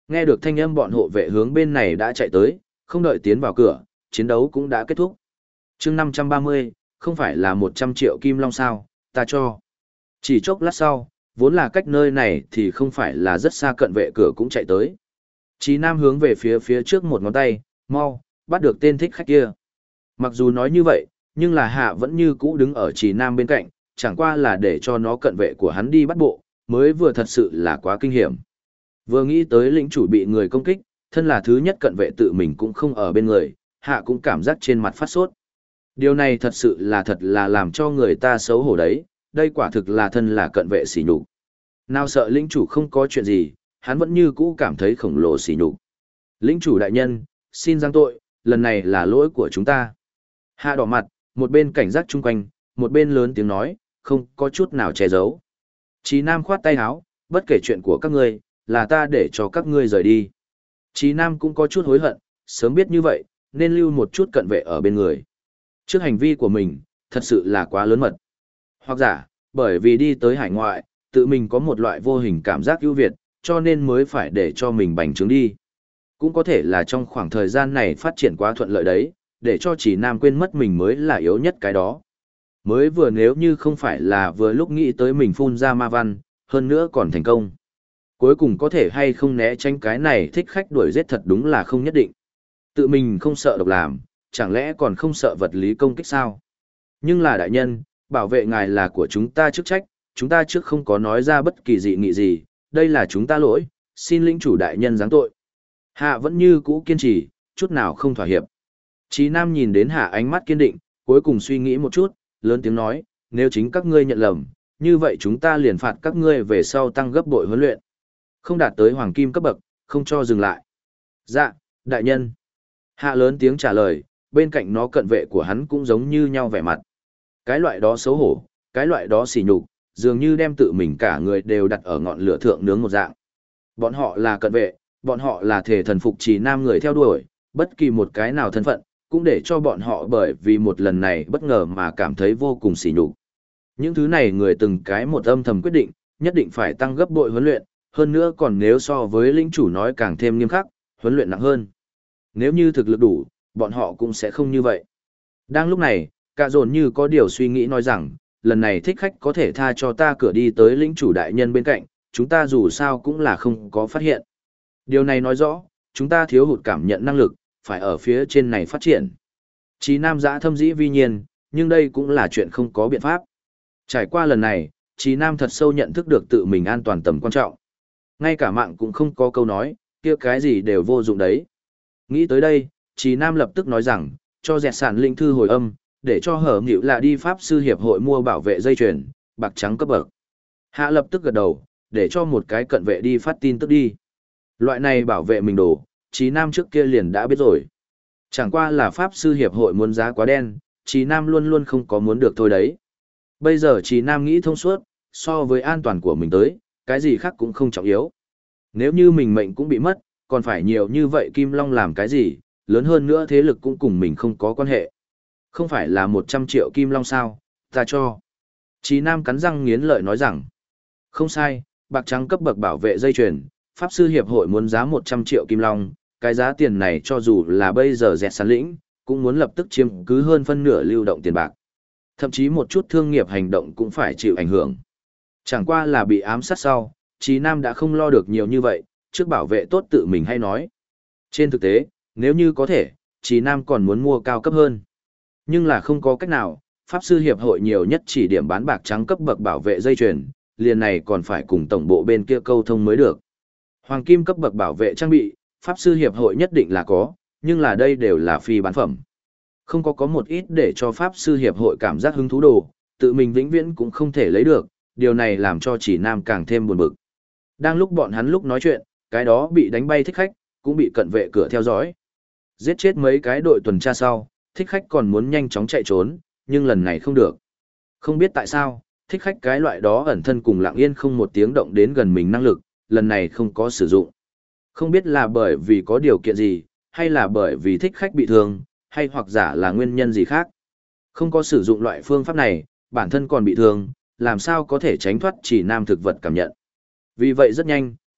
Nghe được thanh âm bọn hộ vệ hướng bên này đã chạy tới, không đợi tiến vào cửa, chiến đấu cũng đã kết thúc. chương 530, không phải là 100 triệu kim long sao, ta cho. Chỉ chốc lát sau, vốn là cách nơi này thì không phải là rất xa cận vệ cửa cũng chạy tới. Chí Nam hướng về phía trước một ngón tay, mau, bắt được tên thích khách kia. Mặc dù nói như vậy, nhưng là Hạ vẫn như cũ đứng ở Chí Nam bên cạnh, chẳng qua là để cho nó cận vệ của hắn đi bắt bộ, mới vừa thật sự là quá kinh hiểm. Vừa nghĩ tới lĩnh chủ bị người công kích, thân là thứ nhất cận vệ tự mình cũng không ở bên người, Hạ cũng cảm giác trên mặt phát sốt. Điều này thật sự là làm cho người ta xấu hổ đấy, đây quả thực là thân là cận vệ sỉ nhục. Nào sợ lĩnh chủ không có chuyện gì, hắn vẫn như cũ cảm thấy khổng lồ sỉ nhục. Lĩnh chủ đại nhân, xin giáng tội, lần này là lỗi của chúng ta. Hạ đỏ mặt, một bên cảnh giác chung quanh, một bên lớn tiếng nói, không có chút nào che giấu. Chí Nam khoát tay áo, bất kể chuyện của các ngươi, là ta để cho các ngươi rời đi. Chí Nam cũng có chút hối hận, sớm biết như vậy, nên lưu một chút cận vệ ở bên người. Trước hành vi của mình, thật sự là quá lớn mật. Hoặc giả, bởi vì đi tới hải ngoại, tự mình có một loại vô hình cảm giác ưu việt, cho nên mới phải để cho mình bành trướng đi. Cũng có thể là trong khoảng thời gian này phát triển quá thuận lợi đấy, để cho Chí Nam quên mất mình mới là yếu nhất cái đó. Mới vừa nếu như không phải là vừa lúc nghĩ tới mình phun ra ma văn, hơn nữa còn thành công. Cuối cùng có thể hay không né tránh cái này thích khách đuổi giết thật đúng là không nhất định. Tự mình không sợ độc làm, chẳng lẽ còn không sợ vật lý công kích sao? Nhưng là đại nhân, bảo vệ ngài là của chúng ta chức trách, chúng ta trước không có nói ra bất kỳ dị nghị gì, đây là chúng ta lỗi, xin lĩnh chủ đại nhân giáng tội. Hạ vẫn như cũ kiên trì, chút nào không thỏa hiệp. Chí Nam nhìn đến Hạ ánh mắt kiên định, cuối cùng suy nghĩ một chút, lớn tiếng nói, nếu chính các ngươi nhận lầm, như vậy chúng ta liền phạt các ngươi về sau tăng gấp bội huấn luyện. Không đạt tới hoàng kim cấp bậc, không cho dừng lại. Dạ, đại nhân. Hạ lớn tiếng trả lời, bên cạnh nó cận vệ của hắn cũng giống như nhau vẻ mặt. Cái loại đó xấu hổ, cái loại đó sỉ nhục, dường như đem tự mình cả người đều đặt ở ngọn lửa thượng nướng một dạng. Bọn họ là cận vệ, bọn họ là thể thần phục Chí Nam người theo đuổi, bất kỳ một cái nào thân phận, cũng để cho bọn họ bởi vì một lần này bất ngờ mà cảm thấy vô cùng sỉ nhục. Những thứ này người từng cái một âm thầm quyết định, nhất định phải tăng gấp bội huấn luyện, hơn nữa còn nếu so với lĩnh chủ nói càng thêm nghiêm khắc, huấn luyện nặng hơn. Nếu như thực lực đủ, bọn họ cũng sẽ không như vậy. Đang lúc này, cả dồn như có điều suy nghĩ nói rằng, lần này thích khách có thể tha cho ta cửa đi tới lĩnh chủ đại nhân bên cạnh, chúng ta dù sao cũng là không có phát hiện. Điều này nói rõ, chúng ta thiếu hụt cảm nhận năng lực, phải ở phía trên này phát triển. Chí Nam giã thâm dĩ vi nhiên, nhưng đây cũng là chuyện không có biện pháp. Trải qua lần này, Chí Nam thật sâu nhận thức được tự mình an toàn tầm quan trọng. Ngay cả mạng cũng không có câu nói, kia cái gì đều vô dụng đấy. Nghĩ tới đây, Chí Nam lập tức nói rằng, cho dẹt sản linh thư hồi âm, để cho hở nghịu là đi Pháp sư hiệp hội mua bảo vệ dây chuyền, bạc trắng cấp bậc. Hạ lập tức gật đầu, để cho một cái cận vệ đi phát tin tức đi. Loại này bảo vệ mình đồ, Chí Nam trước kia liền đã biết rồi. Chẳng qua là Pháp sư hiệp hội muốn giá quá đen, Chí Nam luôn luôn không có muốn được thôi đấy. Bây giờ Chí Nam nghĩ thông suốt, so với an toàn của mình tới, cái gì khác cũng không trọng yếu. Nếu như mình mệnh cũng bị mất, còn phải nhiều như vậy Kim Long làm cái gì, lớn hơn nữa thế lực cũng cùng mình không có quan hệ. Không phải là 100 triệu Kim Long sao, ta cho. Chí Nam cắn răng nghiến lợi nói rằng, không sai, bạc trắng cấp bậc bảo vệ dây chuyền, Pháp sư hiệp hội muốn giá 100 triệu Kim Long, cái giá tiền này cho dù là bây giờ dẹt sán lĩnh, cũng muốn lập tức chiếm cứ hơn phân nửa lưu động tiền bạc. Thậm chí một chút thương nghiệp hành động cũng phải chịu ảnh hưởng. Chẳng qua là bị ám sát sau, Chí Nam đã không lo được nhiều như vậy, trước bảo vệ tốt tự mình hay nói. Trên thực tế, nếu như có thể, Chí Nam còn muốn mua cao cấp hơn. Nhưng là không có cách nào, Pháp sư hiệp hội nhiều nhất chỉ điểm bán bạc trắng cấp bậc bảo vệ dây chuyền, liền này còn phải cùng tổng bộ bên kia câu thông mới được. Hoàng kim cấp bậc bảo vệ trang bị, Pháp sư hiệp hội nhất định là có, nhưng là đây đều là phi bán phẩm. Không có một ít để cho Pháp sư hiệp hội cảm giác hứng thú đồ, tự mình vĩnh viễn cũng không thể lấy được, điều này làm cho Chí Nam càng thêm buồn bực. Đang lúc bọn hắn lúc nói chuyện, cái đó bị đánh bay thích khách, cũng bị cận vệ cửa theo dõi. Giết chết mấy cái đội tuần tra sau, thích khách còn muốn nhanh chóng chạy trốn, nhưng lần này không được. Không biết tại sao, thích khách cái loại đó ẩn thân cùng lặng yên không một tiếng động đến gần mình năng lực, lần này không có sử dụng. Không biết là bởi vì có điều kiện gì, hay là bởi vì thích khách bị thương, hay hoặc giả là nguyên nhân gì khác. Không có sử dụng loại phương pháp này, bản thân còn bị thương, làm sao có thể tránh thoát Chí Nam thực vật cảm nhận. Vì vậy rất nhanh,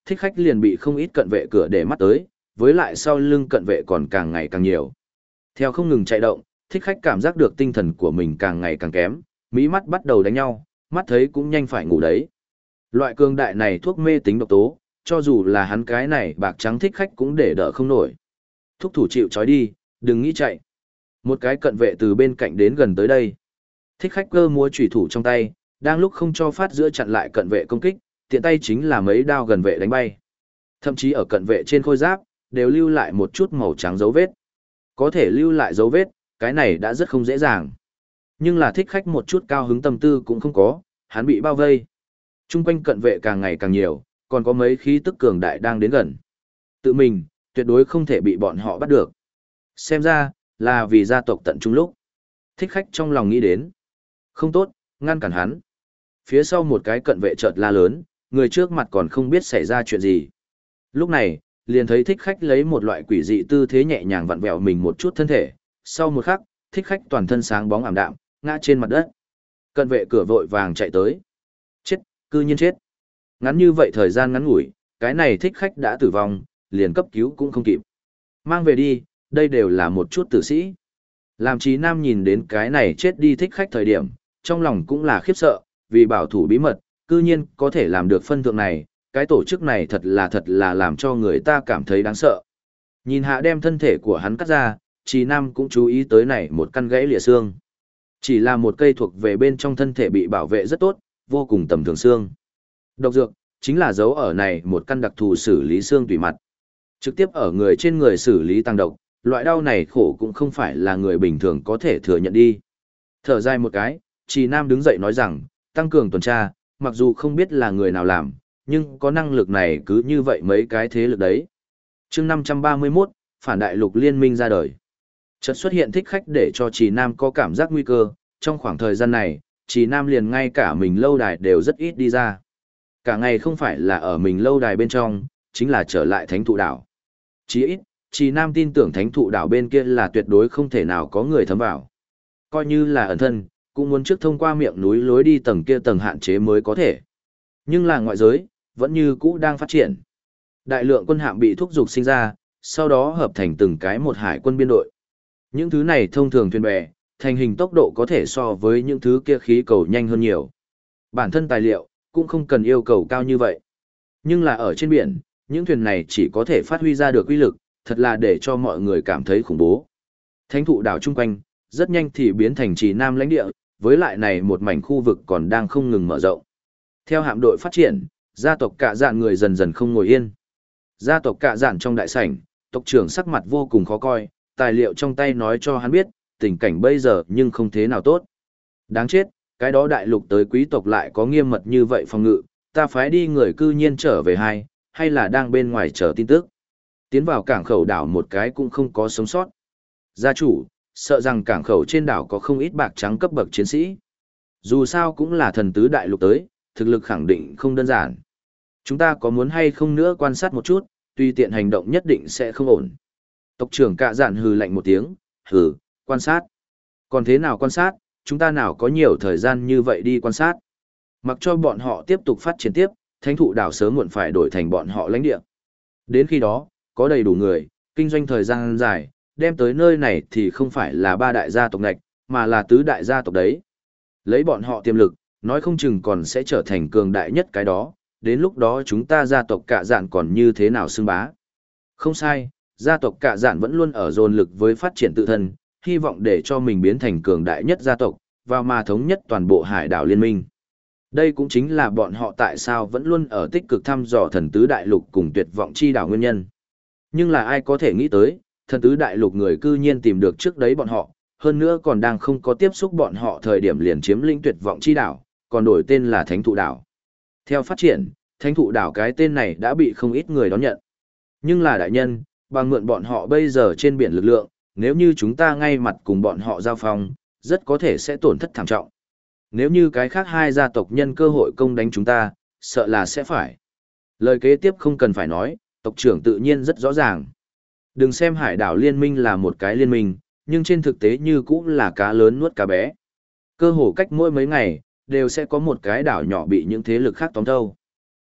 thích khách liền bị không ít cận vệ cửa để mắt tới, với lại sau lưng cận vệ còn càng ngày càng nhiều. Theo không ngừng chạy động, thích khách cảm giác được tinh thần của mình càng ngày càng kém, mí mắt bắt đầu đánh nhau, mắt thấy cũng nhanh phải ngủ đấy. Loại cường đại này thuốc mê tính độc tố, cho dù là hắn cái này bạc trắng thích khách cũng để đỡ không nổi. Thúc thủ chịu trói đi, đừng nghĩ chạy. Một cái cận vệ từ bên cạnh đến gần tới đây. Thích khách cơ múa chủy thủ trong tay, đang lúc không cho phát giữa chặn lại cận vệ công kích, tiện tay chính là mấy đao gần vệ đánh bay. Thậm chí ở cận vệ trên khôi giáp, đều lưu lại một chút màu trắng dấu vết. Có thể lưu lại dấu vết, cái này đã rất không dễ dàng. Nhưng là thích khách một chút cao hứng tâm tư cũng không có, hắn bị bao vây. Trung quanh cận vệ càng ngày càng nhiều, còn có mấy khí tức cường đại đang đến gần. Tự mình, tuyệt đối không thể bị bọn họ bắt được. Xem ra, là vì gia tộc tận trung lúc. Thích khách trong lòng nghĩ đến. Không tốt, ngăn cản hắn. Phía sau một cái cận vệ chợt la lớn, người trước mặt còn không biết xảy ra chuyện gì. Lúc này, liền thấy thích khách lấy một loại quỷ dị tư thế nhẹ nhàng vặn vẹo mình một chút thân thể. Sau một khắc, thích khách toàn thân sáng bóng ảm đạm, ngã trên mặt đất. Cận vệ cửa vội vàng chạy tới. Chết, cư nhiên chết. Ngắn như vậy thời gian ngắn ngủi, cái này thích khách đã tử vong, liền cấp cứu cũng không kịp. Mang về đi, đây đều là một chút tử sĩ. Làm Trí Nam nhìn đến cái này chết đi thích khách thời điểm, trong lòng cũng là khiếp sợ, vì bảo thủ bí mật, cư nhiên có thể làm được phân thượng này, cái tổ chức này thật là làm cho người ta cảm thấy đáng sợ. Nhìn hạ đem thân thể của hắn cắt ra, Trí Nam cũng chú ý tới này một căn gãy lìa xương. Chỉ là một cây thuộc về bên trong thân thể bị bảo vệ rất tốt, vô cùng tầm thường xương. Độc dược, chính là dấu ở này một căn đặc thù xử lý xương tùy mặt. Trực tiếp ở người trên người xử lý tăng độc, loại đau này khổ cũng không phải là người bình thường có thể thừa nhận đi. Thở dài một cái, Trì Nam đứng dậy nói rằng, tăng cường tuần tra, mặc dù không biết là người nào làm, nhưng có năng lực này cứ như vậy mấy cái thế lực đấy. chương 531, phản đại lục liên minh ra đời. Chợt xuất hiện thích khách để cho Trì Nam có cảm giác nguy cơ, trong khoảng thời gian này, Trì Nam liền ngay cả mình lâu đài đều rất ít đi ra. Cả ngày không phải là ở mình lâu đài bên trong, chính là trở lại thánh thụ đảo. Chí ít, Trì Nam tin tưởng thánh thụ đảo bên kia là tuyệt đối không thể nào có người thấm vào. Coi như là ẩn thân, cũng muốn trước thông qua miệng núi lối đi tầng kia tầng hạn chế mới có thể. Nhưng là ngoại giới, vẫn như cũ đang phát triển. Đại lượng quân hạm bị thúc dục sinh ra, sau đó hợp thành từng cái một hải quân biên đội. Những thứ này thông thường thuyền bè, thành hình tốc độ có thể so với những thứ kia khí cầu nhanh hơn nhiều. Bản thân tài liệu, cũng không cần yêu cầu cao như vậy. Nhưng là ở trên biển, những thuyền này chỉ có thể phát huy ra được uy lực, thật là để cho mọi người cảm thấy khủng bố. Thánh thụ đảo chung quanh, rất nhanh thì biến thành Trì Nam lãnh địa, với lại này một mảnh khu vực còn đang không ngừng mở rộng. Theo hạm đội phát triển, gia tộc Cạ Dạn người dần dần không ngồi yên. Gia tộc Cạ Dạn trong đại sảnh, tộc trưởng sắc mặt vô cùng khó coi, tài liệu trong tay nói cho hắn biết, tình cảnh bây giờ nhưng không thế nào tốt. Đáng chết, cái đó đại lục tới quý tộc lại có nghiêm mật như vậy phòng ngự, ta phái đi người cư nhiên trở về hay là đang bên ngoài chờ tin tức. Tiến vào cảng khẩu đảo một cái cũng không có sống sót. Gia chủ, sợ rằng cảng khẩu trên đảo có không ít bạc trắng cấp bậc chiến sĩ. Dù sao cũng là thần tứ đại lục tới, thực lực khẳng định không đơn giản. Chúng ta có muốn hay không nữa quan sát một chút, tùy tiện hành động nhất định sẽ không ổn. Tộc trưởng Cạ Dạn hừ lạnh một tiếng, hừ, quan sát. Còn thế nào quan sát, chúng ta nào có nhiều thời gian như vậy đi quan sát. Mặc cho bọn họ tiếp tục phát triển tiếp, thánh thụ đảo sớm muộn phải đổi thành bọn họ lãnh địa. Đến khi đó, có đầy đủ người, kinh doanh thời gian dài, đem tới nơi này thì không phải là ba đại gia tộc ngạch, mà là tứ đại gia tộc đấy. Lấy bọn họ tiềm lực, nói không chừng còn sẽ trở thành cường đại nhất cái đó, đến lúc đó chúng ta gia tộc Cạ Dạn còn như thế nào xưng bá. Không sai, gia tộc Cạ Dạn vẫn luôn ở dồn lực với phát triển tự thân, hy vọng để cho mình biến thành cường đại nhất gia tộc, và mà thống nhất toàn bộ hải đảo liên minh. Đây cũng chính là bọn họ tại sao vẫn luôn ở tích cực thăm dò thần tứ đại lục cùng tuyệt vọng chi đảo nguyên nhân. Nhưng là ai có thể nghĩ tới, thần tứ đại lục người cư nhiên tìm được trước đấy bọn họ, hơn nữa còn đang không có tiếp xúc bọn họ thời điểm liền chiếm lĩnh tuyệt vọng chi đảo, còn đổi tên là Thánh thụ đảo. Theo phát triển, Thánh thụ đảo cái tên này đã bị không ít người đón nhận. Nhưng là đại nhân, bằng mượn bọn họ bây giờ trên biển lực lượng, nếu như chúng ta ngay mặt cùng bọn họ giao phong, rất có thể sẽ tổn thất thảm trọng. Nếu như cái khác hai gia tộc nhân cơ hội công đánh chúng ta, sợ là sẽ phải. Lời kế tiếp không cần phải nói, tộc trưởng tự nhiên rất rõ ràng. Đừng xem hải đảo liên minh là một cái liên minh, nhưng trên thực tế như cũng là cá lớn nuốt cá bé. Cơ hồ cách mỗi mấy ngày, đều sẽ có một cái đảo nhỏ bị những thế lực khác tóm thâu.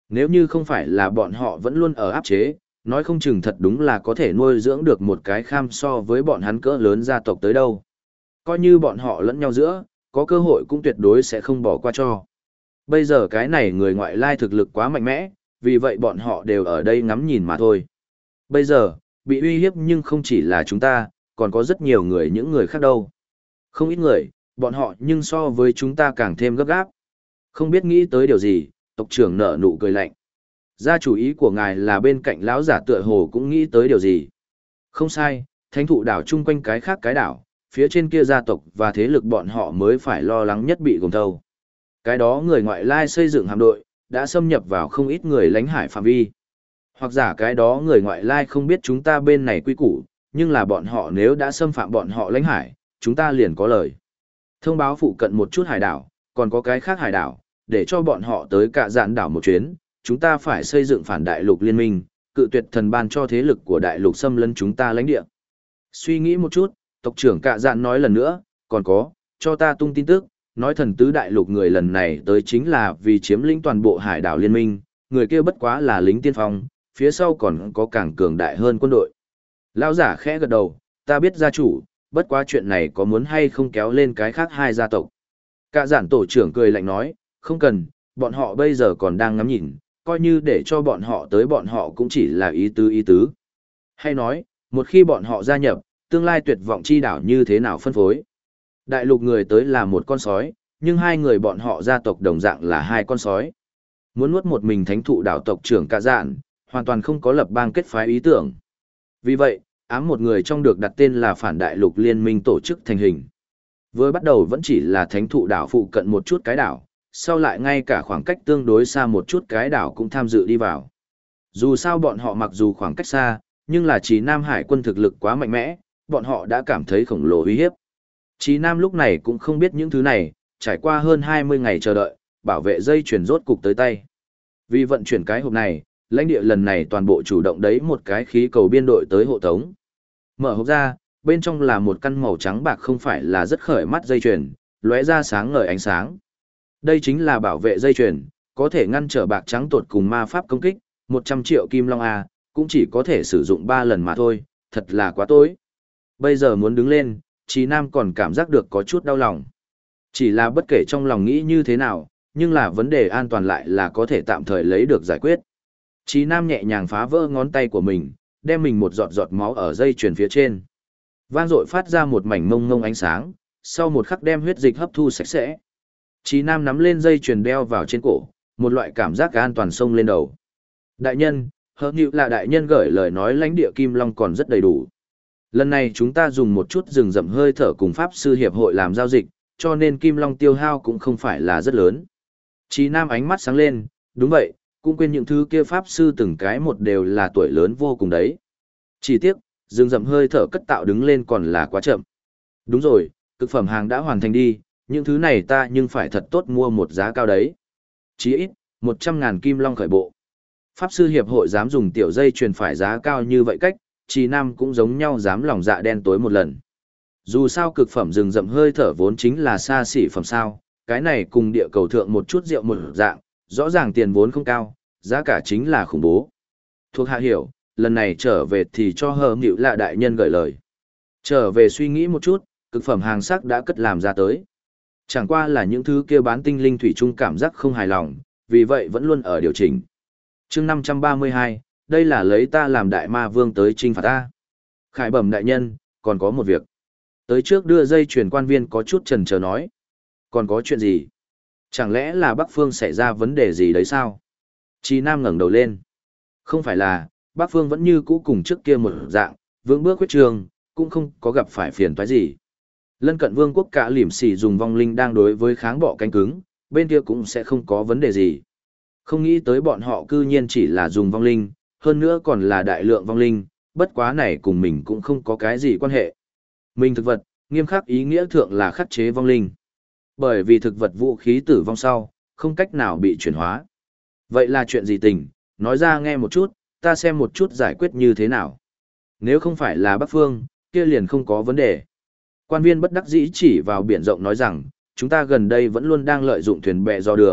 Nếu như không phải là bọn họ vẫn luôn ở áp chế, nói không chừng thật đúng là có thể nuôi dưỡng được một cái kham so với bọn hắn cỡ lớn gia tộc tới đâu. Coi như bọn họ lẫn nhau giữa, có cơ hội cũng tuyệt đối sẽ không bỏ qua cho. Bây giờ cái này người ngoại lai thực lực quá mạnh mẽ, vì vậy bọn họ đều ở đây ngắm nhìn mà thôi. Bây giờ, bị uy hiếp nhưng không chỉ là chúng ta, còn có rất nhiều người những người khác đâu. Không ít người, bọn họ nhưng so với chúng ta càng thêm gấp gáp. Không biết nghĩ tới điều gì, tộc trưởng nở nụ cười lạnh. Gia chủ ý của ngài là bên cạnh lão giả tựa hồ cũng nghĩ tới điều gì. Không sai, thánh thụ đảo chung quanh cái khác cái đảo, phía trên kia gia tộc và thế lực bọn họ mới phải lo lắng nhất bị gồm thâu. Cái đó người ngoại lai xây dựng hạm đội, đã xâm nhập vào không ít người lãnh hải phạm vi. Hoặc giả cái đó người ngoại lai không biết chúng ta bên này quy củ, nhưng là bọn họ nếu đã xâm phạm bọn họ lãnh hải, chúng ta liền có lời. Thông báo phụ cận một chút hải đảo, còn có cái khác hải đảo, để cho bọn họ tới cả dạn đảo một chuyến, chúng ta phải xây dựng phản đại lục liên minh, cự tuyệt thần ban cho thế lực của đại lục xâm lấn chúng ta lãnh địa. Suy nghĩ một chút, tộc trưởng cả dạn nói lần nữa, còn có, cho ta tung tin tức, nói thần tứ đại lục người lần này tới chính là vì chiếm lĩnh toàn bộ hải đảo liên minh, người kia bất quá là lính tiên phong, phía sau còn có càng cường đại hơn quân đội. Lão giả khẽ gật đầu, ta biết gia chủ, bất quá chuyện này có muốn hay không kéo lên cái khác hai gia tộc. Cả giản tổ trưởng cười lạnh nói, không cần, bọn họ bây giờ còn đang ngắm nhìn, coi như để cho bọn họ tới bọn họ cũng chỉ là ý tứ. Hay nói, một khi bọn họ gia nhập, tương lai tuyệt vọng chi đảo như thế nào phân phối. Đại lục người tới là một con sói, nhưng hai người bọn họ gia tộc đồng dạng là hai con sói. Muốn nuốt một mình thánh thụ đảo tộc trưởng cả dạn, hoàn toàn không có lập bang kết phái ý tưởng. Vì vậy, ám một người trong được đặt tên là phản đại lục liên minh tổ chức thành hình. Vừa bắt đầu vẫn chỉ là thánh thụ đảo phụ cận một chút cái đảo, sau lại ngay cả khoảng cách tương đối xa một chút cái đảo cũng tham dự đi vào. Dù sao bọn họ mặc dù khoảng cách xa, nhưng là Chí Nam Hải quân thực lực quá mạnh mẽ, bọn họ đã cảm thấy khổng lồ uy hiếp. Chí Nam lúc này cũng không biết những thứ này, trải qua hơn 20 ngày chờ đợi, bảo vệ dây chuyển rốt cục tới tay. Vì vận chuyển cái hộp này, lãnh địa lần này toàn bộ chủ động đấy một cái khí cầu biên đội tới hộ tống. Mở hộp ra, bên trong là một căn màu trắng bạc không phải là rất khởi mắt dây chuyền, lóe ra sáng ngời ánh sáng. Đây chính là bảo vệ dây chuyền, có thể ngăn trở bạc trắng tột cùng ma pháp công kích, 100 triệu kim long A, cũng chỉ có thể sử dụng 3 lần mà thôi, thật là quá tối. Bây giờ muốn đứng lên, Chí Nam còn cảm giác được có chút đau lòng. Chỉ là bất kể trong lòng nghĩ như thế nào, nhưng là vấn đề an toàn lại là có thể tạm thời lấy được giải quyết. Chí Nam nhẹ nhàng phá vỡ ngón tay của mình, đem mình một giọt giọt máu ở dây chuyền phía trên. Vang dội phát ra một mảnh mông mông ánh sáng, sau một khắc đem huyết dịch hấp thu sạch sẽ. Chí Nam nắm lên dây chuyền đeo vào trên cổ, một loại cảm giác an toàn xông lên đầu. Đại nhân, hờ nhịu là đại nhân gửi lời nói lãnh địa Kim Long còn rất đầy đủ. Lần này chúng ta dùng một chút rừng rậm hơi thở cùng Pháp Sư Hiệp hội làm giao dịch, cho nên Kim Long tiêu hao cũng không phải là rất lớn. Chí Nam ánh mắt sáng lên, đúng vậy, cũng quên những thứ kia Pháp Sư từng cái một đều là tuổi lớn vô cùng đấy. Chỉ tiếc, rừng rậm hơi thở cất tạo đứng lên còn là quá chậm. Đúng rồi, cực phẩm hàng đã hoàn thành đi, những thứ này ta nhưng phải thật tốt mua một giá cao đấy. Chí ít, 100.000 Kim Long khởi bộ. Pháp Sư Hiệp hội dám dùng tiểu dây truyền phải giá cao như vậy cách, Chí Nam cũng giống nhau dám lòng dạ đen tối một lần. Dù sao cực phẩm rừng rậm hơi thở vốn chính là xa xỉ phẩm sao, cái này cùng địa cầu thượng một chút rượu một dạng, rõ ràng tiền vốn không cao, giá cả chính là khủng bố. Thuộc hạ hiểu, lần này trở về thì cho hờ nghịu lạ đại nhân gửi lời. Trở về suy nghĩ một chút, cực phẩm hàng sắc đã cất làm ra tới. Chẳng qua là những thứ kia bán tinh linh thủy chung cảm giác không hài lòng, vì vậy vẫn luôn ở điều chỉnh. Chương 532, đây là lấy ta làm đại ma vương tới trinh phạt ta. Khải bẩm đại nhân, còn có một việc. Tới trước đưa dây chuyển quan viên có chút chần chờ nói. Còn có chuyện gì? Chẳng lẽ là Bắc Phương xảy ra vấn đề gì đấy sao? Chí Nam ngẩng đầu lên. Không phải là, Bắc Phương vẫn như cũ cùng trước kia một dạng, vững bước quyết trường, cũng không có gặp phải phiền toái gì. Lân cận vương quốc cả lỉm xỉ dùng vong linh đang đối với kháng bọ cánh cứng, bên kia cũng sẽ không có vấn đề gì. Không nghĩ tới bọn họ cư nhiên chỉ là dùng vong linh, hơn nữa còn là đại lượng vong linh, bất quá này cùng mình cũng không có cái gì quan hệ. Mình thực vật, nghiêm khắc ý nghĩa thượng là khắc chế vong linh. Bởi vì thực vật vũ khí tử vong sau, không cách nào bị chuyển hóa. Vậy là chuyện gì tình, nói ra nghe một chút, ta xem một chút giải quyết như thế nào. Nếu không phải là Bắc Phương, kia liền không có vấn đề. Quan viên bất đắc dĩ chỉ vào biển rộng nói rằng, chúng ta gần đây vẫn luôn đang lợi dụng thuyền bè do đường,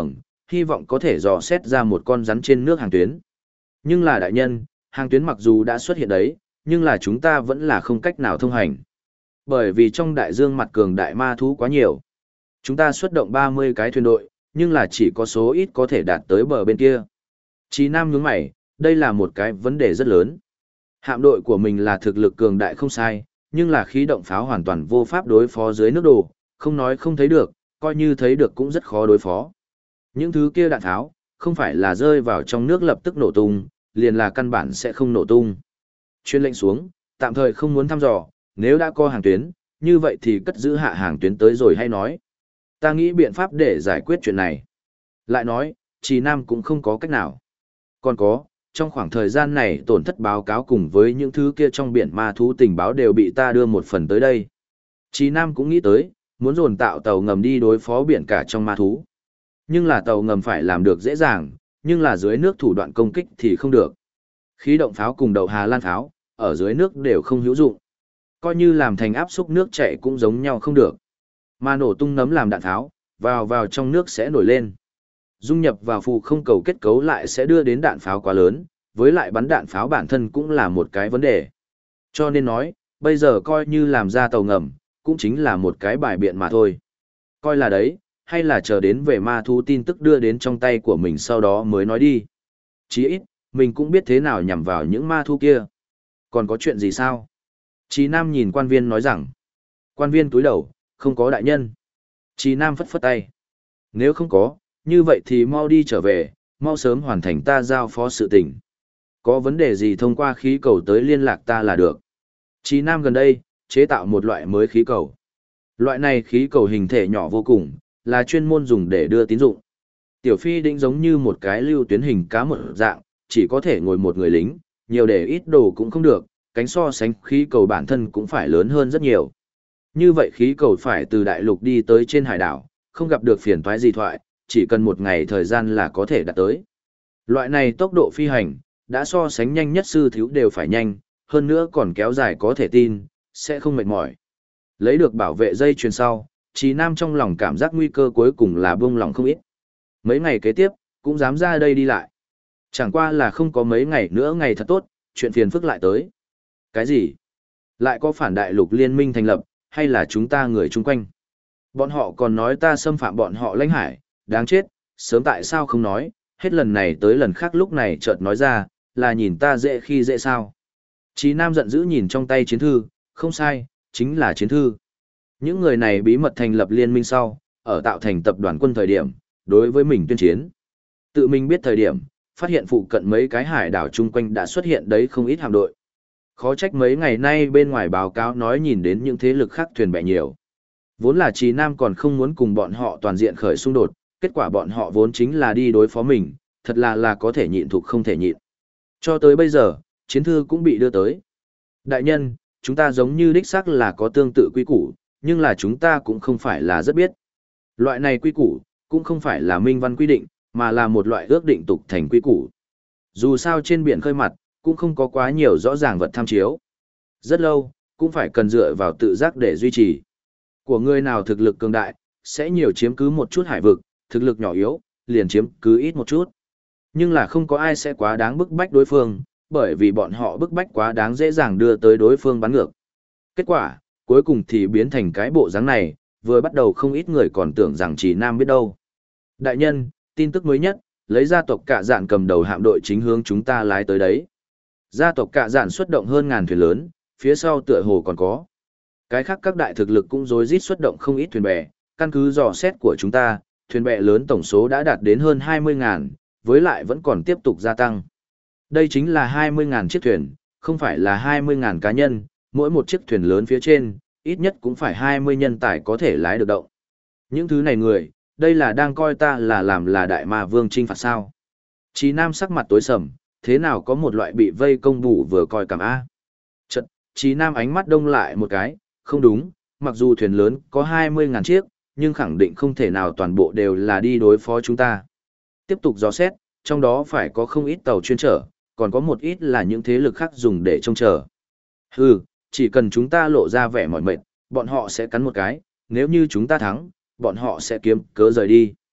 hy vọng có thể dò xét ra một con rắn trên nước hàng tuyến. Nhưng là đại nhân, hàng tuyến mặc dù đã xuất hiện đấy, nhưng là chúng ta vẫn là không cách nào thông hành. Bởi vì trong đại dương mặt cường đại ma thú quá nhiều. Chúng ta xuất động 30 cái thuyền đội, nhưng là chỉ có số ít có thể đạt tới bờ bên kia. Chí Nam nhướng mày, đây là một cái vấn đề rất lớn. Hạm đội của mình là thực lực cường đại không sai, nhưng là khí động pháo hoàn toàn vô pháp đối phó dưới nước đồ, không nói không thấy được, coi như thấy được cũng rất khó đối phó. Những thứ kia đạn tháo, không phải là rơi vào trong nước lập tức nổ tung, liền là căn bản sẽ không nổ tung. Chuyên lệnh xuống, tạm thời không muốn thăm dò, nếu đã có hàng tuyến, như vậy thì cất giữ hạ hàng tuyến tới rồi hay nói. Ta nghĩ biện pháp để giải quyết chuyện này. Lại nói, Trì Nam cũng không có cách nào. Còn có, trong khoảng thời gian này tổn thất báo cáo cùng với những thứ kia trong biển ma thú tình báo đều bị ta đưa một phần tới đây. Trì Nam cũng nghĩ tới, muốn dồn tạo tàu ngầm đi đối phó biển cả trong ma thú. Nhưng là tàu ngầm phải làm được dễ dàng, nhưng là dưới nước thủ đoạn công kích thì không được. Khí động pháo cùng đầu Hà Lan pháo, ở dưới nước đều không hữu dụng. Coi như làm thành áp xúc nước chảy cũng giống nhau không được. Mà nổ tung nấm làm đạn tháo, vào trong nước sẽ nổi lên. Dung nhập vào phù không cầu kết cấu lại sẽ đưa đến đạn pháo quá lớn, với lại bắn đạn pháo bản thân cũng là một cái vấn đề. Cho nên nói, bây giờ coi như làm ra tàu ngầm, cũng chính là một cái bài biện mà thôi. Coi là đấy, hay là chờ đến về ma thú tin tức đưa đến trong tay của mình sau đó mới nói đi. Chí ít, mình cũng biết thế nào nhằm vào những ma thú kia. Còn có chuyện gì sao? Chí Nam nhìn quan viên nói rằng. Quan viên túi đầu, không có đại nhân. Chí Nam phất phất tay. Nếu không có, như vậy thì mau đi trở về, mau sớm hoàn thành ta giao phó sự tình. Có vấn đề gì thông qua khí cầu tới liên lạc ta là được. Chí Nam gần đây, chế tạo một loại mới khí cầu. Loại này khí cầu hình thể nhỏ vô cùng, là chuyên môn dùng để đưa tín dụng. Tiểu phi đĩnh giống như một cái lưu tuyến hình cá một dạng, chỉ có thể ngồi một người lính, nhiều để ít đồ cũng không được, cánh so sánh khí cầu bản thân cũng phải lớn hơn rất nhiều. Như vậy khí cầu phải từ đại lục đi tới trên hải đảo, không gặp được phiền toái gì thoại, chỉ cần một ngày thời gian là có thể đạt tới. Loại này tốc độ phi hành, đã so sánh nhanh nhất sư thiếu đều phải nhanh, hơn nữa còn kéo dài có thể tin, sẽ không mệt mỏi. Lấy được bảo vệ dây chuyền sau, Chí Nam trong lòng cảm giác nguy cơ cuối cùng là buông lòng không ít. Mấy ngày kế tiếp, cũng dám ra đây đi lại. Chẳng qua là không có mấy ngày nữa ngày thật tốt, chuyện phiền phức lại tới. Cái gì? Lại có phản đại lục liên minh thành lập, hay là chúng ta người chung quanh? Bọn họ còn nói ta xâm phạm bọn họ lãnh hải, đáng chết, sớm tại sao không nói, hết lần này tới lần khác lúc này chợt nói ra, là nhìn ta dễ khi dễ sao. Chí Nam giận dữ nhìn trong tay chiến thư, không sai, chính là chiến thư. Những người này bí mật thành lập liên minh sau, ở tạo thành tập đoàn quân thời điểm, đối với mình tuyên chiến. Tự mình biết thời điểm, phát hiện phụ cận mấy cái hải đảo chung quanh đã xuất hiện đấy không ít hạm đội. Khó trách mấy ngày nay bên ngoài báo cáo nói nhìn đến những thế lực khác thuyền bè nhiều. Vốn là Chí Nam còn không muốn cùng bọn họ toàn diện khởi xung đột, kết quả bọn họ vốn chính là đi đối phó mình, thật là có thể nhịn thuộc không thể nhịn. Cho tới bây giờ, chiến thư cũng bị đưa tới. Đại nhân, chúng ta giống như đích xác là có tương tự quy củ, nhưng là chúng ta cũng không phải là rất biết. Loại này quy củ, cũng không phải là minh văn quy định, mà là một loại ước định tục thành quy củ. Dù sao trên biển khơi mặt, cũng không có quá nhiều rõ ràng vật tham chiếu. Rất lâu, cũng phải cần dựa vào tự giác để duy trì. Của người nào thực lực cường đại, sẽ nhiều chiếm cứ một chút hải vực, thực lực nhỏ yếu, liền chiếm cứ ít một chút. Nhưng là không có ai sẽ quá đáng bức bách đối phương, bởi vì bọn họ bức bách quá đáng dễ dàng đưa tới đối phương bắn ngược. Kết quả, cuối cùng thì biến thành cái bộ dáng này, vừa bắt đầu không ít người còn tưởng rằng chỉ Nam biết đâu. Đại nhân, tin tức mới nhất, lấy gia tộc Cạ Dạn cầm đầu hạm đội chính hướng chúng ta lái tới đấy. Gia tộc Cạ Dạn xuất động hơn ngàn thuyền lớn, phía sau tựa hồ còn có. Cái khác các đại thực lực cũng rối rít xuất động không ít thuyền bè, căn cứ dò xét của chúng ta, thuyền bè lớn tổng số đã đạt đến hơn 20.000, với lại vẫn còn tiếp tục gia tăng. Đây chính là 20.000 chiếc thuyền, không phải là 20.000 cá nhân, mỗi một chiếc thuyền lớn phía trên, ít nhất cũng phải 20 nhân tài có thể lái được động. Những thứ này người, đây là đang coi ta là làm là đại ma vương trinh phạt sao. Chí Nam sắc mặt tối sầm, thế nào có một loại bị vây công bù vừa coi cảm A. Chật, Chí Nam ánh mắt đông lại một cái, không đúng, mặc dù thuyền lớn có 20.000 chiếc, nhưng khẳng định không thể nào toàn bộ đều là đi đối phó chúng ta. Tiếp tục dò xét, trong đó phải có không ít tàu chuyên trở, còn có một ít là những thế lực khác dùng để trông chờ. Hừ, chỉ cần chúng ta lộ ra vẻ mỏi mệt, bọn họ sẽ cắn một cái, nếu như chúng ta thắng, bọn họ sẽ kiếm cớ rời đi.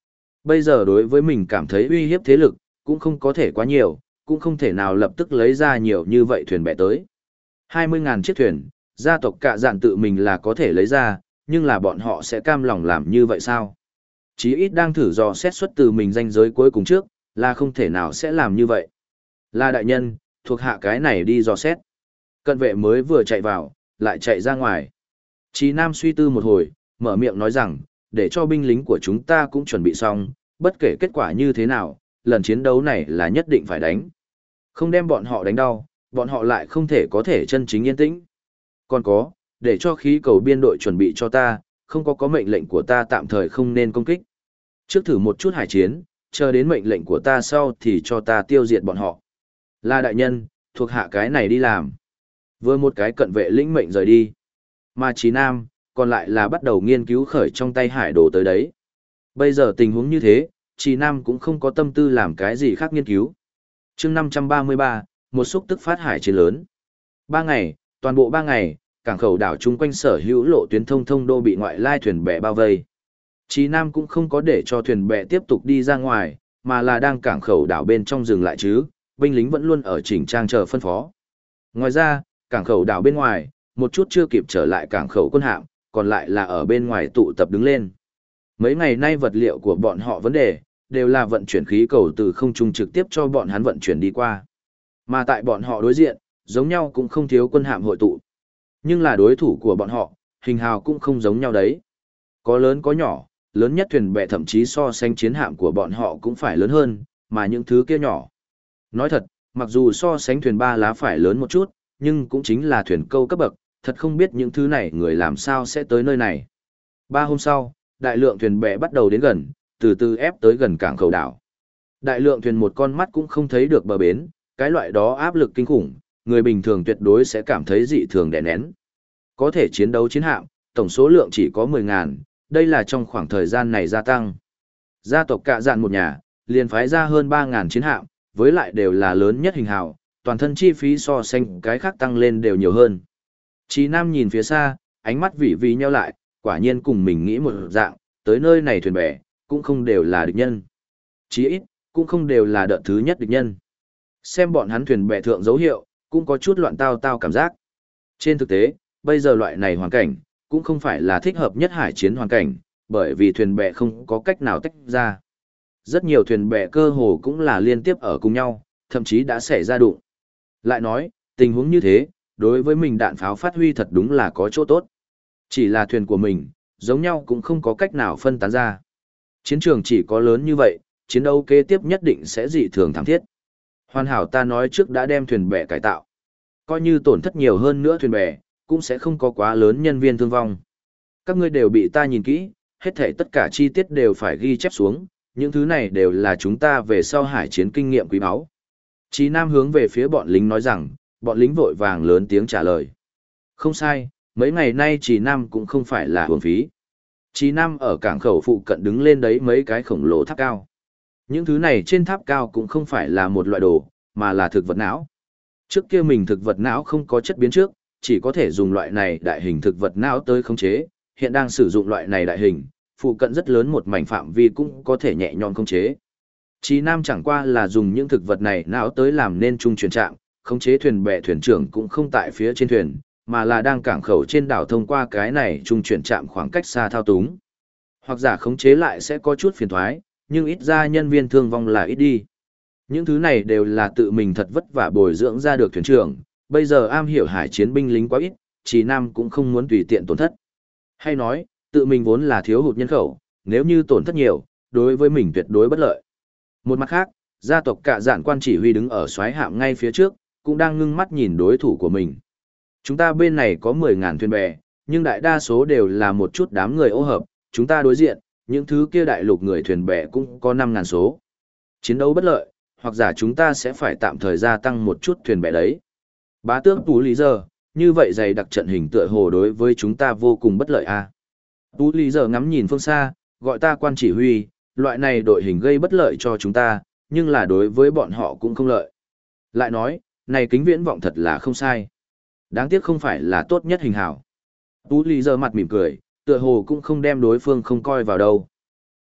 Bây giờ đối với mình cảm thấy uy hiếp thế lực, cũng không có thể quá nhiều, cũng không thể nào lập tức lấy ra nhiều như vậy thuyền bè tới. 20.000 chiếc thuyền, gia tộc Cạ Dạn tự mình là có thể lấy ra, nhưng là bọn họ sẽ cam lòng làm như vậy sao? Chí ít đang thử dò xét xuất từ mình ranh giới cuối cùng trước, là không thể nào sẽ làm như vậy. Là đại nhân, thuộc hạ cái này đi dò xét. Cận vệ mới vừa chạy vào, lại chạy ra ngoài. Chí Nam suy tư một hồi, mở miệng nói rằng, để cho binh lính của chúng ta cũng chuẩn bị xong, bất kể kết quả như thế nào, lần chiến đấu này là nhất định phải đánh. Không đem bọn họ đánh đau, bọn họ lại không thể có thể chân chính yên tĩnh. Còn có, để cho khí cầu biên đội chuẩn bị cho ta, không có mệnh lệnh của ta tạm thời không nên công kích. Trước thử một chút hải chiến, chờ đến mệnh lệnh của ta sau thì cho ta tiêu diệt bọn họ. Là đại nhân, thuộc hạ cái này đi làm. Vừa một cái cận vệ lĩnh mệnh rời đi. Mà Chí Nam, còn lại là bắt đầu nghiên cứu khởi trong tay hải đồ tới đấy. Bây giờ tình huống như thế, Chí Nam cũng không có tâm tư làm cái gì khác nghiên cứu. chương 533, một xúc tức phát hải chiến lớn. 3 ngày, toàn bộ 3 ngày, cảng khẩu đảo chung quanh sở hữu lộ tuyến thông đô bị ngoại lai thuyền bè bao vây. Chí Nam cũng không có để cho thuyền bè tiếp tục đi ra ngoài, mà là đang cảng khẩu đảo bên trong dừng lại chứ, binh lính vẫn luôn ở chỉnh trang chờ phân phó. Ngoài ra, cảng khẩu đảo bên ngoài, một chút chưa kịp trở lại cảng khẩu quân hạm, còn lại là ở bên ngoài tụ tập đứng lên. Mấy ngày nay vật liệu của bọn họ vấn đề, đều là vận chuyển khí cầu từ không trung trực tiếp cho bọn hắn vận chuyển đi qua. Mà tại bọn họ đối diện, giống nhau cũng không thiếu quân hạm hội tụ. Nhưng là đối thủ của bọn họ, hình hào cũng không giống nhau đấy. Có lớn có nhỏ, lớn nhất thuyền bè thậm chí so sánh chiến hạm của bọn họ cũng phải lớn hơn, mà những thứ kia nhỏ. Nói thật, mặc dù so sánh thuyền ba lá phải lớn một chút, nhưng cũng chính là thuyền câu cấp bậc, thật không biết những thứ này người làm sao sẽ tới nơi này. 3 hôm sau, đại lượng thuyền bè bắt đầu đến gần, từ từ ép tới gần cảng khẩu đảo. Đại lượng thuyền một con mắt cũng không thấy được bờ bến, cái loại đó áp lực kinh khủng, người bình thường tuyệt đối sẽ cảm thấy dị thường đè nén. Có thể chiến đấu chiến hạm, tổng số lượng chỉ có 10.000, đây là trong khoảng thời gian này gia tăng. Gia tộc Cạ Dạn một nhà, liền phái ra hơn 3.000 chiến hạm, với lại đều là lớn nhất hình hào, toàn thân chi phí so sánh cái khác tăng lên đều nhiều hơn. Chí Nam nhìn phía xa, ánh mắt vị vị nheo lại, quả nhiên cùng mình nghĩ một dạng, tới nơi này thuyền bè, cũng không đều là địch nhân. Chí ít, cũng không đều là đợt thứ nhất địch nhân. Xem bọn hắn thuyền bè thượng dấu hiệu, cũng có chút loạn tao cảm giác. Trên thực tế, bây giờ loại này hoàn cảnh, cũng không phải là thích hợp nhất hải chiến hoàn cảnh, bởi vì thuyền bè không có cách nào tách ra. Rất nhiều thuyền bè cơ hồ cũng là liên tiếp ở cùng nhau, thậm chí đã xảy ra đụng. Lại nói, tình huống như thế, đối với mình đạn pháo phát huy thật đúng là có chỗ tốt. Chỉ là thuyền của mình, giống nhau cũng không có cách nào phân tán ra. Chiến trường chỉ có lớn như vậy, chiến đấu kế tiếp nhất định sẽ dị thường thảm thiết. Hoàn hảo ta nói trước đã đem thuyền bè cải tạo. Coi như tổn thất nhiều hơn nữa thuyền bè, cũng sẽ không có quá lớn nhân viên thương vong. Các ngươi đều bị ta nhìn kỹ, hết thảy tất cả chi tiết đều phải ghi chép xuống, những thứ này đều là chúng ta về sau hải chiến kinh nghiệm quý báu. Chí Nam hướng về phía bọn lính nói rằng, bọn lính vội vàng lớn tiếng trả lời. Không sai, mấy ngày nay Chí Nam cũng không phải là uổng phí. Chí Nam ở cảng khẩu phụ cận đứng lên đấy mấy cái khổng lồ tháp cao. Những thứ này trên tháp cao cũng không phải là một loại đồ, mà là thực vật não. Trước kia mình thực vật não không có chất biến trước, chỉ có thể dùng loại này đại hình thực vật não tới khống chế, hiện đang sử dụng loại này đại hình, phụ cận rất lớn một mảnh phạm vi cũng có thể nhẹ nhõm khống chế. Chí Nam chẳng qua là dùng những thực vật này não tới làm nên trung chuyển trạm, khống chế thuyền bè thuyền trưởng cũng không tại phía trên thuyền, mà là đang cảng khẩu trên đảo thông qua cái này trung chuyển trạm khoảng cách xa thao túng. Hoặc giả khống chế lại sẽ có chút phiền thoái, nhưng ít ra nhân viên thương vong là ít đi. Những thứ này đều là tự mình thật vất vả bồi dưỡng ra được thuyền trưởng, bây giờ am hiểu hải chiến binh lính quá ít, Chí Nam cũng không muốn tùy tiện tổn thất. Hay nói, tự mình vốn là thiếu hụt nhân khẩu, nếu như tổn thất nhiều, đối với mình tuyệt đối bất lợi. Một mặt khác, gia tộc Cạ Dạn quan chỉ huy đứng ở soái hạm ngay phía trước, cũng đang ngưng mắt nhìn đối thủ của mình. Chúng ta bên này có 10.000 thuyền bè, nhưng đại đa số đều là một chút đám người ô hợp, chúng ta đối diện, những thứ kia đại lục người thuyền bè cũng có 5.000 số. Chiến đấu bất lợi, hoặc giả chúng ta sẽ phải tạm thời gia tăng một chút thuyền bè đấy. Bá tước Tú Lý Giờ, như vậy dày đặc trận hình tựa hồ đối với chúng ta vô cùng bất lợi a. Tú Lý Giờ ngắm nhìn phương xa, gọi ta quan chỉ huy, loại này đội hình gây bất lợi cho chúng ta, nhưng là đối với bọn họ cũng không lợi. Lại nói, này kính viễn vọng thật là không sai. Đáng tiếc không phải là tốt nhất hình hảo. Tú Lý Giờ mặt mỉm cười, tựa hồ cũng không đem đối phương không coi vào đâu.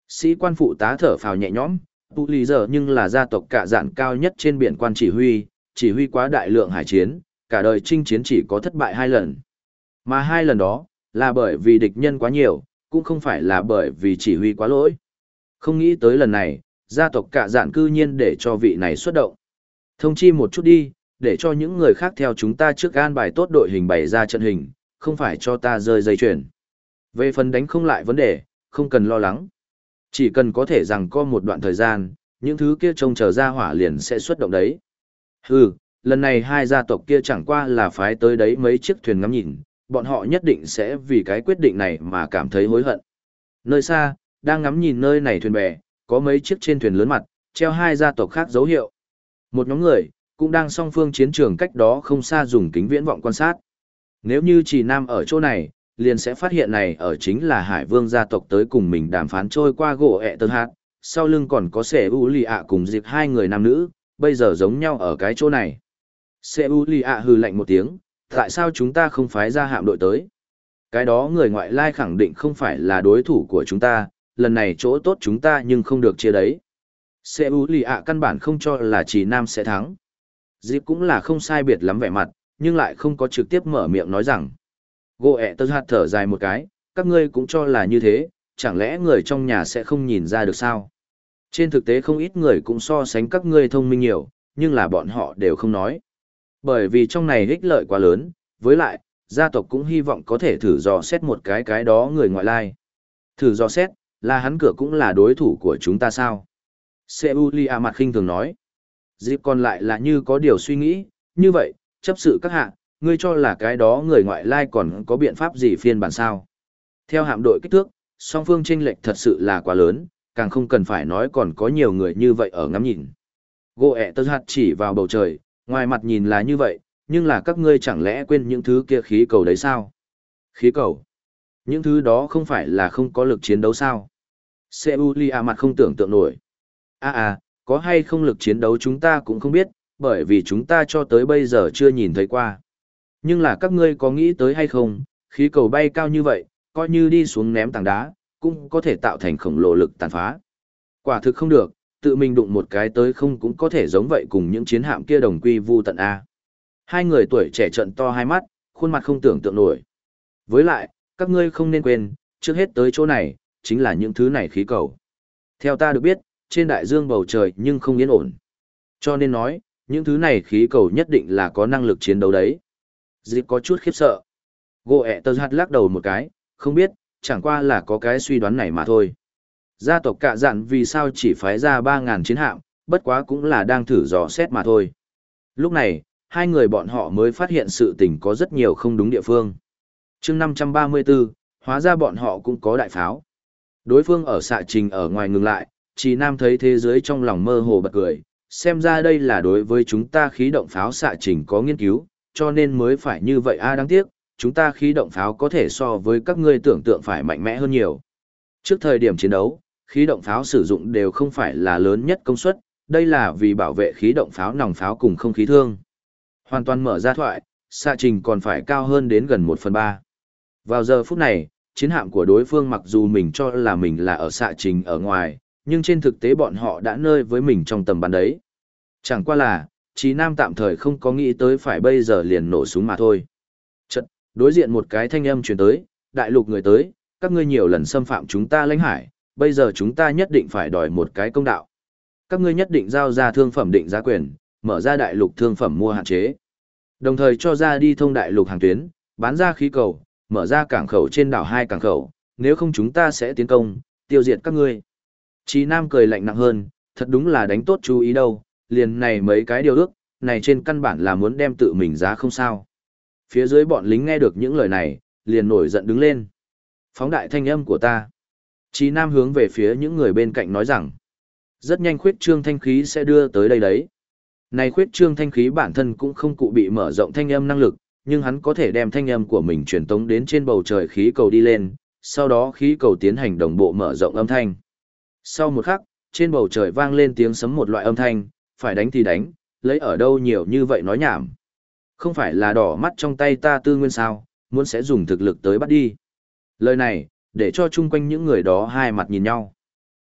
Sĩ quan phụ tá thở phào nhẹ nhõm, Tu Lý giờ nhưng là gia tộc cả dạn cao nhất trên biển quan chỉ huy quá đại lượng hải chiến, cả đời chinh chiến chỉ có thất bại 2 lần. Mà 2 lần đó, là bởi vì địch nhân quá nhiều, cũng không phải là bởi vì chỉ huy quá lỗi. Không nghĩ tới lần này, gia tộc cả dạn cư nhiên để cho vị này xuất động. Thông chi một chút đi, để cho những người khác theo chúng ta trước an bài tốt đội hình bày ra trận hình, không phải cho ta rơi dây chuyền. Về phần đánh không lại vấn đề, không cần lo lắng. Chỉ cần có thể rằng có một đoạn thời gian, những thứ kia trông chờ ra hỏa liền sẽ xuất động đấy. Hừ, lần này hai gia tộc kia chẳng qua là phái tới đấy mấy chiếc thuyền ngắm nhìn, bọn họ nhất định sẽ vì cái quyết định này mà cảm thấy hối hận. Nơi xa, đang ngắm nhìn nơi này thuyền bè, có mấy chiếc trên thuyền lớn mặt, treo hai gia tộc khác dấu hiệu. Một nhóm người, cũng đang song phương chiến trường cách đó không xa dùng kính viễn vọng quan sát. Nếu như chỉ Nam ở chỗ này, liền sẽ phát hiện này ở chính là Hải Vương gia tộc tới cùng mình đàm phán trôi qua gỗ ẹ tơ hạt, sau lưng còn có Sẻ U Lì ạ cùng dịp hai người nam nữ, bây giờ giống nhau ở cái chỗ này. Sẻ U Lì ạ hừ lạnh một tiếng, tại sao chúng ta không phái ra hạm đội tới? Cái đó người ngoại lai khẳng định không phải là đối thủ của chúng ta, lần này chỗ tốt chúng ta nhưng không được chia đấy. Sẻ U Lì ạ căn bản không cho là chỉ Nam sẽ thắng. Dịp cũng là không sai biệt lắm vẻ mặt, nhưng lại không có trực tiếp mở miệng nói rằng. Gỗ ẹ tơ hạt thở dài một cái, các ngươi cũng cho là như thế, chẳng lẽ người trong nhà sẽ không nhìn ra được sao? Trên thực tế không ít người cũng so sánh các ngươi thông minh nhiều, nhưng là bọn họ đều không nói. Bởi vì trong này ích lợi quá lớn, với lại, gia tộc cũng hy vọng có thể thử dò xét một cái đó người ngoại lai. Thử dò xét, là hắn cửa cũng là đối thủ của chúng ta sao? Seulia mặt khinh thường nói. Dịp còn lại là như có điều suy nghĩ, như vậy, chấp sự các hạ, ngươi cho là cái đó người ngoại lai còn có biện pháp gì phiên bản sao? Theo hạm đội kích thước, song phương chênh lệch thật sự là quá lớn, càng không cần phải nói còn có nhiều người như vậy ở ngắm nhìn. Gỗ ẹ tơ hạt chỉ vào bầu trời, ngoài mặt nhìn là như vậy, nhưng là các ngươi chẳng lẽ quên những thứ kia khí cầu đấy sao? Khí cầu? Những thứ đó không phải là không có lực chiến đấu sao? Seulia mặt không tưởng tượng nổi. Có hay không lực chiến đấu chúng ta cũng không biết, bởi vì chúng ta cho tới bây giờ chưa nhìn thấy qua. Nhưng là các ngươi có nghĩ tới hay không, khí cầu bay cao như vậy, coi như đi xuống ném tảng đá, cũng có thể tạo thành khổng lồ lực tàn phá. Quả thực không được, tự mình đụng một cái tới không cũng có thể giống vậy cùng những chiến hạm kia đồng quy vu tận A. Hai người tuổi trẻ trợn to hai mắt, khuôn mặt không tưởng tượng nổi. Với lại, các ngươi không nên quên, trước hết tới chỗ này, chính là những thứ này khí cầu. Theo ta được biết, trên đại dương bầu trời nhưng không yên ổn. Cho nên nói, những thứ này khí cầu nhất định là có năng lực chiến đấu đấy. Dịp có chút khiếp sợ. Gỗ ẹ tơ hạt lắc đầu một cái, không biết, chẳng qua là có cái suy đoán này mà thôi. Gia tộc cạ dặn vì sao chỉ phái ra 3.000 chiến hạm, bất quá cũng là đang thử dò xét mà thôi. Lúc này, hai người bọn họ mới phát hiện sự tình có rất nhiều không đúng địa phương. chương 534, hóa ra bọn họ cũng có đại pháo. Đối phương ở xạ trình ở ngoài ngừng lại, Chỉ Nam thấy thế giới trong lòng mơ hồ bật cười, xem ra đây là đối với chúng ta khí động pháo xạ trình có nghiên cứu, cho nên mới phải như vậy đáng tiếc, chúng ta khí động pháo có thể so với các ngươi tưởng tượng phải mạnh mẽ hơn nhiều. Trước thời điểm chiến đấu, khí động pháo sử dụng đều không phải là lớn nhất công suất, đây là vì bảo vệ khí động pháo nòng pháo cùng không khí thương. Hoàn toàn mở ra thoại, xạ trình còn phải cao hơn đến gần 1/3. Vào giờ phút này, chiến hạm của đối phương mặc dù mình cho là mình là ở xạ trình ở ngoài, nhưng trên thực tế bọn họ đã nơi với mình trong tầm bắn đấy. Chẳng qua là, Chí Nam tạm thời không có nghĩ tới phải bây giờ liền nổ súng mà thôi. Chật, đối diện một cái thanh âm truyền tới, đại lục người tới, các ngươi nhiều lần xâm phạm chúng ta lãnh hải, bây giờ chúng ta nhất định phải đòi một cái công đạo. Các ngươi nhất định giao ra thương phẩm định giá quyền, mở ra đại lục thương phẩm mua hạn chế. Đồng thời cho ra đi thông đại lục hàng tuyến, bán ra khí cầu, mở ra cảng khẩu trên đảo 2 cảng khẩu, nếu không chúng ta sẽ tiến công, tiêu diệt các ngươi. Chí Nam cười lạnh nặng hơn, thật đúng là đánh tốt chú ý đâu, liền này mấy cái điều ước, này trên căn bản là muốn đem tự mình giá không sao. Phía dưới bọn lính nghe được những lời này, liền nổi giận đứng lên. Phóng đại thanh âm của ta. Chí Nam hướng về phía những người bên cạnh nói rằng, rất nhanh khuyết trương thanh khí sẽ đưa tới đây đấy. Này khuyết trương thanh khí bản thân cũng không cụ bị mở rộng thanh âm năng lực, nhưng hắn có thể đem thanh âm của mình truyền tống đến trên bầu trời khí cầu đi lên, sau đó khí cầu tiến hành đồng bộ mở rộng âm thanh. Sau một khắc, trên bầu trời vang lên tiếng sấm một loại âm thanh, phải đánh thì đánh, lấy ở đâu nhiều như vậy nói nhảm. Không phải là đỏ mắt trong tay ta tư nguyên sao, muốn sẽ dùng thực lực tới bắt đi. Lời này, để cho chung quanh những người đó hai mặt nhìn nhau.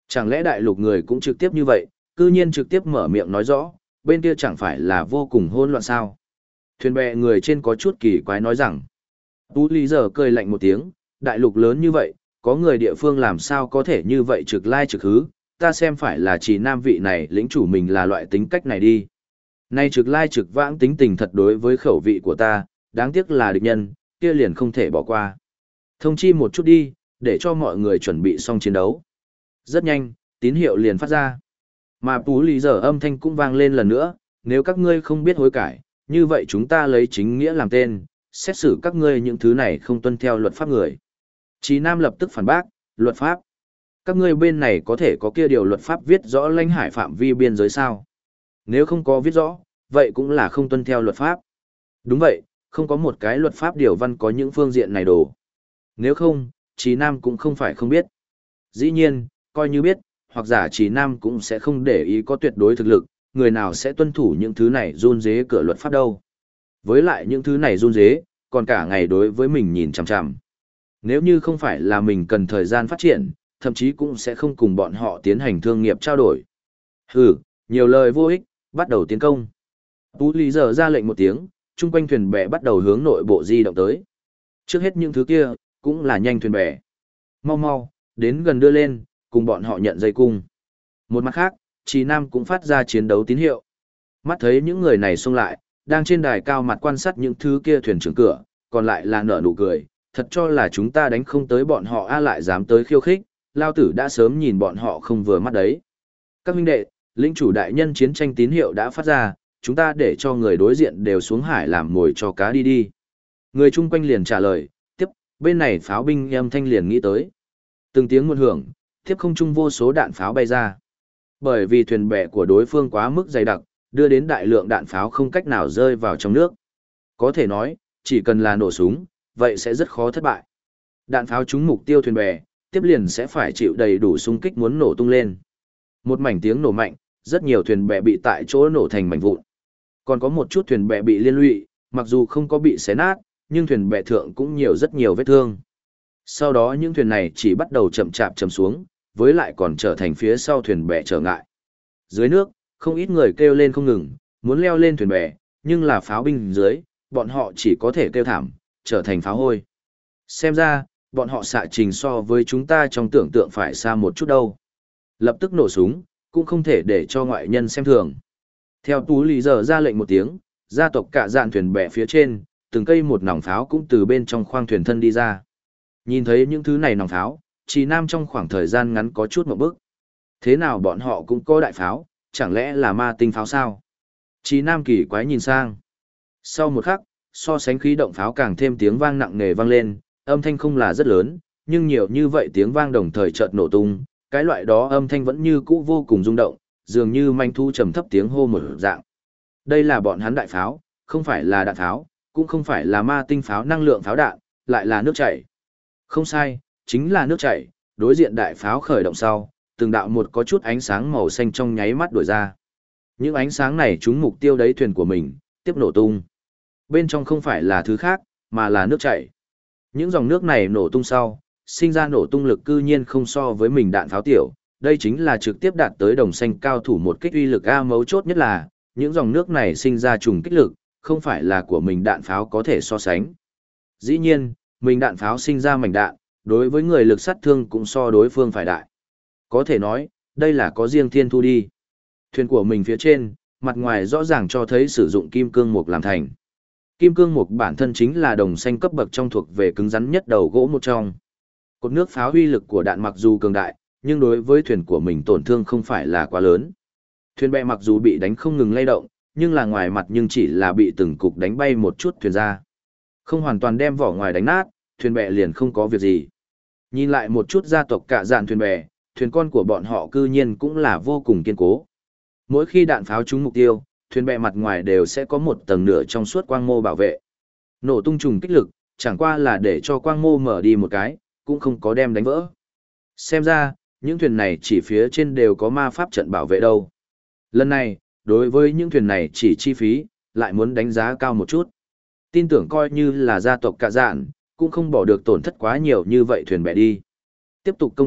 Chẳng lẽ đại lục người cũng trực tiếp như vậy, cư nhiên trực tiếp mở miệng nói rõ, bên kia chẳng phải là vô cùng hỗn loạn sao? Thuyền bè người trên có chút kỳ quái nói rằng. Tú Lý giờ cười lạnh một tiếng, đại lục lớn như vậy, có người địa phương làm sao có thể như vậy trực lai trực hứ, ta xem phải là chỉ nam vị này lĩnh chủ mình là loại tính cách này đi. Nay trực lai trực vãng tính tình thật đối với khẩu vị của ta, đáng tiếc là địch nhân, kia liền không thể bỏ qua. Thông chi một chút đi, để cho mọi người chuẩn bị xong chiến đấu. Rất nhanh, tín hiệu liền phát ra. Mà Tú Lý giờ âm thanh cũng vang lên lần nữa, nếu các ngươi không biết hối cải, như vậy chúng ta lấy chính nghĩa làm tên, xét xử các ngươi những thứ này không tuân theo luật pháp người. Chí Nam lập tức phản bác, luật pháp. Các ngươi bên này có thể có kia điều luật pháp viết rõ lãnh hải phạm vi biên giới sao? Nếu không có viết rõ, vậy cũng là không tuân theo luật pháp. Đúng vậy, không có một cái luật pháp điều văn có những phương diện này đồ. Nếu không, Chí Nam cũng không phải không biết. Dĩ nhiên, coi như biết, hoặc giả Chí Nam cũng sẽ không để ý có tuyệt đối thực lực, người nào sẽ tuân thủ những thứ này run dế cửa luật pháp đâu. Với lại những thứ này run dế, còn cả ngày đối với mình nhìn chằm chằm. Nếu như không phải là mình cần thời gian phát triển, thậm chí cũng sẽ không cùng bọn họ tiến hành thương nghiệp trao đổi. Hừ, nhiều lời vô ích, bắt đầu tiến công. Tú Lý giờ ra lệnh một tiếng, chung quanh thuyền bè bắt đầu hướng nội bộ di động tới. Trước hết những thứ kia, cũng là nhanh thuyền bè. Mau mau, đến gần đưa lên, cùng bọn họ nhận dây cung. Một mặt khác, Trì Nam cũng phát ra chiến đấu tín hiệu. Mắt thấy những người này xông lại, đang trên đài cao mặt quan sát những thứ kia thuyền trưởng cửa, còn lại là nở nụ cười, thật cho là chúng ta đánh không tới bọn họ lại dám tới khiêu khích, lao tử đã sớm nhìn bọn họ không vừa mắt đấy. Các huynh đệ, lĩnh chủ đại nhân chiến tranh tín hiệu đã phát ra, chúng ta để cho người đối diện đều xuống hải làm mồi cho cá đi đi. Người chung quanh liền trả lời, tiếp, bên này pháo binh âm thanh liền nghĩ tới. Từng tiếng muôn hưởng, tiếp không trung vô số đạn pháo bay ra. Bởi vì thuyền bè của đối phương quá mức dày đặc, đưa đến đại lượng đạn pháo không cách nào rơi vào trong nước. Có thể nói, chỉ cần là nổ súng, vậy sẽ rất khó thất bại. Đạn pháo trúng mục tiêu thuyền bè, tiếp liền sẽ phải chịu đầy đủ xung kích muốn nổ tung lên. Một mảnh tiếng nổ mạnh, rất nhiều thuyền bè bị tại chỗ nổ thành mảnh vụn. Còn có một chút thuyền bè bị liên lụy, mặc dù không có bị xé nát, nhưng thuyền bè thượng cũng nhiều rất nhiều vết thương. Sau đó những thuyền này chỉ bắt đầu chậm chạp chầm xuống, với lại còn trở thành phía sau thuyền bè trở ngại. Dưới nước, không ít người kêu lên không ngừng, muốn leo lên thuyền bè, nhưng là pháo binh dưới, bọn họ chỉ có thể kêu thảm, trở thành pháo hôi. Xem ra, bọn họ xạ trình so với chúng ta trong tưởng tượng phải xa một chút đâu. Lập tức nổ súng, cũng không thể để cho ngoại nhân xem thường. Theo Tú Lý giờ ra lệnh một tiếng, gia tộc cả dạn thuyền bè phía trên, từng cây một nòng pháo cũng từ bên trong khoang thuyền thân đi ra. Nhìn thấy những thứ này nòng pháo, Trì Nam trong khoảng thời gian ngắn có chút một bức. Thế nào bọn họ cũng có đại pháo, chẳng lẽ là ma tinh pháo sao? Trì Nam kỳ quái nhìn sang. Sau một khắc, so sánh khí động pháo càng thêm tiếng vang nặng nề vang lên, âm thanh không là rất lớn, nhưng nhiều như vậy tiếng vang đồng thời chợt nổ tung, cái loại đó âm thanh vẫn như cũ vô cùng rung động, dường như manh thu trầm thấp tiếng hô một dạng. Đây là bọn hắn đại pháo, không phải là đạn pháo, cũng không phải là ma tinh pháo năng lượng pháo đạn, lại là nước chảy. Không sai, chính là nước chảy, đối diện đại pháo khởi động sau, từng đạo một có chút ánh sáng màu xanh trong nháy mắt đuổi ra. Những ánh sáng này trúng mục tiêu đáy thuyền của mình, tiếp nổ tung. Bên trong không phải là thứ khác, mà là nước chảy. Những dòng nước này nổ tung sau, sinh ra nổ tung lực cư nhiên không so với mình đạn pháo tiểu, đây chính là trực tiếp đạt tới đồng xanh cao thủ một kích uy lực A, mấu chốt nhất là, những dòng nước này sinh ra trùng kích lực, không phải là của mình đạn pháo có thể so sánh. Dĩ nhiên, mình đạn pháo sinh ra mảnh đạn, đối với người lực sát thương cũng so đối phương phải đại. Có thể nói, đây là có riêng thiên thu đi. Thuyền của mình phía trên, mặt ngoài rõ ràng cho thấy sử dụng kim cương mục làm thành. Kim cương mục bản thân chính là đồng xanh cấp bậc trong thuộc về cứng rắn nhất đầu gỗ một trong. Cột nước pháo uy lực của đạn mặc dù cường đại, nhưng đối với thuyền của mình tổn thương không phải là quá lớn. Thuyền bè mặc dù bị đánh không ngừng lay động, nhưng là ngoài mặt nhưng chỉ là bị từng cục đánh bay một chút thuyền ra. Không hoàn toàn đem vỏ ngoài đánh nát, thuyền bè liền không có việc gì. Nhìn lại một chút gia tộc cả dạn thuyền bè, thuyền con của bọn họ cư nhiên cũng là vô cùng kiên cố. Mỗi khi đạn pháo trúng mục tiêu, thuyền bè mặt ngoài đều sẽ có một tầng nửa trong suốt quang mô bảo vệ. Nổ tung trùng kích lực, chẳng qua là để cho quang mô mở đi một cái, cũng không có đem đánh vỡ. Xem ra, những thuyền này chỉ phía trên đều có ma pháp trận bảo vệ đâu. Lần này, đối với những thuyền này chỉ chi phí, lại muốn đánh giá cao một chút. Tin tưởng coi như là gia tộc cả dạn, cũng không bỏ được tổn thất quá nhiều như vậy thuyền bè đi. Tiếp tục công kích,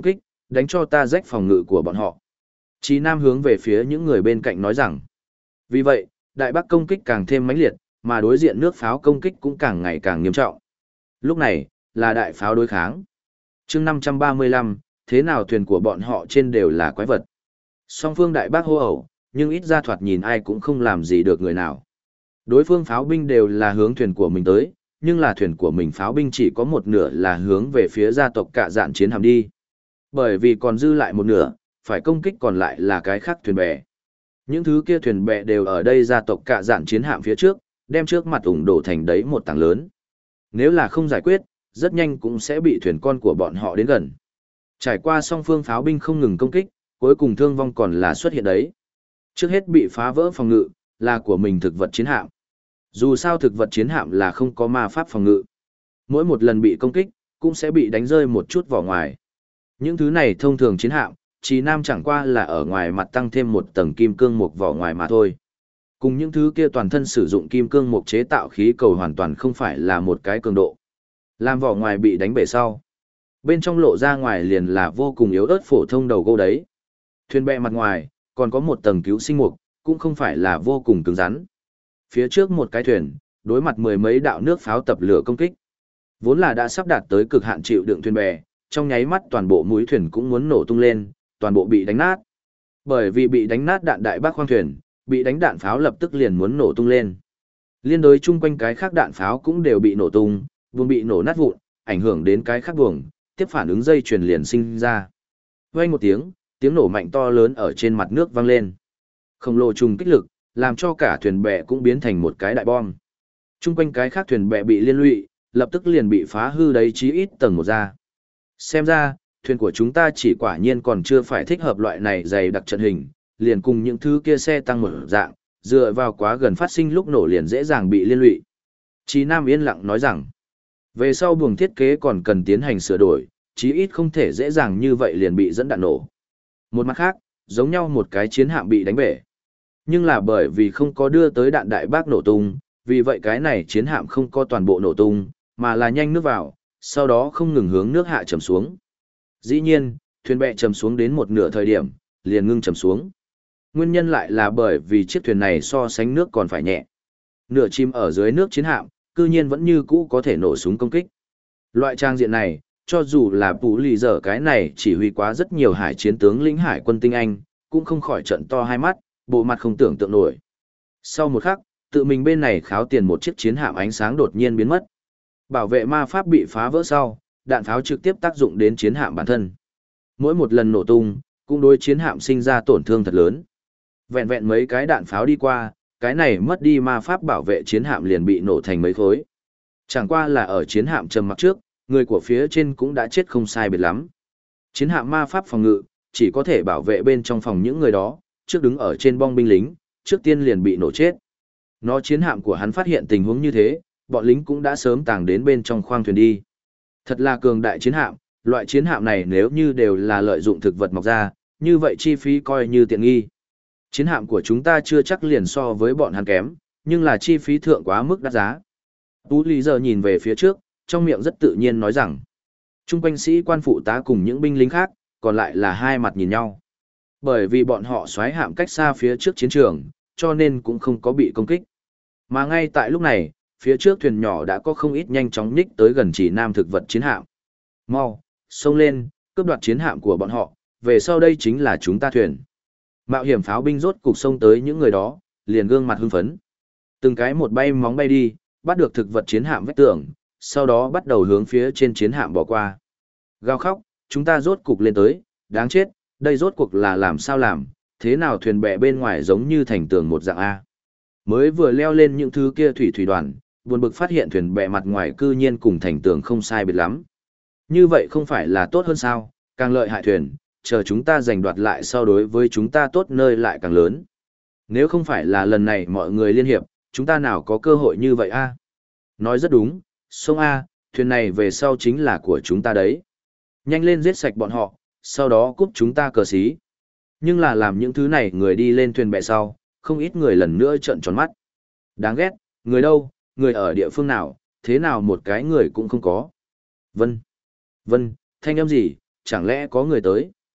đánh cho ta rách phòng ngự của bọn họ. Chí Nam hướng về phía những người bên cạnh nói rằng, vì vậy, Đại Bắc công kích càng thêm mãnh liệt, mà đối diện nước pháo công kích cũng càng ngày càng nghiêm trọng. Lúc này, là đại pháo đối kháng. chương 535, thế nào thuyền của bọn họ trên đều là quái vật. Song phương Đại Bác hô ẩu, nhưng ít ra thoạt nhìn ai cũng không làm gì được người nào. Đối phương pháo binh đều là hướng thuyền của mình tới, nhưng là thuyền của mình pháo binh chỉ có một nửa là hướng về phía gia tộc Cạ Dạn chiến hạm đi. Bởi vì còn dư lại một nửa, phải công kích còn lại là cái khác thuyền bè. Những thứ kia thuyền bè đều ở đây gia tộc Cạ Dạn chiến hạm phía trước, đem trước mặt ủng đổ thành đấy một tảng lớn. Nếu là không giải quyết, rất nhanh cũng sẽ bị thuyền con của bọn họ đến gần. Trải qua song phương pháo binh không ngừng công kích, cuối cùng thương vong còn là xuất hiện đấy. Trước hết bị phá vỡ phòng ngự, là của mình thực vật chiến hạm. Dù sao thực vật chiến hạm là không có ma pháp phòng ngự. Mỗi một lần bị công kích, cũng sẽ bị đánh rơi một chút vỏ ngoài. Những thứ này thông thường chiến hạm, Chí Nam chẳng qua là ở ngoài mặt tăng thêm một tầng kim cương mục vỏ ngoài mà thôi. Cùng những thứ kia toàn thân sử dụng kim cương mục chế tạo khí cầu hoàn toàn không phải là một cái cường độ. Làm vỏ ngoài bị đánh bể sau. Bên trong lộ ra ngoài liền là vô cùng yếu ớt phổ thông đầu gỗ đấy. Thuyền bè mặt ngoài, còn có một tầng cứu sinh mục, cũng không phải là vô cùng cứng rắn. Phía trước một cái thuyền, đối mặt mười mấy đạo nước pháo tập lửa công kích. Vốn là đã sắp đạt tới cực hạn chịu đựng thuyền bè, trong nháy mắt toàn bộ mũi thuyền cũng muốn nổ tung lên, toàn bộ bị đánh nát. Bởi vì bị đánh nát đạn đại bác khoang thuyền, bị đánh đạn pháo lập tức liền muốn nổ tung lên. Liên đối chung quanh cái khác đạn pháo cũng đều bị nổ tung, buồng bị nổ nát vụn, ảnh hưởng đến cái khác buồng, tiếp phản ứng dây chuyền liền sinh ra. Vang một tiếng, tiếng nổ mạnh to lớn ở trên mặt nước vang lên. Khổng lồ trùng kích lực, làm cho cả thuyền bè cũng biến thành một cái đại bom. Chung quanh cái khác thuyền bè bị liên lụy, lập tức liền bị phá hư đấy chí ít tầng một ra. Xem ra, thuyền của chúng ta chỉ quả nhiên còn chưa phải thích hợp loại này dày đặc trận hình, liền cùng những thứ kia xe tăng một dạng, dựa vào quá gần phát sinh lúc nổ liền dễ dàng bị liên lụy. Chí Nam yên lặng nói rằng, về sau buồng thiết kế còn cần tiến hành sửa đổi, chí ít không thể dễ dàng như vậy liền bị dẫn đạn nổ. Một mặt khác, giống nhau một cái chiến hạm bị đánh bể. Nhưng là bởi vì không có đưa tới đạn đại bác nổ tung, vì vậy cái này chiến hạm không có toàn bộ nổ tung, mà là nhanh nước vào, sau đó không ngừng hướng nước hạ chầm xuống. Dĩ nhiên, thuyền bè chầm xuống đến một nửa thời điểm, liền ngưng chầm xuống. Nguyên nhân lại là bởi vì chiếc thuyền này so sánh nước còn phải nhẹ. Nửa chìm ở dưới nước chiến hạm, cư nhiên vẫn như cũ có thể nổ súng công kích. Loại trang diện này, cho dù là Pú Lì Dở cái này chỉ huy quá rất nhiều hải chiến tướng lĩnh hải quân tinh Anh, cũng không khỏi trận to hai mắt, bộ mặt không tưởng tượng nổi. Sau một khắc, tự mình bên này kháo tiền một chiếc chiến hạm ánh sáng đột nhiên biến mất. Bảo vệ ma pháp bị phá vỡ sau, đạn pháo trực tiếp tác dụng đến chiến hạm bản thân. Mỗi một lần nổ tung, cũng đối chiến hạm sinh ra tổn thương thật lớn. Vẹn vẹn mấy cái đạn pháo đi qua, cái này mất đi ma pháp bảo vệ chiến hạm liền bị nổ thành mấy khối. Chẳng qua là ở chiến hạm trầm mặc trước, người của phía trên cũng đã chết không sai biệt lắm. Chiến hạm ma pháp phòng ngự, chỉ có thể bảo vệ bên trong phòng những người đó, trước đứng ở trên bong binh lính, trước tiên liền bị nổ chết. Nó chiến hạm của hắn phát hiện tình huống như thế, bọn lính cũng đã sớm tàng đến bên trong khoang thuyền đi. Thật là cường đại chiến hạm, loại chiến hạm này nếu như đều là lợi dụng thực vật mọc ra, như vậy chi phí coi như tiện nghi. Chiến hạm của chúng ta chưa chắc liền so với bọn hắn kém, nhưng là chi phí thượng quá mức đắt giá. Tú Lý giờ nhìn về phía trước, trong miệng rất tự nhiên nói rằng, chung quanh sĩ quan phụ tá cùng những binh lính khác, còn lại là hai mặt nhìn nhau. Bởi vì bọn họ xoáy hạm cách xa phía trước chiến trường, cho nên cũng không có bị công kích. Mà ngay tại lúc này, phía trước thuyền nhỏ đã có không ít nhanh chóng nhích tới gần Chỉ Nam thực vật chiến hạm. Mau, xông lên, cướp đoạt chiến hạm của bọn họ, về sau đây chính là chúng ta thuyền. Mạo hiểm pháo binh rốt cục xông tới những người đó, liền gương mặt hưng phấn. Từng cái một bay móng bay đi, bắt được thực vật chiến hạm vách tường, sau đó bắt đầu hướng phía trên chiến hạm bỏ qua. Gào khóc, chúng ta rốt cục lên tới, đáng chết, đây rốt cuộc là làm sao làm, thế nào thuyền bè bên ngoài giống như thành tường một dạng A. Mới vừa leo lên những thứ kia thủy đoàn, buồn bực phát hiện thuyền bè mặt ngoài cư nhiên cùng thành tường không sai biệt lắm. Như vậy không phải là tốt hơn sao, càng lợi hại thuyền, chờ chúng ta giành đoạt lại sau đối với chúng ta tốt nơi lại càng lớn. Nếu không phải là lần này mọi người liên hiệp, chúng ta nào có cơ hội như vậy A. Nói rất đúng, sông A, thuyền này về sau chính là của chúng ta đấy. Nhanh lên giết sạch bọn họ, sau đó cúp chúng ta cờ xí. Nhưng là làm những thứ này người đi lên thuyền bè sau, không ít người lần nữa trợn tròn mắt. Đáng ghét, người đâu, người ở địa phương nào, thế nào một cái người cũng không có. Vân, thanh âm gì, chẳng lẽ có người tới?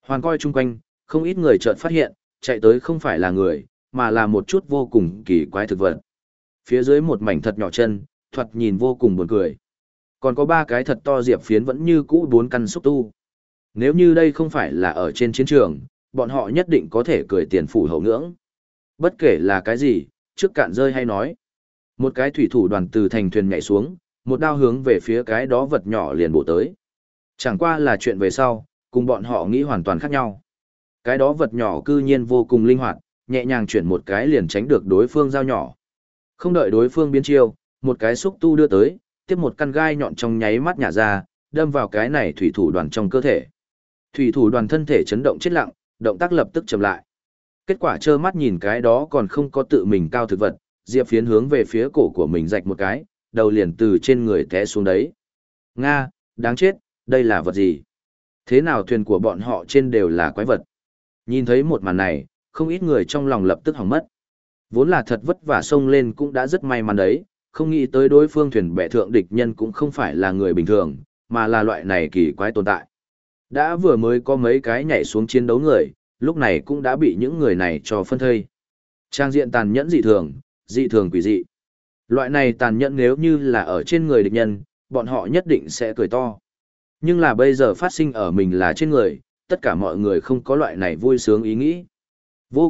Hoàn coi chung quanh, không ít người chợt phát hiện, chạy tới không phải là người, mà là một chút vô cùng kỳ quái thực vật. Phía dưới một mảnh thật nhỏ chân, thoạt nhìn vô cùng buồn cười. Còn có 3 cái thật to diệp phiến vẫn như cũ 4 căn xúc tu. Nếu như đây không phải là ở trên chiến trường, bọn họ nhất định có thể cười tiền phủ hậu ngưỡng. Bất kể là cái gì, trước cạn rơi hay nói. Một cái thủy thủ đoàn từ thành thuyền nhảy xuống, một đao hướng về phía cái đó vật nhỏ liền bổ tới. Chẳng qua là chuyện về sau, cùng bọn họ nghĩ hoàn toàn khác nhau. Cái đó vật nhỏ cư nhiên vô cùng linh hoạt, nhẹ nhàng chuyển một cái liền tránh được đối phương dao nhỏ. Không đợi đối phương biến chiêu, một cái xúc tu đưa tới, tiếp một căn gai nhọn trong nháy mắt nhả ra, đâm vào cái này thủy thủ đoàn trong cơ thể. Thủy thủ đoàn thân thể chấn động chết lặng, động tác lập tức chậm lại. Kết quả trơ mắt nhìn cái đó còn không có tự mình cao thực vật, diệp phiến hướng về phía cổ của mình rạch một cái, đầu liền từ trên người té xuống đấy. Nga, đáng chết, đây là vật gì? Thế nào thuyền của bọn họ trên đều là quái vật? Nhìn thấy một màn này, không ít người trong lòng lập tức hỏng mất. Vốn là thật vất vả xông lên cũng đã rất may mắn đấy, không nghĩ tới đối phương thuyền bè thượng địch nhân cũng không phải là người bình thường, mà là loại này kỳ quái tồn tại. Đã vừa mới có mấy cái nhảy xuống chiến đấu người, lúc này cũng đã bị những người này cho phân thây. Trang diện tàn nhẫn dị thường quỷ dị. Loại này tàn nhẫn nếu như là ở trên người địch nhân, bọn họ nhất định sẽ cười to. Nhưng là bây giờ phát sinh ở mình là trên người, tất cả mọi người không có loại này vui sướng ý nghĩ. Vô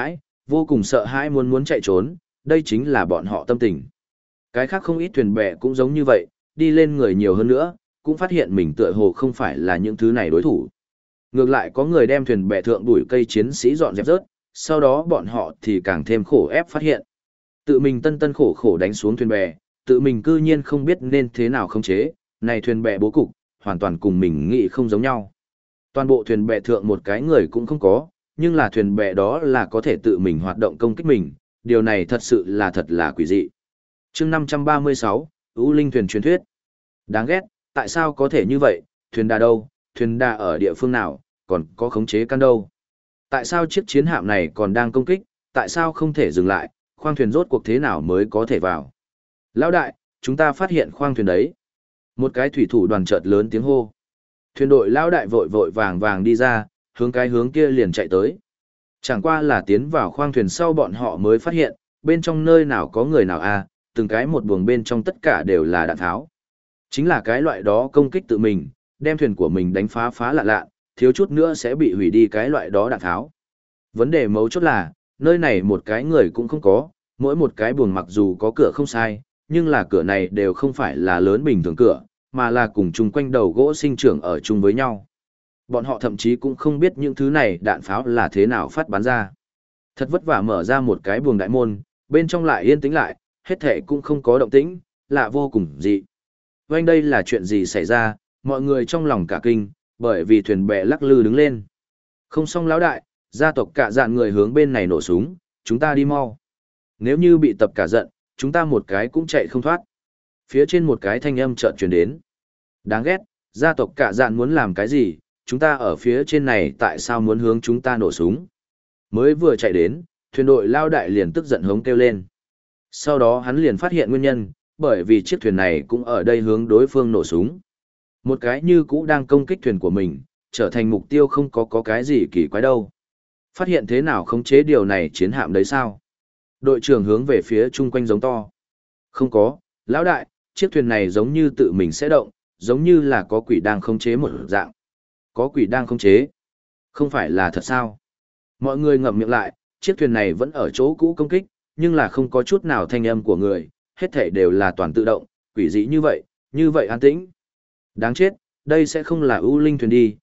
cùng sợ hãi muốn muốn chạy trốn, đây chính là bọn họ tâm tình. Cái khác không ít thuyền bè cũng giống như vậy, đi lên người nhiều hơn nữa, cũng phát hiện mình tựa hồ không phải là những thứ này đối thủ. Ngược lại có người đem thuyền bè thượng đuổi cây chiến sĩ dọn dẹp rớt, sau đó bọn họ thì càng thêm khổ ép phát hiện. Tự mình tân khổ đánh xuống thuyền bè, tự mình cư nhiên không biết nên thế nào khống chế, này thuyền bè bố cục, hoàn toàn cùng mình nghĩ không giống nhau. Toàn bộ thuyền bè thượng một cái người cũng không có, nhưng là thuyền bè đó là có thể tự mình hoạt động công kích mình, điều này thật sự là thật là quỷ dị. Chương 536, ưu linh thuyền truyền thuyết. Đáng ghét, tại sao có thể như vậy, thuyền đà đâu, thuyền đà ở địa phương nào, còn có khống chế căn đâu. Tại sao chiếc chiến hạm này còn đang công kích, tại sao không thể dừng lại, khoang thuyền rốt cuộc thế nào mới có thể vào. Lão đại, chúng ta phát hiện khoang thuyền đấy. Một cái thủy thủ đoàn chợt lớn tiếng hô. Thuyền đội lão đại vội vội vàng vàng đi ra, hướng kia liền chạy tới. Chẳng qua là tiến vào khoang thuyền sau bọn họ mới phát hiện, bên trong nơi nào có người nào à, từng cái một buồng bên trong tất cả đều là đạn tháo. Chính là cái loại đó công kích tự mình, đem thuyền của mình đánh phá lạ lạ, thiếu chút nữa sẽ bị hủy đi cái loại đó đạn tháo. Vấn đề mấu chốt là, nơi này một cái người cũng không có, mỗi một cái buồng mặc dù có cửa không sai, nhưng là cửa này đều không phải là lớn bình thường cửa, mà là cùng chung quanh đầu gỗ sinh trưởng ở chung với nhau. Bọn họ thậm chí cũng không biết những thứ này đạn pháo là thế nào phát bắn ra. Thật vất vả mở ra một cái buồng đại môn, bên trong lại yên tĩnh lại, hết thảy cũng không có động tĩnh, lạ vô cùng dị. Vâng, đây là chuyện gì xảy ra, mọi người trong lòng cả kinh, bởi vì thuyền bè lắc lư đứng lên. Không xong lão đại, gia tộc cả dạn người hướng bên này nổ súng, chúng ta đi mau. Nếu như bị tập cả giận, chúng ta một cái cũng chạy không thoát. Phía trên một cái thanh âm chợt truyền đến. Đáng ghét, gia tộc cả dạn muốn làm cái gì, chúng ta ở phía trên này tại sao muốn hướng chúng ta nổ súng. Mới vừa chạy đến, thuyền đội lao đại liền tức giận hống kêu lên. Sau đó hắn liền phát hiện nguyên nhân, bởi vì chiếc thuyền này cũng ở đây hướng đối phương nổ súng. Một cái như cũ đang công kích thuyền của mình, trở thành mục tiêu không có cái gì kỳ quái đâu. Phát hiện thế nào khống chế điều này chiến hạm đấy sao? Đội trưởng hướng về phía chung quanh giống to. Không có, lão đại, chiếc thuyền này giống như tự mình sẽ động, giống như là có quỷ đang khống chế một dạng. Có quỷ đang khống chế? Không phải là thật sao? Mọi người ngậm miệng lại, chiếc thuyền này vẫn ở chỗ cũ công kích, nhưng là không có chút nào thanh âm của người, hết thảy đều là toàn tự động, quỷ dị như vậy an tĩnh. Đáng chết, đây sẽ không là ưu linh thuyền đi,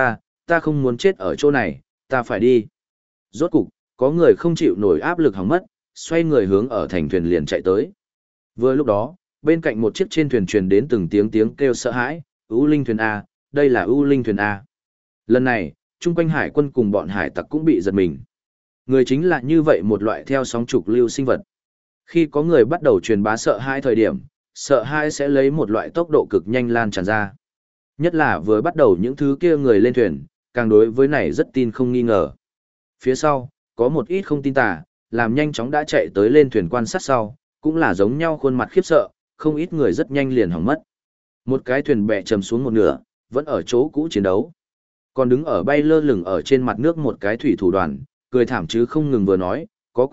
ta không muốn chết ở chỗ này, ta phải đi. Rốt cục, có người không chịu nổi áp lực hỏng mất, xoay người hướng ở thành thuyền liền chạy tới. Vừa lúc đó, bên cạnh một chiếc trên thuyền truyền đến từng tiếng kêu sợ hãi, ưu linh thuyền A, đây là ưu linh thuyền A. Lần này, chung quanh hải quân cùng bọn hải tặc cũng bị giật mình. Người chính là như vậy một loại theo sóng trục lưu sinh vật. Khi có người bắt đầu truyền bá sợ hãi thời điểm, sợ hãi sẽ lấy một loại tốc độ cực nhanh lan tràn ra. Nhất là vừa bắt đầu những thứ kia người lên thuyền, càng đối với này rất tin không nghi ngờ. Phía sau, có một ít không tin tà, làm nhanh chóng đã chạy tới lên thuyền quan sát sau, cũng là giống nhau khuôn mặt khiếp sợ, không ít người rất nhanh liền hỏng mất. Một cái thuyền bè chầm xuống một nửa, vẫn ở chỗ cũ chiến đấu. Còn đứng ở bay lơ lửng ở trên mặt nước một cái thủy thủ đoàn, cười thảm chứ không ngừng vừa nói,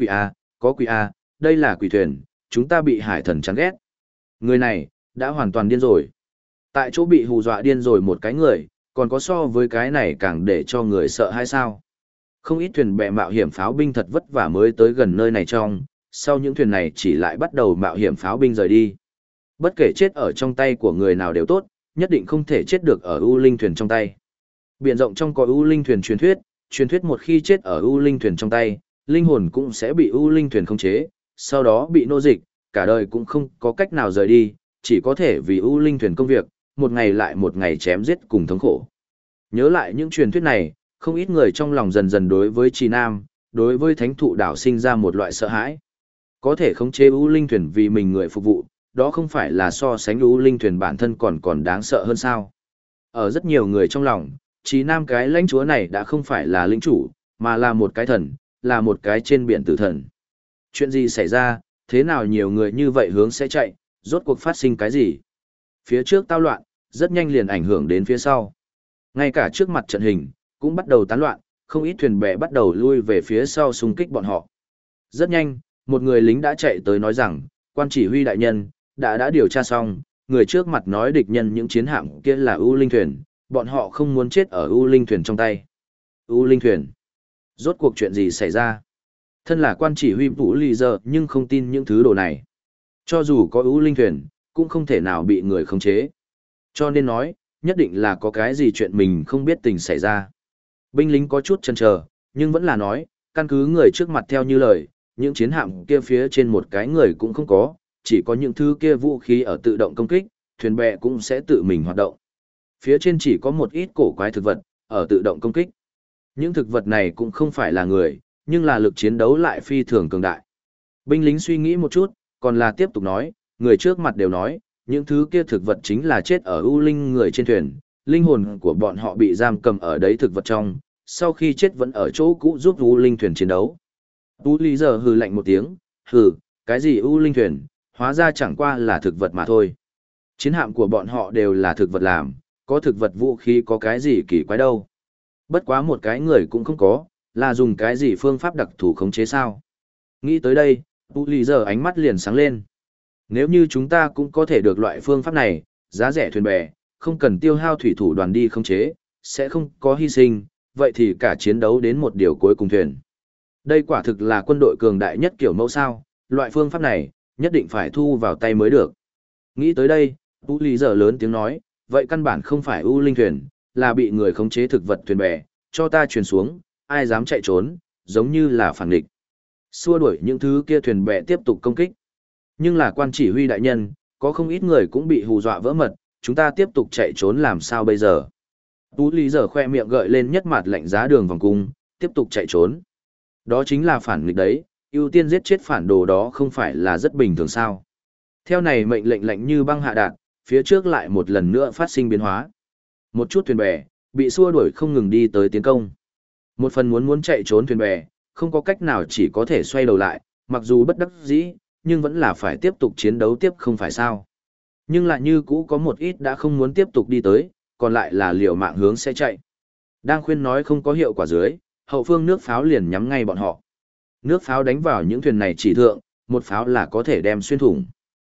có quỷ A, đây là quỷ thuyền, chúng ta bị hải thần chán ghét. Người này, đã hoàn toàn điên rồi. Tại chỗ bị hù dọa điên rồi một cái người, còn có so với cái này càng để cho người sợ hay sao? Không ít thuyền bè mạo hiểm pháo binh thật vất vả mới tới gần nơi này trong, sau những thuyền này chỉ lại bắt đầu mạo hiểm pháo binh rời đi. Bất kể chết ở trong tay của người nào đều tốt, nhất định không thể chết được ở U Linh thuyền trong tay. Biển rộng trong có U Linh thuyền truyền thuyết một khi chết ở U Linh thuyền trong tay, linh hồn cũng sẽ bị U Linh thuyền khống chế, sau đó bị nô dịch, cả đời cũng không có cách nào rời đi, chỉ có thể vì U Linh thuyền công việc, một ngày lại một ngày chém giết cùng thống khổ. Nhớ lại những truyền thuyết này, không ít người trong lòng dần dần đối với Trì Nam, đối với Thánh Thụ Đảo sinh ra một loại sợ hãi. Có thể khống chế U Linh thuyền vì mình người phục vụ, đó không phải là so sánh U Linh thuyền bản thân còn đáng sợ hơn sao? Ở rất nhiều người trong lòng, Trì Nam cái lãnh chúa này đã không phải là lĩnh chủ, mà là một cái thần, là một cái trên biển tử thần. Chuyện gì xảy ra, thế nào nhiều người như vậy hướng sẽ chạy, rốt cuộc phát sinh cái gì? Phía trước tao loạn, rất nhanh liền ảnh hưởng đến phía sau. Ngay cả trước mặt trận hình, cũng bắt đầu tán loạn, không ít thuyền bè bắt đầu lui về phía sau xung kích bọn họ. Rất nhanh, một người lính đã chạy tới nói rằng, quan chỉ huy đại nhân, đã điều tra xong, người trước mặt nói địch nhân những chiến hạm kia là U Linh thuyền, bọn họ không muốn chết ở U Linh thuyền trong tay. U Linh thuyền? Rốt cuộc chuyện gì xảy ra? Thân là quan chỉ huy Vũ Lì Giờ nhưng không tin những thứ đồ này. Cho dù có U Linh thuyền, cũng không thể nào bị người khống chế. Cho nên nói, nhất định là có cái gì chuyện mình không biết tình xảy ra. Binh lính có chút chần chờ, nhưng vẫn là nói, căn cứ người trước mặt theo như lời, những chiến hạm kia phía trên một cái người cũng không có, chỉ có những thứ kia vũ khí ở tự động công kích, thuyền bè cũng sẽ tự mình hoạt động. Phía trên chỉ có một ít cổ quái thực vật, ở tự động công kích. Những thực vật này cũng không phải là người, nhưng là lực chiến đấu lại phi thường cường đại. Binh lính suy nghĩ một chút, còn là tiếp tục nói, người trước mặt đều nói, những thứ kia thực vật chính là chết ở U Linh người trên thuyền, linh hồn của bọn họ bị giam cầm ở đấy thực vật trong, sau khi chết vẫn ở chỗ cũ giúp U Linh thuyền chiến đấu. U Lý giờ hừ lạnh một tiếng, hừ, cái gì U Linh thuyền, hóa ra chẳng qua là thực vật mà thôi. Chiến hạm của bọn họ đều là thực vật làm, có thực vật vũ khí có cái gì kỳ quái đâu. Bất quá một cái người cũng không có, là dùng cái gì phương pháp đặc thù khống chế sao. Nghĩ tới đây, U Lý giờ ánh mắt liền sáng lên. Nếu như chúng ta cũng có thể được loại phương pháp này, giá rẻ thuyền bè, không cần tiêu hao thủy thủ đoàn đi khống chế, sẽ không có hy sinh, vậy thì cả chiến đấu đến một điều cuối cùng thuyền. Đây quả thực là quân đội cường đại nhất kiểu mẫu sao, loại phương pháp này, nhất định phải thu vào tay mới được. Nghĩ tới đây, U Lý giờ lớn tiếng nói, vậy căn bản không phải U Linh thuyền, là bị người khống chế thực vật thuyền bè, cho ta truyền xuống, ai dám chạy trốn, giống như là phản địch. Xua đuổi những thứ kia thuyền bè tiếp tục công kích. Nhưng là quan chỉ huy đại nhân, có không ít người cũng bị hù dọa vỡ mật, chúng ta tiếp tục chạy trốn làm sao bây giờ? Tú Lý giờ khoe miệng gợi lên nhất mặt lạnh giá đường vòng cung, tiếp tục chạy trốn. Đó chính là phản nghịch đấy, ưu tiên giết chết phản đồ đó không phải là rất bình thường sao? Theo này mệnh lệnh lạnh như băng hạ đạt, phía trước lại một lần nữa phát sinh biến hóa. Một chút thuyền bè, bị xua đuổi không ngừng đi tới tiến công. Một phần muốn chạy trốn thuyền bè, không có cách nào chỉ có thể xoay đầu lại, mặc dù bất đắc dĩ, nhưng vẫn là phải tiếp tục chiến đấu tiếp không phải sao. Nhưng lại như cũ có một ít đã không muốn tiếp tục đi tới, còn lại là liều mạng hướng sẽ chạy. Đang khuyên nói không có hiệu quả dưới, hậu phương nước pháo liền nhắm ngay bọn họ. Nước pháo đánh vào những thuyền này chỉ thượng, một pháo là có thể đem xuyên thủng.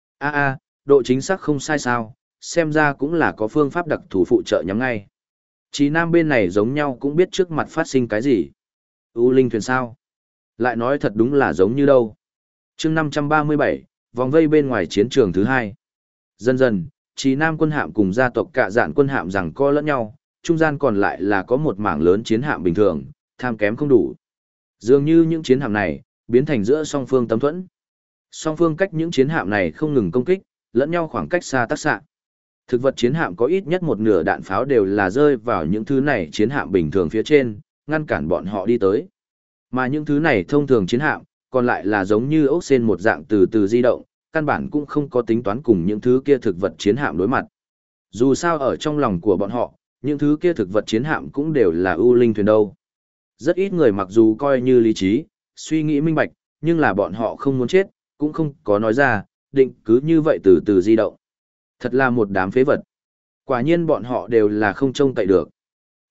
Độ chính xác không sai sao, xem ra cũng là có phương pháp đặc thù phụ trợ nhắm ngay. Chí Nam bên này giống nhau cũng biết trước mặt phát sinh cái gì. U Linh thuyền sao? Lại nói thật đúng là giống như đâu. Chương 537, vòng vây bên ngoài chiến trường thứ hai. Dần dần, Chí Nam quân hạm cùng gia tộc Cạ Dạn quân hạm giằng co lẫn nhau, trung gian còn lại là có một mảng lớn chiến hạm bình thường, tham kém không đủ. Dường như những chiến hạm này biến thành giữa song phương tấm thuẫn. Song phương cách những chiến hạm này không ngừng công kích, lẫn nhau khoảng cách xa tác xạ. Thực vật chiến hạm có ít nhất một nửa đạn pháo đều là rơi vào những thứ này chiến hạm bình thường phía trên, ngăn cản bọn họ đi tới. Mà những thứ này thông thường chiến hạm, còn lại là giống như ốc sên một dạng từ từ di động, căn bản cũng không có tính toán cùng những thứ kia thực vật chiến hạm đối mặt. Dù sao ở trong lòng của bọn họ, những thứ kia thực vật chiến hạm cũng đều là ưu linh thuyền đâu. Rất ít người mặc dù coi như lý trí, suy nghĩ minh bạch, nhưng là bọn họ không muốn chết, cũng không có nói ra, định cứ như vậy từ từ di động. Thật là một đám phế vật. Quả nhiên bọn họ đều là không trông cậy được.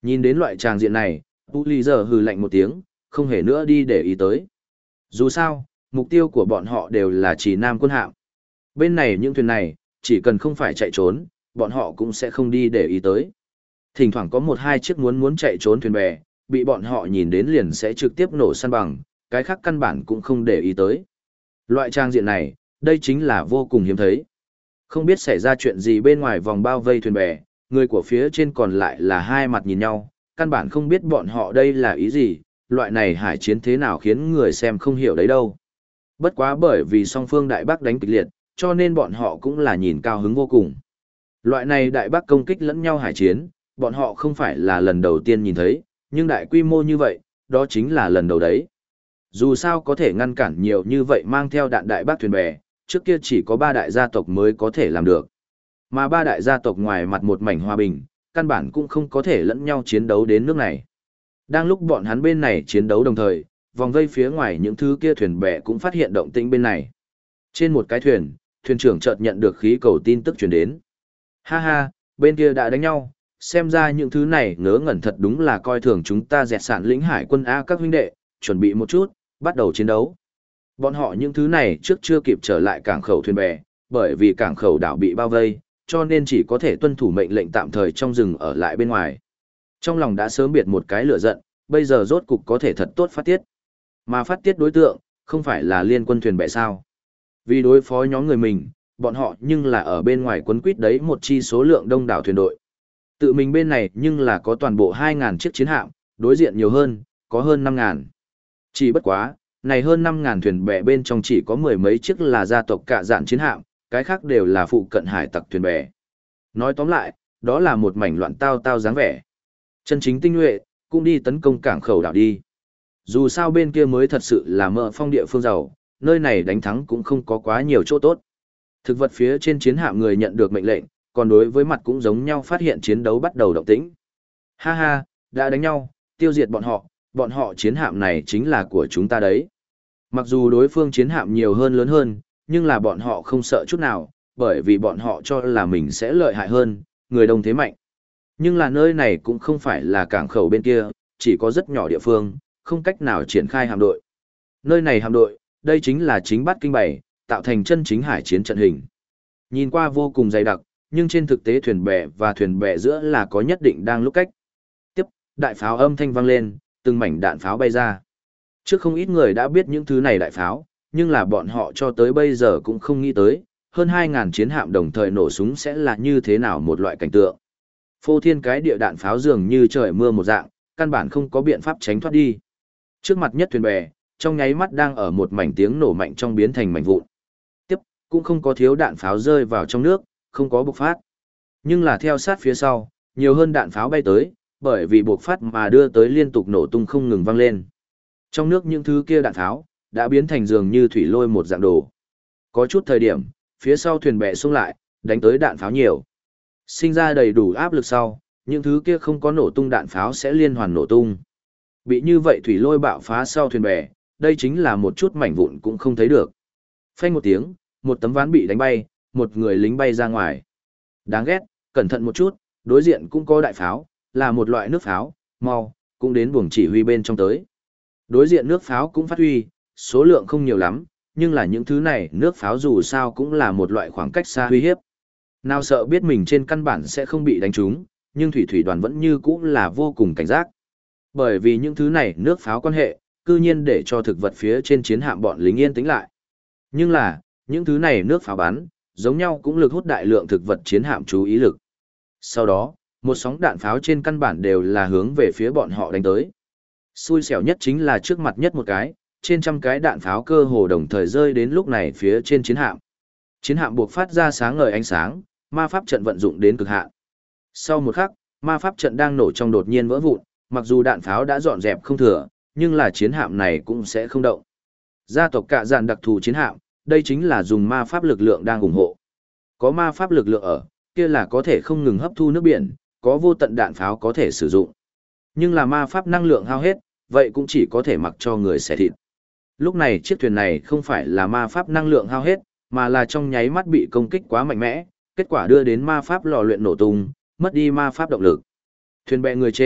Nhìn đến loại tràng diện này, Bù Lì giờ hừ lạnh một tiếng, không hề nữa đi để ý tới. Dù sao, mục tiêu của bọn họ đều là chỉ nam quân hạm. Bên này những thuyền này, chỉ cần không phải chạy trốn, bọn họ cũng sẽ không đi để ý tới. Thỉnh thoảng có một hai chiếc muốn chạy trốn thuyền bè, bị bọn họ nhìn đến liền sẽ trực tiếp nổ săn bằng, cái khác căn bản cũng không để ý tới. Loại trang diện này, đây chính là vô cùng hiếm thấy. Không biết xảy ra chuyện gì bên ngoài vòng bao vây thuyền bè, người của phía trên còn lại là hai mặt nhìn nhau, căn bản không biết bọn họ đây là ý gì, loại này hải chiến thế nào khiến người xem không hiểu đấy đâu. Bất quá bởi vì song phương Đại Bắc đánh kịch liệt, cho nên bọn họ cũng là nhìn cao hứng vô cùng. Loại này Đại Bắc công kích lẫn nhau hải chiến, bọn họ không phải là lần đầu tiên nhìn thấy, nhưng đại quy mô như vậy, đó chính là lần đầu đấy. Dù sao có thể ngăn cản nhiều như vậy mang theo đạn Đại Bắc thuyền bè, trước kia chỉ có 3 đại gia tộc mới có thể làm được. Mà 3 đại gia tộc ngoài mặt một mảnh hòa bình, căn bản cũng không có thể lẫn nhau chiến đấu đến nước này. Đang lúc bọn hắn bên này chiến đấu đồng thời, vòng vây phía ngoài những thứ kia thuyền bè cũng phát hiện động tĩnh bên này. Trên một cái thuyền, thuyền trưởng chợt nhận được khí cầu tin tức truyền đến. Ha ha, bên kia đã đánh nhau, xem ra những thứ này ngớ ngẩn thật đúng là coi thường chúng ta dẹt sản lĩnh hải quân A các huynh đệ, chuẩn bị một chút, bắt đầu chiến đấu. Bọn họ những thứ này trước chưa kịp trở lại cảng khẩu thuyền bè, bởi vì cảng khẩu đảo bị bao vây, cho nên chỉ có thể tuân thủ mệnh lệnh tạm thời trong rừng ở lại bên ngoài. Trong lòng đã sớm biệt một cái lửa giận, bây giờ rốt cục có thể thật tốt phát tiết. Mà phát tiết đối tượng, không phải là liên quân thuyền bè sao. Vì đối phó nhóm người mình, bọn họ nhưng là ở bên ngoài quấn quýt đấy một chi số lượng đông đảo thuyền đội. Tự mình bên này nhưng là có toàn bộ 2.000 chiếc chiến hạm, đối diện nhiều hơn, có hơn 5.000. Chỉ bất quá, này hơn 5.000 thuyền bè bên trong chỉ có mười mấy chiếc là gia tộc cạ dạn chiến hạm, cái khác đều là phụ cận hải tặc thuyền bè. Nói tóm lại, đó là một mảnh loạn tao tao dáng vẻ. Chân chính tinh nhuệ, cũng đi tấn công cảng khẩu đảo đi. Dù sao bên kia mới thật sự là mỡ phong địa phương giàu, nơi này đánh thắng cũng không có quá nhiều chỗ tốt. Thực vật phía trên chiến hạm người nhận được mệnh lệnh, còn đối với mặt cũng giống nhau phát hiện chiến đấu bắt đầu động tĩnh. Ha ha, đã đánh nhau, tiêu diệt bọn họ chiến hạm này chính là của chúng ta đấy. Mặc dù đối phương chiến hạm nhiều hơn lớn hơn, nhưng là bọn họ không sợ chút nào, bởi vì bọn họ cho là mình sẽ lợi hại hơn, người đông thế mạnh. Nhưng là nơi này cũng không phải là cảng khẩu bên kia, chỉ có rất nhỏ địa phương, không cách nào triển khai hạm đội. Nơi này hạm đội, đây chính là chính bát kinh bảy, tạo thành chân chính hải chiến trận hình. Nhìn qua vô cùng dày đặc, nhưng trên thực tế thuyền bè và thuyền bè giữa là có nhất định đang lúc cách. Tiếp, đại pháo âm thanh vang lên, từng mảnh đạn pháo bay ra. Trước không ít người đã biết những thứ này đại pháo, nhưng là bọn họ cho tới bây giờ cũng không nghĩ tới, hơn 2.000 chiến hạm đồng thời nổ súng sẽ là như thế nào một loại cảnh tượng. Phô thiên cái địa đạn pháo dường như trời mưa một dạng, căn bản không có biện pháp tránh thoát đi. Trước mặt nhất thuyền bè, trong nháy mắt đang ở một mảnh tiếng nổ mạnh trong biến thành mảnh vụn. Tiếp, cũng không có thiếu đạn pháo rơi vào trong nước, không có bộc phát. Nhưng là theo sát phía sau, nhiều hơn đạn pháo bay tới, bởi vì bộc phát mà đưa tới liên tục nổ tung không ngừng vang lên. Trong nước những thứ kia đạn pháo, đã biến thành dường như thủy lôi một dạng đồ. Có chút thời điểm, phía sau thuyền bè xông lại, đánh tới đạn pháo nhiều. Sinh ra đầy đủ áp lực sau, những thứ kia không có nổ tung đạn pháo sẽ liên hoàn nổ tung. Bị như vậy thủy lôi bạo phá sau thuyền bè, đây chính là một chút mảnh vụn cũng không thấy được. Phanh một tiếng, một tấm ván bị đánh bay, một người lính bay ra ngoài. Đáng ghét, cẩn thận một chút, đối diện cũng có đại pháo, là một loại nước pháo, mau, cũng đến buồng chỉ huy bên trong tới. Đối diện nước pháo cũng phát huy, số lượng không nhiều lắm, nhưng là những thứ này nước pháo dù sao cũng là một loại khoảng cách xa uy hiếp. Nào sợ biết mình trên căn bản sẽ không bị đánh trúng, nhưng thủy đoàn vẫn như cũ là vô cùng cảnh giác. Bởi vì những thứ này nước pháo quan hệ, cư nhiên để cho thực vật phía trên chiến hạm bọn lính yên tĩnh lại. Nhưng là, những thứ này nước pháo bắn, giống nhau cũng lực hút đại lượng thực vật chiến hạm chú ý lực. Sau đó, một sóng đạn pháo trên căn bản đều là hướng về phía bọn họ đánh tới. Xui xẻo nhất chính là trước mặt nhất một cái, trên trăm cái đạn pháo cơ hồ đồng thời rơi đến lúc này phía trên chiến hạm. Chiến hạm buộc phát ra sáng ngời ánh sáng, ma pháp trận vận dụng đến cực hạn. Sau một khắc, ma pháp trận đang nổ trong đột nhiên vỡ vụn, mặc dù đạn pháo đã dọn dẹp không thừa, nhưng là chiến hạm này cũng sẽ không động. Gia tộc cạ dạn đặc thù chiến hạm, đây chính là dùng ma pháp lực lượng đang ủng hộ. Có ma pháp lực lượng ở, kia là có thể không ngừng hấp thu nước biển, có vô tận đạn pháo có thể sử dụng. Nhưng là ma pháp năng lượng hao hết, vậy cũng chỉ có thể mặc cho người xẻ thịt. Lúc này chiếc thuyền này không phải là ma pháp năng lượng hao hết, mà là trong nháy mắt bị công kích quá mạnh mẽ, kết quả đưa đến ma pháp lò luyện nổ tung, mất đi ma pháp động lực. Thuyền bè người trên,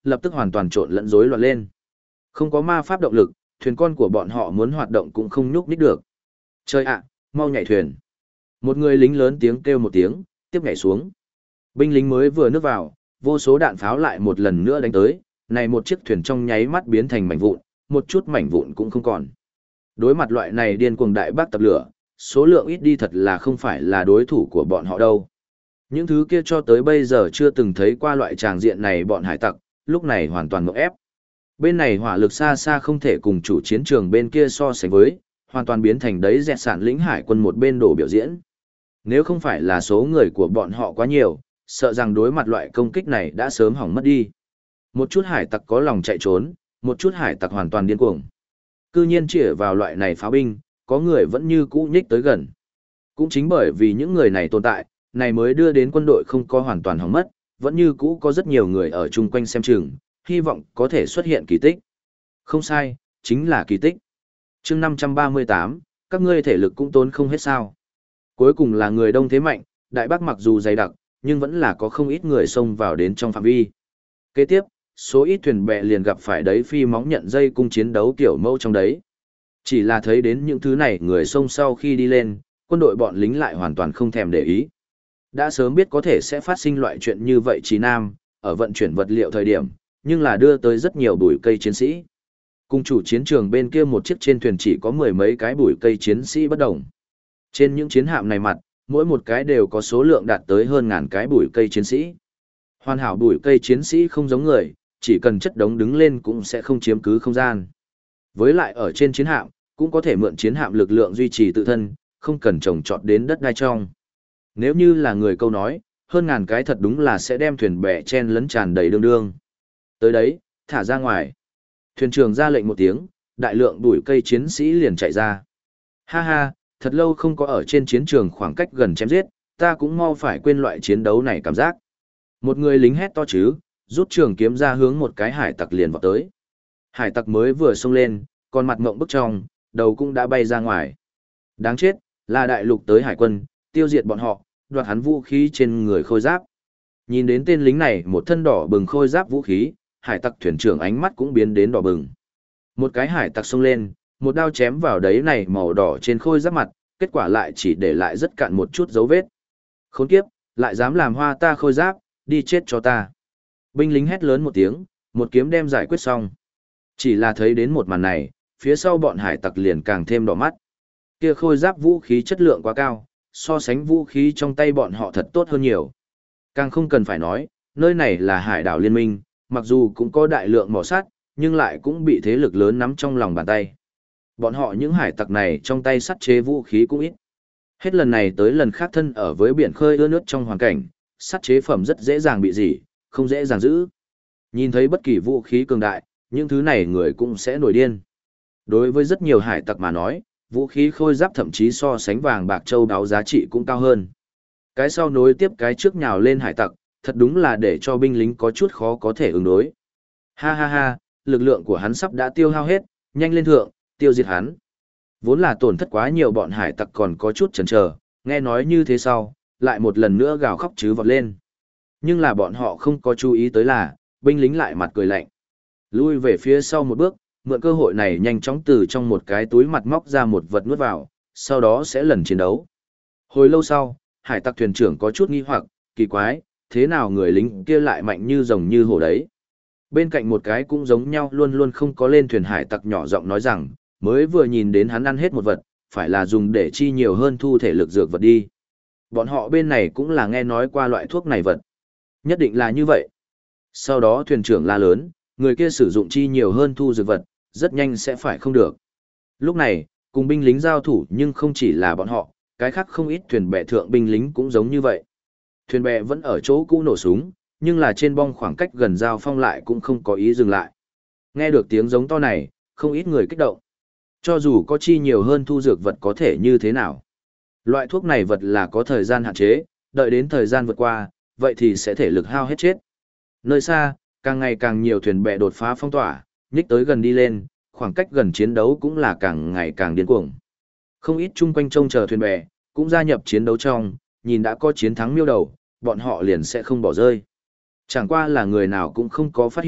lập tức hoàn toàn trộn lẫn rối loạn lên. Không có ma pháp động lực, thuyền con của bọn họ muốn hoạt động cũng không nhúc nhích được. Trời ạ, mau nhảy thuyền. Một người lính lớn tiếng kêu một tiếng, tiếp nhảy xuống. Binh lính mới vừa nước vào, vô số đạn pháo lại một lần nữa đánh tới, này một chiếc thuyền trong nháy mắt biến thành mảnh vụn, một chút mảnh vụn cũng không còn. Đối mặt loại này điên cuồng đại bác tập lửa, số lượng ít đi thật là không phải là đối thủ của bọn họ đâu. Những thứ kia cho tới bây giờ chưa từng thấy qua loại tràng diện này bọn hải tặc, lúc này hoàn toàn ngộp ép. Bên này hỏa lực xa xa không thể cùng chủ chiến trường bên kia so sánh với, hoàn toàn biến thành đấy dẹt sản lĩnh hải quân một bên đổ biểu diễn. Nếu không phải là số người của bọn họ quá nhiều, sợ rằng đối mặt loại công kích này đã sớm hỏng mất đi. Một chút hải tặc có lòng chạy trốn, một chút hải tặc hoàn toàn điên cuồng. Cư nhiên chĩa vào loại này pháo binh, có người vẫn như cũ nhích tới gần. Cũng chính bởi vì những người này tồn tại, này mới đưa đến quân đội không có hoàn toàn hỏng mất, vẫn như cũ có rất nhiều người ở chung quanh xem chừng, hy vọng có thể xuất hiện kỳ tích. Không sai, chính là kỳ tích. Chương 538, các ngươi thể lực cũng tốn không hết sao. Cuối cùng là người đông thế mạnh, Đại Bắc mặc dù dày đặc, nhưng vẫn là có không ít người xông vào đến trong phạm vi. Kế tiếp, số ít thuyền bè liền gặp phải đấy phi móng nhận dây cung chiến đấu kiểu mâu trong đấy. Chỉ là thấy đến những thứ này người xông sau khi đi lên, quân đội bọn lính lại hoàn toàn không thèm để ý. Đã sớm biết có thể sẽ phát sinh loại chuyện như vậy Chí Nam, ở vận chuyển vật liệu thời điểm, nhưng là đưa tới rất nhiều bụi cây chiến sĩ. Cùng chủ chiến trường bên kia một chiếc trên thuyền chỉ có mười mấy cái bụi cây chiến sĩ bất đồng. Trên những chiến hạm này mặt, mỗi một cái đều có số lượng đạt tới hơn ngàn cái bụi cây chiến sĩ. Hoàn hảo bụi cây chiến sĩ không giống người, chỉ cần chất đống đứng lên cũng sẽ không chiếm cứ không gian. Với lại ở trên chiến hạm, cũng có thể mượn chiến hạm lực lượng duy trì tự thân, không cần trồng trọt đến đất đai trong. Nếu như là người câu nói, hơn ngàn cái thật đúng là sẽ đem thuyền bè chen lấn tràn đầy đương đương. Tới đấy, thả ra ngoài. Thuyền trưởng ra lệnh một tiếng, đại lượng bụi cây chiến sĩ liền chạy ra. Ha ha, thật lâu không có ở trên chiến trường khoảng cách gần chém giết, ta cũng mau phải quên loại chiến đấu này cảm giác. Một người lính hét to chứ, rút trường kiếm ra hướng một cái hải tặc liền vọt tới. Hải tặc mới vừa xông lên, còn mặt ngộng bức trong, đầu cũng đã bay ra ngoài. Đáng chết, là đại lục tới hải quân, tiêu diệt bọn họ, đoạt hắn vũ khí trên người khôi giáp. Nhìn đến tên lính này một thân đỏ bừng khôi giáp vũ khí, hải tặc thuyền trưởng ánh mắt cũng biến đến đỏ bừng. Một cái hải tặc xông lên, một đao chém vào đấy này màu đỏ trên khôi giáp mặt, kết quả lại chỉ để lại rất cạn một chút dấu vết. Khốn kiếp, lại dám làm hoa ta khôi giáp, đi chết cho ta. Binh lính hét lớn một tiếng, một kiếm đem giải quyết xong. Chỉ là thấy đến một màn này, phía sau bọn hải tặc liền càng thêm đỏ mắt. Kia khôi giáp vũ khí chất lượng quá cao, so sánh vũ khí trong tay bọn họ thật tốt hơn nhiều. Càng không cần phải nói, nơi này là hải đảo liên minh, mặc dù cũng có đại lượng mỏ sắt, nhưng lại cũng bị thế lực lớn nắm trong lòng bàn tay. Bọn họ những hải tặc này trong tay sắt chế vũ khí cũng ít. Hết lần này tới lần khác thân ở với biển khơi ưa nước trong hoàn cảnh, sắt chế phẩm rất dễ dàng bị rỉ, không dễ dàng giữ. Nhìn thấy bất kỳ vũ khí cường đại, những thứ này người cũng sẽ nổi điên. Đối với rất nhiều hải tặc mà nói, vũ khí khôi giáp thậm chí so sánh vàng bạc châu đáo giá trị cũng cao hơn. Cái sau nối tiếp cái trước nhào lên hải tặc, thật đúng là để cho binh lính có chút khó có thể ứng đối. Ha ha ha, lực lượng của hắn sắp đã tiêu hao hết, nhanh lên thượng, tiêu diệt hắn. Vốn là tổn thất quá nhiều bọn hải tặc còn có chút chần chờ, nghe nói như thế sau, lại một lần nữa gào khóc chứ vọt lên. Nhưng là bọn họ không có chú ý tới là, binh lính lại mặt cười lạnh. Lui về phía sau một bước, mượn cơ hội này nhanh chóng từ trong một cái túi mặt móc ra một vật nuốt vào, sau đó sẽ lần chiến đấu. Hồi lâu sau, hải tặc thuyền trưởng có chút nghi hoặc, kỳ quái, thế nào người lính kia lại mạnh như rồng như hổ đấy. Bên cạnh một cái cũng giống nhau luôn luôn không có lên thuyền hải tặc nhỏ giọng nói rằng, mới vừa nhìn đến hắn ăn hết một vật, phải là dùng để chi nhiều hơn thu thể lực dược vật đi. Bọn họ bên này cũng là nghe nói qua loại thuốc này vật. Nhất định là như vậy. Sau đó thuyền trưởng la lớn, người kia sử dụng chi nhiều hơn thu dược vật, rất nhanh sẽ phải không được. Lúc này, cùng binh lính giao thủ nhưng không chỉ là bọn họ, cái khác không ít thuyền bè thượng binh lính cũng giống như vậy. Thuyền bè vẫn ở chỗ cũ nổ súng, nhưng là trên bong khoảng cách gần giao phong lại cũng không có ý dừng lại. Nghe được tiếng giống to này, không ít người kích động. Cho dù có chi nhiều hơn thu dược vật có thể như thế nào. Loại thuốc này vật là có thời gian hạn chế, đợi đến thời gian vượt qua, vậy thì sẽ thể lực hao hết chết. Nơi xa, càng ngày càng nhiều thuyền bè đột phá phong tỏa, nhích tới gần đi lên, khoảng cách gần chiến đấu cũng là càng ngày càng điên cuồng. Không ít chung quanh trông chờ thuyền bè, cũng gia nhập chiến đấu trong, nhìn đã có chiến thắng miêu đầu, bọn họ liền sẽ không bỏ rơi. Chẳng qua là người nào cũng không có phát hiện,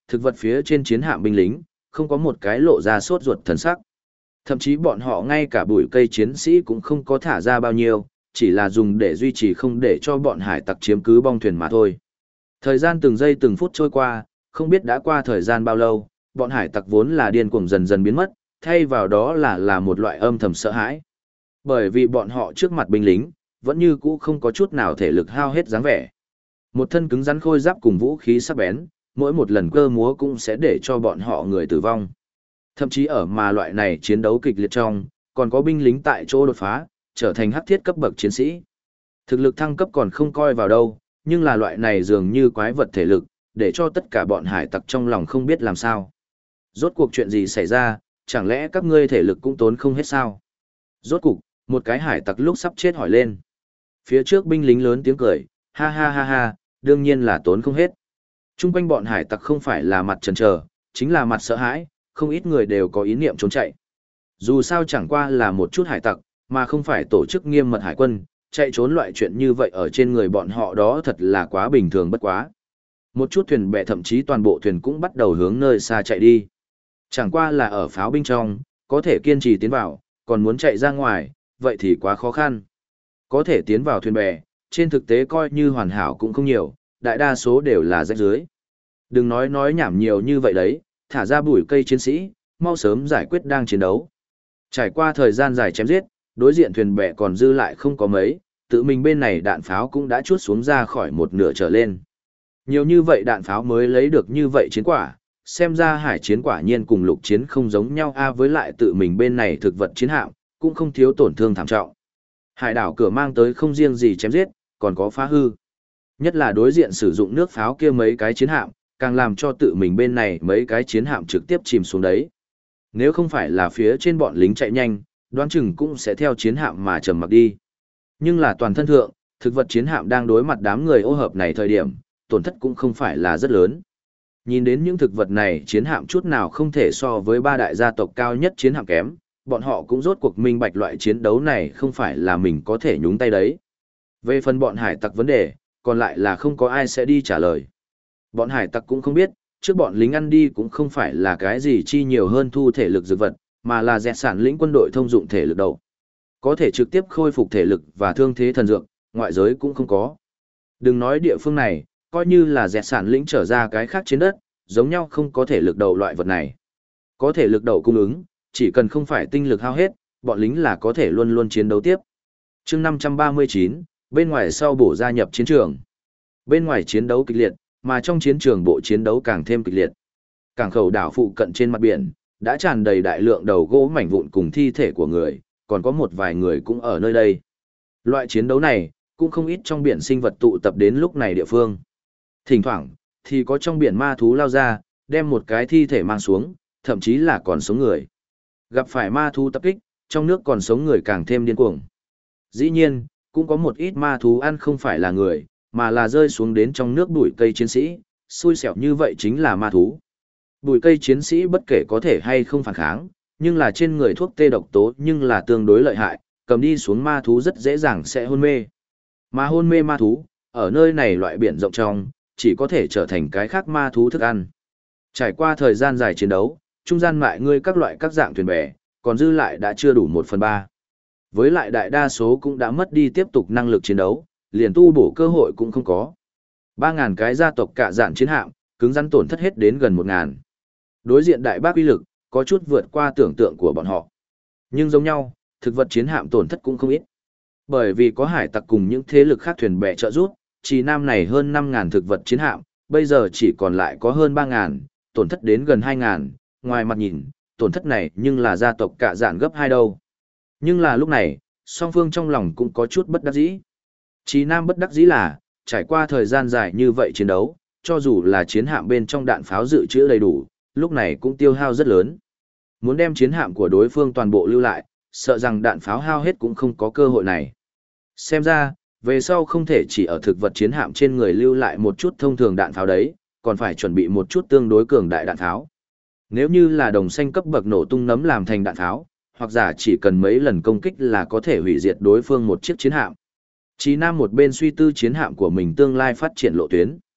thực vật phía trên chiến hạm binh lính, không có một cái lộ ra sốt ruột thần sắc. Thậm chí bọn họ ngay cả bụi cây chiến sĩ cũng không có thả ra bao nhiêu, chỉ là dùng để duy trì không để cho bọn hải tặc chiếm cứ bong thuyền mà thôi. Thời gian từng giây từng phút trôi qua, không biết đã qua thời gian bao lâu, bọn hải tặc vốn là điên cuồng dần dần biến mất, thay vào đó là một loại âm thầm sợ hãi. Bởi vì bọn họ trước mặt binh lính, vẫn như cũ không có chút nào thể lực hao hết dáng vẻ. Một thân cứng rắn khôi giáp cùng vũ khí sắc bén, mỗi một lần cơ múa cũng sẽ để cho bọn họ người tử vong. Thậm chí ở mà loại này chiến đấu kịch liệt trong, còn có binh lính tại chỗ đột phá, trở thành hắc thiết cấp bậc chiến sĩ. Thực lực thăng cấp còn không coi vào đâu, nhưng là loại này dường như quái vật thể lực, để cho tất cả bọn hải tặc trong lòng không biết làm sao. Rốt cuộc chuyện gì xảy ra, chẳng lẽ các ngươi thể lực cũng tốn không hết sao? Rốt cuộc, một cái hải tặc lúc sắp chết hỏi lên. Phía trước binh lính lớn tiếng cười, ha ha ha ha, đương nhiên là tốn không hết. Trung quanh bọn hải tặc không phải là mặt chần chờ, chính là mặt sợ hãi, không ít người đều có ý niệm trốn chạy. Dù sao chẳng qua là một chút hải tặc, mà không phải tổ chức nghiêm mật hải quân, chạy trốn loại chuyện như vậy ở trên người bọn họ đó thật là quá bình thường bất quá. Một chút thuyền bè thậm chí toàn bộ thuyền cũng bắt đầu hướng nơi xa chạy đi. Chẳng qua là ở pháo binh trong, có thể kiên trì tiến vào, còn muốn chạy ra ngoài, vậy thì quá khó khăn. Có thể tiến vào thuyền bè, trên thực tế coi như hoàn hảo cũng không nhiều, đại đa số đều là rách dưới. Đừng nói nhảm nhiều như vậy đấy, thả ra bụi cây chiến sĩ, mau sớm giải quyết đang chiến đấu. Trải qua thời gian dài chém giết, đối diện thuyền bè còn dư lại không có mấy, tự mình bên này đạn pháo cũng đã chuốt xuống ra khỏi một nửa trở lên. Nhiều như vậy đạn pháo mới lấy được như vậy chiến quả, xem ra hải chiến quả nhiên cùng lục chiến không giống nhau với lại tự mình bên này thực vật chiến hạm, cũng không thiếu tổn thương thảm trọng. Hải đảo cửa mang tới không riêng gì chém giết, còn có phá hư. Nhất là đối diện sử dụng nước pháo kia mấy cái chiến hạm, càng làm cho tự mình bên này mấy cái chiến hạm trực tiếp chìm xuống đấy. Nếu không phải là phía trên bọn lính chạy nhanh, đoán chừng cũng sẽ theo chiến hạm mà trầm mặc đi. Nhưng là toàn thân thượng, thực vật chiến hạm đang đối mặt đám người ô hợp này thời điểm, tổn thất cũng không phải là rất lớn. Nhìn đến những thực vật này chiến hạm chút nào không thể so với ba đại gia tộc cao nhất chiến hạm kém, bọn họ cũng rốt cuộc minh bạch loại chiến đấu này không phải là mình có thể nhúng tay đấy. Về phần bọn hải tặc vấn đề, còn lại là không có ai sẽ đi trả lời. Bọn hải tặc cũng không biết, trước bọn lính ăn đi cũng không phải là cái gì chi nhiều hơn thu thể lực dược vật, mà là dẹt sản lĩnh quân đội thông dụng thể lực đầu. Có thể trực tiếp khôi phục thể lực và thương thế thần dược, ngoại giới cũng không có. Đừng nói địa phương này, coi như là dẹt sản lĩnh trở ra cái khác trên đất, giống nhau không có thể lực đầu loại vật này. Có thể lực đầu cung ứng, chỉ cần không phải tinh lực hao hết, bọn lính là có thể luôn luôn chiến đấu tiếp. chương 539, bên ngoài sau bổ gia nhập chiến trường. Bên ngoài chiến đấu kịch liệt, mà trong chiến trường bộ chiến đấu càng thêm kịch liệt. Cảng khẩu đảo phụ cận trên mặt biển, đã tràn đầy đại lượng đầu gỗ mảnh vụn cùng thi thể của người, còn có một vài người cũng ở nơi đây. Loại chiến đấu này, cũng không ít trong biển sinh vật tụ tập đến lúc này địa phương. Thỉnh thoảng, thì có trong biển ma thú lao ra, đem một cái thi thể mang xuống, thậm chí là còn sống người. Gặp phải ma thú tập kích, trong nước còn sống người càng thêm điên cuồng. Dĩ nhiên, cũng có một ít ma thú ăn không phải là người, mà là rơi xuống đến trong nước bụi cây chiến sĩ, xui xẻo như vậy chính là ma thú. Bụi cây chiến sĩ bất kể có thể hay không phản kháng, nhưng là trên người thuốc tê độc tố nhưng là tương đối lợi hại, cầm đi xuống ma thú rất dễ dàng sẽ hôn mê. Mà hôn mê ma thú, ở nơi này loại biển rộng trong, chỉ có thể trở thành cái khác ma thú thức ăn. Trải qua thời gian dài chiến đấu, trung gian mại ngươi các loại các dạng thuyền bè, còn dư lại đã chưa đủ 1/3. Với lại đại đa số cũng đã mất đi tiếp tục năng lực chiến đấu, liền tu bổ cơ hội cũng không có. 3.000 cái gia tộc cả dạn chiến hạm, cứng rắn tổn thất hết đến gần 1.000. Đối diện đại bác uy lực, có chút vượt qua tưởng tượng của bọn họ. Nhưng giống nhau, thực vật chiến hạm tổn thất cũng không ít. Bởi vì có hải tặc cùng những thế lực khác thuyền bè trợ giúp, chỉ nam này hơn 5.000 thực vật chiến hạm, bây giờ chỉ còn lại có hơn 3.000, tổn thất đến gần 2.000, ngoài mặt nhìn, tổn thất này nhưng là gia tộc cả dạn gấp 2 đâu. Nhưng là lúc này, song phương trong lòng cũng có chút bất đắc dĩ. Chí Nam bất đắc dĩ là, trải qua thời gian dài như vậy chiến đấu, cho dù là chiến hạm bên trong đạn pháo dự trữ đầy đủ, lúc này cũng tiêu hao rất lớn. Muốn đem chiến hạm của đối phương toàn bộ lưu lại, sợ rằng đạn pháo hao hết cũng không có cơ hội này. Xem ra, về sau không thể chỉ ở thực vật chiến hạm trên người lưu lại một chút thông thường đạn pháo đấy, còn phải chuẩn bị một chút tương đối cường đại đạn pháo. Nếu như là đồng xanh cấp bậc nổ tung nấm làm thành đạn pháo, hoặc giả chỉ cần mấy lần công kích là có thể hủy diệt đối phương một chiếc chiến hạm. Chí Nam một bên suy tư chiến hạm của mình tương lai phát triển lộ tuyến.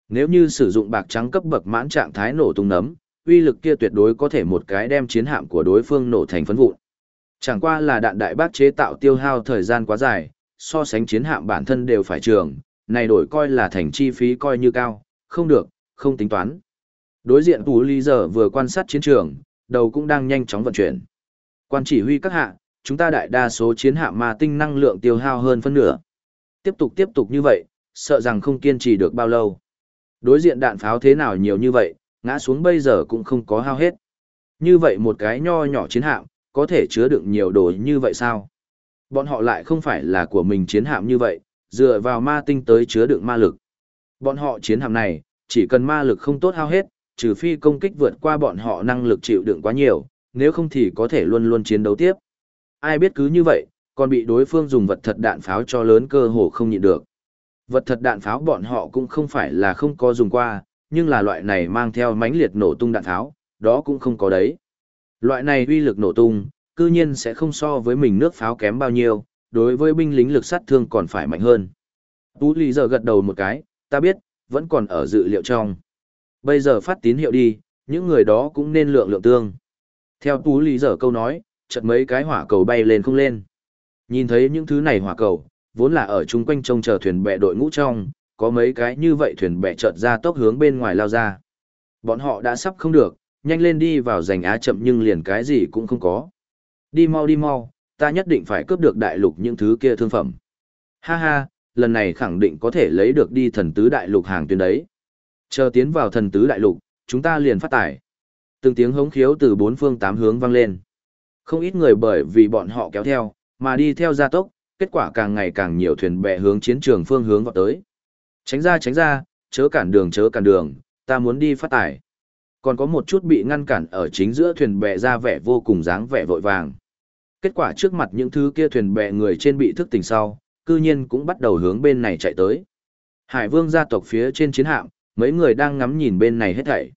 Nếu như sử dụng bạc trắng cấp bậc mãn trạng thái nổ tung nấm, uy lực kia tuyệt đối có thể một cái đem chiến hạm của đối phương nổ thành phấn vụn. Chẳng qua là đạn đại bác chế tạo tiêu hao thời gian quá dài, so sánh chiến hạm bản thân đều phải trường, này đổi coi là thành chi phí coi như cao, không được, không tính toán. Đối diện Tú Lý giờ vừa quan sát chiến trường, đầu cũng đang nhanh chóng vận chuyển. Quan chỉ huy các hạ, chúng ta đại đa số chiến hạm ma tinh năng lượng tiêu hao hơn phân nửa. Tiếp tục như vậy, sợ rằng không kiên trì được bao lâu. Đối diện đạn pháo thế nào nhiều như vậy, ngã xuống bây giờ cũng không có hao hết. Như vậy một cái nho nhỏ chiến hạm, có thể chứa đựng nhiều đồ như vậy sao? Bọn họ lại không phải là của mình chiến hạm như vậy, dựa vào ma tinh tới chứa đựng ma lực. Bọn họ chiến hạm này, chỉ cần ma lực không tốt hao hết, trừ phi công kích vượt qua bọn họ năng lực chịu đựng quá nhiều, nếu không thì có thể luôn luôn chiến đấu tiếp. Ai biết cứ như vậy, còn bị đối phương dùng vật thật đạn pháo cho lớn cơ hồ không nhịn được. Vật thật đạn pháo bọn họ cũng không phải là không có dùng qua, nhưng là loại này mang theo mãnh liệt nổ tung đạn pháo, đó cũng không có đấy. Loại này uy lực nổ tung, cư nhiên sẽ không so với mình nước pháo kém bao nhiêu, đối với binh lính lực sát thương còn phải mạnh hơn. Tú Lý giờ gật đầu một cái, ta biết, vẫn còn ở dự liệu trong. Bây giờ phát tín hiệu đi, những người đó cũng nên lượng tương. Theo Tú Lý giờ câu nói, chợt mấy cái hỏa cầu bay lên không lên. Nhìn thấy những thứ này hỏa cầu, vốn là ở chung quanh trông chờ thuyền bè đội ngũ trong, có mấy cái như vậy thuyền bè chợt ra tốc hướng bên ngoài lao ra. Bọn họ đã sắp không được, nhanh lên đi vào giành á chậm nhưng liền cái gì cũng không có. Đi mau, ta nhất định phải cướp được đại lục những thứ kia thương phẩm. Ha ha, lần này khẳng định có thể lấy được đi thần tứ đại lục hàng tuyến đấy. Chờ tiến vào thần tứ đại lục, chúng ta liền phát tải. Từng tiếng hống khiếu từ bốn phương tám hướng vang lên. Không ít người bởi vì bọn họ kéo theo, mà đi theo gia tốc, kết quả càng ngày càng nhiều thuyền bè hướng chiến trường phương hướng vọt tới. Tránh ra, chớ cản đường, ta muốn đi phát tải. Còn có một chút bị ngăn cản ở chính giữa thuyền bè ra vẻ vô cùng dáng vẻ vội vàng. Kết quả trước mặt những thứ kia thuyền bè người trên bị thức tỉnh sau, cư nhiên cũng bắt đầu hướng bên này chạy tới. Hải Vương gia tộc phía trên chiến hạm, mấy người đang ngắm nhìn bên này hết thảy.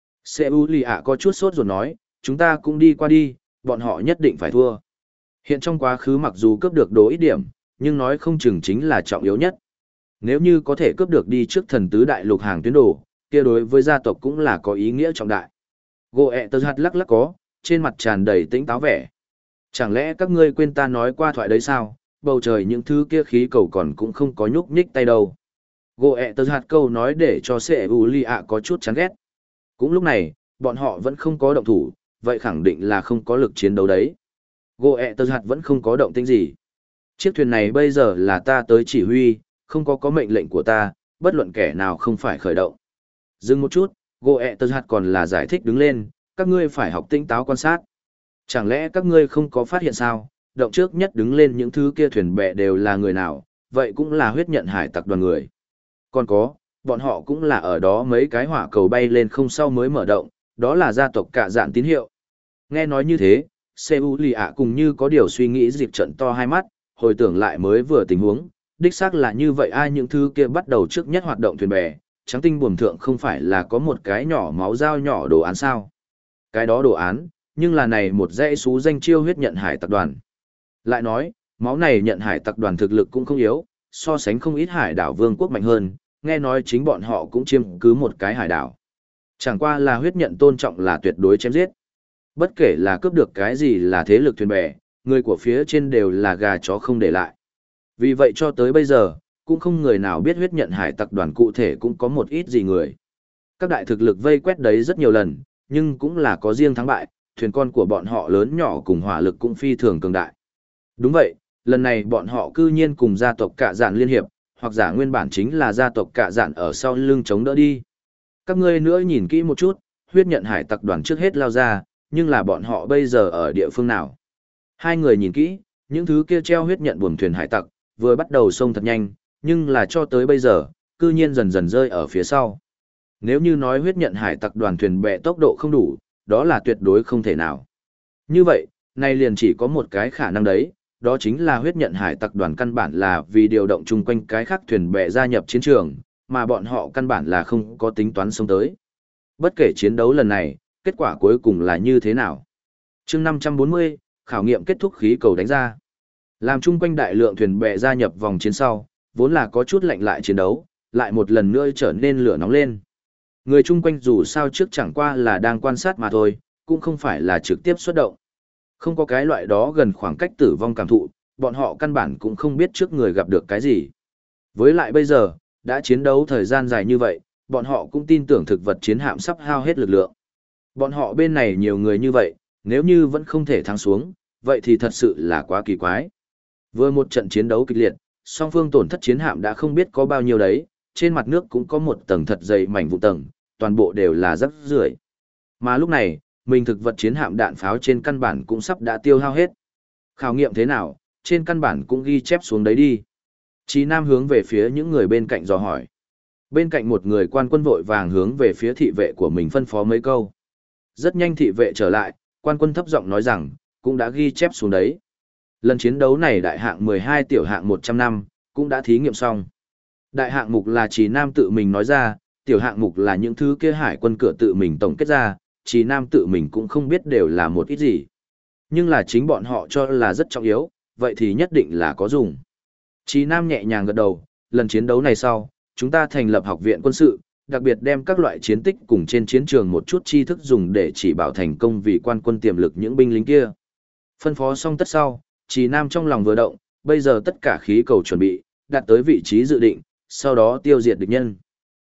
Seu Lì ạ có chút sốt ruột nói, chúng ta cũng đi qua đi, bọn họ nhất định phải thua. Hiện trong quá khứ mặc dù cướp được đồ ít điểm, nhưng nói không chừng chính là trọng yếu nhất. Nếu như có thể cướp được đi trước thần tứ đại lục hàng tuyến đồ, kia đối với gia tộc cũng là có ý nghĩa trọng đại. Gỗ tơ hạt lắc có, trên mặt tràn đầy tĩnh táo vẻ. Chẳng lẽ các ngươi quên ta nói qua thoại đấy sao, bầu trời những thứ kia khí cầu còn cũng không có nhúc nhích tay đâu. Gỗ tơ hạt câu nói để cho Seu Lì ạ có chút chán ghét. Cũng lúc này, bọn họ vẫn không có động thủ, vậy khẳng định là không có lực chiến đấu đấy. Gỗ tơ hạt vẫn không có động tĩnh gì. Chiếc thuyền này bây giờ là ta tới chỉ huy, không có mệnh lệnh của ta, bất luận kẻ nào không phải khởi động. Dừng một chút, Gỗ tơ hạt còn là giải thích đứng lên, các ngươi phải học tinh táo quan sát. Chẳng lẽ các ngươi không có phát hiện sao, động trước nhất đứng lên những thứ kia thuyền bè đều là người nào, vậy cũng là huyết nhận hải tặc đoàn người. Còn có, bọn họ cũng là ở đó mấy cái hỏa cầu bay lên không sau mới mở động, đó là gia tộc cả dạn tín hiệu. Nghe nói như thế, Seu Lì ạ cùng như có điều suy nghĩ dịp trận to hai mắt, hồi tưởng lại mới vừa tình huống, đích xác là như vậy ai những thứ kia bắt đầu trước nhất hoạt động thuyền bè, trắng tinh buồm thượng không phải là có một cái nhỏ máu dao nhỏ đồ án sao. Cái đó đồ án, nhưng là này một dãy số danh chiêu huyết nhận hải tặc đoàn. Lại nói, máu này nhận hải tặc đoàn thực lực cũng không yếu, so sánh không ít hải đảo vương quốc mạnh hơn, nghe nói chính bọn họ cũng chiếm cứ một cái hải đảo. Chẳng qua là huyết nhận tôn trọng là tuyệt đối chém giết. Bất kể là cướp được cái gì là thế lực thuyền bè, người của phía trên đều là gà chó không để lại. Vì vậy cho tới bây giờ, cũng không người nào biết huyết nhận hải tặc đoàn cụ thể cũng có một ít gì người. Các đại thực lực vây quét đấy rất nhiều lần, nhưng cũng là có riêng thắng bại, thuyền con của bọn họ lớn nhỏ cùng hỏa lực cũng phi thường cường đại. Đúng vậy, lần này bọn họ cư nhiên cùng gia tộc Cạ Dạn liên hiệp, hoặc giả nguyên bản chính là gia tộc Cạ Dạn ở sau lưng chống đỡ đi. Các ngươi nữa nhìn kỹ một chút, huyết nhận hải tặc đoàn trước hết lao ra, nhưng là bọn họ bây giờ ở địa phương nào? Hai người nhìn kỹ, những thứ kia treo huyết nhận buồm thuyền hải tặc, vừa bắt đầu xông thật nhanh, nhưng là cho tới bây giờ, cư nhiên dần dần rơi ở phía sau. Nếu như nói huyết nhận hải tặc đoàn thuyền bè tốc độ không đủ, đó là tuyệt đối không thể nào. Như vậy, nay liền chỉ có một cái khả năng đấy, đó chính là huyết nhận hải tặc đoàn căn bản là vì điều động chung quanh cái khác thuyền bè gia nhập chiến trường, mà bọn họ căn bản là không có tính toán xông tới. Bất kể chiến đấu lần này, kết quả cuối cùng là như thế nào. Chương 540, khảo nghiệm kết thúc khí cầu đánh ra. Làm chung quanh đại lượng thuyền bè gia nhập vòng chiến sau, vốn là có chút lạnh lại chiến đấu, lại một lần nữa trở nên lửa nóng lên. Người chung quanh dù sao trước chẳng qua là đang quan sát mà thôi, cũng không phải là trực tiếp xuất động. Không có cái loại đó gần khoảng cách tử vong cảm thụ, bọn họ căn bản cũng không biết trước người gặp được cái gì. Với lại bây giờ, đã chiến đấu thời gian dài như vậy, bọn họ cũng tin tưởng thực vật chiến hạm sắp hao hết lực lượng. Bọn họ bên này nhiều người như vậy, nếu như vẫn không thể thắng xuống, vậy thì thật sự là quá kỳ quái. Vừa một trận chiến đấu kịch liệt, song phương tổn thất chiến hạm đã không biết có bao nhiêu đấy, trên mặt nước cũng có một tầng thật dày mảnh vụ tầng, toàn bộ đều là rác rưởi. Mà lúc này, mình thực vật chiến hạm đạn pháo trên căn bản cũng sắp đã tiêu hao hết. Khảo nghiệm thế nào, trên căn bản cũng ghi chép xuống đấy đi. Chí Nam hướng về phía những người bên cạnh dò hỏi. Bên cạnh một người quan quân vội vàng hướng về phía thị vệ của mình phân phó mấy câu. Rất nhanh thị vệ trở lại, quan quân thấp giọng nói rằng, cũng đã ghi chép xuống đấy. Lần chiến đấu này đại hạng 12 tiểu hạng 100 năm, cũng đã thí nghiệm xong. Đại hạng mục là Chí Nam tự mình nói ra, tiểu hạng mục là những thứ kia hải quân cửa tự mình tổng kết ra, Chí Nam tự mình cũng không biết đều là một ít gì. Nhưng là chính bọn họ cho là rất trọng yếu, vậy thì nhất định là có dùng. Chí Nam nhẹ nhàng gật đầu, lần chiến đấu này sau, chúng ta thành lập học viện quân sự, đặc biệt đem các loại chiến tích cùng trên chiến trường một chút tri thức dùng để chỉ bảo thành công vì quan quân tiềm lực những binh lính kia. Phân phó xong tất sau, Chí Nam trong lòng vừa động, bây giờ tất cả khí cầu chuẩn bị, đạt tới vị trí dự định, sau đó tiêu diệt địch nhân.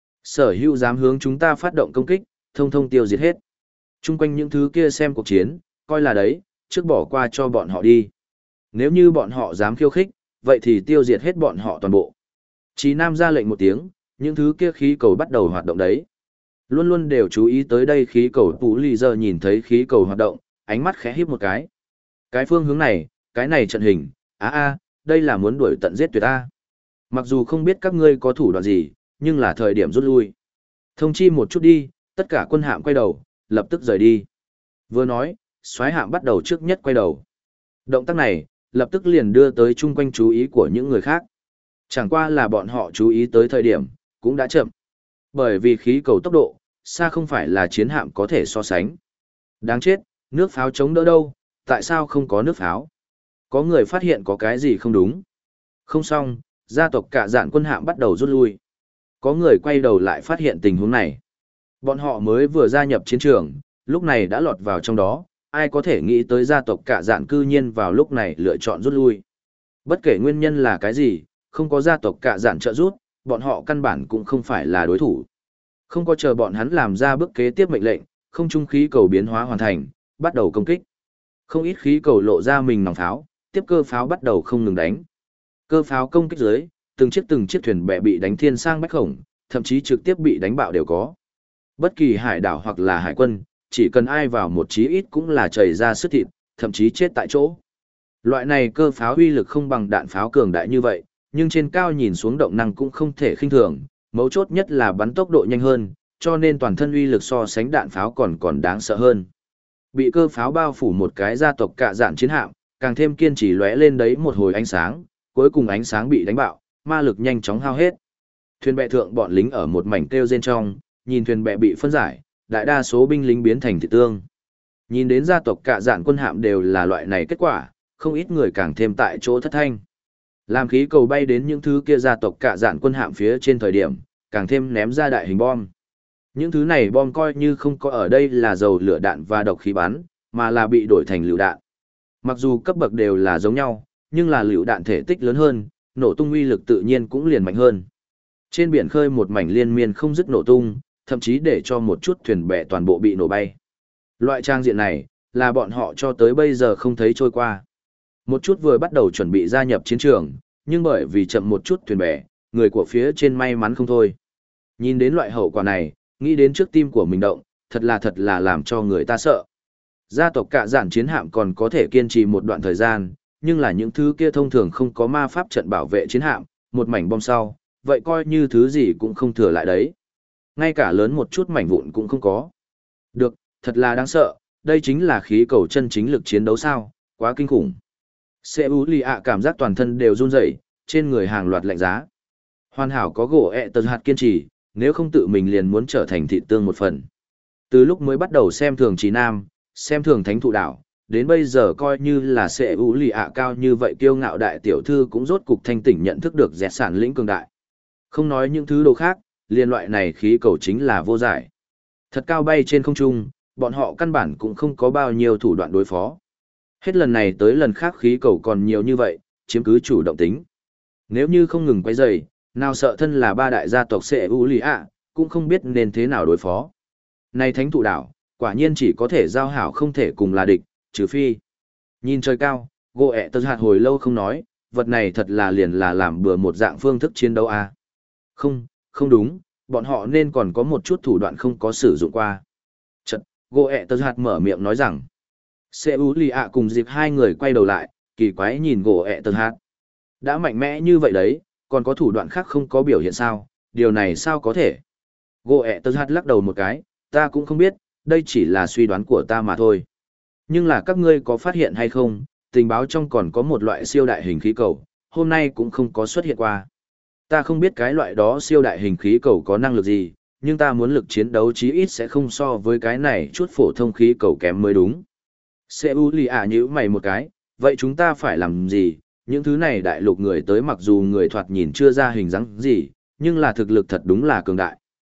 Sở hữu dám hướng chúng ta phát động công kích, thông thông tiêu diệt hết. Trung quanh những thứ kia xem cuộc chiến, coi là đấy, trước bỏ qua cho bọn họ đi. Nếu như bọn họ dám khiêu khích, vậy thì tiêu diệt hết bọn họ toàn bộ. Chí Nam ra lệnh một tiếng, những thứ kia khí cầu bắt đầu hoạt động đấy. Luôn luôn đều chú ý tới đây khí cầu Tú Lì giờ nhìn thấy khí cầu hoạt động, ánh mắt khẽ híp một cái. Cái phương hướng này, cái này trận hình, đây là muốn đuổi tận giết tuyệt a. Mặc dù không biết các ngươi có thủ đoạn gì, nhưng là thời điểm rút lui. Thông chi một chút đi, tất cả quân hạm quay đầu, lập tức rời đi. Vừa nói, soái hạm bắt đầu trước nhất quay đầu. Động tác này, lập tức liền đưa tới chung quanh chú ý của những người khác. Chẳng qua là bọn họ chú ý tới thời điểm, cũng đã chậm. Bởi vì khí cầu tốc độ, xa không phải là chiến hạm có thể so sánh. Đáng chết, nước pháo chống đỡ đâu, tại sao không có nước pháo? Có người phát hiện có cái gì không đúng. Không xong, gia tộc cả dạn quân hạm bắt đầu rút lui. Có người quay đầu lại phát hiện tình huống này. Bọn họ mới vừa gia nhập chiến trường, lúc này đã lọt vào trong đó, ai có thể nghĩ tới gia tộc cả dạn cư nhiên vào lúc này lựa chọn rút lui. Bất kể nguyên nhân là cái gì, không có gia tộc cả dạn trợ rút, bọn họ căn bản cũng không phải là đối thủ. Không có chờ bọn hắn làm ra bước kế tiếp mệnh lệnh, không trung khí cầu biến hóa hoàn thành, bắt đầu công kích. Không ít khí cầu lộ ra mình nòng pháo, tiếp cơ pháo bắt đầu không ngừng đánh. Cơ pháo công kích dưới, từng chiếc thuyền bè bị đánh thiên sang bách khổng, thậm chí trực tiếp bị đánh bạo đều có. Bất kỳ hải đảo hoặc là hải quân, chỉ cần ai vào một chí ít cũng là chảy ra sức thịt, thậm chí chết tại chỗ. Loại này cơ pháo uy lực không bằng đạn pháo cường đại như vậy, nhưng trên cao nhìn xuống động năng cũng không thể khinh thường, mấu chốt nhất là bắn tốc độ nhanh hơn, cho nên toàn thân uy lực so sánh đạn pháo còn đáng sợ hơn. Bị cơ pháo bao phủ một cái gia tộc cạ dạn chiến hạm, càng thêm kiên trì lóe lên đấy một hồi ánh sáng, cuối cùng ánh sáng bị đánh bạo, ma lực nhanh chóng hao hết. Thuyền bè thượng bọn lính ở một mảnh kêu rên trong, nhìn thuyền bè bị phân giải, đại đa số binh lính biến thành thịt tương. Nhìn đến gia tộc cạ dạn quân hạm đều là loại này kết quả, không ít người càng thêm tại chỗ thất thanh. Làm khí cầu bay đến những thứ kia gia tộc cạ dạn quân hạm phía trên thời điểm, càng thêm ném ra đại hình bom. Những thứ này bom coi như không có ở đây là dầu lửa đạn và độc khí bắn, mà là bị đổi thành lựu đạn. Mặc dù cấp bậc đều là giống nhau, nhưng là lựu đạn thể tích lớn hơn, nổ tung uy lực tự nhiên cũng liền mạnh hơn. Trên biển khơi một mảnh liên miên không dứt nổ tung, thậm chí để cho một chút thuyền bè toàn bộ bị nổ bay. Loại trang diện này, là bọn họ cho tới bây giờ không thấy trôi qua. Một chút vừa bắt đầu chuẩn bị gia nhập chiến trường, nhưng bởi vì chậm một chút thuyền bè, người của phía trên may mắn không thôi. Nhìn đến loại hậu quả này, nghĩ đến trước tim của mình động, thật là làm cho người ta sợ. Gia tộc cạ dạn chiến hạm còn có thể kiên trì một đoạn thời gian, nhưng là những thứ kia thông thường không có ma pháp trận bảo vệ chiến hạm, một mảnh bom sau, vậy coi như thứ gì cũng không thừa lại đấy. Ngay cả lớn một chút mảnh vụn cũng không có. Được, thật là đáng sợ, đây chính là khí cầu chân chính lực chiến đấu sao, quá kinh khủng. Seuli ạ cảm giác toàn thân đều run rẩy, trên người hàng loạt lạnh giá. Hoàn hảo có gỗ tờ hạt kiên trì, nếu không tự mình liền muốn trở thành thịt tương một phần. Từ lúc mới bắt đầu xem thường Trí Nam, xem thường Thánh Thụ Đảo, đến bây giờ coi như là Seuli ạ cao như vậy kiêu ngạo đại tiểu thư cũng rốt cục thanh tỉnh nhận thức được dẹt sản lĩnh cường đại. Không nói những thứ đồ khác, liên loại này khí cầu chính là vô giải. Thật cao bay trên không trung, bọn họ căn bản cũng không có bao nhiêu thủ đoạn đối phó. Hết lần này tới lần khác khí cầu còn nhiều như vậy, chiếm cứ chủ động tính. Nếu như không ngừng quay dày, nào sợ thân là ba đại gia tộc sẽ ưu lý ạ, cũng không biết nên thế nào đối phó. Này thánh thụ đảo, quả nhiên chỉ có thể giao hảo không thể cùng là địch, trừ phi. Nhìn trời cao, gỗ ẹ tơ hạt hồi lâu không nói, vật này thật là liền là làm bừa một dạng phương thức chiến đấu à. Không, không đúng, bọn họ nên còn có một chút thủ đoạn không có sử dụng qua. Chật, gỗ ẹ tơ hạt mở miệng nói rằng, Sê ú lì ạ cùng dịp hai người quay đầu lại, kỳ quái nhìn gỗ ẹ tơ hạt. Đã mạnh mẽ như vậy đấy, còn có thủ đoạn khác không có biểu hiện sao, điều này sao có thể. Gỗ ẹ tơ hạt lắc đầu một cái, ta cũng không biết, đây chỉ là suy đoán của ta mà thôi. Nhưng là các ngươi có phát hiện hay không, tình báo trong còn có một loại siêu đại hình khí cầu, hôm nay cũng không có xuất hiện qua. Ta không biết cái loại đó siêu đại hình khí cầu có năng lực gì, nhưng ta muốn lực chiến đấu chí ít sẽ không so với cái này chút phổ thông khí cầu kém mới đúng. Seu lì ạ nhíu mày một cái, vậy chúng ta phải làm gì? Những thứ này đại lục người tới mặc dù người thoạt nhìn chưa ra hình dáng gì, nhưng là thực lực thật đúng là cường đại.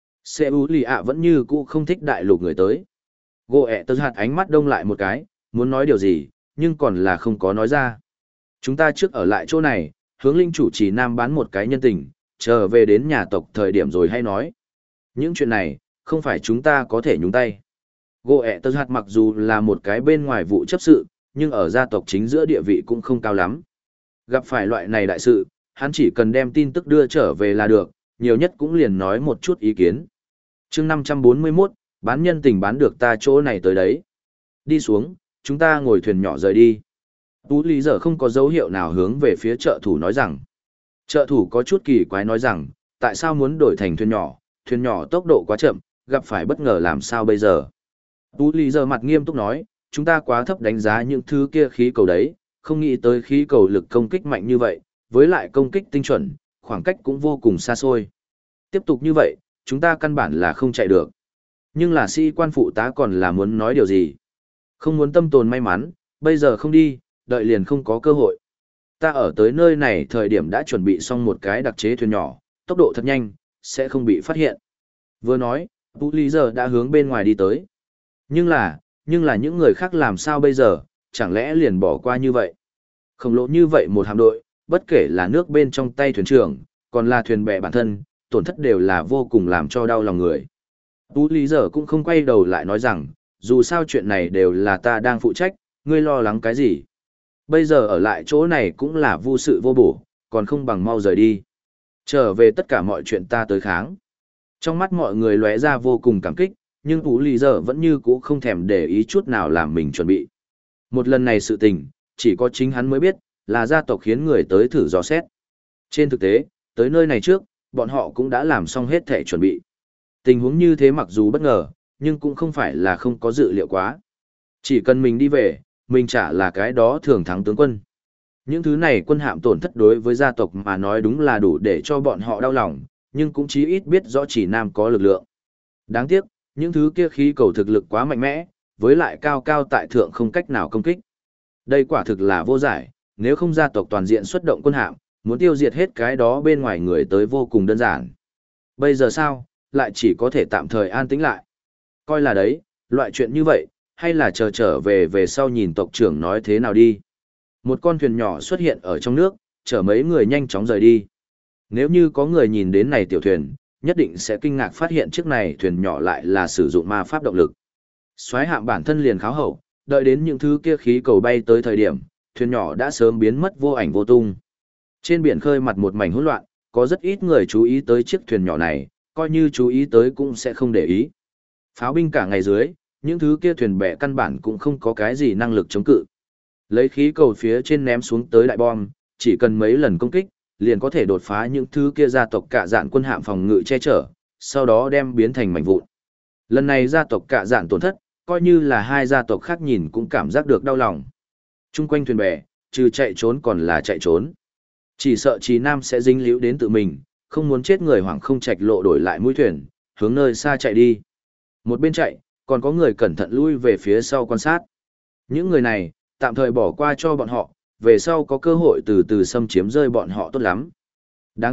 Seu lì ạ vẫn như cũ không thích đại lục người tới. Gỗ ẹ tơ hạt ánh mắt đông lại một cái, muốn nói điều gì, nhưng còn là không có nói ra. Chúng ta trước ở lại chỗ này, hướng linh chủ trì nam bán một cái nhân tình, trở về đến nhà tộc thời điểm rồi hay nói. Những chuyện này, không phải chúng ta có thể nhúng tay. Gỗ ẹ tơ hạt mặc dù là một cái bên ngoài vụ chấp sự, nhưng ở gia tộc chính giữa địa vị cũng không cao lắm. Gặp phải loại này đại sự, hắn chỉ cần đem tin tức đưa trở về là được, nhiều nhất cũng liền nói một chút ý kiến. chương 541, bán nhân tình bán được ta chỗ này tới đấy. Đi xuống, chúng ta ngồi thuyền nhỏ rời đi. Tú Lý giờ không có dấu hiệu nào hướng về phía trợ thủ nói rằng. Trợ thủ có chút kỳ quái nói rằng, tại sao muốn đổi thành thuyền nhỏ tốc độ quá chậm, gặp phải bất ngờ làm sao bây giờ. Tú Lý giờ mặt nghiêm túc nói, chúng ta quá thấp đánh giá những thứ kia khí cầu đấy, không nghĩ tới khí cầu lực công kích mạnh như vậy, với lại công kích tinh chuẩn, khoảng cách cũng vô cùng xa xôi. Tiếp tục như vậy, chúng ta căn bản là không chạy được. Nhưng là sĩ quan phụ tá còn là muốn nói điều gì. Không muốn tâm tồn may mắn, bây giờ không đi, đợi liền không có cơ hội. Ta ở tới nơi này thời điểm đã chuẩn bị xong một cái đặc chế thuyền nhỏ, tốc độ thật nhanh, sẽ không bị phát hiện. Vừa nói, Tú Lý giờ đã hướng bên ngoài đi tới. Nhưng là những người khác làm sao bây giờ, chẳng lẽ liền bỏ qua như vậy. Khổng lồ như vậy một hạm đội, bất kể là nước bên trong tay thuyền trưởng, còn là thuyền bè bản thân, tổn thất đều là vô cùng làm cho đau lòng người. Tú Lý giờ cũng không quay đầu lại nói rằng, dù sao chuyện này đều là ta đang phụ trách, ngươi lo lắng cái gì. Bây giờ ở lại chỗ này cũng là vô sự vô bổ, còn không bằng mau rời đi. Trở về tất cả mọi chuyện ta tới kháng. Trong mắt mọi người lóe ra vô cùng cảm kích, nhưng Tú Lý giờ vẫn như cũ không thèm để ý chút nào làm mình chuẩn bị. Một lần này sự tình, chỉ có chính hắn mới biết, là gia tộc khiến người tới thử dò xét. Trên thực tế, tới nơi này trước, bọn họ cũng đã làm xong hết thể chuẩn bị. Tình huống như thế mặc dù bất ngờ, nhưng cũng không phải là không có dự liệu quá. Chỉ cần mình đi về, mình chả là cái đó thường thắng tướng quân. Những thứ này quân hạm tổn thất đối với gia tộc mà nói đúng là đủ để cho bọn họ đau lòng, nhưng cũng chí ít biết rõ chỉ nam có lực lượng. Đáng tiếc, những thứ kia khí cầu thực lực quá mạnh mẽ, với lại cao cao tại thượng không cách nào công kích. Đây quả thực là vô giải, nếu không gia tộc toàn diện xuất động quân hạm, muốn tiêu diệt hết cái đó bên ngoài người tới vô cùng đơn giản. Bây giờ sao, lại chỉ có thể tạm thời an tĩnh lại. Coi là đấy, loại chuyện như vậy, hay là chờ trở về sau nhìn tộc trưởng nói thế nào đi. Một con thuyền nhỏ xuất hiện ở trong nước, chở mấy người nhanh chóng rời đi. Nếu như có người nhìn đến này tiểu thuyền, nhất định sẽ kinh ngạc phát hiện chiếc này thuyền nhỏ lại là sử dụng ma pháp động lực. Soái hạm bản thân liền khá hậu, đợi đến những thứ kia khí cầu bay tới thời điểm, thuyền nhỏ đã sớm biến mất vô ảnh vô tung. Trên biển khơi mặt một mảnh hỗn loạn, có rất ít người chú ý tới chiếc thuyền nhỏ này, coi như chú ý tới cũng sẽ không để ý. Pháo binh cả ngày dưới, những thứ kia thuyền bè căn bản cũng không có cái gì năng lực chống cự. Lấy khí cầu phía trên ném xuống tới đại bom, chỉ cần mấy lần công kích, liền có thể đột phá những thứ kia gia tộc cả dạn quân hạm phòng ngự che chở, sau đó đem biến thành mảnh vụn. Lần này gia tộc cả dạn tổn thất, coi như là hai gia tộc khác nhìn cũng cảm giác được đau lòng. Trung quanh thuyền bè, trừ chạy trốn còn là chạy trốn. Chỉ sợ Trì Nam sẽ dính líu đến tự mình, không muốn chết người hoảng không trạch lộ đổi lại mũi thuyền, hướng nơi xa chạy đi. Một bên chạy, còn có người cẩn thận lui về phía sau quan sát. Những người này, tạm thời bỏ qua cho bọn họ, về sau có cơ hội từ từ xâm chiếm rơi bọn họ tốt lắm. Đáng tiếc,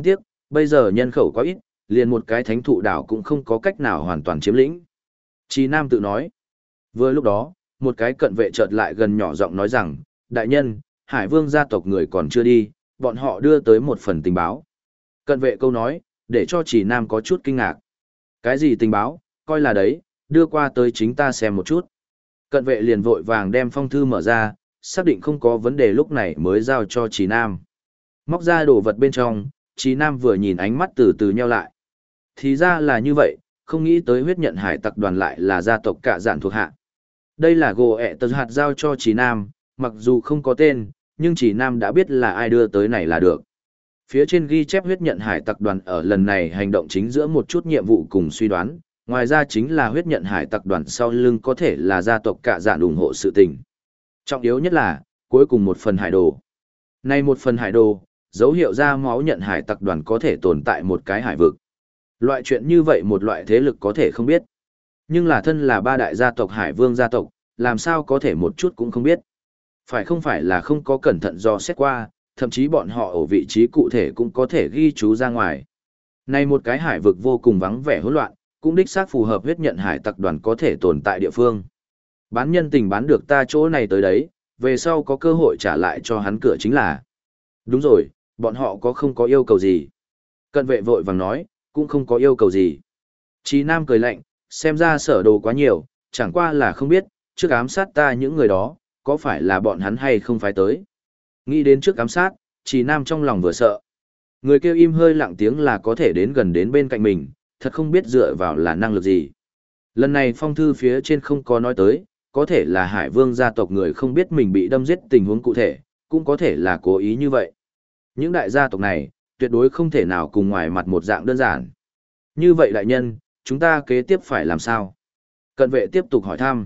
Bây giờ nhân khẩu có ít, liền một cái thánh thụ đảo cũng không có cách nào hoàn toàn chiếm lĩnh. Chí Nam tự nói. Vừa lúc đó, một cái cận vệ chợt lại gần nhỏ giọng nói rằng, đại nhân, Hải Vương gia tộc người còn chưa đi, bọn họ đưa tới một phần tình báo. Cận vệ câu nói, để cho Chí Nam có chút kinh ngạc. Cái gì tình báo, coi là đấy, đưa qua tới chính ta xem một chút. Cận vệ liền vội vàng đem phong thư mở ra, xác định không có vấn đề lúc này mới giao cho Chí Nam. Móc ra đồ vật bên trong, Chí Nam vừa nhìn ánh mắt từ từ nheo lại. Thì ra là như vậy, không nghĩ tới huyết nhận hải tặc đoàn lại là gia tộc cả dạn thuộc hạ. Đây là gỗ ẹ tờ hạt giao cho Chí Nam, mặc dù không có tên, nhưng Chí Nam đã biết là ai đưa tới này là được. Phía trên ghi chép huyết nhận hải tặc đoàn ở lần này hành động chính giữa một chút nhiệm vụ cùng suy đoán, ngoài ra chính là huyết nhận hải tặc đoàn sau lưng có thể là gia tộc cả dạn ủng hộ sự tình. Trọng yếu nhất là, cuối cùng một phần hải đồ. Này một phần hải đồ, dấu hiệu ra máu nhận hải tặc đoàn có thể tồn tại một cái hải vực. Loại chuyện như vậy một loại thế lực có thể không biết. Nhưng là thân là ba đại gia tộc Hải Vương gia tộc, làm sao có thể một chút cũng không biết. Phải không phải là không có cẩn thận do xét qua, thậm chí bọn họ ở vị trí cụ thể cũng có thể ghi chú ra ngoài. Này một cái hải vực vô cùng vắng vẻ hỗn loạn, cũng đích xác phù hợp huyết nhận hải tặc đoàn có thể tồn tại địa phương. Bán nhân tình bán được ta chỗ này tới đấy, về sau có cơ hội trả lại cho hắn cửa chính là. Đúng rồi, bọn họ không có yêu cầu gì. Cận vệ vội vàng nói, cũng không có yêu cầu gì. Chí Nam cười lạnh, xem ra sở đồ quá nhiều, chẳng qua là không biết, trước ám sát ta những người đó, có phải là bọn hắn hay không phải tới. Nghĩ đến trước ám sát, Chí Nam trong lòng vừa sợ. Người kêu im hơi lặng tiếng là có thể đến gần đến bên cạnh mình, thật không biết dựa vào là năng lực gì. Lần này phong thư phía trên không có nói tới, có thể là Hải Vương gia tộc người không biết mình bị đâm giết tình huống cụ thể, cũng có thể là cố ý như vậy. Những đại gia tộc này, tuyệt đối không thể nào cùng ngoài mặt một dạng đơn giản. Như vậy đại nhân, chúng ta kế tiếp phải làm sao? Cận vệ tiếp tục hỏi thăm.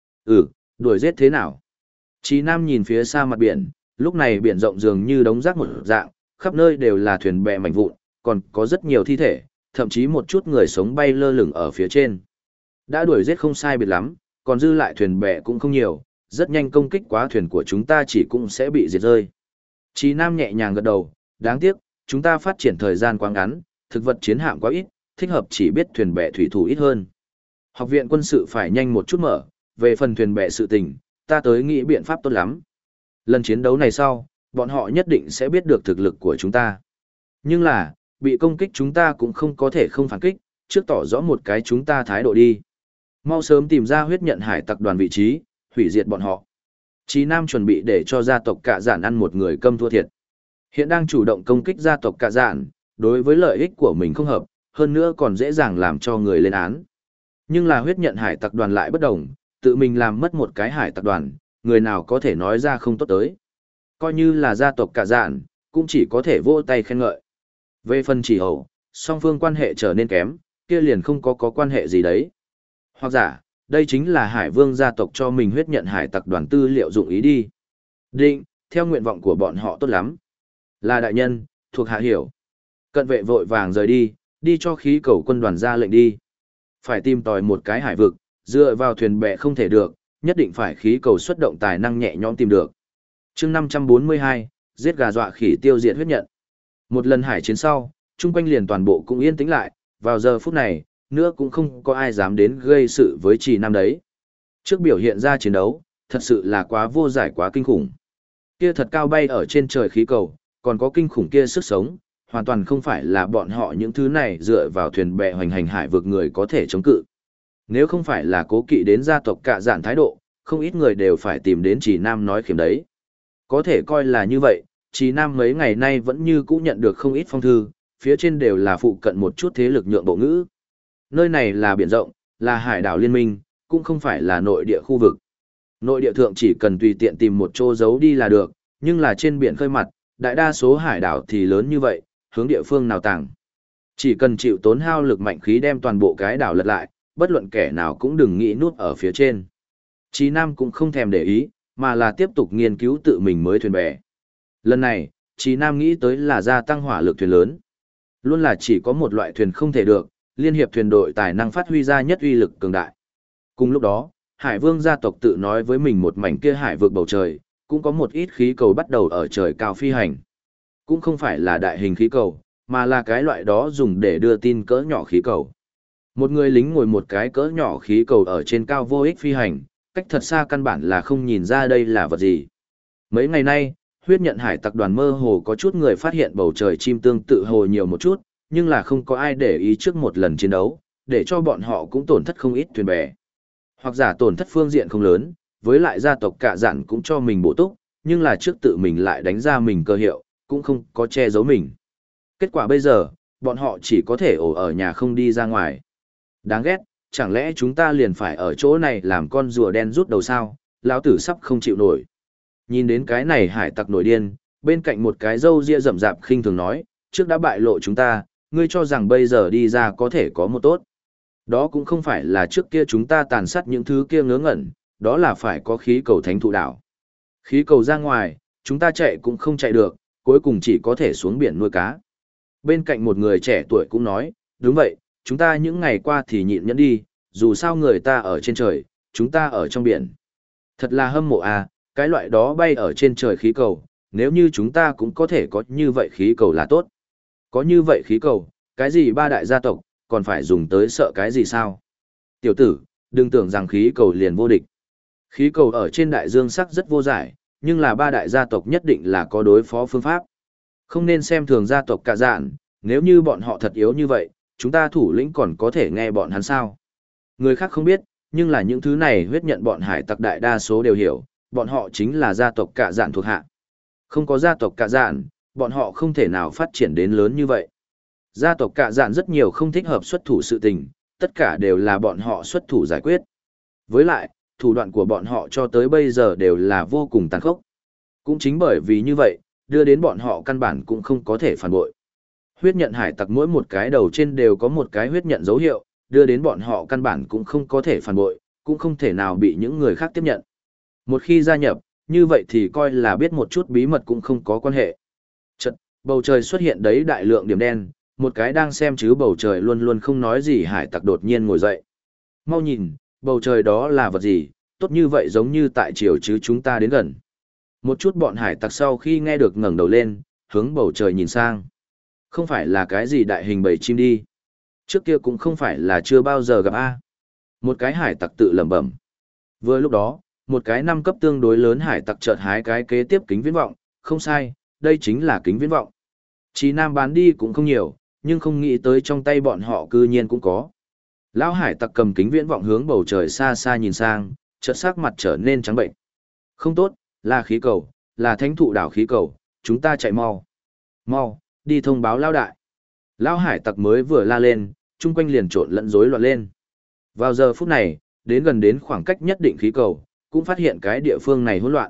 Đuổi giết thế nào? Chí Nam nhìn phía xa mặt biển, lúc này biển rộng dường như đống rác một dạng, khắp nơi đều là thuyền bè mảnh vụn, còn có rất nhiều thi thể, thậm chí một chút người sống bay lơ lửng ở phía trên. Đã đuổi giết không sai biệt lắm, còn dư lại thuyền bè cũng không nhiều, rất nhanh công kích quá thuyền của chúng ta chỉ cũng sẽ bị diệt rơi. Chí Nam nhẹ nhàng gật đầu, đáng tiếc, chúng ta phát triển thời gian quá ngắn, thực vật chiến hạm quá ít, thích hợp chỉ biết thuyền bè thủy thủ ít hơn. Học viện quân sự phải nhanh một chút mở, về phần thuyền bè sự tình, ta tới nghĩ biện pháp tốt lắm. Lần chiến đấu này sau, bọn họ nhất định sẽ biết được thực lực của chúng ta. Nhưng là, bị công kích chúng ta cũng không có thể không phản kích, trước tỏ rõ một cái chúng ta thái độ đi. Mau sớm tìm ra huyết nhận hải tặc đoàn vị trí, hủy diệt bọn họ. Chí Nam chuẩn bị để cho gia tộc Cạ Dạn ăn một người câm thua thiệt. Hiện đang chủ động công kích gia tộc Cạ Dạn, đối với lợi ích của mình không hợp, hơn nữa còn dễ dàng làm cho người lên án. Nhưng là huyết nhận hải tặc đoàn lại bất đồng, tự mình làm mất một cái hải tặc đoàn, người nào có thể nói ra không tốt tới. Coi như là gia tộc Cạ Dạn, cũng chỉ có thể vỗ tay khen ngợi. Về phần chỉ hậu, song phương quan hệ trở nên kém, kia liền không có quan hệ gì đấy. Hoặc giả, đây chính là Hải Vương gia tộc cho mình huyết nhận hải tặc đoàn tư liệu dụng ý đi. Định, theo nguyện vọng của bọn họ tốt lắm. Là đại nhân, thuộc hạ hiểu. Cận vệ vội vàng rời đi, đi cho khí cầu quân đoàn ra lệnh đi. Phải tìm tòi một cái hải vực, dựa vào thuyền bè không thể được, nhất định phải khí cầu xuất động tài năng nhẹ nhõm tìm được. Chương 542, giết gà dọa khỉ tiêu diệt huyết nhận. Một lần hải chiến sau, chung quanh liền toàn bộ cũng yên tĩnh lại, vào giờ phút này, nữa cũng không có ai dám đến gây sự với Trì Nam đấy. Trước biểu hiện ra chiến đấu, thật sự là quá vô giải quá kinh khủng. Kia thật cao bay ở trên trời khí cầu, còn có kinh khủng kia sức sống, hoàn toàn không phải là bọn họ những thứ này dựa vào thuyền bè hoành hành hải vực người có thể chống cự. Nếu không phải là cố kỵ đến gia tộc Cạ Dạn thái độ, không ít người đều phải tìm đến Trì Nam nói khiểm đấy. Có thể coi là như vậy, Trì Nam mấy ngày nay vẫn như cũ nhận được không ít phong thư, phía trên đều là phụ cận một chút thế lực nhượng bộ ngữ. Nơi này là biển rộng, là hải đảo liên minh, cũng không phải là nội địa khu vực. Nội địa thượng chỉ cần tùy tiện tìm một chỗ giấu đi là được, nhưng là trên biển khơi mặt, đại đa số hải đảo thì lớn như vậy, hướng địa phương nào tàng. Chỉ cần chịu tốn hao lực mạnh khí đem toàn bộ cái đảo lật lại, bất luận kẻ nào cũng đừng nghĩ nút ở phía trên. Chí Nam cũng không thèm để ý, mà là tiếp tục nghiên cứu tự mình mới thuyền bè. Lần này, Chí Nam nghĩ tới là gia tăng hỏa lực thuyền lớn. Luôn là chỉ có một loại thuyền không thể được, liên hiệp thuyền đội tài năng phát huy ra nhất uy lực cường đại. Cùng lúc đó, Hải Vương gia tộc tự nói với mình một mảnh kia hải vực bầu trời, cũng có một ít khí cầu bắt đầu ở trời cao phi hành. Cũng không phải là đại hình khí cầu, mà là cái loại đó dùng để đưa tin cỡ nhỏ khí cầu. Một người lính ngồi một cái cỡ nhỏ khí cầu ở trên cao vô ích phi hành, cách thật xa căn bản là không nhìn ra đây là vật gì. Mấy ngày nay, huyết nhận hải tặc đoàn mơ hồ có chút người phát hiện bầu trời chim tương tự hồ nhiều một chút, nhưng là không có ai để ý trước một lần chiến đấu, để cho bọn họ cũng tổn thất không ít thuyền bè. Hoặc giả tổn thất phương diện không lớn, với lại gia tộc cả dặn cũng cho mình bổ túc, nhưng là trước tự mình lại đánh ra mình cơ hiệu, cũng không có che giấu mình. Kết quả bây giờ, bọn họ chỉ có thể ổ ở nhà không đi ra ngoài. Đáng ghét, chẳng lẽ chúng ta liền phải ở chỗ này làm con rùa đen rút đầu sao, lão tử sắp không chịu nổi. Nhìn đến cái này hải tặc nổi điên, bên cạnh một cái râu ria rậm rạp khinh thường nói, trước đã bại lộ chúng ta, ngươi cho rằng bây giờ đi ra có thể có một tốt. Đó cũng không phải là trước kia chúng ta tàn sát những thứ kia ngớ ngẩn, đó là phải có khí cầu thánh thụ đảo. Khí cầu ra ngoài, chúng ta chạy cũng không chạy được, cuối cùng chỉ có thể xuống biển nuôi cá. Bên cạnh một người trẻ tuổi cũng nói, đúng vậy, chúng ta những ngày qua thì nhịn nhẫn đi, dù sao người ta ở trên trời, chúng ta ở trong biển. Thật là hâm mộ à, cái loại đó bay ở trên trời khí cầu, nếu như chúng ta cũng có thể có như vậy khí cầu là tốt. Có như vậy khí cầu, cái gì ba đại gia tộc, còn phải dùng tới sợ cái gì sao? Tiểu tử, đừng tưởng rằng khí cầu liền vô địch. Khí cầu ở trên đại dương sắc rất vô giải, nhưng là ba đại gia tộc nhất định là có đối phó phương pháp. Không nên xem thường gia tộc cả dạn, nếu như bọn họ thật yếu như vậy, chúng ta thủ lĩnh còn có thể nghe bọn hắn sao? Người khác không biết, nhưng là những thứ này huyết nhận bọn hải tặc đại đa số đều hiểu, bọn họ chính là gia tộc cả dạn thuộc hạ. Không có gia tộc cả dạn, bọn họ không thể nào phát triển đến lớn như vậy. Gia tộc cả dạn rất nhiều không thích hợp xuất thủ sự tình, tất cả đều là bọn họ xuất thủ giải quyết. Với lại, thủ đoạn của bọn họ cho tới bây giờ đều là vô cùng tàn khốc. Cũng chính bởi vì như vậy, đưa đến bọn họ căn bản cũng không có thể phản bội. Huyết nhận hải tặc mỗi một cái đầu trên đều có một cái huyết nhận dấu hiệu, đưa đến bọn họ căn bản cũng không có thể phản bội, cũng không thể nào bị những người khác tiếp nhận. Một khi gia nhập, như vậy thì coi là biết một chút bí mật cũng không có quan hệ. Chợt, bầu trời xuất hiện đấy đại lượng điểm đen, một cái đang xem chứ bầu trời luôn luôn không nói gì hải tặc đột nhiên ngồi dậy. Mau nhìn, bầu trời đó là vật gì, tốt như vậy giống như tại chiều chứ chúng ta đến gần. Một chút bọn hải tặc sau khi nghe được ngẩng đầu lên, hướng bầu trời nhìn sang. Không phải là cái gì đại hình bầy chim đi. Trước kia cũng không phải là chưa bao giờ gặp A. Một cái hải tặc tự lẩm bẩm. Vừa lúc đó, một cái 5 cấp tương đối lớn hải tặc chợt hái cái kế tiếp kính viễn vọng, không sai, đây chính là kính viễn vọng. Chí Nam bán đi cũng không nhiều, nhưng không nghĩ tới trong tay bọn họ cư nhiên cũng có. Lão hải tặc cầm kính viễn vọng hướng bầu trời xa xa nhìn sang, chợt sắc mặt trở nên trắng bệnh. Không tốt, là khí cầu, là thánh thụ đảo khí cầu, chúng ta chạy mau. Mau, đi thông báo lão đại. Lão hải tặc mới vừa la lên, chung quanh liền trộn lẫn rối loạn lên. Vào giờ phút này, đến gần đến khoảng cách nhất định khí cầu, cũng phát hiện cái địa phương này hỗn loạn.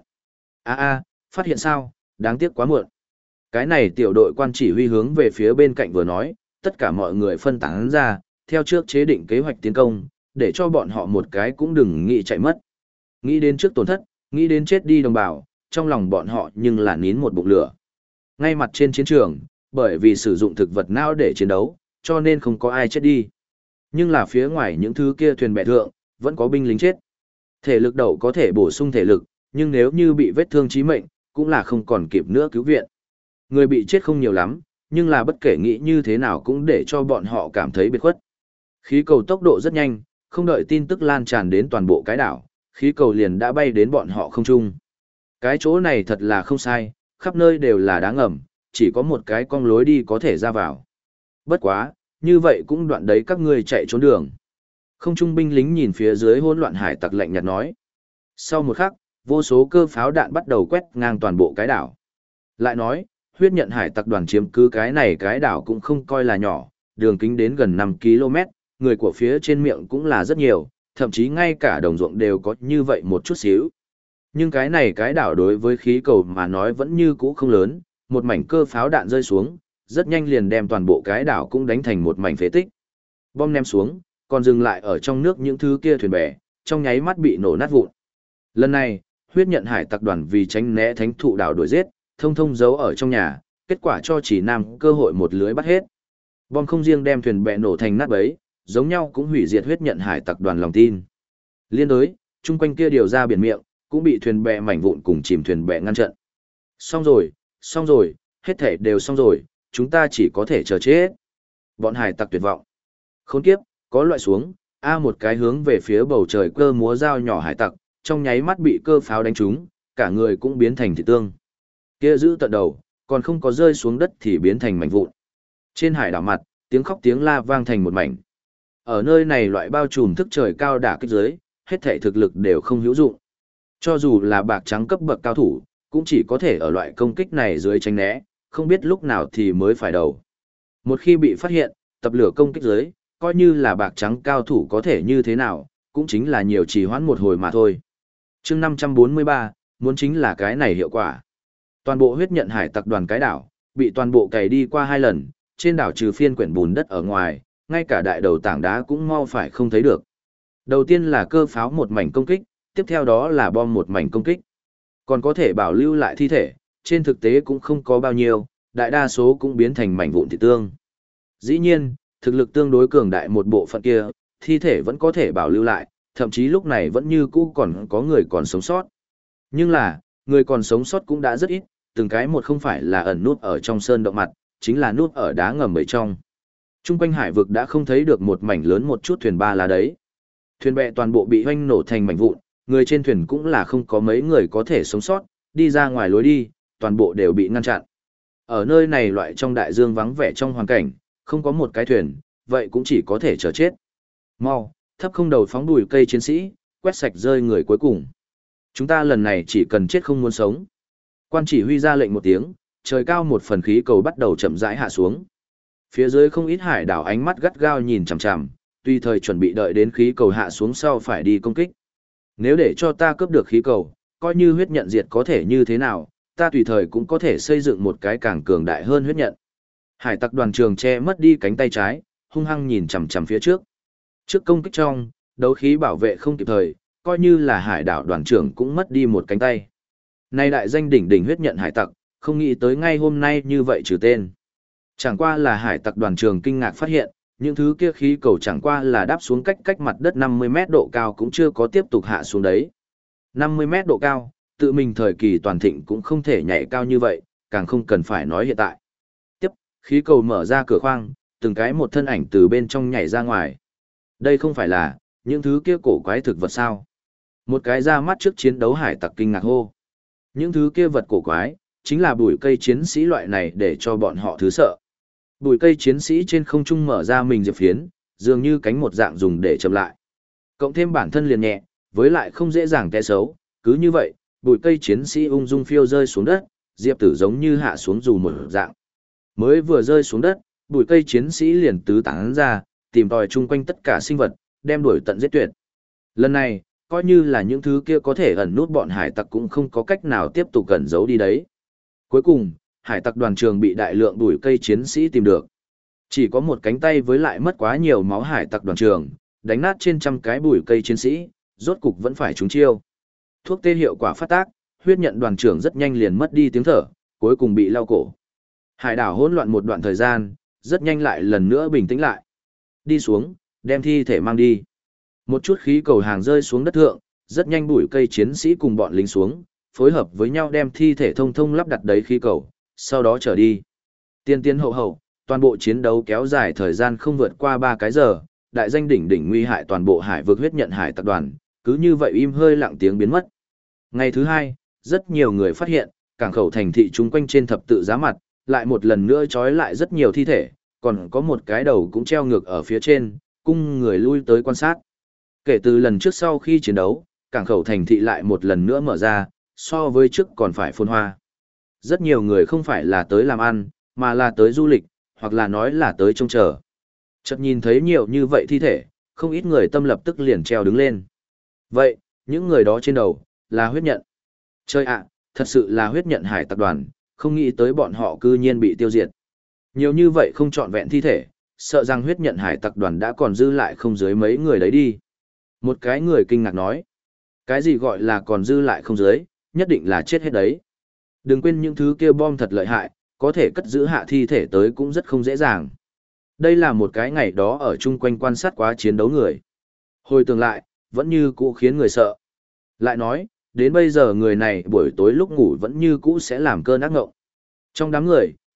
Phát hiện sao, đáng tiếc quá muộn. Cái này tiểu đội quan chỉ huy hướng về phía bên cạnh vừa nói, tất cả mọi người phân tán ra, theo trước chế định kế hoạch tiến công, để cho bọn họ một cái cũng đừng nghĩ chạy mất. Nghĩ đến trước tổn thất, nghĩ đến chết đi đồng bào, trong lòng bọn họ nhưng là nín một bụng lửa. Ngay mặt trên chiến trường, bởi vì sử dụng thực vật não để chiến đấu, cho nên không có ai chết đi. Nhưng là phía ngoài những thứ kia thuyền bè thượng, vẫn có binh lính chết. Thể lực đậu có thể bổ sung thể lực, nhưng nếu như bị vết thương chí mệnh, cũng là không còn kịp nữa cứu viện. Người bị chết không nhiều lắm, nhưng là bất kể nghĩ như thế nào cũng để cho bọn họ cảm thấy biệt khuất. Khí cầu tốc độ rất nhanh, không đợi tin tức lan tràn đến toàn bộ cái đảo, khí cầu liền đã bay đến bọn họ không trung. Cái chỗ này thật là không sai, khắp nơi đều là đá ngầm, chỉ có một cái con lối đi có thể ra vào. Bất quá, như vậy cũng đoạn đấy các ngươi chạy trốn đường. Không trung binh lính nhìn phía dưới hỗn loạn hải tặc lạnh nhạt nói. Sau một khắc, vô số cơ pháo đạn bắt đầu quét ngang toàn bộ cái đảo. Lại nói, huyết nhận hải tặc đoàn chiếm cứ cái này cái đảo cũng không coi là nhỏ, đường kính đến gần 5 km, người của phía trên miệng cũng là rất nhiều, thậm chí ngay cả đồng ruộng đều có như vậy một chút xíu. Nhưng cái này cái đảo đối với khí cầu mà nói vẫn như cũ không lớn, một mảnh cơ pháo đạn rơi xuống, rất nhanh liền đem toàn bộ cái đảo cũng đánh thành một mảnh phế tích. Bom ném xuống, còn dừng lại ở trong nước những thứ kia thuyền bè, trong nháy mắt bị nổ nát vụn. Lần này, huyết nhận hải tặc đoàn vì tránh né thánh thụ đảo đuổi giết, thông thông giấu ở trong nhà, kết quả cho chỉ nam cơ hội một lưới bắt hết. Bom không riêng đem thuyền bè nổ thành nát bấy, giống nhau cũng hủy diệt huyết nhận hải tặc đoàn lòng tin. Liên đối, chung quanh kia điều ra biển miệng, cũng bị thuyền bè mảnh vụn cùng chìm thuyền bè ngăn trận. Xong rồi, hết thảy đều xong rồi, chúng ta chỉ có thể chờ chết. Bọn hải tặc tuyệt vọng. Khốn kiếp, có loại xuống, một cái hướng về phía bầu trời cơ múa dao nhỏ hải tặc, trong nháy mắt bị cơ pháo đánh trúng, cả người cũng biến thành thịt tương. Kia giữ tận đầu, còn không có rơi xuống đất thì biến thành mảnh vụn. Trên hải đảo mặt, tiếng khóc tiếng la vang thành một mảnh. Ở nơi này loại bao trùm thức trời cao đả kích giới, hết thể thực lực đều không hữu dụng. Cho dù là bạc trắng cấp bậc cao thủ, cũng chỉ có thể ở loại công kích này dưới tránh né, không biết lúc nào thì mới phải đầu. Một khi bị phát hiện, tập lửa công kích giới, coi như là bạc trắng cao thủ có thể như thế nào, cũng chính là nhiều trì hoãn một hồi mà thôi. Chương 543, muốn chính là cái này hiệu quả. Toàn bộ huyết nhận hải tặc đoàn cái đảo, bị toàn bộ cày đi qua 2 lần, trên đảo trừ phiên quyển bùn đất ở ngoài, ngay cả đại đầu tảng đá cũng mau phải không thấy được. Đầu tiên là cơ pháo một mảnh công kích, tiếp theo đó là bom một mảnh công kích. Còn có thể bảo lưu lại thi thể, trên thực tế cũng không có bao nhiêu, đại đa số cũng biến thành mảnh vụn thịt tương. Dĩ nhiên, thực lực tương đối cường đại một bộ phận kia, thi thể vẫn có thể bảo lưu lại, thậm chí lúc này vẫn như cũ còn có người còn sống sót. Nhưng là, người còn sống sót cũng đã rất ít, từng cái một không phải là ẩn nút ở trong sơn động mặt, chính là nút ở đá ngầm bầy trong. Trung quanh hải vực đã không thấy được một mảnh lớn một chút thuyền ba lá đấy. Thuyền bè toàn bộ bị hoanh nổ thành mảnh vụn, người trên thuyền cũng là không có mấy người có thể sống sót, đi ra ngoài lối đi, toàn bộ đều bị ngăn chặn. Ở nơi này loại trong đại dương vắng vẻ trong hoàn cảnh, không có một cái thuyền, vậy cũng chỉ có thể chờ chết. Mau, thấp không đầu phóng đùi cây chiến sĩ, quét sạch rơi người cuối cùng. Chúng ta lần này chỉ cần chết không muốn sống. Quan chỉ huy ra lệnh một tiếng, trời cao một phần khí cầu bắt đầu chậm rãi hạ xuống. Phía dưới không ít hải đảo ánh mắt gắt gao nhìn chằm chằm, tùy thời chuẩn bị đợi đến khí cầu hạ xuống sau phải đi công kích. Nếu để cho ta cướp được khí cầu, coi như huyết nhận diệt có thể như thế nào, ta tùy thời cũng có thể xây dựng một cái càng cường đại hơn huyết nhận. Hải tặc đoàn trường che mất đi cánh tay trái, hung hăng nhìn chằm chằm phía trước. Trước công kích trong, đấu khí bảo vệ không kịp thời, coi như là hải đảo đoàn trưởng cũng mất đi một cánh tay. Nay đại danh đỉnh đỉnh huyết nhận hải tặc, không nghĩ tới ngay hôm nay như vậy trừ tên. Chẳng qua là hải tặc đoàn trường kinh ngạc phát hiện, những thứ kia khí cầu chẳng qua là đáp xuống cách mặt đất 50 mét độ cao cũng chưa có tiếp tục hạ xuống đấy. 50 mét độ cao, tự mình thời kỳ toàn thịnh cũng không thể nhảy cao như vậy, càng không cần phải nói hiện tại. Tiếp, khí cầu mở ra cửa khoang, từng cái một thân ảnh từ bên trong nhảy ra ngoài. Đây không phải là những thứ kia cổ quái thực vật sao? Một cái ra mắt trước chiến đấu hải tặc kinh ngạc hô. Những thứ kia vật cổ quái, chính là bụi cây chiến sĩ loại này để cho bọn họ thứ sợ. Bụi cây chiến sĩ trên không trung mở ra mình diệp phiến, dường như cánh một dạng dùng để chậm lại. Cộng thêm bản thân liền nhẹ, với lại không dễ dàng té xấu, cứ như vậy, bụi cây chiến sĩ ung dung phiêu rơi xuống đất, diệp tử giống như hạ xuống dù một dạng. Mới vừa rơi xuống đất, bụi cây chiến sĩ liền tứ tán ra, tìm tòi chung quanh tất cả sinh vật, đem đuổi tận giết tuyệt. Lần này, coi như là những thứ kia có thể ẩn nút bọn hải tặc cũng không có cách nào tiếp tục cẩn giấu đi đấy. Cuối cùng, hải tặc đoàn trường bị đại lượng bụi cây chiến sĩ tìm được. Chỉ có một cánh tay với lại mất quá nhiều máu hải tặc đoàn trường, đánh nát trên trăm cái bụi cây chiến sĩ, rốt cục vẫn phải trúng chiêu. Thuốc tê hiệu quả phát tác, huyết nhận đoàn trưởng rất nhanh liền mất đi tiếng thở, cuối cùng bị lao cổ. Hải đảo hỗn loạn một đoạn thời gian, rất nhanh lại lần nữa bình tĩnh lại. Đi xuống, đem thi thể mang đi. Một chút khí cầu hàng rơi xuống đất thượng, rất nhanh bụi cây chiến sĩ cùng bọn lính xuống, phối hợp với nhau đem thi thể thông thông lắp đặt đấy khí cầu, sau đó trở đi. Tiên tiên hậu hậu, toàn bộ chiến đấu kéo dài thời gian không vượt qua 3 cái giờ, đại danh đỉnh đỉnh nguy hại toàn bộ hải vực huyết nhận hải tặc đoàn, cứ như vậy im hơi lặng tiếng biến mất. Ngày thứ hai, rất nhiều người phát hiện, cảng khẩu thành thị chung quanh trên thập tự giá mặt, lại một lần nữa trói lại rất nhiều thi thể, còn có một cái đầu cũng treo ngược ở phía trên, cung người lui tới quan sát. Kể từ lần trước sau khi chiến đấu, cảng khẩu thành thị lại một lần nữa mở ra, so với trước còn phải phồn hoa. Rất nhiều người không phải là tới làm ăn, mà là tới du lịch, hoặc là nói là tới trông chờ. Chợt nhìn thấy nhiều như vậy thi thể, không ít người tâm lập tức liền treo đứng lên. Vậy, những người đó trên đầu, là huyết nhận. Chơi ạ, thật sự là huyết nhận hải tặc đoàn, không nghĩ tới bọn họ cư nhiên bị tiêu diệt. Nhiều như vậy không trọn vẹn thi thể, sợ rằng huyết nhận hải tặc đoàn đã còn dư lại không dưới mấy người đấy đi. Một cái người kinh ngạc nói, cái gì gọi là còn dư lại không dưới, nhất định là chết hết đấy. Đừng quên những thứ kia bom thật lợi hại, có thể cất giữ hạ thi thể tới cũng rất không dễ dàng. Đây là một cái ngày đó ở chung quanh quan sát quá chiến đấu người. Hồi tưởng lại, vẫn như cũ khiến người sợ. Lại nói, đến bây giờ người này buổi tối lúc ngủ vẫn như cũ sẽ làm cơn ác ngộng. Trong đám người,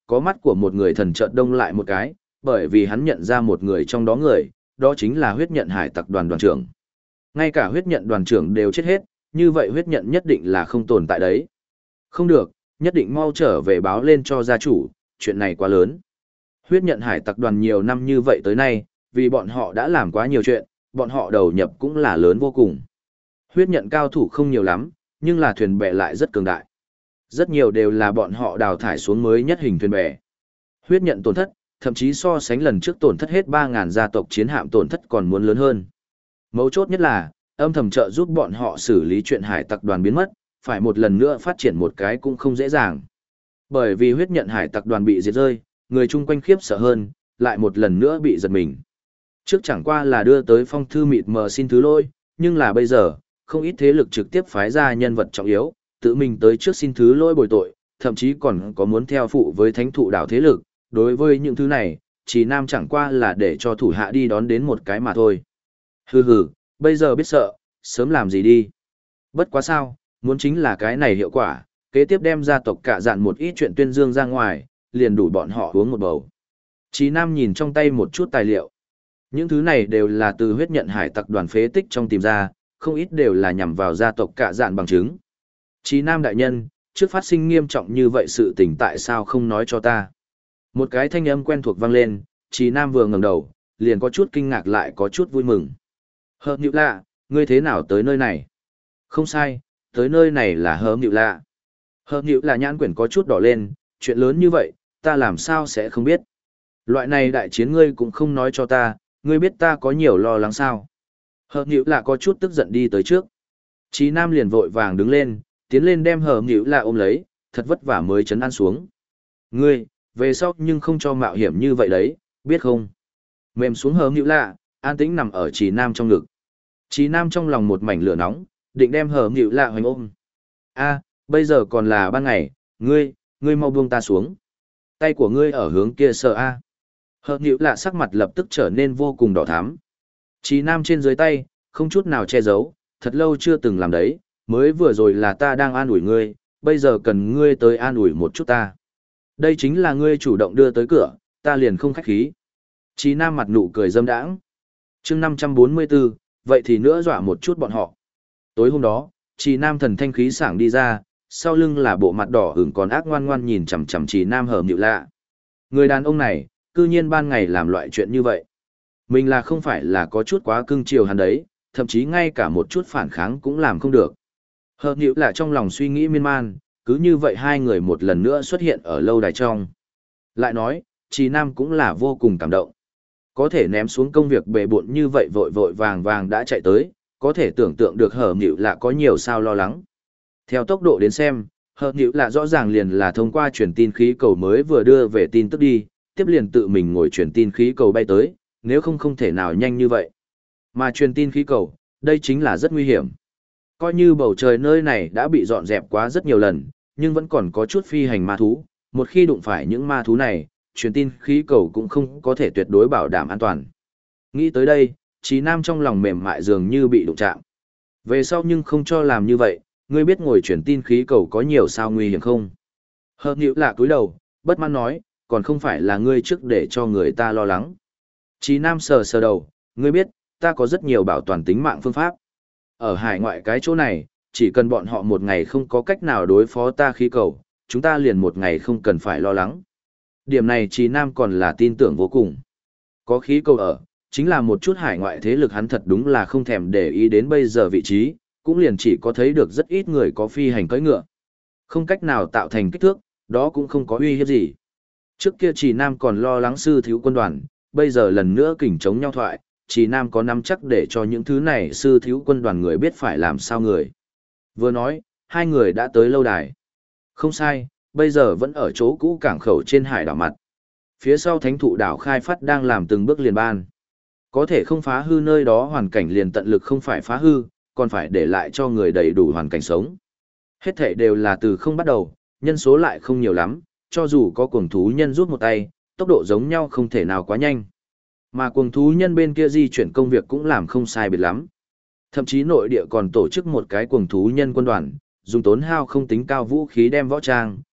có mắt của một người thần chợt đông lại một cái, bởi vì hắn nhận ra một người trong đó người, đó chính là huyết nhận hải tặc đoàn đoàn trưởng. Ngay cả huyết nhận đoàn trưởng đều chết hết, như vậy huyết nhận nhất định là không tồn tại đấy. Không được, nhất định mau trở về báo lên cho gia chủ, chuyện này quá lớn. Huyết nhận hải tặc đoàn nhiều năm như vậy tới nay, vì bọn họ đã làm quá nhiều chuyện, bọn họ đầu nhập cũng là lớn vô cùng. Huyết nhận cao thủ không nhiều lắm, nhưng là thuyền bè lại rất cường đại. Rất nhiều đều là bọn họ đào thải xuống mới nhất hình thuyền bè. Huyết nhận tổn thất, thậm chí so sánh lần trước tổn thất hết 3.000 gia tộc chiến hạm tổn thất còn muốn lớn hơn. Mấu chốt nhất là, âm thầm trợ giúp bọn họ xử lý chuyện hải tặc đoàn biến mất, phải một lần nữa phát triển một cái cũng không dễ dàng. Bởi vì huyết nhận hải tặc đoàn bị diệt rơi, người chung quanh khiếp sợ hơn, lại một lần nữa bị giật mình. Trước chẳng qua là đưa tới phong thư mịt mờ xin thứ lỗi, nhưng là bây giờ, không ít thế lực trực tiếp phái ra nhân vật trọng yếu, tự mình tới trước xin thứ lỗi bồi tội, thậm chí còn có muốn theo phụ với thánh thụ đảo thế lực. Đối với những thứ này, Trì Nam chẳng qua là để cho thủ hạ đi đón đến một cái mà thôi. Hừ hừ, bây giờ biết sợ, sớm làm gì đi. Bất quá sao, muốn chính là cái này hiệu quả, kế tiếp đem gia tộc cả dạn một ít chuyện tuyên dương ra ngoài, liền đủ bọn họ uống một bầu. Trì Nam nhìn trong tay một chút tài liệu. Những thứ này đều là từ huyết nhận hải tặc đoàn phế tích trong tìm ra, không ít đều là nhằm vào gia tộc cả dạn bằng chứng. Trì Nam đại nhân, trước phát sinh nghiêm trọng như vậy sự tình tại sao không nói cho ta? Một cái thanh âm quen thuộc vang lên, Trì Nam vừa ngẩng đầu, liền có chút kinh ngạc lại có chút vui mừng. Hợp nhịu lạ, ngươi thế nào tới nơi này? Không sai, tới nơi này là hợp nhịu lạ. Hợp nhịu lạ nhãn quyển có chút đỏ lên, chuyện lớn như vậy, ta làm sao sẽ không biết. Loại này đại chiến ngươi cũng không nói cho ta, ngươi biết ta có nhiều lo lắng sao. Hợp nhịu lạ có chút tức giận đi tới trước. Trì Nam liền vội vàng đứng lên, tiến lên đem hợp nhịu lạ ôm lấy, thật vất vả mới chấn an xuống. Ngươi, về sau nhưng không cho mạo hiểm như vậy đấy, biết không? Mềm xuống hợp nhịu lạ, an tĩnh nằm ở Trì Nam trong ngực. Trì Nam trong lòng một mảnh lửa nóng, định đem hợp nhịu lạ hoành ôm. A, bây giờ còn là ban ngày, ngươi mau buông ta xuống. Tay của ngươi ở hướng kia sợ a. Hợp nhịu lạ sắc mặt lập tức trở nên vô cùng đỏ thắm. Trì Nam trên dưới tay, không chút nào che giấu, thật lâu chưa từng làm đấy, mới vừa rồi là ta đang an ủi ngươi, bây giờ cần ngươi tới an ủi một chút ta. Đây chính là ngươi chủ động đưa tới cửa, ta liền không khách khí. Trì Nam mặt nụ cười dâm đãng. Chương 544, vậy thì nữa dọa một chút bọn họ. Tối hôm đó, Trì Nam thần thanh khí sảng đi ra, sau lưng là bộ mặt đỏ ửng còn ác ngoan ngoan nhìn chằm chằm Trì Nam hởm nhịu lạ. Người đàn ông này, cư nhiên ban ngày làm loại chuyện như vậy. Mình là không phải là có chút quá cưng chiều hắn đấy, thậm chí ngay cả một chút phản kháng cũng làm không được. Hởm nhịu lạ trong lòng suy nghĩ miên man, cứ như vậy hai người một lần nữa xuất hiện ở lâu đài trong. Lại nói, Trì Nam cũng là vô cùng cảm động. Có thể ném xuống công việc bề bộn như vậy vội vội vàng vàng đã chạy tới, có thể tưởng tượng được hởm nhịu lạ có nhiều sao lo lắng. Theo tốc độ đến xem, hởm nhịu lạ rõ ràng liền là thông qua truyền tin khí cầu mới vừa đưa về tin tức đi, tiếp liền tự mình ngồi truyền tin khí cầu bay tới, nếu không không thể nào nhanh như vậy. Mà truyền tin khí cầu, đây chính là rất nguy hiểm. Coi như bầu trời nơi này đã bị dọn dẹp quá rất nhiều lần, nhưng vẫn còn có chút phi hành ma thú, một khi đụng phải những ma thú này, truyền tin khí cầu cũng không có thể tuyệt đối bảo đảm an toàn. Nghĩ tới đây, Trì Nam trong lòng mềm mại dường như bị đụng chạm. Về sau nhưng không cho làm như vậy, ngươi biết ngồi truyền tin khí cầu có nhiều sao nguy hiểm không? Hợp nhịu lạ cúi đầu, bất mãn nói, còn không phải là ngươi trước để cho người ta lo lắng. Trì Nam sờ sờ đầu, ngươi biết, ta có rất nhiều bảo toàn tính mạng phương pháp. Ở hải ngoại cái chỗ này, chỉ cần bọn họ một ngày không có cách nào đối phó ta khí cầu, chúng ta liền một ngày không cần phải lo lắng. Điểm này Trì Nam còn là tin tưởng vô cùng. Có khí cầu ở, chính là một chút hải ngoại thế lực hắn thật đúng là không thèm để ý đến bây giờ vị trí, cũng liền chỉ có thấy được rất ít người có phi hành cưỡi ngựa. Không cách nào tạo thành kích thước, đó cũng không có uy hiếp gì. Trước kia Trì Nam còn lo lắng sư thiếu quân đoàn, bây giờ lần nữa kình chống nhau thoại, Trì Nam có nắm chắc để cho những thứ này sư thiếu quân đoàn người biết phải làm sao người. Vừa nói, hai người đã tới lâu đài. Không sai, bây giờ vẫn ở chỗ cũ cảng khẩu trên hải đảo mặt. Phía sau thánh thụ đảo khai phát đang làm từng bước liền ban. Có thể không phá hư nơi đó hoàn cảnh liền tận lực không phải phá hư, còn phải để lại cho người đầy đủ hoàn cảnh sống. Hết thể đều là từ không bắt đầu, nhân số lại không nhiều lắm, cho dù có cuồng thú nhân rút một tay, tốc độ giống nhau không thể nào quá nhanh. Mà cuồng thú nhân bên kia di chuyển công việc cũng làm không sai biệt lắm. Thậm chí nội địa còn tổ chức một cái cuồng thú nhân quân đoàn, dùng tốn hao không tính cao vũ khí đem võ trang,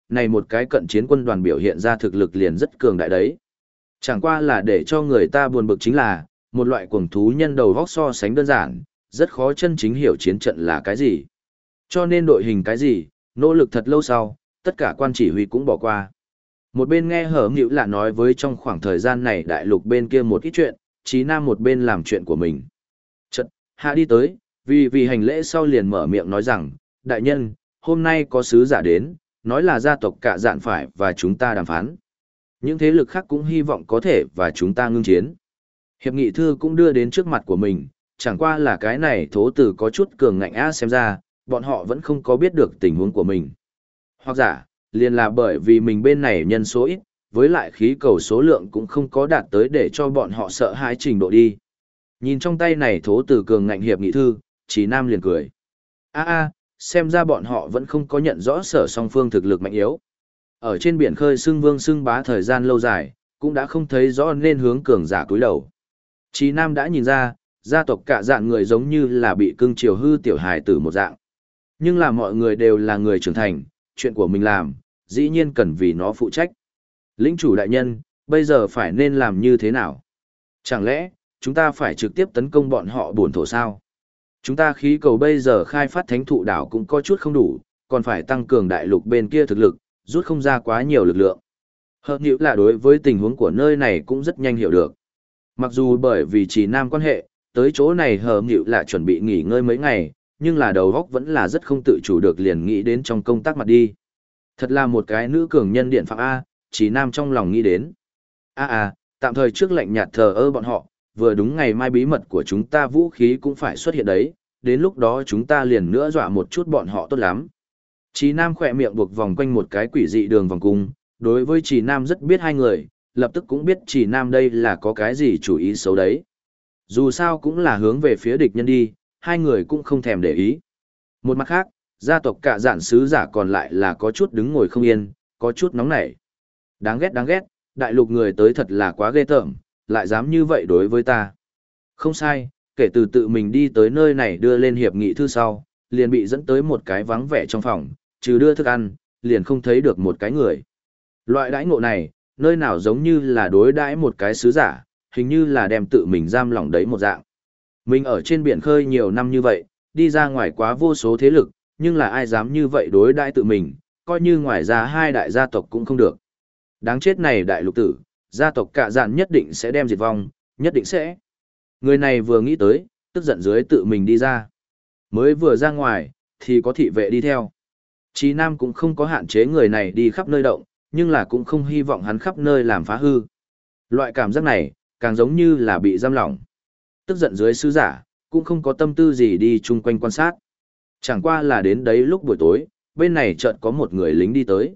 này một cái cận chiến quân đoàn biểu hiện ra thực lực liền rất cường đại đấy. Chẳng qua là để cho người ta buồn bực chính là, một loại cuồng thú nhân đầu vóc so sánh đơn giản, rất khó chân chính hiểu chiến trận là cái gì. Cho nên đội hình cái gì, nỗ lực thật lâu sau, tất cả quan chỉ huy cũng bỏ qua. Một bên nghe Hở Nhữ Lạ nói với trong khoảng thời gian này đại lục bên kia một ít chuyện, Chí Nam một bên làm chuyện của mình. Chợt, hạ đi tới, vì hành lễ sau liền mở miệng nói rằng, đại nhân, hôm nay có sứ giả đến, nói là gia tộc Cả Dạn phải và chúng ta đàm phán. Những thế lực khác cũng hy vọng có thể và chúng ta ngưng chiến. Hiệp nghị thư cũng đưa đến trước mặt của mình, chẳng qua là cái này thố từ có chút cường ngạnh á xem ra, bọn họ vẫn không có biết được tình huống của mình. Hoặc giả, liền là bởi vì mình bên này nhân số ít, với lại khí cầu số lượng cũng không có đạt tới để cho bọn họ sợ hãi trình độ đi. Nhìn trong tay này thố từ cường ngạnh hiệp nghị thư, Chí Nam liền cười. Xem ra bọn họ vẫn không có nhận rõ sở song phương thực lực mạnh yếu. Ở trên biển khơi xưng vương xưng bá thời gian lâu dài, cũng đã không thấy rõ nên hướng cường giả cúi đầu. Chí Nam đã nhìn ra, gia tộc Cả Dạn người giống như là bị cưng chiều hư tiểu hài tử một dạng. Nhưng là mọi người đều là người trưởng thành, chuyện của mình làm, dĩ nhiên cần vì nó phụ trách. Lĩnh chủ đại nhân, bây giờ phải nên làm như thế nào? Chẳng lẽ, chúng ta phải trực tiếp tấn công bọn họ buồn thổ sao? Chúng ta khí cầu bây giờ khai phát thánh thụ đảo cũng có chút không đủ, còn phải tăng cường đại lục bên kia thực lực, rút không ra quá nhiều lực lượng. Hợp nhữ là đối với tình huống của nơi này cũng rất nhanh hiểu được. Mặc dù bởi vì chỉ nam quan hệ, tới chỗ này hợp nhữ là chuẩn bị nghỉ ngơi mấy ngày, nhưng là đầu óc vẫn là rất không tự chủ được liền nghĩ đến trong công tác mặt đi. Thật là một cái nữ cường nhân điện phạm A, chỉ nam trong lòng nghĩ đến. Tạm thời trước lệnh nhạt thờ ơ bọn họ, vừa đúng ngày mai bí mật của chúng ta vũ khí cũng phải xuất hiện đấy, đến lúc đó chúng ta liền nữa dọa một chút bọn họ tốt lắm. Chí Nam khỏe miệng buộc vòng quanh một cái quỷ dị đường vòng cung, đối với Chí Nam rất biết hai người, lập tức cũng biết Chí Nam đây là có cái gì chủ ý xấu đấy. Dù sao cũng là hướng về phía địch nhân đi, hai người cũng không thèm để ý. Một mặt khác, gia tộc Cả Dạn sứ giả còn lại là có chút đứng ngồi không yên, có chút nóng nảy. Đáng ghét, đại lục người tới thật là quá ghê tởm, lại dám như vậy đối với ta. Không sai, kể từ tự mình đi tới nơi này đưa lên hiệp nghị thư sau, liền bị dẫn tới một cái vắng vẻ trong phòng, trừ đưa thức ăn, liền không thấy được một cái người. Loại đãi ngộ này, nơi nào giống như là đối đãi một cái sứ giả, hình như là đem tự mình giam lỏng đấy một dạng. Mình ở trên biển khơi nhiều năm như vậy, đi ra ngoài quá vô số thế lực, nhưng là ai dám như vậy đối đãi tự mình, coi như ngoài ra hai đại gia tộc cũng không được. Đáng chết này đại lục tử, gia tộc Cả Dạn nhất định sẽ đem diệt vong, nhất định sẽ. Người này vừa nghĩ tới, tức giận dưới tự mình đi ra. Mới vừa ra ngoài, thì có thị vệ đi theo. Chí Nam cũng không có hạn chế người này đi khắp nơi động, nhưng là cũng không hy vọng hắn khắp nơi làm phá hư. Loại cảm giác này, càng giống như là bị giam lỏng. Tức giận dưới sứ giả, cũng không có tâm tư gì đi chung quanh quan sát. Chẳng qua là đến đấy lúc buổi tối, bên này chợt có một người lính đi tới.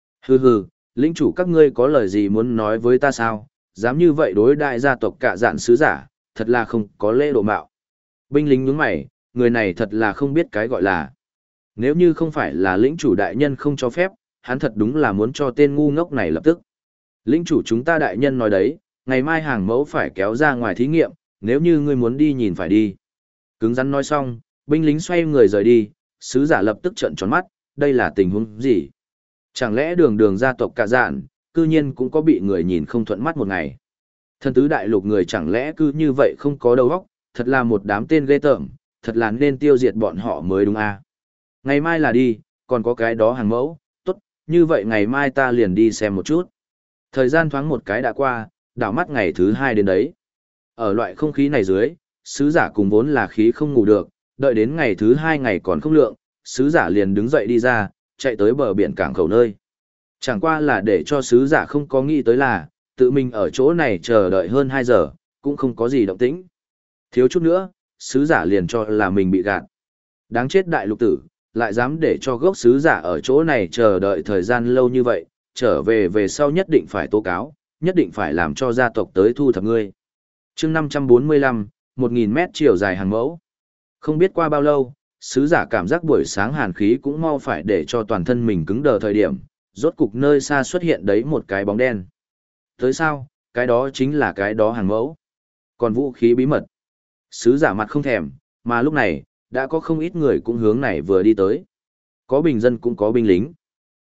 Hừ, lĩnh chủ các ngươi có lời gì muốn nói với ta sao, dám như vậy đối đại gia tộc Cả Dạn sứ giả, thật là không có lễ độ mạo. Binh lính nhướng mày, người này thật là không biết cái gọi là. Nếu như không phải là lĩnh chủ đại nhân không cho phép, hắn thật đúng là muốn cho tên ngu ngốc này lập tức. Lĩnh chủ chúng ta đại nhân nói đấy, ngày mai hàng mẫu phải kéo ra ngoài thí nghiệm, nếu như ngươi muốn đi nhìn phải đi. Cứng rắn nói xong, binh lính xoay người rời đi, sứ giả lập tức trợn tròn mắt, đây là tình huống gì? Chẳng lẽ đường gia tộc Cả Dạn, cư nhiên cũng có bị người nhìn không thuận mắt một ngày. Thần tứ đại lục người chẳng lẽ cứ như vậy không có đầu óc, thật là một đám tên ghê tởm, thật là nên tiêu diệt bọn họ mới đúng à. Ngày mai là đi, còn có cái đó hàng mẫu, tốt, như vậy ngày mai ta liền đi xem một chút. Thời gian thoáng một cái đã qua, đảo mắt ngày thứ hai đến đấy. Ở loại không khí này dưới, sứ giả cùng vốn là khí không ngủ được, đợi đến ngày thứ hai ngày còn không lượng, sứ giả liền đứng dậy đi ra, chạy tới bờ biển cảng khẩu nơi. Chẳng qua là để cho sứ giả không có nghĩ tới là, tự mình ở chỗ này chờ đợi hơn 2 giờ, cũng không có gì động tĩnh. Thiếu chút nữa, sứ giả liền cho là mình bị gạt. Đáng chết đại lục tử, lại dám để cho gốc sứ giả ở chỗ này chờ đợi thời gian lâu như vậy, trở về sau nhất định phải tố cáo, nhất định phải làm cho gia tộc tới thu thập ngươi. chương 545, 1.000 mét chiều dài hàng mẫu. Không biết qua bao lâu, sứ giả cảm giác buổi sáng hàn khí cũng mau phải để cho toàn thân mình cứng đờ thời điểm, rốt cục nơi xa xuất hiện đấy một cái bóng đen. Tới sao, cái đó chính là cái đó hàng mẫu. Còn vũ khí bí mật. Sứ giả mặt không thèm, mà lúc này, đã có không ít người cũng hướng này vừa đi tới. Có bình dân cũng có binh lính.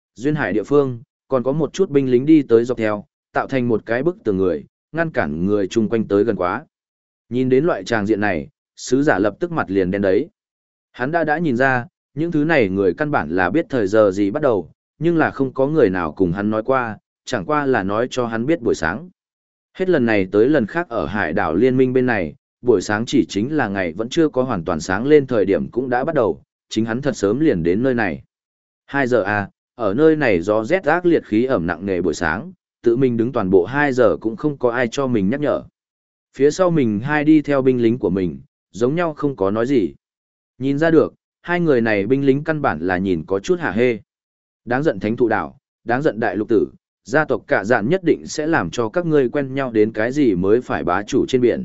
Duyên hải địa phương, còn có một chút binh lính đi tới dọc theo, tạo thành một cái bức tường người, ngăn cản người chung quanh tới gần quá. Nhìn đến loại tràng diện này, sứ giả lập tức mặt liền đen đấy. Hắn đã nhìn ra, những thứ này người căn bản là biết thời giờ gì bắt đầu, nhưng là không có người nào cùng hắn nói qua, chẳng qua là nói cho hắn biết buổi sáng. Hết lần này tới lần khác ở hải đảo liên minh bên này, buổi sáng chỉ chính là ngày vẫn chưa có hoàn toàn sáng lên thời điểm cũng đã bắt đầu, chính hắn thật sớm liền đến nơi này. 2 giờ à, ở nơi này gió rét ác liệt khí ẩm nặng nề buổi sáng, tự mình đứng toàn bộ 2 giờ cũng không có ai cho mình nhắc nhở. Phía sau mình hai đi theo binh lính của mình, giống nhau không có nói gì. Nhìn ra được, hai người này binh lính căn bản là nhìn có chút hả hê. Đáng giận thánh thụ đảo, đáng giận đại lục tử, gia tộc cả dạn nhất định sẽ làm cho các ngươi quen nhau đến cái gì mới phải bá chủ trên biển.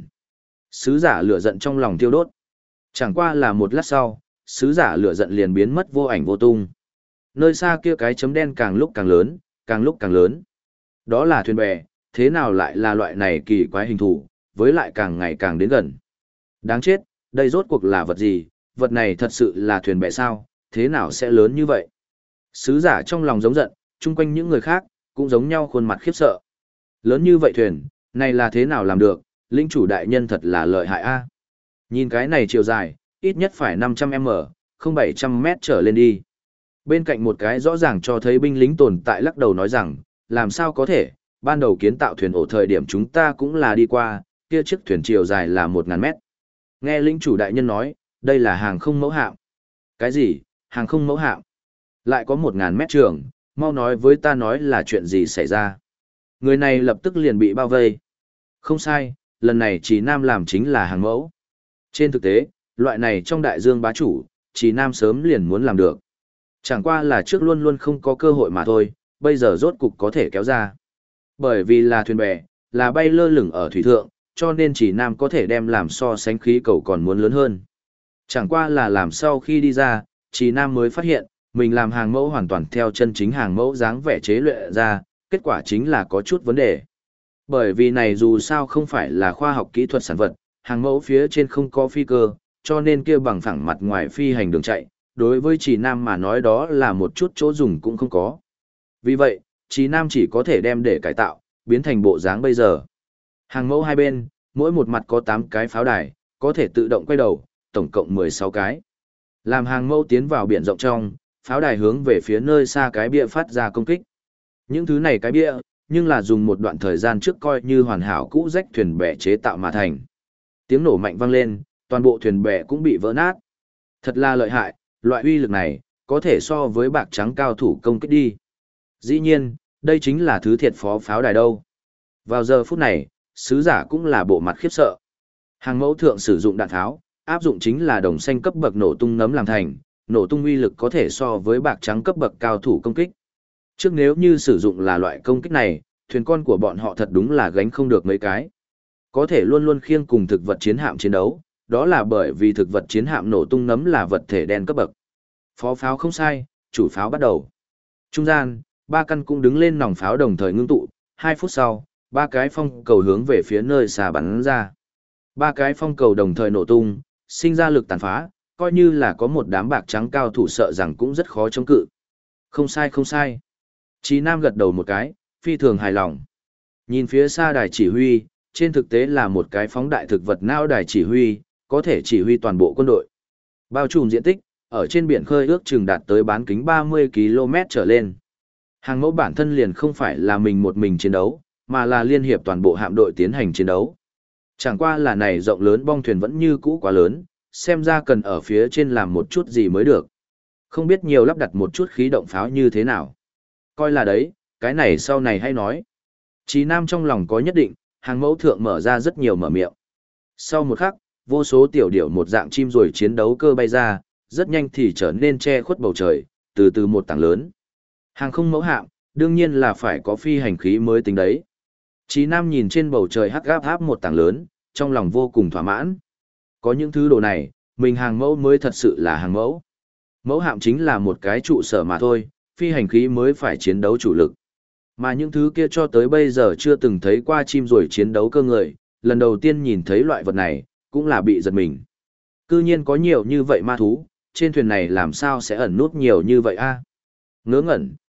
Sứ giả lửa giận trong lòng thiêu đốt. Chẳng qua là một lát sau, sứ giả lửa giận liền biến mất vô ảnh vô tung. Nơi xa kia cái chấm đen càng lúc càng lớn, càng lúc càng lớn. Đó là thuyền bè, thế nào lại là loại này kỳ quái hình thù, với lại càng ngày càng đến gần. Đáng chết, đây rốt cuộc là vật gì, vật này thật sự là thuyền bè sao, thế nào sẽ lớn như vậy? Sứ giả trong lòng giống giận, chung quanh những người khác, cũng giống nhau khuôn mặt khiếp sợ. Lớn như vậy thuyền, này là thế nào làm được, linh chủ đại nhân thật là lợi hại a. Nhìn cái này chiều dài, ít nhất phải 500m, không 700m trở lên đi. Bên cạnh một cái rõ ràng cho thấy binh lính tồn tại lắc đầu nói rằng, làm sao có thể, ban đầu kiến tạo thuyền ổ thời điểm chúng ta cũng là đi qua, kia chiếc thuyền chiều dài là 1000 mét. Nghe lĩnh chủ đại nhân nói, đây là hàng không mẫu hạm. Cái gì, hàng không mẫu hạm? Lại có 1000 mét trường, mau nói với ta nói là chuyện gì xảy ra. Người này lập tức liền bị bao vây. Không sai, lần này Trì Nam làm chính là hàng mẫu. Trên thực tế, loại này trong đại dương bá chủ, Trì Nam sớm liền muốn làm được. Chẳng qua là trước luôn luôn không có cơ hội mà thôi, bây giờ rốt cục có thể kéo ra. Bởi vì là thuyền bè, là bay lơ lửng ở thủy thượng, cho nên Trì Nam có thể đem làm so sánh khí cầu còn muốn lớn hơn. Chẳng qua là làm sau khi đi ra, Trì Nam mới phát hiện, mình làm hàng mẫu hoàn toàn theo chân chính hàng mẫu dáng vẻ chế luyện ra, kết quả chính là có chút vấn đề. Bởi vì này dù sao không phải là khoa học kỹ thuật sản vật, hàng mẫu phía trên không có phi cơ, cho nên kia bằng phẳng mặt ngoài phi hành đường chạy, đối với Trì Nam mà nói đó là một chút chỗ dùng cũng không có. Vì vậy, Trì Nam chỉ có thể đem để cải tạo, biến thành bộ dáng bây giờ. Hàng mẫu hai bên, mỗi một mặt có 8 cái pháo đài, có thể tự động quay đầu, tổng cộng 16 cái. Làm hàng mẫu tiến vào biển rộng trong, pháo đài hướng về phía nơi xa cái bia phát ra công kích. Những thứ này cái bia, nhưng là dùng một đoạn thời gian trước coi như hoàn hảo cũ rách thuyền bè chế tạo mà thành. Tiếng nổ mạnh vang lên, toàn bộ thuyền bè cũng bị vỡ nát. Thật là lợi hại, loại uy lực này, có thể so với bạc trắng cao thủ công kích đi. Dĩ nhiên, đây chính là thứ thiệt phó pháo đài đâu. Vào giờ phút này, sứ giả cũng là bộ mặt khiếp sợ. Hàng mẫu thượng sử dụng đạn tháo, áp dụng chính là đồng xanh cấp bậc nổ tung nấm làm thành, nổ tung uy lực có thể so với bạc trắng cấp bậc cao thủ công kích. Trước nếu như sử dụng là loại công kích này, thuyền con của bọn họ thật đúng là gánh không được mấy cái. Có thể luôn luôn khiêng cùng thực vật chiến hạm chiến đấu, đó là bởi vì thực vật chiến hạm nổ tung nấm là vật thể đen cấp bậc. Phó pháo không sai, chủ pháo bắt đầu. Trung gian, 3 căn cũng đứng lên nòng pháo đồng thời ngưng tụ, 2 phút sau, 3 cái phong cầu hướng về phía nơi xa bắn ra. 3 cái phong cầu đồng thời nổ tung, sinh ra lực tàn phá, coi như là có một đám bạc trắng cao thủ sợ rằng cũng rất khó chống cự. Không sai không sai. Chí Nam gật đầu một cái, phi thường hài lòng. Nhìn phía xa đài chỉ huy, trên thực tế là một cái phóng đại thực vật não đài chỉ huy, có thể chỉ huy toàn bộ quân đội. Bao trùm diện tích, ở trên biển khơi ước chừng đạt tới bán kính 30 km trở lên. Hàng mẫu bản thân liền không phải là mình một mình chiến đấu, mà là liên hiệp toàn bộ hạm đội tiến hành chiến đấu. Chẳng qua là này rộng lớn bong thuyền vẫn như cũ quá lớn, xem ra cần ở phía trên làm một chút gì mới được. Không biết nhiều lắp đặt một chút khí động pháo như thế nào. Coi là đấy, cái này sau này hay nói. Chí Nam trong lòng có nhất định, hàng mẫu thượng mở ra rất nhiều mở miệng. Sau một khắc, vô số tiểu điểu một dạng chim rồi chiến đấu cơ bay ra, rất nhanh thì trở nên che khuất bầu trời, từ từ một tảng lớn. Hàng không mẫu hạm, đương nhiên là phải có phi hành khí mới tính đấy. Chí Nam nhìn trên bầu trời hắc gáp áp một tảng lớn, trong lòng vô cùng thỏa mãn. Có những thứ đồ này, mình hàng mẫu mới thật sự là hàng mẫu. Mẫu hạm chính là một cái trụ sở mà thôi, phi hành khí mới phải chiến đấu chủ lực. Mà những thứ kia cho tới bây giờ chưa từng thấy qua chim rồi chiến đấu cơ người, lần đầu tiên nhìn thấy loại vật này, cũng là bị giật mình. Cư nhiên có nhiều như vậy ma thú, trên thuyền này làm sao sẽ ẩn nút nhiều như vậy a? Ngớ ngẩn,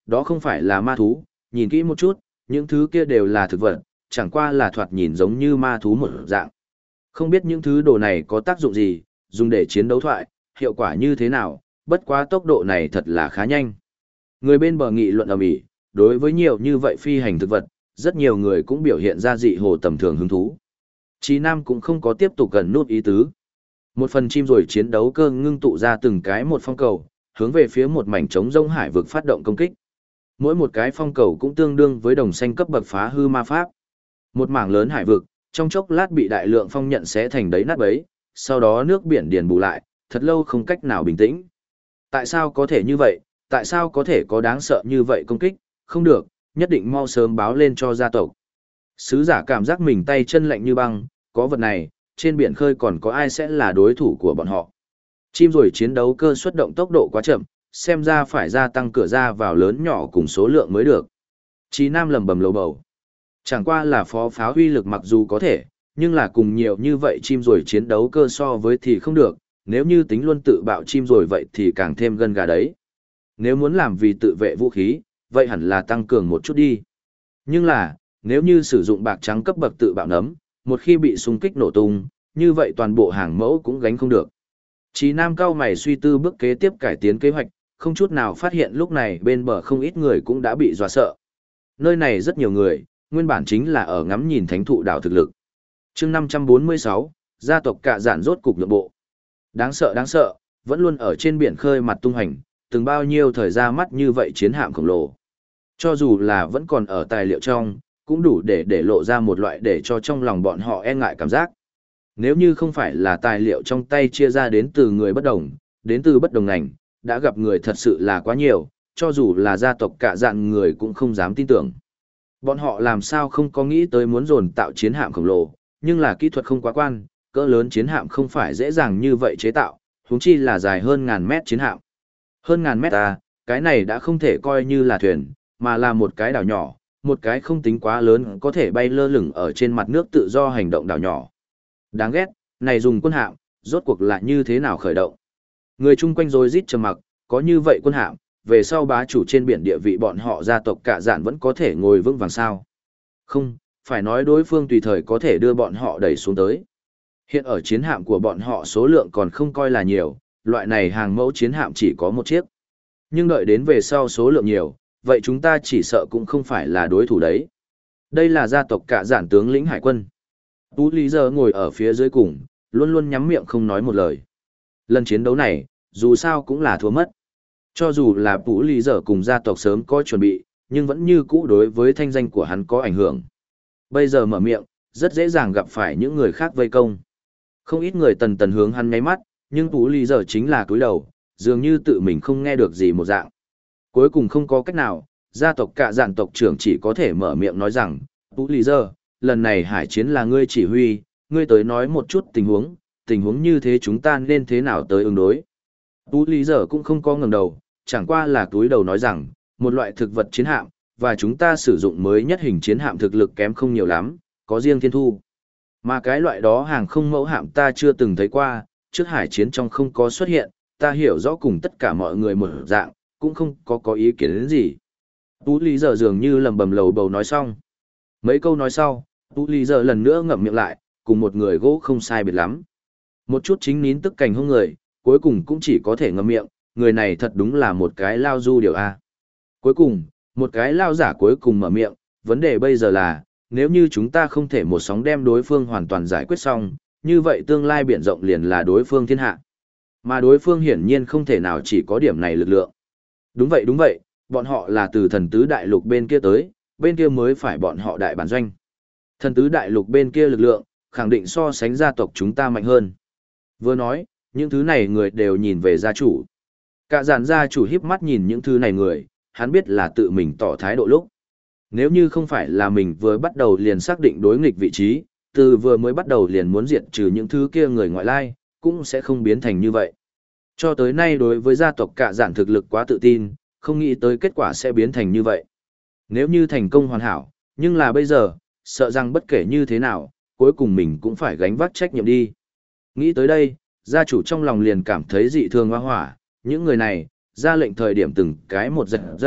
Đó không phải là ma thú, nhìn kỹ một chút, những thứ kia đều là thực vật, chẳng qua là thoạt nhìn giống như ma thú một dạng. Không biết những thứ đồ này có tác dụng gì, dùng để chiến đấu thoại, hiệu quả như thế nào, bất quá tốc độ này thật là khá nhanh. Người bên bờ nghị luận ầm ĩ, đối với nhiều như vậy phi hành thực vật, rất nhiều người cũng biểu hiện ra dị hồ tầm thường hứng thú. Chí Nam cũng không có tiếp tục gần nút ý tứ. Một phần chim rồi chiến đấu cơ ngưng tụ ra từng cái một phong cầu, hướng về phía một mảnh trống rông hải vực phát động công kích. Mỗi một cái phong cầu cũng tương đương với đồng xanh cấp bậc phá hư ma pháp. Một mảng lớn hải vực, trong chốc lát bị đại lượng phong nhận xé thành đấy nát bấy, sau đó nước biển điền bù lại, thật lâu không cách nào bình tĩnh. Tại sao có thể như vậy? Tại sao có thể có đáng sợ như vậy công kích? Không được, nhất định mau sớm báo lên cho gia tộc. Sứ giả cảm giác mình tay chân lạnh như băng, có vật này, trên biển khơi còn có ai sẽ là đối thủ của bọn họ. Chim rồi chiến đấu cơ xuất động tốc độ quá chậm, xem ra phải gia tăng cửa ra vào lớn nhỏ cùng số lượng mới được. Chí Nam lầm bầm lầu bầu. Chẳng qua là phó pháo huy lực mặc dù có thể, nhưng là cùng nhiều như vậy chim rồi chiến đấu cơ so với thì không được, nếu như tính luôn tự bạo chim rồi vậy thì càng thêm gân gà đấy. Nếu muốn làm vì tự vệ vũ khí, vậy hẳn là tăng cường một chút đi. Nhưng là, nếu như sử dụng bạc trắng cấp bậc tự bạo nấm, một khi bị xung kích nổ tung, như vậy toàn bộ hàng mẫu cũng gánh không được. Chí Nam cao mày suy tư bước kế tiếp cải tiến kế hoạch, không chút nào phát hiện lúc này bên bờ không ít người cũng đã bị dọa sợ. Nơi này rất nhiều người, nguyên bản chính là ở ngắm nhìn thánh thụ đảo thực lực. chương 546, gia tộc Cạ Dạn rốt cục nhượng bộ. Đáng sợ, vẫn luôn ở trên biển khơi mặt tung hành, từng bao nhiêu thời ra mắt như vậy chiến hạm khổng lồ. Cho dù là vẫn còn ở tài liệu trong, cũng đủ để lộ ra một loại để cho trong lòng bọn họ e ngại cảm giác. Nếu như không phải là tài liệu trong tay chia ra đến từ người bất đồng, đến từ bất đồng ngành, đã gặp người thật sự là quá nhiều, cho dù là gia tộc Cạ Dạn người cũng không dám tin tưởng. Bọn họ làm sao không có nghĩ tới muốn dồn tạo chiến hạm khổng lồ, nhưng là kỹ thuật không quá quan, cỡ lớn chiến hạm không phải dễ dàng như vậy chế tạo, huống chi là dài hơn ngàn mét chiến hạm. Hơn ngàn mét à, cái này đã không thể coi như là thuyền, mà là một cái đảo nhỏ, một cái không tính quá lớn có thể bay lơ lửng ở trên mặt nước tự do hành động đảo nhỏ. Đáng ghét, này dùng quân hạm, rốt cuộc là như thế nào khởi động? Người chung quanh rối rít trầm mặc, có như vậy quân hạm, về sau bá chủ trên biển địa vị bọn họ gia tộc Cạ Dạn vẫn có thể ngồi vững vàng sao? Không, phải nói đối phương tùy thời có thể đưa bọn họ đẩy xuống tới. Hiện ở chiến hạm của bọn họ số lượng còn không coi là nhiều, loại này hàng mẫu chiến hạm chỉ có một chiếc. Nhưng đợi đến về sau số lượng nhiều, vậy chúng ta chỉ sợ cũng không phải là đối thủ đấy. Đây là gia tộc Cạ Dạn tướng lĩnh hải quân. Tú Lý giờ ngồi ở phía dưới cùng, luôn luôn nhắm miệng không nói một lời. Lần chiến đấu này, dù sao cũng là thua mất. Cho dù là Tú Lý giờ cùng gia tộc sớm có chuẩn bị, nhưng vẫn như cũ đối với thanh danh của hắn có ảnh hưởng. Bây giờ mở miệng, rất dễ dàng gặp phải những người khác vây công. Không ít người tần tần hướng hắn nháy mắt, nhưng Tú Lý giờ chính là cúi đầu, dường như tự mình không nghe được gì một dạng. Cuối cùng không có cách nào, gia tộc Cạ Dạn tộc trưởng chỉ có thể mở miệng nói rằng, Tú Lý giờ, lần này hải chiến là ngươi chỉ huy, ngươi tới nói một chút tình huống như thế chúng ta nên thế nào tới ứng đối. Tú Lý giờ cũng không có ngẩng đầu, chẳng qua là túi đầu nói rằng, một loại thực vật chiến hạm, và chúng ta sử dụng mới nhất hình chiến hạm thực lực kém không nhiều lắm, có riêng thiên thu. Mà cái loại đó hàng không mẫu hạm ta chưa từng thấy qua, trước hải chiến trong không có xuất hiện, ta hiểu rõ cùng tất cả mọi người một dạng, cũng không có ý kiến đến gì. Tú Lý giờ dường như lầm bầm lầu bầu nói xong. Mấy câu nói sau, Tú Lý giờ lần nữa ngậm miệng lại, cùng một người gỗ không sai biệt lắm. Một chút chính nín tức cành hông người, cuối cùng cũng chỉ có thể ngậm miệng, người này thật đúng là một cái lao du điều a. Cuối cùng, một cái lao giả cuối cùng mở miệng, vấn đề bây giờ là, nếu như chúng ta không thể một sóng đem đối phương hoàn toàn giải quyết xong, như vậy tương lai biển rộng liền là đối phương thiên hạ. Mà đối phương hiển nhiên không thể nào chỉ có điểm này lực lượng. Đúng vậy, bọn họ là từ thần tứ đại lục bên kia tới, bên kia mới phải bọn họ đại bản doanh. Thần tứ đại lục bên kia lực lượng, khẳng định so sánh gia tộc chúng ta mạnh hơn. Vừa nói, những thứ này người đều nhìn về gia chủ. Cạ Dạn gia chủ híp mắt nhìn những thứ này người, hắn biết là tự mình tỏ thái độ lúc. Nếu như không phải là mình vừa bắt đầu liền xác định đối nghịch vị trí, từ vừa mới bắt đầu liền muốn diệt trừ những thứ kia người ngoại lai, cũng sẽ không biến thành như vậy. Cho tới nay đối với gia tộc Cạ Dạn thực lực quá tự tin, không nghĩ tới kết quả sẽ biến thành như vậy. Nếu như thành công hoàn hảo, nhưng là bây giờ, sợ rằng bất kể như thế nào, cuối cùng mình cũng phải gánh vác trách nhiệm đi. Nghĩ tới đây, gia chủ trong lòng liền cảm thấy dị thường hoa hỏa, những người này, ra lệnh thời điểm từng cái một giật dây,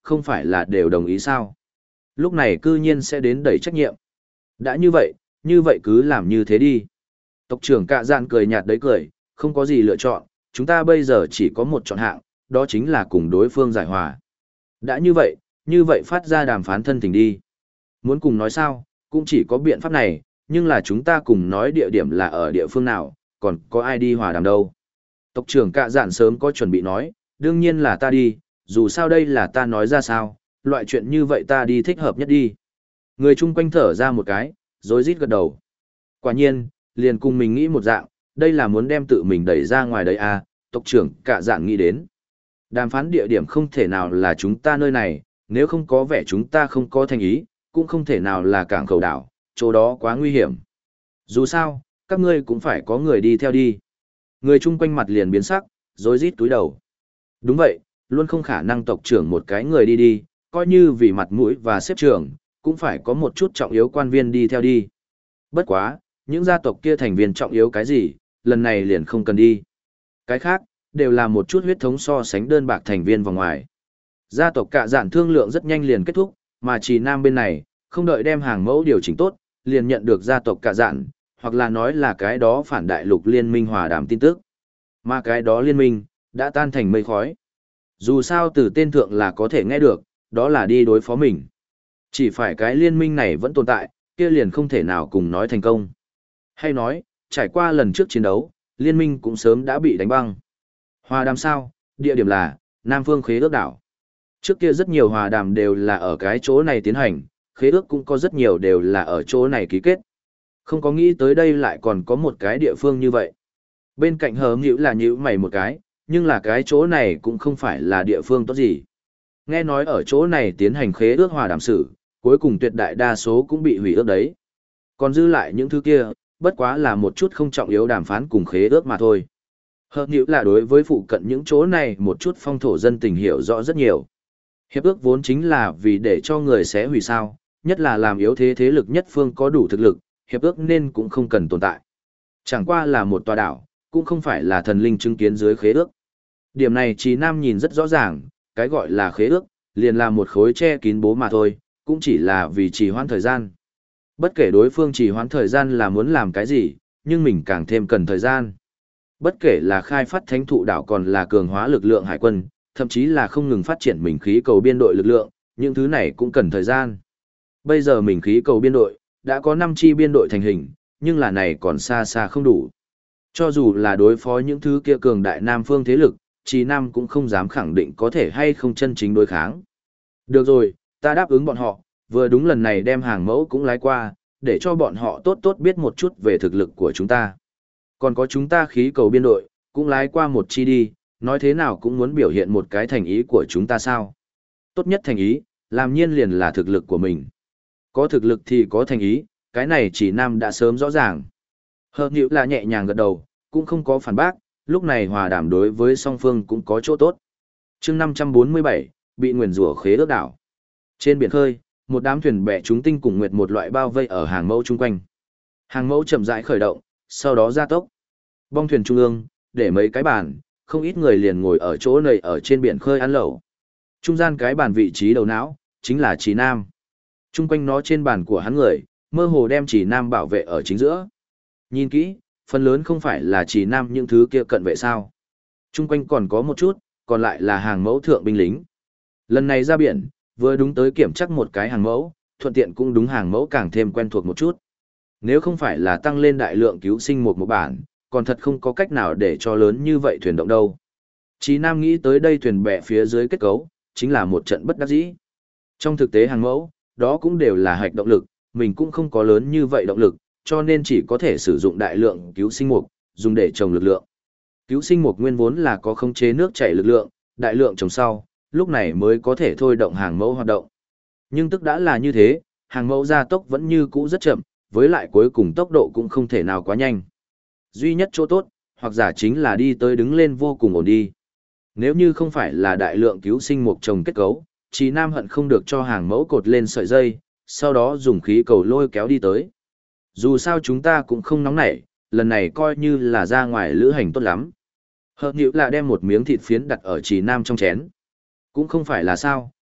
không phải là đều đồng ý sao? Lúc này cư nhiên sẽ đến đẩy trách nhiệm. Đã như vậy cứ làm như thế đi. Tộc trưởng Cạ Dạn cười nhạt đấy cười, không có gì lựa chọn, chúng ta bây giờ chỉ có một chọn hạng, đó chính là cùng đối phương giải hòa. Đã như vậy phát ra đàm phán thân tình đi. Muốn cùng nói sao, cũng chỉ có biện pháp này, nhưng là chúng ta cùng nói địa điểm là ở địa phương nào, còn có ai đi hòa đàm đâu. Tộc trưởng Cạ Dạn sớm có chuẩn bị nói, đương nhiên là ta đi, dù sao đây là ta nói ra sao, loại chuyện như vậy ta đi thích hợp nhất đi. Người chung quanh thở ra một cái, rối rít gật đầu. Quả nhiên, liền cùng mình nghĩ một dạng, đây là muốn đem tự mình đẩy ra ngoài đấy à, tộc trưởng Cạ Dạn nghĩ đến. Đàm phán địa điểm không thể nào là chúng ta nơi này, nếu không có vẻ chúng ta không có thành ý, cũng không thể nào là cảng khẩu đảo, chỗ đó quá nguy hiểm. Dù sao, các ngươi cũng phải có người đi theo đi. Người chung quanh mặt liền biến sắc, rối rít túi đầu. Đúng vậy, luôn không khả năng tộc trưởng một cái người đi, coi như vì mặt mũi và xếp trưởng, cũng phải có một chút trọng yếu quan viên đi theo đi. Bất quá, những gia tộc kia thành viên trọng yếu cái gì, lần này liền không cần đi. Cái khác, đều là một chút huyết thống so sánh đơn bạc thành viên vào ngoài. Gia tộc Cạ Dạn thương lượng rất nhanh liền kết thúc, mà Trì Nam bên này, không đợi đem hàng mẫu điều chỉnh tốt, liền nhận được gia tộc Cạ Dạn, hoặc là nói là cái đó phản đại lục liên minh hòa đàm tin tức. Mà cái đó liên minh, đã tan thành mây khói. Dù sao từ tên thượng là có thể nghe được, đó là đi đối phó mình. Chỉ phải cái liên minh này vẫn tồn tại, kia liền không thể nào cùng nói thành công. Hay nói, trải qua lần trước chiến đấu, liên minh cũng sớm đã bị đánh băng. Hòa đàm sao, địa điểm là Nam Phương Khế ước đảo. Trước kia rất nhiều hòa đàm đều là ở cái chỗ này tiến hành, khế ước cũng có rất nhiều đều là ở chỗ này ký kết. Không có nghĩ tới đây lại còn có một cái địa phương như vậy. Bên cạnh hờ nhữ là nhữ mày một cái, nhưng là cái chỗ này cũng không phải là địa phương tốt gì. Nghe nói ở chỗ này tiến hành khế ước hòa đàm sự, cuối cùng tuyệt đại đa số cũng bị hủy ước đấy. Còn dư lại những thứ kia, bất quá là một chút không trọng yếu đàm phán cùng khế ước mà thôi. Hợp nhữ là đối với phụ cận những chỗ này một chút phong thổ dân tình hiểu rõ rất nhiều. Hiệp ước vốn chính là vì để cho người sẽ hủy sao, nhất là làm yếu thế thế lực nhất phương có đủ thực lực, hiệp ước nên cũng không cần tồn tại. Chẳng qua là một tòa đảo, cũng không phải là thần linh chứng kiến dưới khế ước. Điểm này Trí Nam nhìn rất rõ ràng, cái gọi là khế ước, liền là một khối che kín bố mà thôi, cũng chỉ là vì trì hoãn thời gian. Bất kể đối phương trì hoãn thời gian là muốn làm cái gì, nhưng mình càng thêm cần thời gian. Bất kể là khai phát thánh thụ đảo còn là cường hóa lực lượng hải quân, thậm chí là không ngừng phát triển mình khí cầu biên đội lực lượng, những thứ này cũng cần thời gian. Bây giờ mình khí cầu biên đội, đã có 5 chi biên đội thành hình, nhưng là này còn xa xa không đủ. Cho dù là đối phó những thứ kia cường đại Nam phương thế lực, Trì Nam cũng không dám khẳng định có thể hay không chân chính đối kháng. Được rồi, ta đáp ứng bọn họ, vừa đúng lần này đem hàng mẫu cũng lái qua, để cho bọn họ tốt tốt biết một chút về thực lực của chúng ta. Còn có chúng ta khí cầu biên đội, cũng lái qua một chi đi, nói thế nào cũng muốn biểu hiện một cái thành ý của chúng ta sao. Tốt nhất thành ý, làm nhiên liền là thực lực của mình. Có thực lực thì có thành ý, cái này Trì Nam đã sớm rõ ràng. Hợp nhữ là nhẹ nhàng gật đầu, cũng không có phản bác, lúc này hòa đàm đối với song phương cũng có chỗ tốt. chương 547, bị nguyền rủa khế ước đảo. Trên biển khơi, một đám thuyền bè chúng tinh cùng nguyệt một loại bao vây ở hàng mẫu chung quanh. Hàng mẫu chậm rãi khởi động, sau đó gia tốc. Bong thuyền trung ương, để mấy cái bàn, không ít người liền ngồi ở chỗ này ở trên biển khơi ăn lẩu. Trung gian cái bàn vị trí đầu não, chính là Trí Nam. Trung quanh nó trên bàn của hắn người, mơ hồ đem Trí Nam bảo vệ ở chính giữa. Nhìn kỹ, phần lớn không phải là Trí Nam những thứ kia cận vệ sao. Trung quanh còn có một chút, còn lại là hàng mẫu thượng binh lính. Lần này ra biển, vừa đúng tới kiểm chắc một cái hàng mẫu, thuận tiện cũng đúng hàng mẫu càng thêm quen thuộc một chút. Nếu không phải là tăng lên đại lượng cứu sinh một bản, còn thật không có cách nào để cho lớn như vậy thuyền động đâu. Chí Nam nghĩ tới đây thuyền bè phía dưới kết cấu, chính là một trận bất đắc dĩ. Trong thực tế hàng mẫu, đó cũng đều là hạch động lực, mình cũng không có lớn như vậy động lực, cho nên chỉ có thể sử dụng đại lượng cứu sinh mục, dùng để trồng lực lượng. Cứu sinh mục nguyên vốn là có khống chế nước chảy lực lượng, đại lượng trồng sau, lúc này mới có thể thôi động hàng mẫu hoạt động. Nhưng tức đã là như thế, hàng mẫu gia tốc vẫn như cũ rất chậm, với lại cuối cùng tốc độ cũng không thể nào quá nhanh. Duy nhất chỗ tốt, hoặc giả chính là đi tới đứng lên vô cùng ổn đi. Nếu như không phải là đại lượng cứu sinh mục trồng kết cấu, Chí Nam hận không được cho hàng mẫu cột lên sợi dây, sau đó dùng khí cầu lôi kéo đi tới. Dù sao chúng ta cũng không nóng nảy, lần này coi như là ra ngoài lữ hành tốt lắm. Hợp nhữ là đem một miếng thịt phiến đặt ở Chí Nam trong chén. Cũng không phải là sao,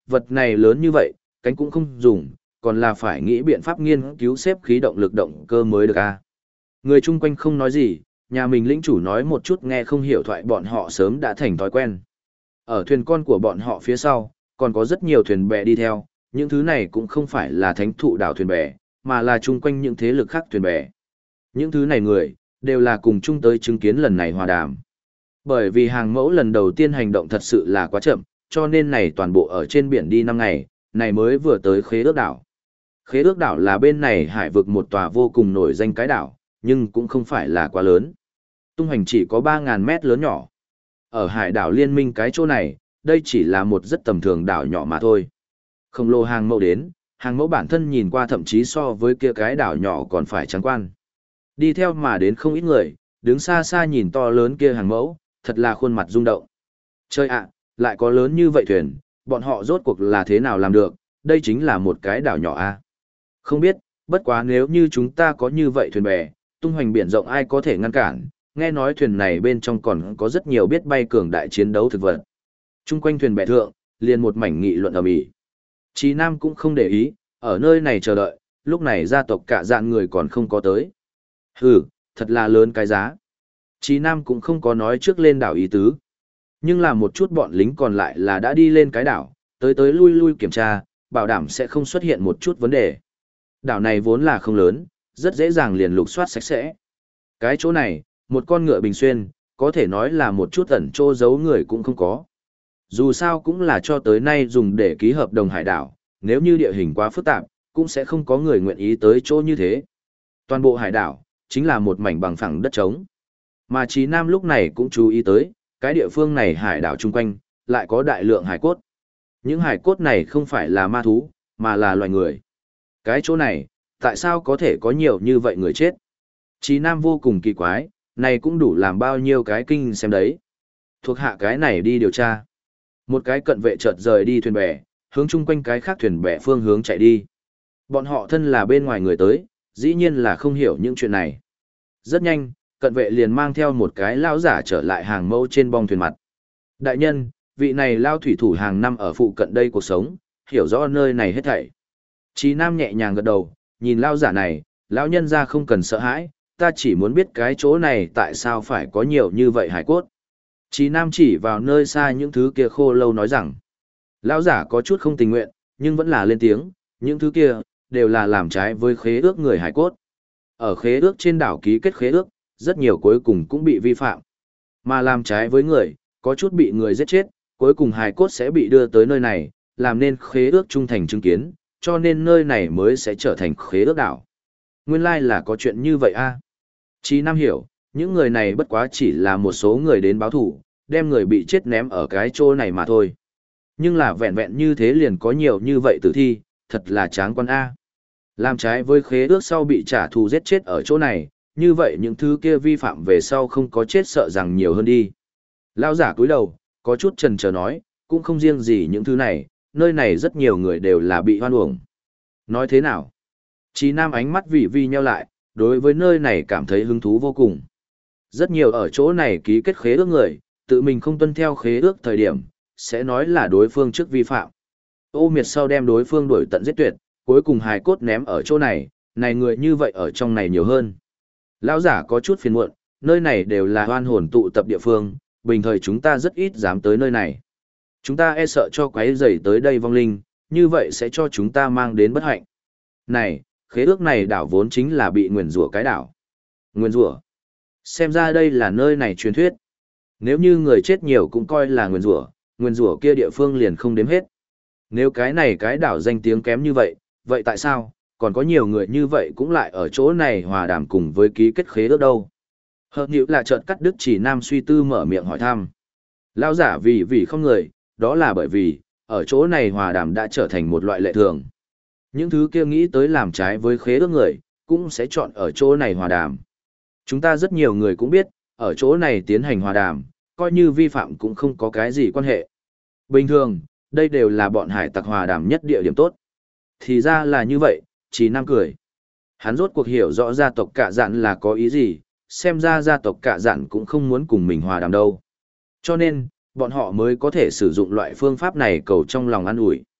vật này lớn như vậy, cánh cũng không dùng, còn là phải nghĩ biện pháp nghiên cứu xếp khí động lực động cơ mới được a. Người chung quanh không nói gì, nhà mình lĩnh chủ nói một chút nghe không hiểu thoại bọn họ sớm đã thành thói quen. Ở thuyền con của bọn họ phía sau, còn có rất nhiều thuyền bè đi theo, những thứ này cũng không phải là thánh thụ đảo thuyền bè, mà là chung quanh những thế lực khác thuyền bè. Những thứ này người, đều là cùng chung tới chứng kiến lần này hòa đàm. Bởi vì hàng mẫu lần đầu tiên hành động thật sự là quá chậm, cho nên này toàn bộ ở trên biển đi 5 ngày, này mới vừa tới Khế Ước đảo. Khế Ước đảo là bên này hải vực một tòa vô cùng nổi danh cái đảo, nhưng cũng không phải là quá lớn. Tung hành chỉ có 3.000 mét lớn nhỏ. Ở hải đảo liên minh cái chỗ này, đây chỉ là một rất tầm thường đảo nhỏ mà thôi. Khổng lồ hàng mẫu đến, hàng mẫu bản thân nhìn qua thậm chí so với kia cái đảo nhỏ còn phải trắng quan. Đi theo mà đến không ít người, đứng xa xa nhìn to lớn kia hàng mẫu, thật là khuôn mặt rung động. Chơi ạ, lại có lớn như vậy thuyền, bọn họ rốt cuộc là thế nào làm được, đây chính là một cái đảo nhỏ a. Không biết, bất quá nếu như chúng ta có như vậy thuyền bè, tung hoành biển rộng ai có thể ngăn cản, nghe nói thuyền này bên trong còn có rất nhiều biết bay cường đại chiến đấu thực vật. Trung quanh thuyền bè thượng, liền một mảnh nghị luận ầm ĩ. Chí Nam cũng không để ý, ở nơi này chờ đợi, lúc này gia tộc cả dạn người còn không có tới. Hừ, thật là lớn cái giá. Chí Nam cũng không có nói trước lên đảo ý tứ. Nhưng là một chút bọn lính còn lại là đã đi lên cái đảo, tới lui lui kiểm tra, bảo đảm sẽ không xuất hiện một chút vấn đề. Đảo này vốn là không lớn, rất dễ dàng liền lục soát sạch sẽ. Cái chỗ này, một con ngựa bình xuyên, có thể nói là một chút ẩn trô giấu người cũng không có. Dù sao cũng là cho tới nay dùng để ký hợp đồng hải đảo, nếu như địa hình quá phức tạp, cũng sẽ không có người nguyện ý tới chỗ như thế. Toàn bộ hải đảo, chính là một mảnh bằng phẳng đất trống. Mà Chí Nam lúc này cũng chú ý tới, cái địa phương này hải đảo chung quanh, lại có đại lượng hải cốt. Những hải cốt này không phải là ma thú, mà là loài người. Cái chỗ này, tại sao có thể có nhiều như vậy người chết? Chí Nam vô cùng kỳ quái, này cũng đủ làm bao nhiêu cái kinh xem đấy. Thuộc hạ cái này đi điều tra. Một cái cận vệ chợt rời đi thuyền bè, hướng chung quanh cái khác thuyền bè phương hướng chạy đi. Bọn họ thân là bên ngoài người tới, dĩ nhiên là không hiểu những chuyện này. Rất nhanh, cận vệ liền mang theo một cái lao giả trở lại hàng mẫu trên bong thuyền mặt. Đại nhân, vị này lao thủy thủ hàng năm ở phụ cận đây cuộc sống, hiểu rõ nơi này hết thảy. Chí Nam nhẹ nhàng gật đầu, nhìn lao giả này, lão nhân ra không cần sợ hãi, ta chỉ muốn biết cái chỗ này tại sao phải có nhiều như vậy hải cốt. Chí Nam chỉ vào nơi xa những thứ kia khô lâu nói rằng, lão giả có chút không tình nguyện, nhưng vẫn là lên tiếng, những thứ kia, đều là làm trái với khế ước người hải cốt. Ở khế ước trên đảo ký kết khế ước, rất nhiều cuối cùng cũng bị vi phạm. Mà làm trái với người, có chút bị người giết chết, cuối cùng hài cốt sẽ bị đưa tới nơi này, làm nên khế ước trung thành chứng kiến, cho nên nơi này mới sẽ trở thành khế ước đảo. Nguyên lai là có chuyện như vậy a. Chí Nam hiểu, những người này bất quá chỉ là một số người đến báo thủ, đem người bị chết ném ở cái chỗ này mà thôi. Nhưng là vẹn vẹn như thế liền có nhiều như vậy tử thi, thật là tráng quan a. Làm trái với khế ước sau bị trả thù giết chết ở chỗ này, như vậy những thứ kia vi phạm về sau không có chết sợ rằng nhiều hơn đi. Lão giả cúi đầu, có chút chần chờ nói, cũng không riêng gì những thứ này, nơi này rất nhiều người đều là bị hoan uổng. Nói thế nào? Chí Nam ánh mắt vị vi nheo lại, đối với nơi này cảm thấy hứng thú vô cùng. Rất nhiều ở chỗ này ký kết khế ước người, tự mình không tuân theo khế ước thời điểm, sẽ nói là đối phương trước vi phạm. Ô miệt sau đem đối phương đuổi tận giết tuyệt, cuối cùng hài cốt ném ở chỗ này, này người như vậy ở trong này nhiều hơn. Lão giả có chút phiền muộn, nơi này đều là oan hồn tụ tập địa phương, bình thời chúng ta rất ít dám tới nơi này. Chúng ta e sợ cho quái rầy tới đây vong linh, như vậy sẽ cho chúng ta mang đến bất hạnh. Này, khế ước này đảo vốn chính là bị nguyền rủa cái đảo. Nguyền rủa? Xem ra đây là nơi này truyền thuyết. Nếu như người chết nhiều cũng coi là nguyền rủa kia địa phương liền không đếm hết. Nếu cái này cái đảo danh tiếng kém như vậy, vậy tại sao, còn có nhiều người như vậy cũng lại ở chỗ này hòa đàm cùng với ký kết khế ước đâu? Hợp nhữ là chợt cắt đứt Chỉ Nam suy tư mở miệng hỏi thăm. Lão giả vì không người, đó là bởi vì, ở chỗ này hòa đàm đã trở thành một loại lệ thường. Những thứ kia nghĩ tới làm trái với khế ước người, cũng sẽ chọn ở chỗ này hòa đàm. Chúng ta rất nhiều người cũng biết, ở chỗ này tiến hành hòa đàm, coi như vi phạm cũng không có cái gì quan hệ. Bình thường, đây đều là bọn hải tặc hòa đàm nhất địa điểm tốt. Thì ra là như vậy, Chí Nam cười. Hắn rốt cuộc hiểu rõ gia tộc Cả Dạn là có ý gì, xem ra gia tộc Cả Dạn cũng không muốn cùng mình hòa đàm đâu. Cho nên, bọn họ mới có thể sử dụng loại phương pháp này cầu trong lòng an ủi.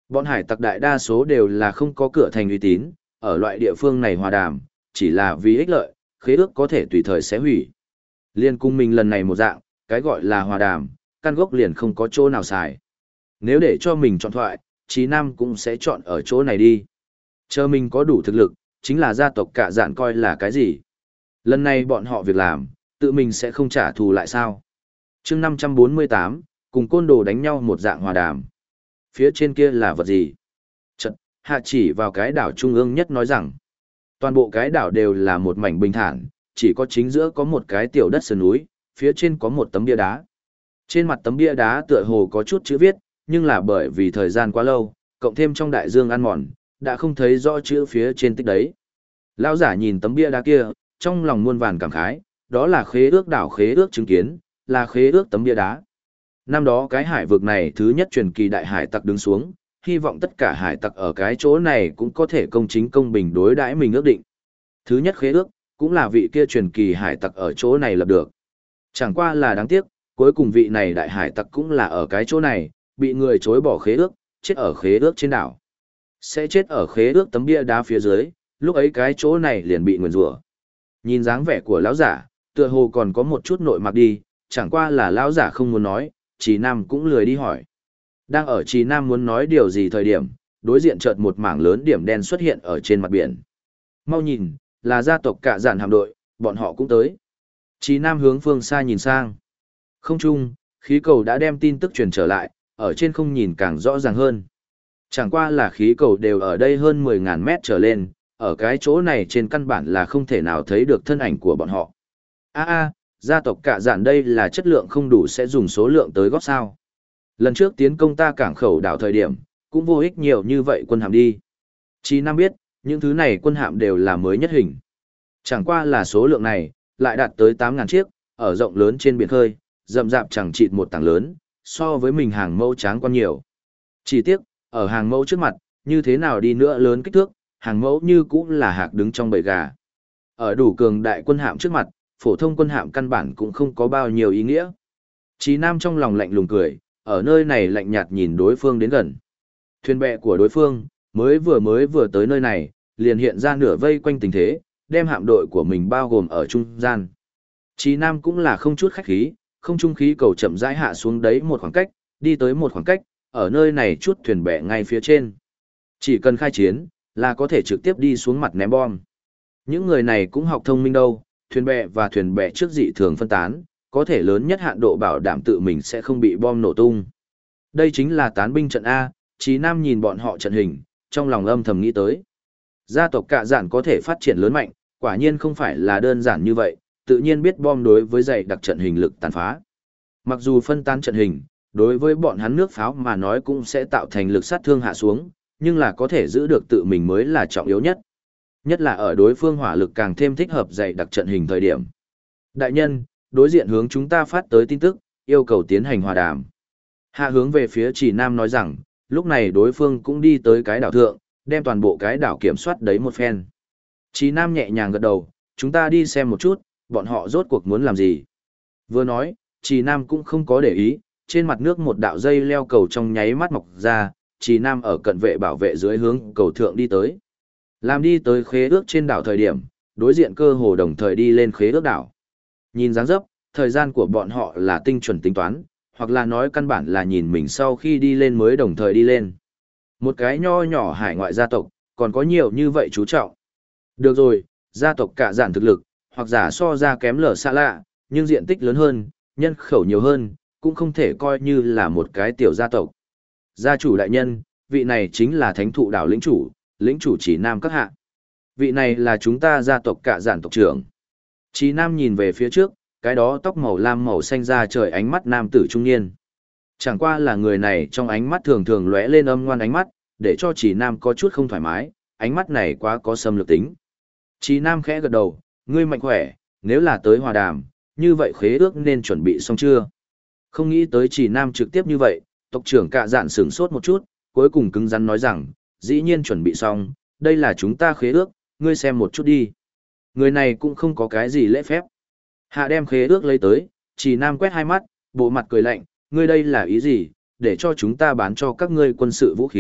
Bọn hải tặc đại đa số đều là không có cửa thành uy tín, ở loại địa phương này hòa đàm, chỉ là vì ích lợi, khế ước có thể tùy thời sẽ hủy. Liên cung mình lần này một dạng, cái gọi là hòa đàm, căn gốc liền không có chỗ nào xài. Nếu để cho mình chọn thoại, Chí Nam cũng sẽ chọn ở chỗ này đi. Chờ mình có đủ thực lực, chính là gia tộc cả dạn coi là cái gì. Lần này bọn họ việc làm, tự mình sẽ không trả thù lại sao. chương 548, cùng côn đồ đánh nhau một dạng hòa đàm. Phía trên kia là vật gì? Chật, hạ chỉ vào cái đảo trung ương nhất nói rằng, toàn bộ cái đảo đều là một mảnh bình thản, chỉ có chính giữa có một cái tiểu đất sườn núi, phía trên có một tấm bia đá. Trên mặt tấm bia đá tựa hồ có chút chữ viết, nhưng là bởi vì thời gian quá lâu, cộng thêm trong đại dương ăn mòn, đã không thấy rõ chữ phía trên tích đấy. Lão giả nhìn tấm bia đá kia, trong lòng muôn vàn cảm khái, đó là khế ước đảo khế ước chứng kiến, là khế ước tấm bia đá. Năm đó cái hải vực này thứ nhất truyền kỳ đại hải tặc đứng xuống, hy vọng tất cả hải tặc ở cái chỗ này cũng có thể công chính công bình đối đãi mình ước định. Thứ nhất khế ước, cũng là vị kia truyền kỳ hải tặc ở chỗ này lập được. Chẳng qua là đáng tiếc, cuối cùng vị này đại hải tặc cũng là ở cái chỗ này, bị người chối bỏ khế ước, chết ở khế ước trên đảo. Sẽ chết ở khế ước tấm bia đá phía dưới, lúc ấy cái chỗ này liền bị nguyền rủa. Nhìn dáng vẻ của lão giả, tựa hồ còn có một chút nội mặc đi, chẳng qua là lão giả không muốn nói, Trì Nam cũng lười đi hỏi. Đang ở Trì Nam muốn nói điều gì thời điểm, đối diện chợt một mảng lớn điểm đen xuất hiện ở trên mặt biển. Mau nhìn, là gia tộc cả dàn hạm đội, bọn họ cũng tới. Trì Nam hướng phương xa nhìn sang. Không chung, khí cầu đã đem tin tức truyền trở lại, ở trên không nhìn càng rõ ràng hơn. Chẳng qua là khí cầu đều ở đây hơn 10.000 mét trở lên, ở cái chỗ này trên căn bản là không thể nào thấy được thân ảnh của bọn họ. Gia tộc cả dạn đây là chất lượng không đủ sẽ dùng số lượng tới góp sao. Lần trước tiến công ta cảng khẩu đảo thời điểm, cũng vô ích nhiều như vậy quân hạm đi. Chí Nam biết, những thứ này quân hạm đều là mới nhất hình. Chẳng qua là số lượng này, lại đạt tới 8.000 chiếc, ở rộng lớn trên biển khơi, rậm rạp chẳng chịt một tảng lớn, so với mình hàng mẫu tráng quan nhiều. Chỉ tiếc, ở hàng mẫu trước mặt, như thế nào đi nữa lớn kích thước, hàng mẫu như cũng là hạc đứng trong bầy gà. Ở đủ cường đại quân hạm trước mặt, phổ thông quân hạm căn bản cũng không có bao nhiêu ý nghĩa. Chí Nam trong lòng lạnh lùng cười, ở nơi này lạnh nhạt nhìn đối phương đến gần. Thuyền bè của đối phương, mới vừa tới nơi này, liền hiện ra nửa vây quanh tình thế, đem hạm đội của mình bao gồm ở trung gian. Chí Nam cũng là không chút khách khí, không trung khí cầu chậm rãi hạ xuống đấy một khoảng cách, đi tới một khoảng cách, ở nơi này chút thuyền bè ngay phía trên. Chỉ cần khai chiến, là có thể trực tiếp đi xuống mặt ném bom. Những người này cũng học thông minh đâu, thuyền bè và thuyền bè trước dị thường phân tán, có thể lớn nhất hạn độ bảo đảm tự mình sẽ không bị bom nổ tung. Đây chính là tán binh trận A, Chí Nam nhìn bọn họ trận hình, trong lòng âm thầm nghĩ tới. Gia tộc cả dạn có thể phát triển lớn mạnh, quả nhiên không phải là đơn giản như vậy, tự nhiên biết bom đối với dày đặc trận hình lực tàn phá. Mặc dù phân tán trận hình, đối với bọn hắn nước pháo mà nói cũng sẽ tạo thành lực sát thương hạ xuống, nhưng là có thể giữ được tự mình mới là trọng yếu nhất. Nhất là ở đối phương hỏa lực càng thêm thích hợp dày đặc trận hình thời điểm. Đại nhân, đối diện hướng chúng ta phát tới tin tức, yêu cầu tiến hành hòa đàm. Hạ hướng về phía Chỉ Nam nói rằng, lúc này đối phương cũng đi tới cái đảo thượng, đem toàn bộ cái đảo kiểm soát đấy một phen. Chỉ Nam nhẹ nhàng gật đầu, chúng ta đi xem một chút, bọn họ rốt cuộc muốn làm gì. Vừa nói, Chỉ Nam cũng không có để ý, trên mặt nước một đạo dây leo cầu trong nháy mắt mọc ra, Chỉ Nam ở cận vệ bảo vệ dưới hướng cầu thượng đi tới. Làm đi tới khế ước trên đảo thời điểm, đối diện cơ hồ đồng thời đi lên khế ước đảo. Nhìn dáng dấp, thời gian của bọn họ là tinh chuẩn tính toán, hoặc là nói căn bản là nhìn mình sau khi đi lên mới đồng thời đi lên. Một cái nho nhỏ hải ngoại gia tộc, còn có nhiều như vậy chú trọng. Được rồi, gia tộc cả giản thực lực, hoặc giả so ra kém lở xa lạ, nhưng diện tích lớn hơn, nhân khẩu nhiều hơn, cũng không thể coi như là một cái tiểu gia tộc. Gia chủ đại nhân, vị này chính là thánh thụ đảo lĩnh chủ Chỉ Nam các hạ. Vị này là chúng ta gia tộc cả giản tộc trưởng. Chỉ Nam nhìn về phía trước, cái đó tóc màu lam màu xanh ra trời ánh mắt nam tử trung niên. Chẳng qua là người này trong ánh mắt thường thường lóe lên âm ngoan ánh mắt, để cho Chỉ Nam có chút không thoải mái, ánh mắt này quá có xâm lược tính. Chỉ Nam khẽ gật đầu, ngươi mạnh khỏe, nếu là tới hòa đàm, như vậy khế ước nên chuẩn bị xong chưa? Không nghĩ tới Chỉ Nam trực tiếp như vậy, tộc trưởng cả dạn sửng sốt một chút, cuối cùng cứng rắn nói rằng, dĩ nhiên chuẩn bị xong, đây là chúng ta khế ước, ngươi xem một chút đi. Người này cũng không có cái gì lễ phép. Hạ đem khế ước lấy tới, Chỉ Nam quét hai mắt, bộ mặt cười lạnh, ngươi đây là ý gì, để cho chúng ta bán cho các ngươi quân sự vũ khí,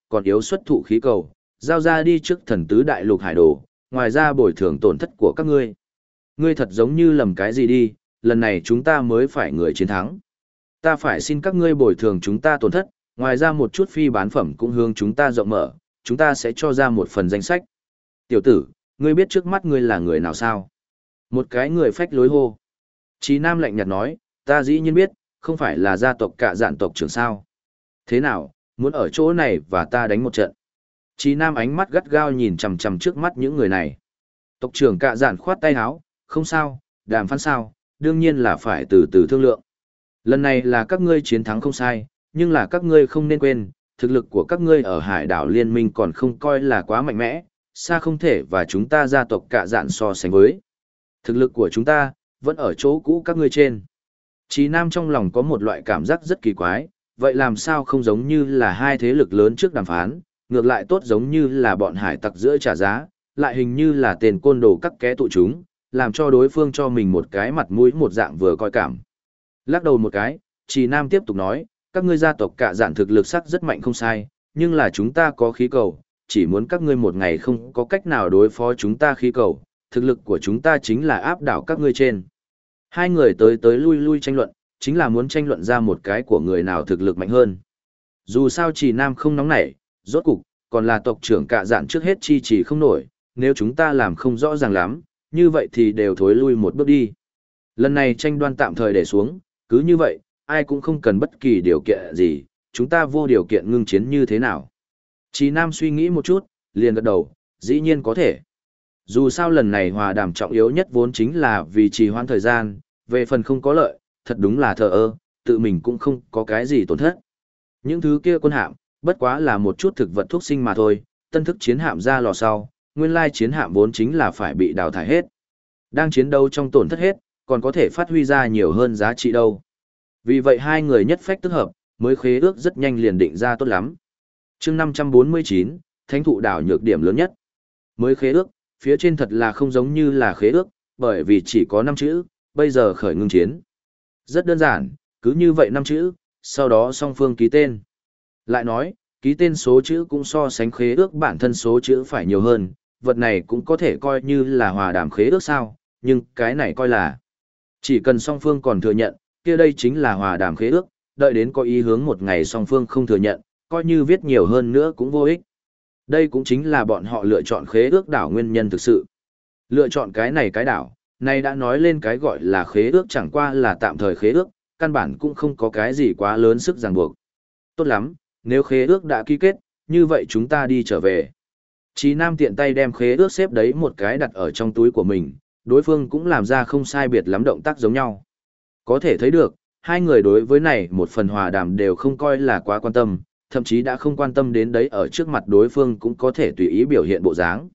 còn yếu xuất thụ khí cầu, giao ra đi trước thần tứ đại lục hải đồ, ngoài ra bồi thường tổn thất của các ngươi. Ngươi thật giống như lầm cái gì đi, lần này chúng ta mới phải người chiến thắng. Ta phải xin các ngươi bồi thường chúng ta tổn thất, ngoài ra một chút phi bán phẩm cũng hướng chúng ta rộng mở, chúng ta sẽ cho ra một phần danh sách. Tiểu tử, ngươi biết trước mắt ngươi là người nào sao? Một cái người phách lối hô. Chí Nam lạnh nhạt nói, ta dĩ nhiên biết, không phải là gia tộc Cạ Dạn tộc trưởng sao. Thế nào, muốn ở chỗ này và ta đánh một trận. Chí Nam ánh mắt gắt gao nhìn chằm chằm trước mắt những người này. Tộc trưởng Cạ Dạn khoát tay áo, không sao, đàm phán sao, đương nhiên là phải từ từ thương lượng. Lần này là các ngươi chiến thắng không sai, nhưng là các ngươi không nên quên, thực lực của các ngươi ở hải đảo liên minh còn không coi là quá mạnh mẽ, xa không thể và chúng ta gia tộc Cạ Dạn so sánh với. Thực lực của chúng ta, vẫn ở chỗ cũ các ngươi trên. Chí Nam trong lòng có một loại cảm giác rất kỳ quái, vậy làm sao không giống như là hai thế lực lớn trước đàm phán, ngược lại tốt giống như là bọn hải tặc giữa trả giá, lại hình như là tên côn đồ cắt ké tụ chúng, làm cho đối phương cho mình một cái mặt mũi một dạng vừa coi cảm. Lắc đầu một cái, Chí Nam tiếp tục nói, các ngươi gia tộc Cạ Dạn thực lực sắc rất mạnh không sai, nhưng là chúng ta có khí cầu, chỉ muốn các ngươi một ngày không có cách nào đối phó chúng ta khí cầu, thực lực của chúng ta chính là áp đảo các ngươi trên. Hai người tới tới lui lui tranh luận, chính là muốn tranh luận ra một cái của người nào thực lực mạnh hơn. Dù sao Chỉ Nam không nóng nảy, rốt cục, còn là tộc trưởng Cạ Dạn trước hết chi chỉ không nổi, nếu chúng ta làm không rõ ràng lắm, như vậy thì đều thối lui một bước đi. Lần này tranh đoan tạm thời để xuống, cứ như vậy, ai cũng không cần bất kỳ điều kiện gì, chúng ta vô điều kiện ngưng chiến như thế nào. Chỉ Nam suy nghĩ một chút, liền gật đầu, dĩ nhiên có thể. Dù sao lần này hòa đàm trọng yếu nhất vốn chính là vì trì hoãn thời gian, về phần không có lợi, thật đúng là thờ ơ, tự mình cũng không có cái gì tổn thất. Những thứ kia quân hạm, bất quá là một chút thực vật thuốc sinh mà thôi, tân thức chiến hạm ra lò sau, nguyên lai chiến hạm vốn chính là phải bị đào thải hết. Đang chiến đấu trong tổn thất hết, còn có thể phát huy ra nhiều hơn giá trị đâu. Vì vậy hai người nhất phách tức hợp, mới khế ước rất nhanh liền định ra tốt lắm. Chương 549, Thánh thụ đảo nhược điểm lớn nhất. Mới khế ước, phía trên thật là không giống như là khế ước, bởi vì chỉ có 5 chữ, bây giờ khởi ngưng chiến. Rất đơn giản, cứ như vậy 5 chữ, sau đó song phương ký tên. Lại nói, ký tên số chữ cũng so sánh khế ước bản thân số chữ phải nhiều hơn, vật này cũng có thể coi như là hòa đàm khế ước sao, nhưng cái này coi là chỉ cần song phương còn thừa nhận, kia đây chính là hòa đàm khế ước, đợi đến có ý hướng một ngày song phương không thừa nhận, coi như viết nhiều hơn nữa cũng vô ích. Đây cũng chính là bọn họ lựa chọn khế ước đảo nguyên nhân thực sự. Lựa chọn cái này cái đảo, này đã nói lên cái gọi là khế ước chẳng qua là tạm thời khế ước, căn bản cũng không có cái gì quá lớn sức ràng buộc. Tốt lắm, nếu khế ước đã ký kết, như vậy chúng ta đi trở về. Chí Nam tiện tay đem khế ước xếp đấy một cái đặt ở trong túi của mình, đối phương cũng làm ra không sai biệt lắm động tác giống nhau. Có thể thấy được, hai người đối với này một phần hòa đàm đều không coi là quá quan tâm, thậm chí đã không quan tâm đến đấy ở trước mặt đối phương cũng có thể tùy ý biểu hiện bộ dáng.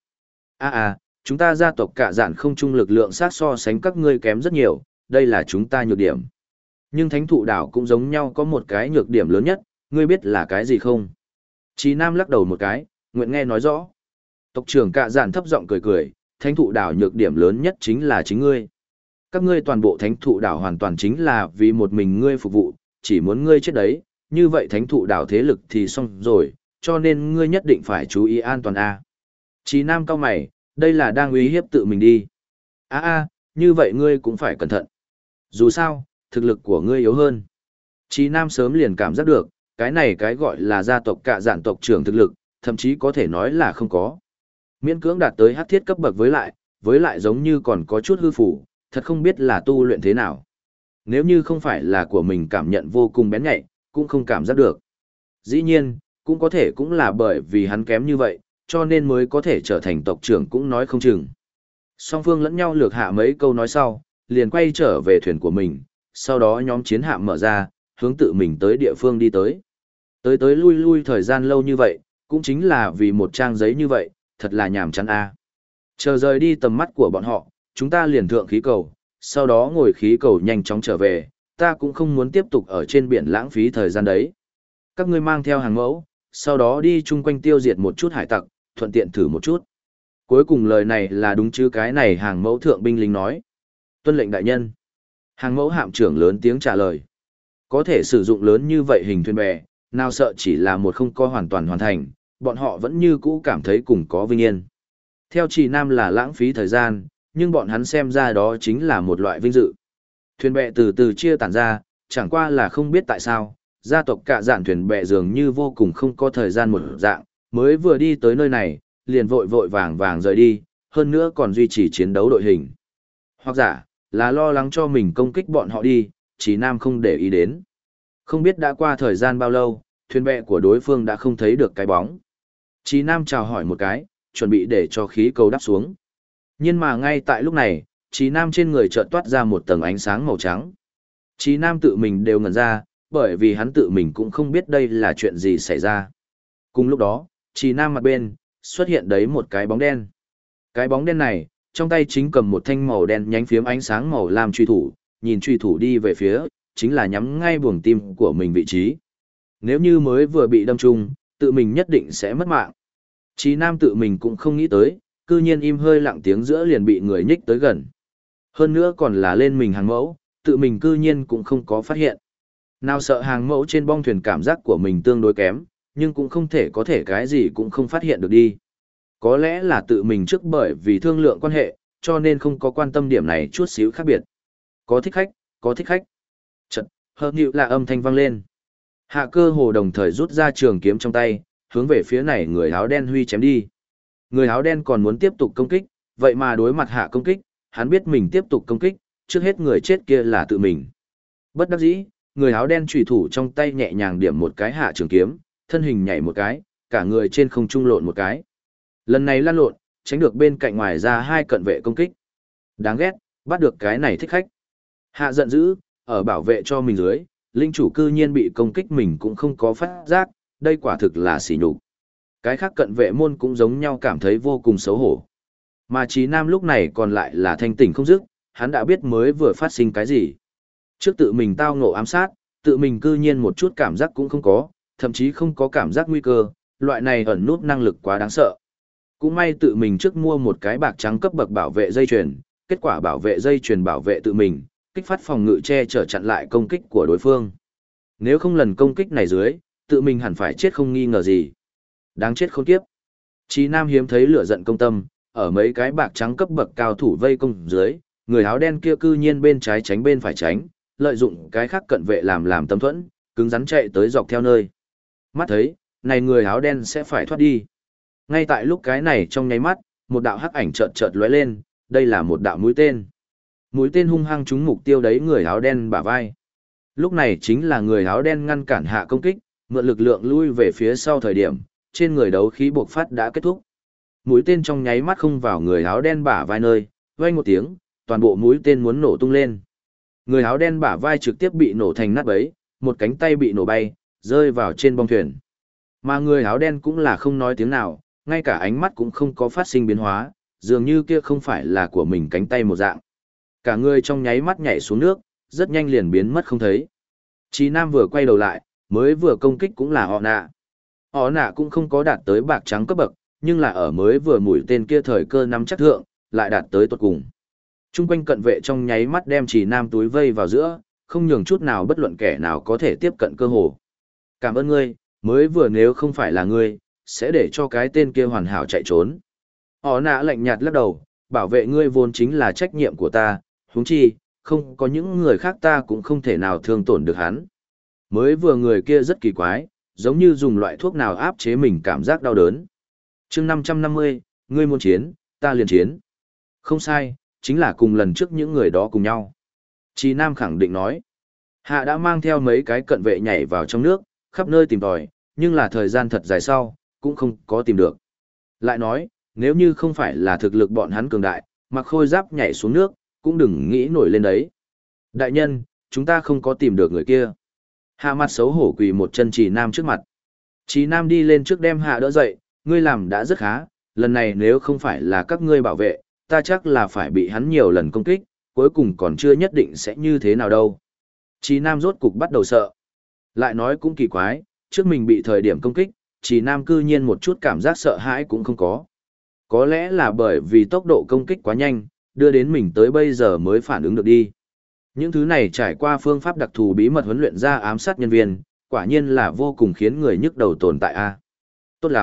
Chúng ta gia tộc Cạ Dạn không chung lực lượng sát so sánh các ngươi kém rất nhiều, đây là chúng ta nhược điểm. Nhưng Thánh thụ đảo cũng giống nhau có một cái nhược điểm lớn nhất, ngươi biết là cái gì không? Chí Nam lắc đầu một cái, nguyện nghe nói rõ. Tộc trưởng Cạ Dạn thấp giọng cười cười, Thánh thụ đảo nhược điểm lớn nhất chính là chính ngươi. Các ngươi toàn bộ Thánh thụ đảo hoàn toàn chính là vì một mình ngươi phục vụ, chỉ muốn ngươi chết đấy, như vậy Thánh thụ đảo thế lực thì xong rồi, cho nên ngươi nhất định phải chú ý an toàn a. Chí Nam cao mày, đây là đang uy hiếp tự mình đi. Như vậy ngươi cũng phải cẩn thận. Dù sao, thực lực của ngươi yếu hơn. Chí Nam sớm liền cảm giác được, cái này cái gọi là gia tộc Cạ Dạn tộc trưởng thực lực, thậm chí có thể nói là không có. Miễn cưỡng đạt tới hắc thiết cấp bậc với lại giống như còn có chút hư phủ, thật không biết là tu luyện thế nào. Nếu như không phải là của mình cảm nhận vô cùng bén nhạy, cũng không cảm giác được. Dĩ nhiên, cũng có thể cũng là bởi vì hắn kém như vậy, cho nên mới có thể trở thành tộc trưởng cũng nói không chừng. Song phương lẫn nhau lược hạ mấy câu nói sau, liền quay trở về thuyền của mình, sau đó nhóm chiến hạm mở ra, hướng tự mình tới địa phương đi tới. Tới lui lui thời gian lâu như vậy, cũng chính là vì một trang giấy như vậy, thật là nhàm chán a. Chờ rời đi tầm mắt của bọn họ, chúng ta liền thượng khí cầu, sau đó ngồi khí cầu nhanh chóng trở về, ta cũng không muốn tiếp tục ở trên biển lãng phí thời gian đấy. Các ngươi mang theo hàng mẫu, sau đó đi chung quanh tiêu diệt một chút hải tặc, thuận tiện thử một chút. Cuối cùng lời này là đúng chứ, cái này hàng mẫu thượng binh lính nói. Tuân lệnh đại nhân. Hàng mẫu hạm trưởng lớn tiếng trả lời. Có thể sử dụng lớn như vậy hình thuyền bè, nào sợ chỉ là một không có hoàn toàn hoàn thành, bọn họ vẫn như cũ cảm thấy cùng có vinh yên. Theo Trì Nam là lãng phí thời gian, nhưng bọn hắn xem ra đó chính là một loại vinh dự. Thuyền bè từ từ chia tản ra, chẳng qua là không biết tại sao, gia tộc cả dạn thuyền bè dường như vô cùng không có thời gian một dạng, mới vừa đi tới nơi này, liền vội vội vàng vàng rời đi, hơn nữa còn duy trì chiến đấu đội hình. Hoặc giả, là lo lắng cho mình công kích bọn họ đi, Trì Nam không để ý đến. Không biết đã qua thời gian bao lâu, thuyền bè của đối phương đã không thấy được cái bóng. Trì Nam chào hỏi một cái, chuẩn bị để cho khí cầu đáp xuống. Nhưng mà ngay tại lúc này, Trì Nam trên người chợt toát ra một tầng ánh sáng màu trắng. Trì Nam tự mình đều ngẩn ra, bởi vì hắn tự mình cũng không biết đây là chuyện gì xảy ra. Cùng lúc đó, Trì Nam mặt bên, xuất hiện đấy một cái bóng đen. Cái bóng đen này, trong tay chính cầm một thanh màu đen nhánh phiếm ánh sáng màu lam truy thủ, nhìn truy thủ đi về phía, chính là nhắm ngay buồng tim của mình vị trí. Nếu như mới vừa bị đâm trúng, tự mình nhất định sẽ mất mạng. Trì Nam tự mình cũng không nghĩ tới, cư nhiên im hơi lặng tiếng giữa liền bị người nhích tới gần. Hơn nữa còn là lên mình hàng mẫu, tự mình cư nhiên cũng không có phát hiện. Nào sợ hàng mẫu trên bong thuyền cảm giác của mình tương đối kém, nhưng cũng không thể có thể cái gì cũng không phát hiện được đi. Có lẽ là tự mình trước bởi vì thương lượng quan hệ, cho nên không có quan tâm điểm này chút xíu khác biệt. Có thích khách, có thích khách. Chật, hợp nhịu là âm thanh vang lên. Hạ Cơ Hồ đồng thời rút ra trường kiếm trong tay, hướng về phía này người áo đen huy chém đi. Người áo đen còn muốn tiếp tục công kích, vậy mà đối mặt Hạ công kích, hắn biết mình tiếp tục công kích, trước hết người chết kia là tự mình. Bất đắc dĩ, người áo đen chủy thủ trong tay nhẹ nhàng điểm một cái Hạ trường kiếm, thân hình nhảy một cái, cả người trên không trung lộn một cái. Lần này lăn lộn, tránh được bên cạnh ngoài ra hai cận vệ công kích. Đáng ghét, bắt được cái này thích khách. Hạ giận dữ, ở bảo vệ cho mình dưới, linh chủ cư nhiên bị công kích mình cũng không có phát giác, đây quả thực là sỉ nhục. Cái khác cận vệ môn cũng giống nhau cảm thấy vô cùng xấu hổ. Mà Trí Nam lúc này còn lại là thanh tỉnh không dứt, hắn đã biết mới vừa phát sinh cái gì. Trước tự mình tao ngộ ám sát, tự mình cư nhiên một chút cảm giác cũng không có, thậm chí không có cảm giác nguy cơ, loại này ẩn nút năng lực quá đáng sợ. Cũng may tự mình trước mua một cái bạc trắng cấp bậc bảo vệ dây chuyền, kết quả bảo vệ dây chuyền bảo vệ tự mình, kích phát phòng ngự che chở chặn lại công kích của đối phương. Nếu không lần công kích này dưới, tự mình hẳn phải chết không nghi ngờ gì. Đáng chết khốn kiếp. Chí Nam hiếm thấy lửa giận công tâm, ở mấy cái bạc trắng cấp bậc cao thủ vây công dưới, người áo đen kia cư nhiên bên trái tránh bên phải tránh, lợi dụng cái khác cận vệ làm tấm thuẫn, cứng rắn chạy tới dọc theo nơi. Mắt thấy, này người áo đen sẽ phải thoát đi. Ngay tại lúc cái này trong nháy mắt, một đạo hắc ảnh chợt chợt lóe lên, đây là một đạo mũi tên. Mũi tên hung hăng trúng mục tiêu đấy người áo đen bả vai. Lúc này chính là người áo đen ngăn cản Hạ công kích, mượn lực lượng lui về phía sau thời điểm, trên người đấu khí bộc phát đã kết thúc. Mũi tên trong nháy mắt không vào người áo đen bả vai nơi, vang một tiếng, toàn bộ mũi tên muốn nổ tung lên. Người áo đen bả vai trực tiếp bị nổ thành nát bấy, một cánh tay bị nổ bay, rơi vào trên bong thuyền. Mà người áo đen cũng là không nói tiếng nào, ngay cả ánh mắt cũng không có phát sinh biến hóa, dường như kia không phải là của mình cánh tay một dạng. Cả người trong nháy mắt nhảy xuống nước, rất nhanh liền biến mất không thấy. Chí Nam vừa quay đầu lại, mới vừa công kích cũng là họ nạ. Họ nạ cũng không có đạt tới bạc trắng cấp bậc, nhưng là ở mới vừa mũi tên kia thời cơ nắm chắc thượng, lại đạt tới tột cùng. Trung quanh cận vệ trong nháy mắt đem Chí Nam túi vây vào giữa, không nhường chút nào bất luận kẻ nào có thể tiếp cận cơ hồ. Cảm ơn ngươi, mới vừa nếu không phải là ngươi, sẽ để cho cái tên kia hoàn hảo chạy trốn. Họ nạ lạnh nhạt lắc đầu, bảo vệ ngươi vốn chính là trách nhiệm của ta, huống chi, không có những người khác ta cũng không thể nào thương tổn được hắn. Mới vừa người kia rất kỳ quái, giống như dùng loại thuốc nào áp chế mình cảm giác đau đớn. chương 550, ngươi muốn chiến, ta liền chiến. Không sai, chính là cùng lần trước những người đó cùng nhau. Chí Nam khẳng định nói. Hạ đã mang theo mấy cái cận vệ nhảy vào trong nước, khắp nơi tìm tòi, nhưng là thời gian thật dài sau, cũng không có tìm được. Lại nói, nếu như không phải là thực lực bọn hắn cường đại, mặc khôi giáp nhảy xuống nước, cũng đừng nghĩ nổi lên đấy. Đại nhân, chúng ta không có tìm được người kia. Hạ mặt xấu hổ quỳ một chân Chí Nam trước mặt. Chí Nam đi lên trước đem Hạ đỡ dậy, ngươi làm đã rất khá, lần này nếu không phải là các ngươi bảo vệ, ta chắc là phải bị hắn nhiều lần công kích, cuối cùng còn chưa nhất định sẽ như thế nào đâu. Chí Nam rốt cục bắt đầu sợ. Lại nói cũng kỳ quái, trước mình bị thời điểm công kích, Chí Nam cư nhiên một chút cảm giác sợ hãi cũng không có. Có lẽ là bởi vì tốc độ công kích quá nhanh, đưa đến mình tới bây giờ mới phản ứng được đi. Những thứ này trải qua phương pháp đặc thù bí mật huấn luyện ra ám sát nhân viên, quả nhiên là vô cùng khiến người nhức đầu tồn tại a. Tốt lắm,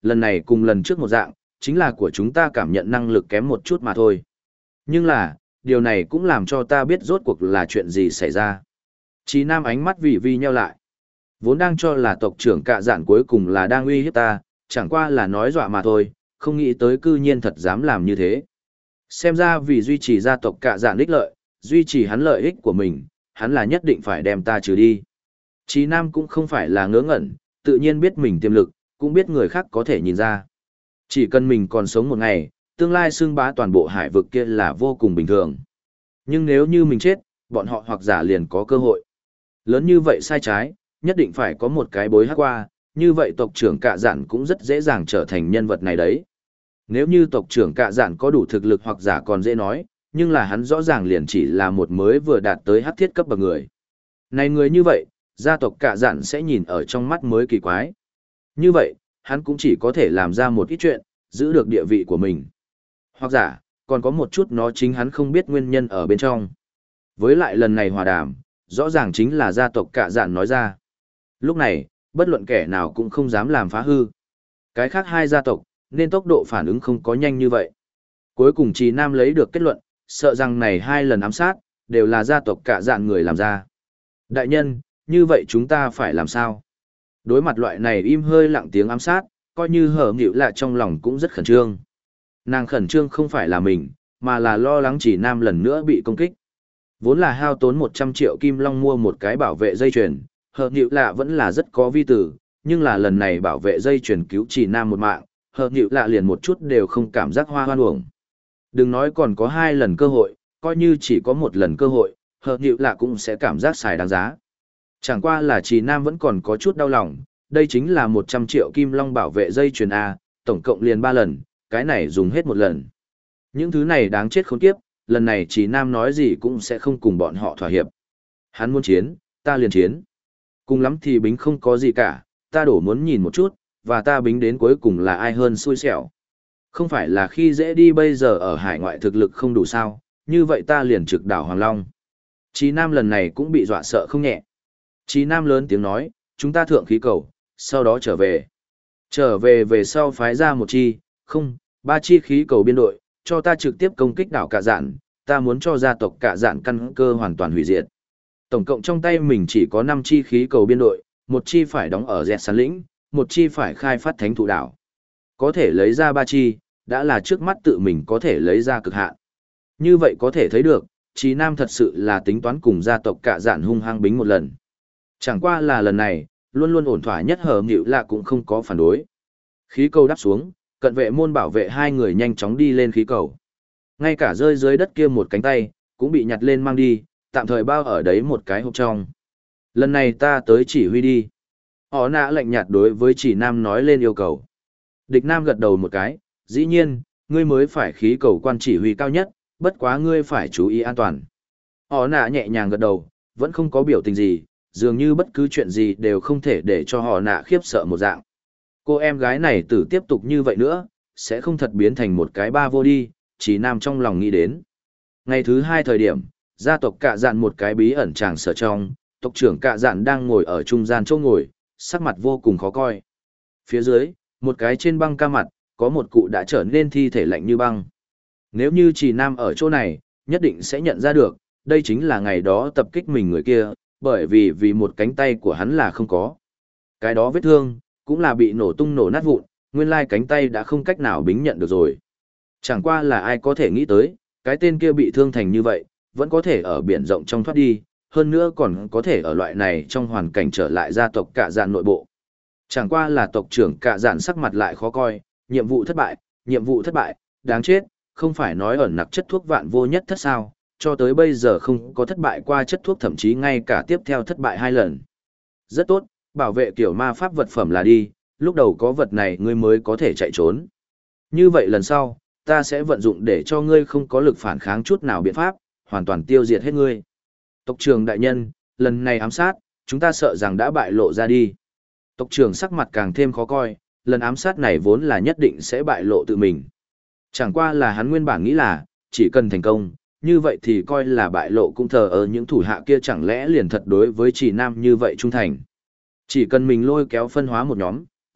lần này cùng lần trước một dạng, chính là của chúng ta cảm nhận năng lực kém một chút mà thôi. Nhưng là, điều này cũng làm cho ta biết rốt cuộc là chuyện gì xảy ra. Chí Nam ánh mắt vì vi nheo lại. Vốn đang cho là tộc trưởng cạ dạn cuối cùng là đang uy hiếp ta, chẳng qua là nói dọa mà thôi, không nghĩ tới cư nhiên thật dám làm như thế. Xem ra vì duy trì gia tộc cạ dạn ích lợi, duy trì hắn lợi ích của mình, hắn là nhất định phải đem ta trừ đi. Chí Nam cũng không phải là ngớ ngẩn, tự nhiên biết mình tiềm lực, cũng biết người khác có thể nhìn ra. Chỉ cần mình còn sống một ngày, tương lai xưng bá toàn bộ hải vực kia là vô cùng bình thường. Nhưng nếu như mình chết, bọn họ hoặc giả liền có cơ hội. Lớn như vậy sai trái, nhất định phải có một cái bối hắc qua, như vậy tộc trưởng cạ dạn cũng rất dễ dàng trở thành nhân vật này đấy. Nếu như tộc trưởng cạ dạn có đủ thực lực hoặc giả còn dễ nói, nhưng là hắn rõ ràng liền chỉ là một mới vừa đạt tới hắc thiết cấp bậc người. Này người như vậy, gia tộc cạ dạn sẽ nhìn ở trong mắt mới kỳ quái. Như vậy, hắn cũng chỉ có thể làm ra một ít chuyện, giữ được địa vị của mình. Hoặc giả, còn có một chút nó chính hắn không biết nguyên nhân ở bên trong. Với lại lần này hòa đàm, rõ ràng chính là gia tộc cạ dạn nói ra. Lúc này, bất luận kẻ nào cũng không dám làm phá hư. Cái khác hai gia tộc, nên tốc độ phản ứng không có nhanh như vậy. Cuối cùng Trì Nam lấy được kết luận, sợ rằng này hai lần ám sát, đều là gia tộc cạ dạn người làm ra. Đại nhân, như vậy chúng ta phải làm sao? Đối mặt loại này im hơi lặng tiếng ám sát, coi như hở nghịu lạ trong lòng cũng rất khẩn trương. Nàng khẩn trương không phải là mình, mà là lo lắng Trì Nam lần nữa bị công kích. Vốn là hao tốn 100 triệu kim long mua một cái bảo vệ dây chuyền, hở nghịu lạ vẫn là rất có vi tử, nhưng là lần này bảo vệ dây chuyền cứu Trì Nam một mạng, hở nghịu lạ liền một chút đều không cảm giác hoa hoan uổng. Đừng nói còn có 2 lần cơ hội, coi như chỉ có 1 lần cơ hội, hở nghịu lạ cũng sẽ cảm giác xài đáng giá. Chẳng qua là Trì Nam vẫn còn có chút đau lòng, đây chính là 100 triệu kim long bảo vệ dây chuyền A, tổng cộng liền 3 lần, cái này dùng hết 1 lần. Những thứ này đáng chết khốn kiếp, lần này Trì Nam nói gì cũng sẽ không cùng bọn họ thỏa hiệp. Hắn muốn chiến, ta liền chiến. Cùng lắm thì bính không có gì cả, ta đổ muốn nhìn một chút, và ta bính đến cuối cùng là ai hơn xui xẻo. Không phải là khi dễ đi bây giờ ở hải ngoại thực lực không đủ sao, như vậy ta liền trực đảo Hoàng Long. Trì Nam lần này cũng bị dọa sợ không nhẹ. Trì Nam lớn tiếng nói, chúng ta thượng khí cầu, sau đó trở về. Trở về về sau phái ra một chi, không, 3 chi khí cầu biên đội, cho ta trực tiếp công kích đảo Cạ Dạn, ta muốn cho gia tộc Cạ Dạn căn cơ hoàn toàn hủy diệt. Tổng cộng trong tay mình chỉ có 5 chi khí cầu biên đội, một chi phải đóng ở Dẹt Sán lĩnh, một chi phải khai phát thánh thụ đảo. Có thể lấy ra 3 chi, đã là trước mắt tự mình có thể lấy ra cực hạn. Như vậy có thể thấy được, Trì Nam thật sự là tính toán cùng gia tộc Cạ Dạn hung hăng bính một lần. Chẳng qua là lần này, luôn luôn ổn thỏa nhất hở nghịu lạ cũng không có phản đối. Khí cầu đáp xuống, cận vệ môn bảo vệ 2 người nhanh chóng đi lên khí cầu. Ngay cả rơi dưới đất kia một cánh tay, cũng bị nhặt lên mang đi, tạm thời bao ở đấy một cái hộp trong. Lần này ta tới chỉ huy đi. Họ nạ lạnh nhạt đối với Trì Nam nói lên yêu cầu. Địch Nam gật đầu một cái, dĩ nhiên, ngươi mới phải khí cầu quan chỉ huy cao nhất, bất quá ngươi phải chú ý an toàn. Họ nạ nhẹ nhàng gật đầu, vẫn không có biểu tình gì, dường như bất cứ chuyện gì đều không thể để cho họ nạ khiếp sợ một dạng. Cô em gái này tử tiếp tục như vậy nữa, sẽ không thật biến thành một cái ba vô đi, Trì Nam trong lòng nghĩ đến. Ngày thứ 2 thời điểm, gia tộc Cạ Dạn một cái bí ẩn tràng sở trong, tộc trưởng Cạ Dạn đang ngồi ở trung gian chỗ ngồi, sắc mặt vô cùng khó coi. Phía dưới, một cái trên băng ca mặt, có một cụ đã trở nên thi thể lạnh như băng. Nếu như Trì Nam ở chỗ này, nhất định sẽ nhận ra được, đây chính là ngày đó tập kích mình người kia, bởi vì một cánh tay của hắn là không có. Cái đó vết thương, cũng là bị nổ tung nổ nát vụn, nguyên lai cánh tay đã không cách nào bính nhận được rồi. Chẳng qua là ai có thể nghĩ tới, cái tên kia bị thương thành như vậy, vẫn có thể ở biển rộng trong thoát đi, hơn nữa còn có thể ở loại này trong hoàn cảnh trở lại gia tộc Cạ Dạn nội bộ. Chẳng qua là tộc trưởng Cạ Dạn sắc mặt lại khó coi, nhiệm vụ thất bại, đáng chết, không phải nói ẩn nặc chất thuốc vạn vô nhất thất sao, cho tới bây giờ không có thất bại qua chất thuốc, thậm chí ngay cả tiếp theo thất bại 2 lần. Rất tốt, bảo vệ kiểu ma pháp vật phẩm là đi, lúc đầu có vật này ngươi mới có thể chạy trốn. Như vậy lần sau, ta sẽ vận dụng để cho ngươi không có lực phản kháng chút nào biện pháp, hoàn toàn tiêu diệt hết ngươi. Tộc trưởng đại nhân, lần này ám sát, chúng ta sợ rằng đã bại lộ ra đi. Tộc trưởng sắc mặt càng thêm khó coi, lần ám sát này vốn là nhất định sẽ bại lộ tự mình. Chẳng qua là hắn nguyên bản nghĩ là, chỉ cần thành công, như vậy thì coi là bại lộ cũng thờ ở những thủ hạ kia chẳng lẽ liền thật đối với Trì Nam như vậy trung thành. Chỉ cần mình lôi kéo phân hóa một nhóm,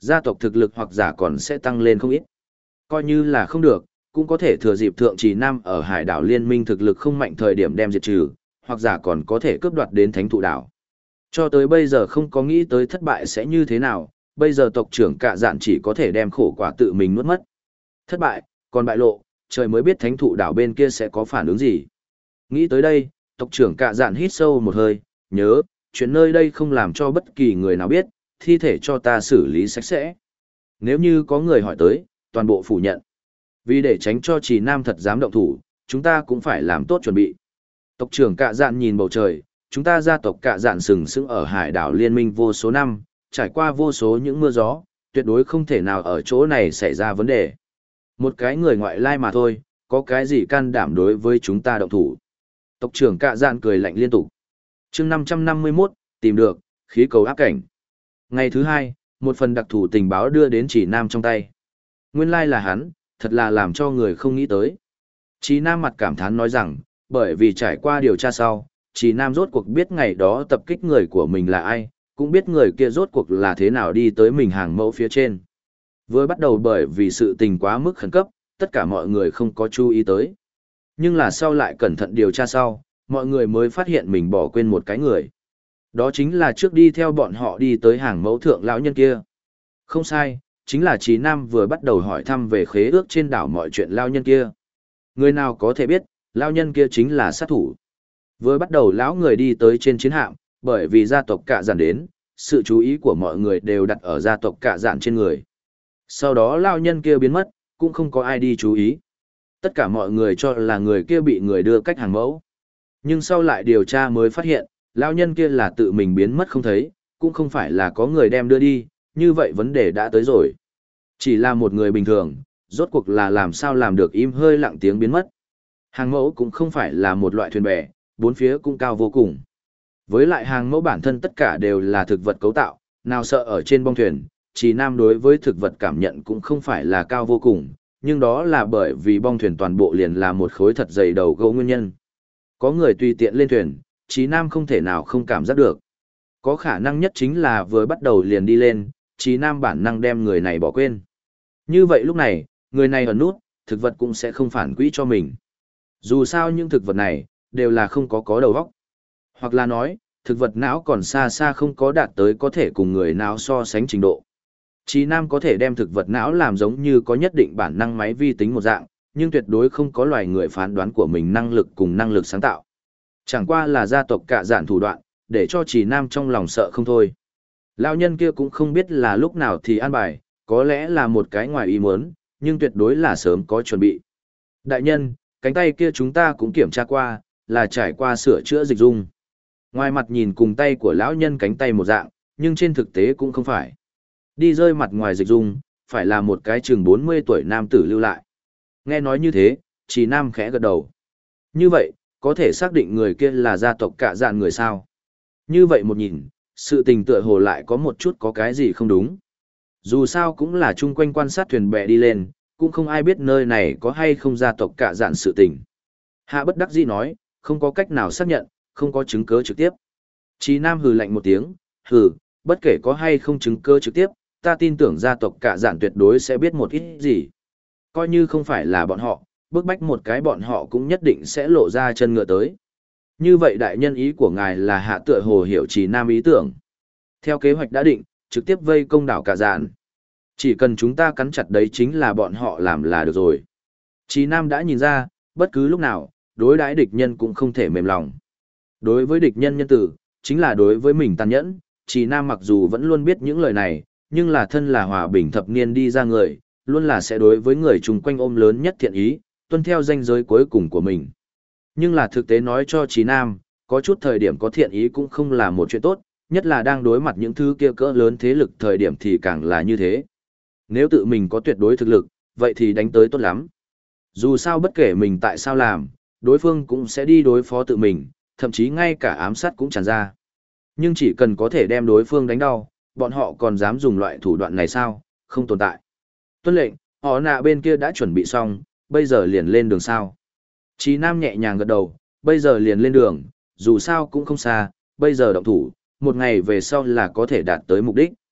gia tộc thực lực hoặc giả còn sẽ tăng lên không ít. Coi như là không được, cũng có thể thừa dịp Thượng Trì Nam ở hải đảo liên minh thực lực không mạnh thời điểm đem diệt trừ, hoặc giả còn có thể cướp đoạt đến thánh thụ đảo. Cho tới bây giờ không có nghĩ tới thất bại sẽ như thế nào, bây giờ tộc trưởng Cạ Dạn chỉ có thể đem khổ quả tự mình nuốt mất. Thất bại, còn bại lộ, trời mới biết thánh thụ đảo bên kia sẽ có phản ứng gì. Nghĩ tới đây, tộc trưởng Cạ Dạn hít sâu một hơi, nhớ, chuyện nơi đây không làm cho bất kỳ người nào biết, thi thể cho ta xử lý sạch sẽ. Nếu như có người hỏi tới, toàn bộ phủ nhận. Vì để tránh cho Trì Nam thật dám động thủ, chúng ta cũng phải làm tốt chuẩn bị. Tộc trưởng Cạ Dạn nhìn bầu trời, chúng ta gia tộc Cạ Dạn sừng sững ở hải đảo liên minh vô số năm, trải qua vô số những mưa gió, tuyệt đối không thể nào ở chỗ này xảy ra vấn đề. Một cái người ngoại lai mà thôi, có cái gì can đảm đối với chúng ta động thủ. Tộc trưởng Cạ Dạn cười lạnh liên tục. Chương 551, tìm được, khí cầu áp cảnh. Ngày thứ hai, một phần đặc thù tình báo đưa đến Trì Nam trong tay. Nguyên lai là hắn, thật là làm cho người không nghĩ tới. Trì Nam mặt cảm thán nói rằng, bởi vì trải qua điều tra sau, Trì Nam rốt cuộc biết ngày đó tập kích người của mình là ai, cũng biết người kia rốt cuộc là thế nào đi tới mình hàng mẫu phía trên. Vừa bắt đầu bởi vì sự tình quá mức khẩn cấp, tất cả mọi người không có chú ý tới. Nhưng là sau lại cẩn thận điều tra sau, mọi người mới phát hiện mình bỏ quên một cái người. Đó chính là trước đi theo bọn họ đi tới hàng mẫu thượng lão nhân kia. Không sai, chính là Trí Nam vừa bắt đầu hỏi thăm về khế ước trên đảo mọi chuyện lão nhân kia. Người nào có thể biết, lão nhân kia chính là sát thủ. Vừa bắt đầu lão người đi tới trên chiến hạm, bởi vì gia tộc Cạ Dạn đến, sự chú ý của mọi người đều đặt ở gia tộc Cạ Dạn trên người. Sau đó lão nhân kia biến mất, cũng không có ai đi chú ý. Tất cả mọi người cho là người kia bị người đưa cách hàng mẫu. Nhưng sau lại điều tra mới phát hiện, lão nhân kia là tự mình biến mất không thấy, cũng không phải là có người đem đưa đi, như vậy vấn đề đã tới rồi. Chỉ là một người bình thường, rốt cuộc là làm sao làm được im hơi lặng tiếng biến mất. Hàng mẫu cũng không phải là một loại thuyền bè, bốn phía cũng cao vô cùng. Với lại hàng mẫu bản thân tất cả đều là thực vật cấu tạo, nào sợ ở trên bong thuyền, Trì Nam đối với thực vật cảm nhận cũng không phải là cao vô cùng, nhưng đó là bởi vì bong thuyền toàn bộ liền là một khối thật dày đầu gấu nguyên nhân. Có người tùy tiện lên thuyền, Trì Nam không thể nào không cảm giác được. Có khả năng nhất chính là vừa bắt đầu liền đi lên, Trì Nam bản năng đem người này bỏ quên. Như vậy lúc này, người này ẩn nút, thực vật cũng sẽ không phản quỹ cho mình. Dù sao những thực vật này, đều là không có đầu óc. Hoặc là nói, thực vật não còn xa xa không có đạt tới có thể cùng người não so sánh trình độ. Trì Nam có thể đem thực vật não làm giống như có nhất định bản năng máy vi tính một dạng, nhưng tuyệt đối không có loài người phán đoán của mình năng lực cùng năng lực sáng tạo. Chẳng qua là gia tộc Cạ Dạn thủ đoạn, để cho Trì Nam trong lòng sợ không thôi. Lão nhân kia cũng không biết là lúc nào thì an bài, có lẽ là một cái ngoài ý muốn, nhưng tuyệt đối là sớm có chuẩn bị. Đại nhân, cánh tay kia chúng ta cũng kiểm tra qua, là trải qua sửa chữa dịch dung. Ngoài mặt nhìn cùng tay của lão nhân cánh tay một dạng, nhưng trên thực tế cũng không phải. Đi rơi mặt ngoài dịch dung, phải là một cái chừng 40 tuổi nam tử lưu lại. Nghe nói như thế, Trì Nam khẽ gật đầu. Như vậy, có thể xác định người kia là gia tộc Cạ Dạn người sao. Như vậy một nhìn, sự tình tựa hồ lại có một chút có cái gì không đúng. Dù sao cũng là chung quanh quan sát thuyền bè đi lên, cũng không ai biết nơi này có hay không gia tộc Cạ Dạn sự tình. Hạ bất đắc dĩ nói, không có cách nào xác nhận, không có chứng cứ trực tiếp. Trì Nam hừ lạnh một tiếng, hừ, bất kể có hay không chứng cứ trực tiếp, ta tin tưởng gia tộc Cạ Dạn tuyệt đối sẽ biết một ít gì. Coi như không phải là bọn họ, bức bách một cái bọn họ cũng nhất định sẽ lộ ra chân ngựa tới. Như vậy đại nhân ý của ngài là hạ tựa hồ hiểu Trì Nam ý tưởng. Theo kế hoạch đã định, trực tiếp vây công đảo Cạ Dạn. Chỉ cần chúng ta cắn chặt đấy chính là bọn họ làm là được rồi. Trì Nam đã nhìn ra, bất cứ lúc nào, đối đãi địch nhân cũng không thể mềm lòng. Đối với địch nhân nhân tử, chính là đối với mình tàn nhẫn. Trì Nam mặc dù vẫn luôn biết những lời này, nhưng là thân là hòa bình thập niên đi ra người, luôn là sẽ đối với người chung quanh ôm lớn nhất thiện ý, tuân theo ranh giới cuối cùng của mình. Nhưng là thực tế nói cho Trì Nam, có chút thời điểm có thiện ý cũng không là một chuyện tốt, nhất là đang đối mặt những thứ kia cỡ lớn thế lực thời điểm thì càng là như thế. Nếu tự mình có tuyệt đối thực lực, vậy thì đánh tới tốt lắm. Dù sao bất kể mình tại sao làm, đối phương cũng sẽ đi đối phó tự mình, thậm chí ngay cả ám sát cũng tràn ra. Nhưng chỉ cần có thể đem đối phương đánh đau, bọn họ còn dám dùng loại thủ đoạn này sao, không tồn tại. Tuân lệnh, họ nạ bên kia đã chuẩn bị xong, bây giờ liền lên đường sao. Trì Nam nhẹ nhàng gật đầu, bây giờ liền lên đường, dù sao cũng không xa, bây giờ động thủ, một ngày về sau là có thể đạt tới mục đích.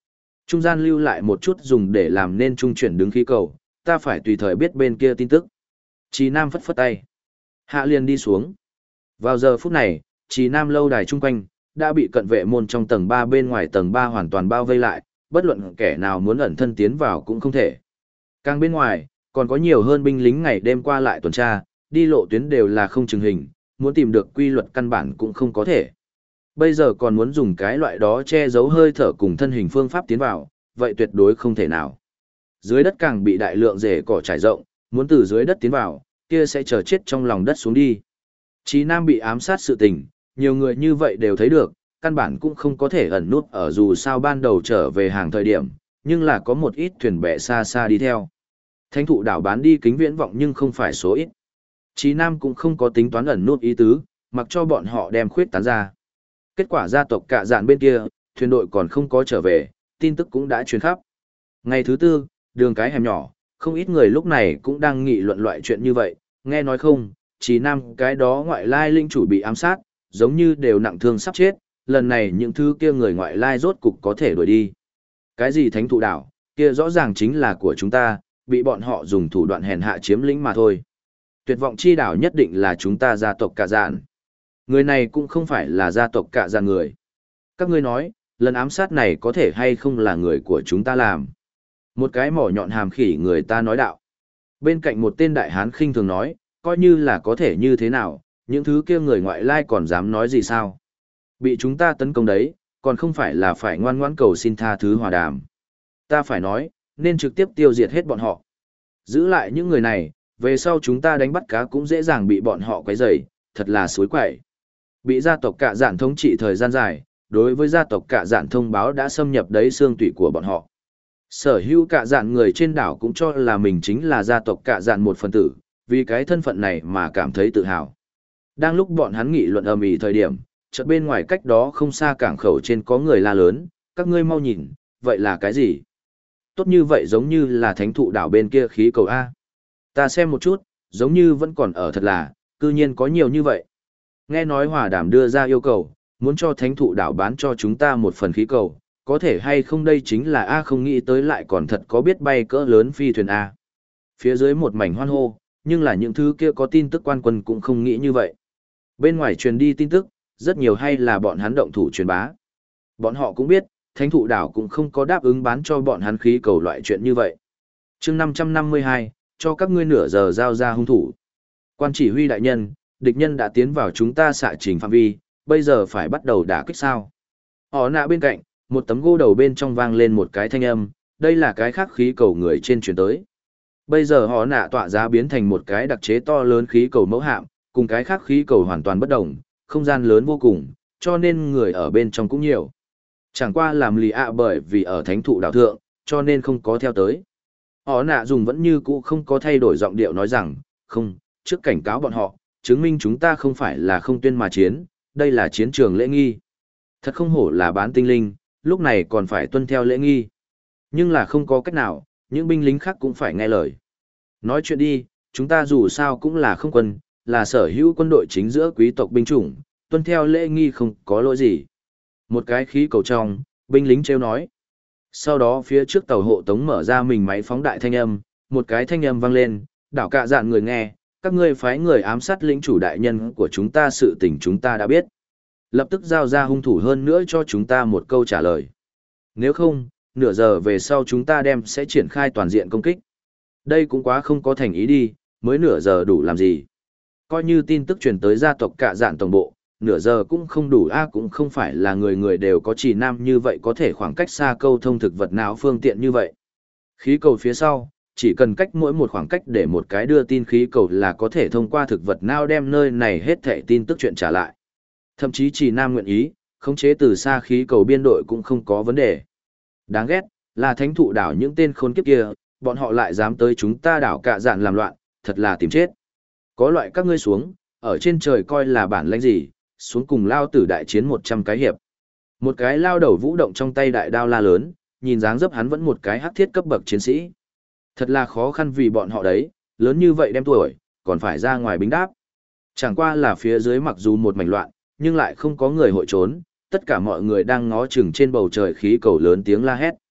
Trung gian lưu lại một chút dùng để làm nên trung chuyển đứng khí cầu, ta phải tùy thời biết bên kia tin tức. Trì Nam phất phất tay. Hạ liền đi xuống. Vào giờ phút này, Trì Nam lâu đài chung quanh, đã bị cận vệ môn trong tầng 3 bên ngoài tầng 3 hoàn toàn bao vây lại, bất luận kẻ nào muốn ẩn thân tiến vào cũng không thể. Càng bên ngoài, còn có nhiều hơn binh lính ngày đêm qua lại tuần tra, đi lộ tuyến đều là không chừng hình, muốn tìm được quy luật căn bản cũng không có thể. Bây giờ còn muốn dùng cái loại đó che giấu hơi thở cùng thân hình phương pháp tiến vào, vậy tuyệt đối không thể nào. Dưới đất càng bị đại lượng rễ cỏ trải rộng, muốn từ dưới đất tiến vào, kia sẽ chờ chết trong lòng đất xuống đi. Chí Nam bị ám sát sự tình, nhiều người như vậy đều thấy được, căn bản cũng không có thể ẩn nút ở dù sao ban đầu trở về hàng thời điểm, nhưng là có một ít thuyền bè xa xa đi theo. Thánh thụ đảo bán đi kính viễn vọng nhưng không phải số ít. Chí Nam cũng không có tính toán ẩn nút ý tứ, mặc cho bọn họ đem khuyết tán ra. Kết quả gia tộc Cạ Dạn bên kia, thuyền đội còn không có trở về, tin tức cũng đã truyền khắp. Ngày thứ tư, đường cái hẻm nhỏ, không ít người lúc này cũng đang nghị luận loại chuyện như vậy, nghe nói không, Chí Nam cái đó ngoại lai linh chủ bị ám sát, giống như đều nặng thương sắp chết, lần này những thứ kia người ngoại lai rốt cục có thể đuổi đi. Cái gì thánh thụ đảo, kia rõ ràng chính là của chúng ta, bị bọn họ dùng thủ đoạn hèn hạ chiếm lĩnh mà thôi. Tuyệt vọng chi đảo nhất định là chúng ta gia tộc Cạ Dạn. Người này cũng không phải là gia tộc Cạ Dạn người. Các ngươi nói, lần ám sát này có thể hay không là người của chúng ta làm. Một cái mỏ nhọn hàm khỉ người ta nói đạo. Bên cạnh một tên đại hán khinh thường nói, coi như là có thể như thế nào, những thứ kia người ngoại lai còn dám nói gì sao. Bị chúng ta tấn công đấy, còn không phải là phải ngoan ngoãn cầu xin tha thứ hòa đàm. Ta phải nói, nên trực tiếp tiêu diệt hết bọn họ. Giữ lại những người này, về sau chúng ta đánh bắt cá cũng dễ dàng bị bọn họ quấy rầy, thật là suối quậy. Bị gia tộc Cạ Dạn thống trị thời gian dài, đối với gia tộc Cạ Dạn thông báo đã xâm nhập đấy xương tủy của bọn họ. Sở hữu Cạ Dạn người trên đảo cũng cho là mình chính là gia tộc Cạ Dạn một phần tử, vì cái thân phận này mà cảm thấy tự hào. Đang lúc bọn hắn nghị luận ầm ĩ thời điểm, chợt bên ngoài cách đó không xa cảng khẩu trên có người la lớn, các ngươi mau nhìn, vậy là cái gì? Tốt như vậy giống như là thánh thụ đảo bên kia khí cầu A. Ta xem một chút, giống như vẫn còn ở thật là, cư nhiên có nhiều như vậy. Nghe nói hòa đàm đưa ra yêu cầu, muốn cho thánh thụ đảo bán cho chúng ta một phần khí cầu, có thể hay không đây chính là A không nghĩ tới lại còn thật có biết bay cỡ lớn phi thuyền A. Phía dưới một mảnh hoan hô, nhưng là những thứ kia có tin tức quan quân cũng không nghĩ như vậy. Bên ngoài truyền đi tin tức, rất nhiều hay là bọn hắn động thủ truyền bá. Bọn họ cũng biết, thánh thụ đảo cũng không có đáp ứng bán cho bọn hắn khí cầu loại chuyện như vậy. chương 552, cho các ngươi nửa giờ giao ra hung thủ. Quan chỉ huy đại nhân, địch nhân đã tiến vào chúng ta xạ trình phạm vi, bây giờ phải bắt đầu đả kích sao. Họ nạ bên cạnh, một tấm gô đầu bên trong vang lên một cái thanh âm, đây là cái khác khí cầu người trên truyền tới. Bây giờ họ nạ tọa giá biến thành một cái đặc chế to lớn khí cầu mẫu hạm, cùng cái khác khí cầu hoàn toàn bất đồng, không gian lớn vô cùng, cho nên người ở bên trong cũng nhiều. Chẳng qua làm lì ạ bởi vì ở thánh thụ đảo thượng, cho nên không có theo tới. Họ nạ dùng vẫn như cũ không có thay đổi giọng điệu nói rằng, không, trước cảnh cáo bọn họ, chứng minh chúng ta không phải là không tuyên mà chiến, đây là chiến trường lễ nghi. Thật không hổ là bán tinh linh, lúc này còn phải tuân theo lễ nghi. Nhưng là không có cách nào, những binh lính khác cũng phải nghe lời. Nói chuyện đi, chúng ta dù sao cũng là không quân, là sở hữu quân đội chính giữa quý tộc binh chủng, tuân theo lễ nghi không có lỗi gì. Một cái khí cầu trong, binh lính treo nói. Sau đó phía trước tàu hộ tống mở ra mình máy phóng đại thanh âm, một cái thanh âm vang lên, đảo Cạ Dạn người nghe, các ngươi phái người ám sát lĩnh chủ đại nhân của chúng ta sự tình chúng ta đã biết. Lập tức giao ra hung thủ hơn nữa cho chúng ta một câu trả lời. Nếu không, nửa giờ về sau chúng ta sẽ triển khai toàn diện công kích. Đây cũng quá không có thành ý đi, mới nửa giờ đủ làm gì. Coi như tin tức truyền tới gia tộc Cạ Dạn tổng bộ, nửa giờ cũng không đủ cũng không phải là người người đều có chỉ nam như vậy có thể khoảng cách xa câu thông thực vật nào phương tiện như vậy. Khí cầu phía sau, chỉ cần cách mỗi một khoảng cách để một cái đưa tin khí cầu là có thể thông qua thực vật nào đem nơi này hết thảy tin tức chuyện trả lại. Thậm chí chỉ nam nguyện ý, khống chế từ xa khí cầu biên đội cũng không có vấn đề. Đáng ghét, là thánh thụ đảo những tên khốn kiếp kia, bọn họ lại dám tới chúng ta đảo Cạ Dạn làm loạn, thật là tìm chết. Có loại các ngươi xuống, ở trên trời coi là bản lãnh gì, xuống cùng lao tử đại chiến 100 cái hiệp. Một cái lao đầu vũ động trong tay đại đao la lớn, nhìn dáng dấp hắn vẫn một cái hắc thiết cấp bậc chiến sĩ. Thật là khó khăn vì bọn họ đấy, lớn như vậy đem tuổi, còn phải ra ngoài bính đáp. Chẳng qua là phía dưới mặc dù một mảnh loạn, nhưng lại không có người hội trốn, tất cả mọi người đang ngó chừng trên bầu trời khí cầu lớn tiếng la hét.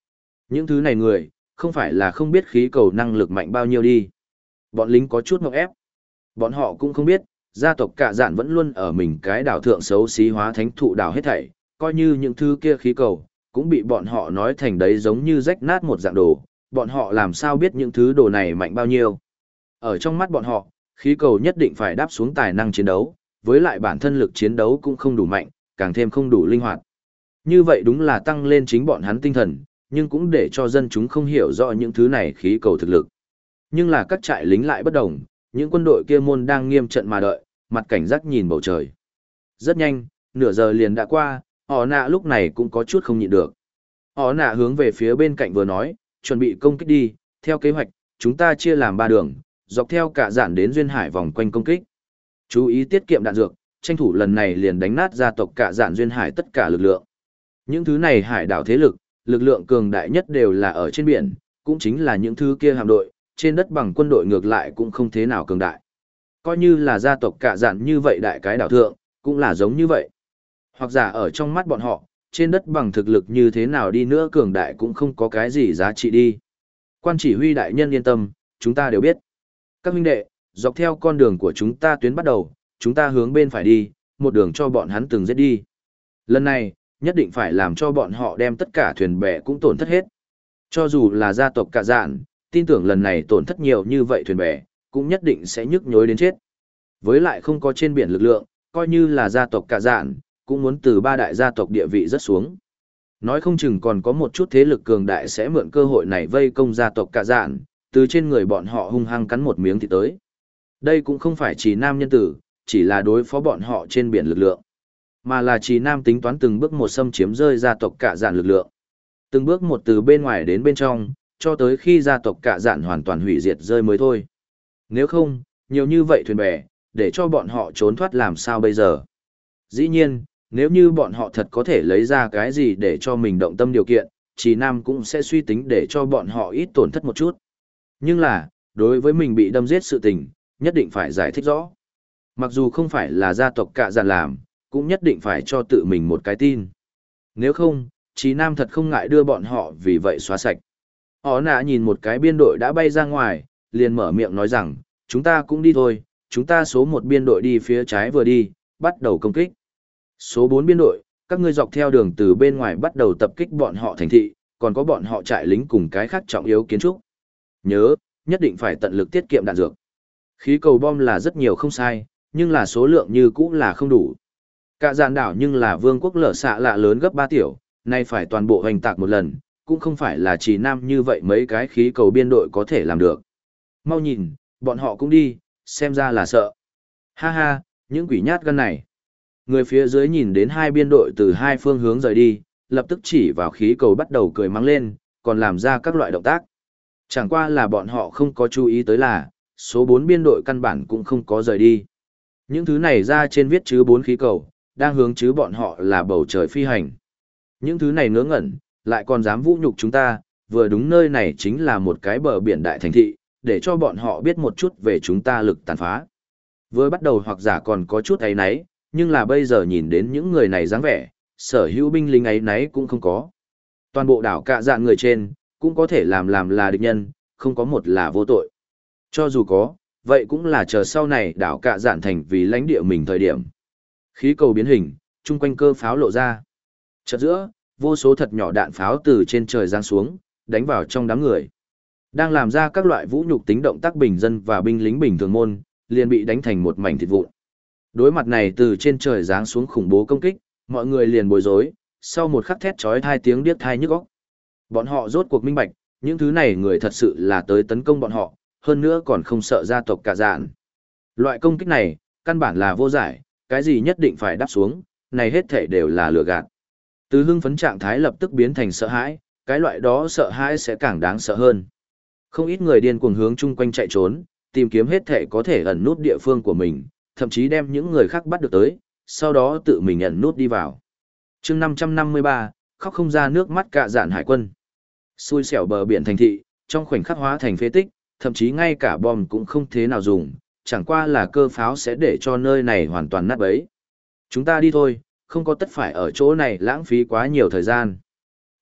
Những thứ này người, không phải là không biết khí cầu năng lực mạnh bao nhiêu đi. Bọn lính có chút ngộp ép. Bọn họ cũng không biết, gia tộc Cả Dạn vẫn luôn ở mình cái đảo thượng xấu xí hóa thánh thụ đảo hết thảy, coi như những thứ kia khí cầu, cũng bị bọn họ nói thành đấy giống như rách nát một dạng đồ, bọn họ làm sao biết những thứ đồ này mạnh bao nhiêu. Ở trong mắt bọn họ, khí cầu nhất định phải đáp xuống tài năng chiến đấu, với lại bản thân lực chiến đấu cũng không đủ mạnh, càng thêm không đủ linh hoạt. Như vậy đúng là tăng lên chính bọn hắn tinh thần, nhưng cũng để cho dân chúng không hiểu rõ những thứ này khí cầu thực lực. Nhưng là các trại lính lại bất đồng, những quân đội kia môn đang nghiêm trận mà đợi, mặt cảnh giác nhìn bầu trời. Rất nhanh, nửa giờ liền đã qua, họ nạ lúc này cũng có chút không nhịn được. Họ nạ hướng về phía bên cạnh vừa nói, chuẩn bị công kích đi, theo kế hoạch, chúng ta chia làm 3 đường, dọc theo Cả Dạn đến Duyên Hải vòng quanh công kích. Chú ý tiết kiệm đạn dược, tranh thủ lần này liền đánh nát gia tộc Cả Dạn Duyên Hải tất cả lực lượng. Những thứ này hải đảo thế lực, lực lượng cường đại nhất đều là ở trên biển, cũng chính là những thứ kia hạm đội, trên đất bằng quân đội ngược lại cũng không thế nào cường đại. Coi như là gia tộc Cả Dạn như vậy đại cái đảo thượng, cũng là giống như vậy. Hoặc giả ở trong mắt bọn họ, trên đất bằng thực lực như thế nào đi nữa cường đại cũng không có cái gì giá trị đi. Quan chỉ huy đại nhân yên tâm, chúng ta đều biết. Các huynh đệ, dọc theo con đường của chúng ta tuyến bắt đầu, chúng ta hướng bên phải đi, một đường cho bọn hắn từng giết đi. Lần này, nhất định phải làm cho bọn họ đem tất cả thuyền bè cũng tổn thất hết. Cho dù là gia tộc Cả Dạn, tin tưởng lần này tổn thất nhiều như vậy thuyền bè, cũng nhất định sẽ nhức nhối đến chết. Với lại không có trên biển lực lượng, coi như là gia tộc Cả Dạn, cũng muốn từ 3 đại gia tộc địa vị rất xuống. Nói không chừng còn có một chút thế lực cường đại sẽ mượn cơ hội này vây công gia tộc Cả Dạn, từ trên người bọn họ hung hăng cắn một miếng thì tới. Đây cũng không phải chỉ nam nhân tử, chỉ là đối phó bọn họ trên biển lực lượng, mà là chỉ nam tính toán từng bước một xâm chiếm rơi gia tộc Cả Dạn lực lượng. Từng bước một từ bên ngoài đến bên trong, cho tới khi gia tộc Cả Dạn hoàn toàn hủy diệt rơi mới thôi. Nếu không, nhiều như vậy thuyền bè, để cho bọn họ trốn thoát làm sao bây giờ? Dĩ nhiên, nếu như bọn họ thật có thể lấy ra cái gì để cho mình động tâm điều kiện, chỉ nam cũng sẽ suy tính để cho bọn họ ít tổn thất một chút. Nhưng là, đối với mình bị đâm giết sự tình, nhất định phải giải thích rõ. Mặc dù không phải là gia tộc Cả Dạn làm, cũng nhất định phải cho tự mình một cái tin. Nếu không, Chí Nam thật không ngại đưa bọn họ vì vậy xóa sạch. Họ nạ nhìn một cái biên đội đã bay ra ngoài, liền mở miệng nói rằng, chúng ta cũng đi thôi, chúng ta số 1 biên đội đi phía trái vừa đi, bắt đầu công kích. Số 4 biên đội, các ngươi dọc theo đường từ bên ngoài bắt đầu tập kích bọn họ thành thị, còn có bọn họ trại lính cùng cái khác trọng yếu kiến trúc. Nhớ, nhất định phải tận lực tiết kiệm đạn dược. Khí cầu bom là rất nhiều không sai, nhưng là số lượng như cũ là không đủ. Cả Dạn đảo nhưng là vương quốc lở xạ lạ lớn gấp 3 tiểu, nay phải toàn bộ hoành tạc một lần, cũng không phải là chỉ nam như vậy mấy cái khí cầu biên đội có thể làm được. Mau nhìn, bọn họ cũng đi, xem ra là sợ. Ha ha, những quỷ nhát gan này. Người phía dưới nhìn đến 2 biên đội từ 2 phương hướng rời đi, lập tức chỉ vào khí cầu bắt đầu cười mắng lên, còn làm ra các loại động tác. Chẳng qua là bọn họ không có chú ý tới là, số 4 biên đội căn bản cũng không có rời đi. Những thứ này ra trên viết chữ 4 khí cầu, đang hướng chứ bọn họ là bầu trời phi hành. Những thứ này ngớ ngẩn, lại còn dám vũ nhục chúng ta, vừa đúng nơi này chính là một cái bờ biển đại thành thị, để cho bọn họ biết một chút về chúng ta lực tàn phá. Vừa bắt đầu hoặc giả còn có chút ấy náy, nhưng là bây giờ nhìn đến những người này dáng vẻ, sở hữu binh lính ấy náy cũng không có. Toàn bộ đảo Cả Dạn người trên, cũng có thể làm là địch nhân, không có một là vô tội. Cho dù có, vậy cũng là chờ sau này đảo Cả Dạn thành vì lãnh địa mình thời điểm. Khí cầu biến hình, chung quanh cơ pháo lộ ra. Chợt giữa, vô số thật nhỏ đạn pháo từ trên trời giáng xuống, đánh vào trong đám người. Đang làm ra các loại vũ nhục tính động tác bình dân và binh lính bình thường môn, liền bị đánh thành một mảnh thịt vụn. Đối mặt này từ trên trời giáng xuống khủng bố công kích, mọi người liền bối rối, sau một khắc thét chói tai tiếng điếc tai nhức óc. Bọn họ rốt cuộc minh bạch, những thứ này người thật sự là tới tấn công bọn họ, hơn nữa còn không sợ gia tộc Cả Dạn. Loại công kích này, căn bản là vô giải, cái gì nhất định phải đáp xuống, này hết thảy đều là lừa gạt. Từ hưng phấn trạng thái lập tức biến thành sợ hãi, cái loại đó sợ hãi sẽ càng đáng sợ hơn. Không ít người điên cuồng hướng chung quanh chạy trốn, tìm kiếm hết thảy có thể ẩn nút địa phương của mình, thậm chí đem những người khác bắt được tới, sau đó tự mình ẩn nút đi vào. Chương 553, khóc không ra nước mắt Cả Dạn hải quân. Xui xẻo bờ biển thành thị, trong khoảnh khắc hóa thành phế tích, thậm chí ngay cả bom cũng không thế nào dùng, chẳng qua là cơ pháo sẽ để cho nơi này hoàn toàn nát bấy. Chúng ta đi thôi, không có tất phải ở chỗ này lãng phí quá nhiều thời gian.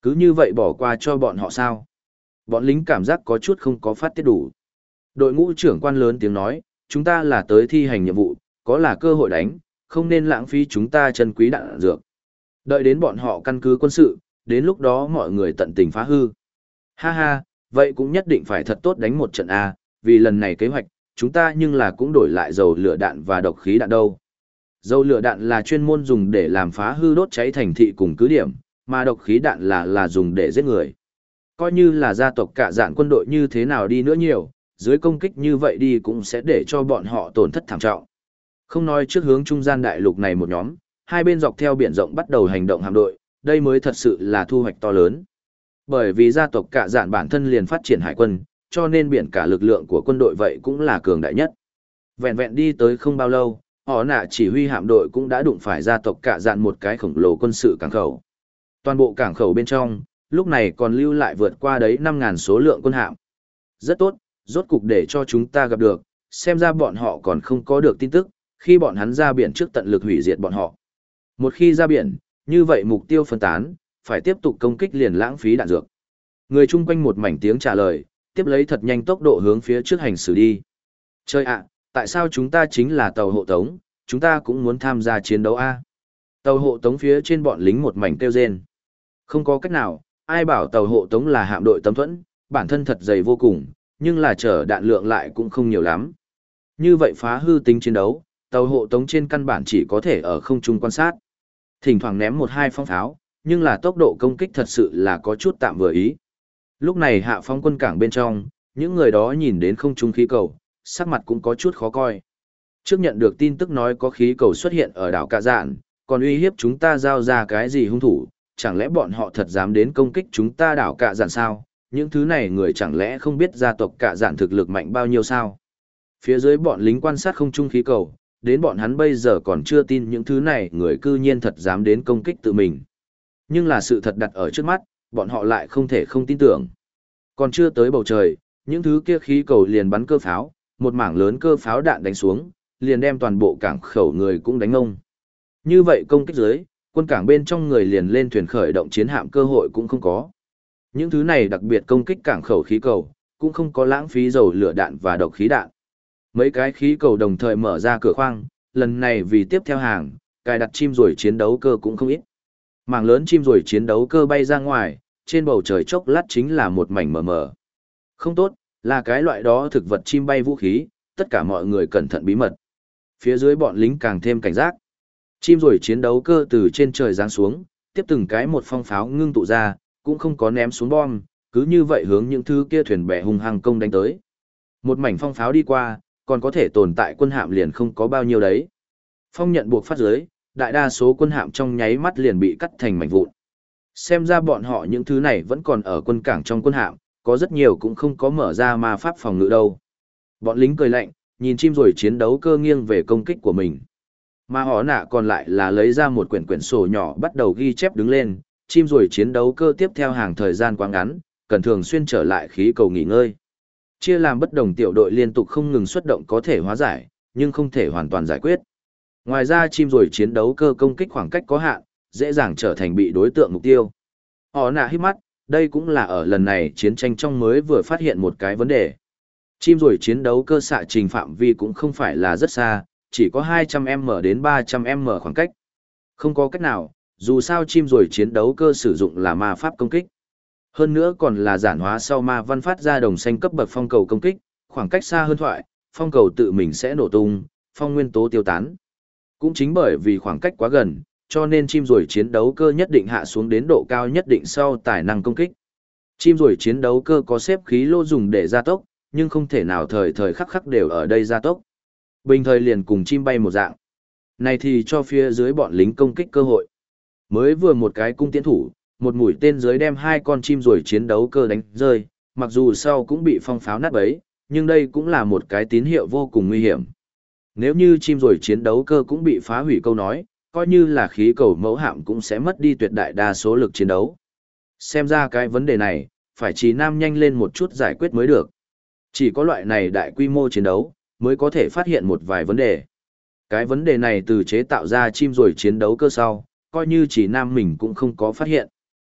Cứ như vậy bỏ qua cho bọn họ sao? Bọn lính cảm giác có chút không có phát tiết đủ. Đội ngũ trưởng quan lớn tiếng nói, chúng ta là tới thi hành nhiệm vụ, có là cơ hội đánh, không nên lãng phí chúng ta chân quý đạn dược. Đợi đến bọn họ căn cứ quân sự, đến lúc đó mọi người tận tình phá hư. Ha ha, vậy cũng nhất định phải thật tốt đánh một trận A, vì lần này kế hoạch, chúng ta nhưng là cũng đổi lại dầu lửa đạn và độc khí đạn đâu. Dầu lửa đạn là chuyên môn dùng để làm phá hư đốt cháy thành thị cùng cứ điểm, mà độc khí đạn là dùng để giết người. Coi như là gia tộc cả dạn quân đội như thế nào đi nữa nhiều, dưới công kích như vậy đi cũng sẽ để cho bọn họ tổn thất thảm trọng. Không nói trước hướng trung gian đại lục này một nhóm, hai bên dọc theo biển rộng bắt đầu hành động hạm đội, đây mới thật sự là thu hoạch to lớn. Bởi vì gia tộc cả dạn bản thân liền phát triển hải quân, cho nên biển cả lực lượng của quân đội vậy cũng là cường đại nhất. Vẹn vẹn đi tới không bao lâu, họ nạ chỉ huy hạm đội cũng đã đụng phải gia tộc cả dạn một cái khổng lồ quân sự cảng khẩu. Toàn bộ cảng khẩu bên trong, lúc này còn lưu lại vượt qua đấy 5.000 số lượng quân hạm. Rất tốt, rốt cục để cho chúng ta gặp được, xem ra bọn họ còn không có được tin tức, khi bọn hắn ra biển trước tận lực hủy diệt bọn họ. Một khi ra biển, như vậy mục tiêu phân tán, phải tiếp tục công kích liền lãng phí đạn dược. Người chung quanh một mảnh tiếng trả lời, tiếp lấy thật nhanh tốc độ hướng phía trước hành xử đi. Chơi ạ, tại sao chúng ta chính là tàu hộ tống, chúng ta cũng muốn tham gia chiến đấu a? Tàu hộ tống phía trên bọn lính một mảnh kêu rên. Không có cách nào, ai bảo tàu hộ tống là hạm đội tấm thuẫn, bản thân thật dày vô cùng, nhưng là chở đạn lượng lại cũng không nhiều lắm. Như vậy phá hư tính chiến đấu, tàu hộ tống trên căn bản chỉ có thể ở không trung quan sát. Thỉnh thoảng ném một hai phong pháo, nhưng là tốc độ công kích thật sự là có chút tạm vừa ý. Lúc này hạ phong quân cảng bên trong, những người đó nhìn đến không trung khí cầu, sắc mặt cũng có chút khó coi. Trước nhận được tin tức nói có khí cầu xuất hiện ở đảo Cạ Dạn, còn uy hiếp chúng ta giao ra cái gì hung thủ, chẳng lẽ bọn họ thật dám đến công kích chúng ta đảo Cạ Dạn sao? Những thứ này người chẳng lẽ không biết gia tộc Cạ Dạn thực lực mạnh bao nhiêu sao? Phía dưới bọn lính quan sát không trung khí cầu, đến bọn hắn bây giờ còn chưa tin những thứ này người cư nhiên thật dám đến công kích tự mình. Nhưng là sự thật đặt ở trước mắt, bọn họ lại không thể không tin tưởng. Còn chưa tới bầu trời, những thứ kia khí cầu liền bắn cơ pháo, một mảng lớn cơ pháo đạn đánh xuống, liền đem toàn bộ cảng khẩu người cũng đánh ông. Như vậy công kích dưới, quân cảng bên trong người liền lên thuyền khởi động chiến hạm cơ hội cũng không có. Những thứ này đặc biệt công kích cảng khẩu khí cầu, cũng không có lãng phí dầu lửa đạn và độc khí đạn. Mấy cái khí cầu đồng thời mở ra cửa khoang, lần này vì tiếp theo hàng, cài đặt chim ruồi chiến đấu cơ cũng không ít. Mảng lớn chim ruồi chiến đấu cơ bay ra ngoài, trên bầu trời chốc lát chính là một mảnh mờ mờ. Không tốt, là cái loại đó thực vật chim bay vũ khí, tất cả mọi người cẩn thận bí mật. Phía dưới bọn lính càng thêm cảnh giác. Chim ruồi chiến đấu cơ từ trên trời giáng xuống, tiếp từng cái một phong pháo ngưng tụ ra, cũng không có ném xuống bom, cứ như vậy hướng những thứ kia thuyền bè hung hăng công đánh tới. Một mảnh phong pháo đi qua, còn có thể tồn tại quân hạm liền không có bao nhiêu đấy. Phong nhận buộc phát dưới, đại đa số quân hạm trong nháy mắt liền bị cắt thành mảnh vụn. Xem ra bọn họ những thứ này vẫn còn ở quân cảng trong quân hạm, có rất nhiều cũng không có mở ra ma pháp phòng ngự đâu. Bọn lính cười lạnh, nhìn chim rồi chiến đấu cơ nghiêng về công kích của mình. Mà họ nạ còn lại là lấy ra một quyển sổ nhỏ bắt đầu ghi chép đứng lên, chim rồi chiến đấu cơ tiếp theo hàng thời gian quá ngắn, cần thường xuyên trở lại khí cầu nghỉ ngơi. Chia làm bất đồng tiểu đội liên tục không ngừng xuất động có thể hóa giải, nhưng không thể hoàn toàn giải quyết. Ngoài ra chim rồi chiến đấu cơ công kích khoảng cách có hạn, dễ dàng trở thành bị đối tượng mục tiêu. Họ nạ hít mắt, đây cũng là ở lần này chiến tranh trong mới vừa phát hiện một cái vấn đề. Chim rồi chiến đấu cơ xạ trình phạm vi cũng không phải là rất xa, chỉ có 200m đến 300m khoảng cách. Không có cách nào, dù sao chim rồi chiến đấu cơ sử dụng là ma pháp công kích. Hơn nữa còn là giản hóa sau ma văn phát ra đồng xanh cấp bậc phong cầu công kích, khoảng cách xa hơn thoại, phong cầu tự mình sẽ nổ tung, phong nguyên tố tiêu tán. Cũng chính bởi vì khoảng cách quá gần, cho nên chim ruồi chiến đấu cơ nhất định hạ xuống đến độ cao nhất định sau tài năng công kích. Chim ruồi chiến đấu cơ có xếp khí lô dùng để gia tốc, nhưng không thể nào thời thời khắc khắc đều ở đây gia tốc. Bình thời liền cùng chim bay một dạng. Này thì cho phía dưới bọn lính công kích cơ hội. Mới vừa một cái cung tiễn thủ, một mũi tên dưới đem hai con chim ruồi chiến đấu cơ đánh rơi, mặc dù sau cũng bị phong pháo nát bấy, nhưng đây cũng là một cái tín hiệu vô cùng nguy hiểm. Nếu như chim ruồi chiến đấu cơ cũng bị phá hủy câu nói, coi như là khí cầu mẫu hạm cũng sẽ mất đi tuyệt đại đa số lực chiến đấu. Xem ra cái vấn đề này, phải Chí Nam nhanh lên một chút giải quyết mới được. Chỉ có loại này đại quy mô chiến đấu, mới có thể phát hiện một vài vấn đề. Cái vấn đề này từ chế tạo ra chim ruồi chiến đấu cơ sau, coi như Chí Nam mình cũng không có phát hiện.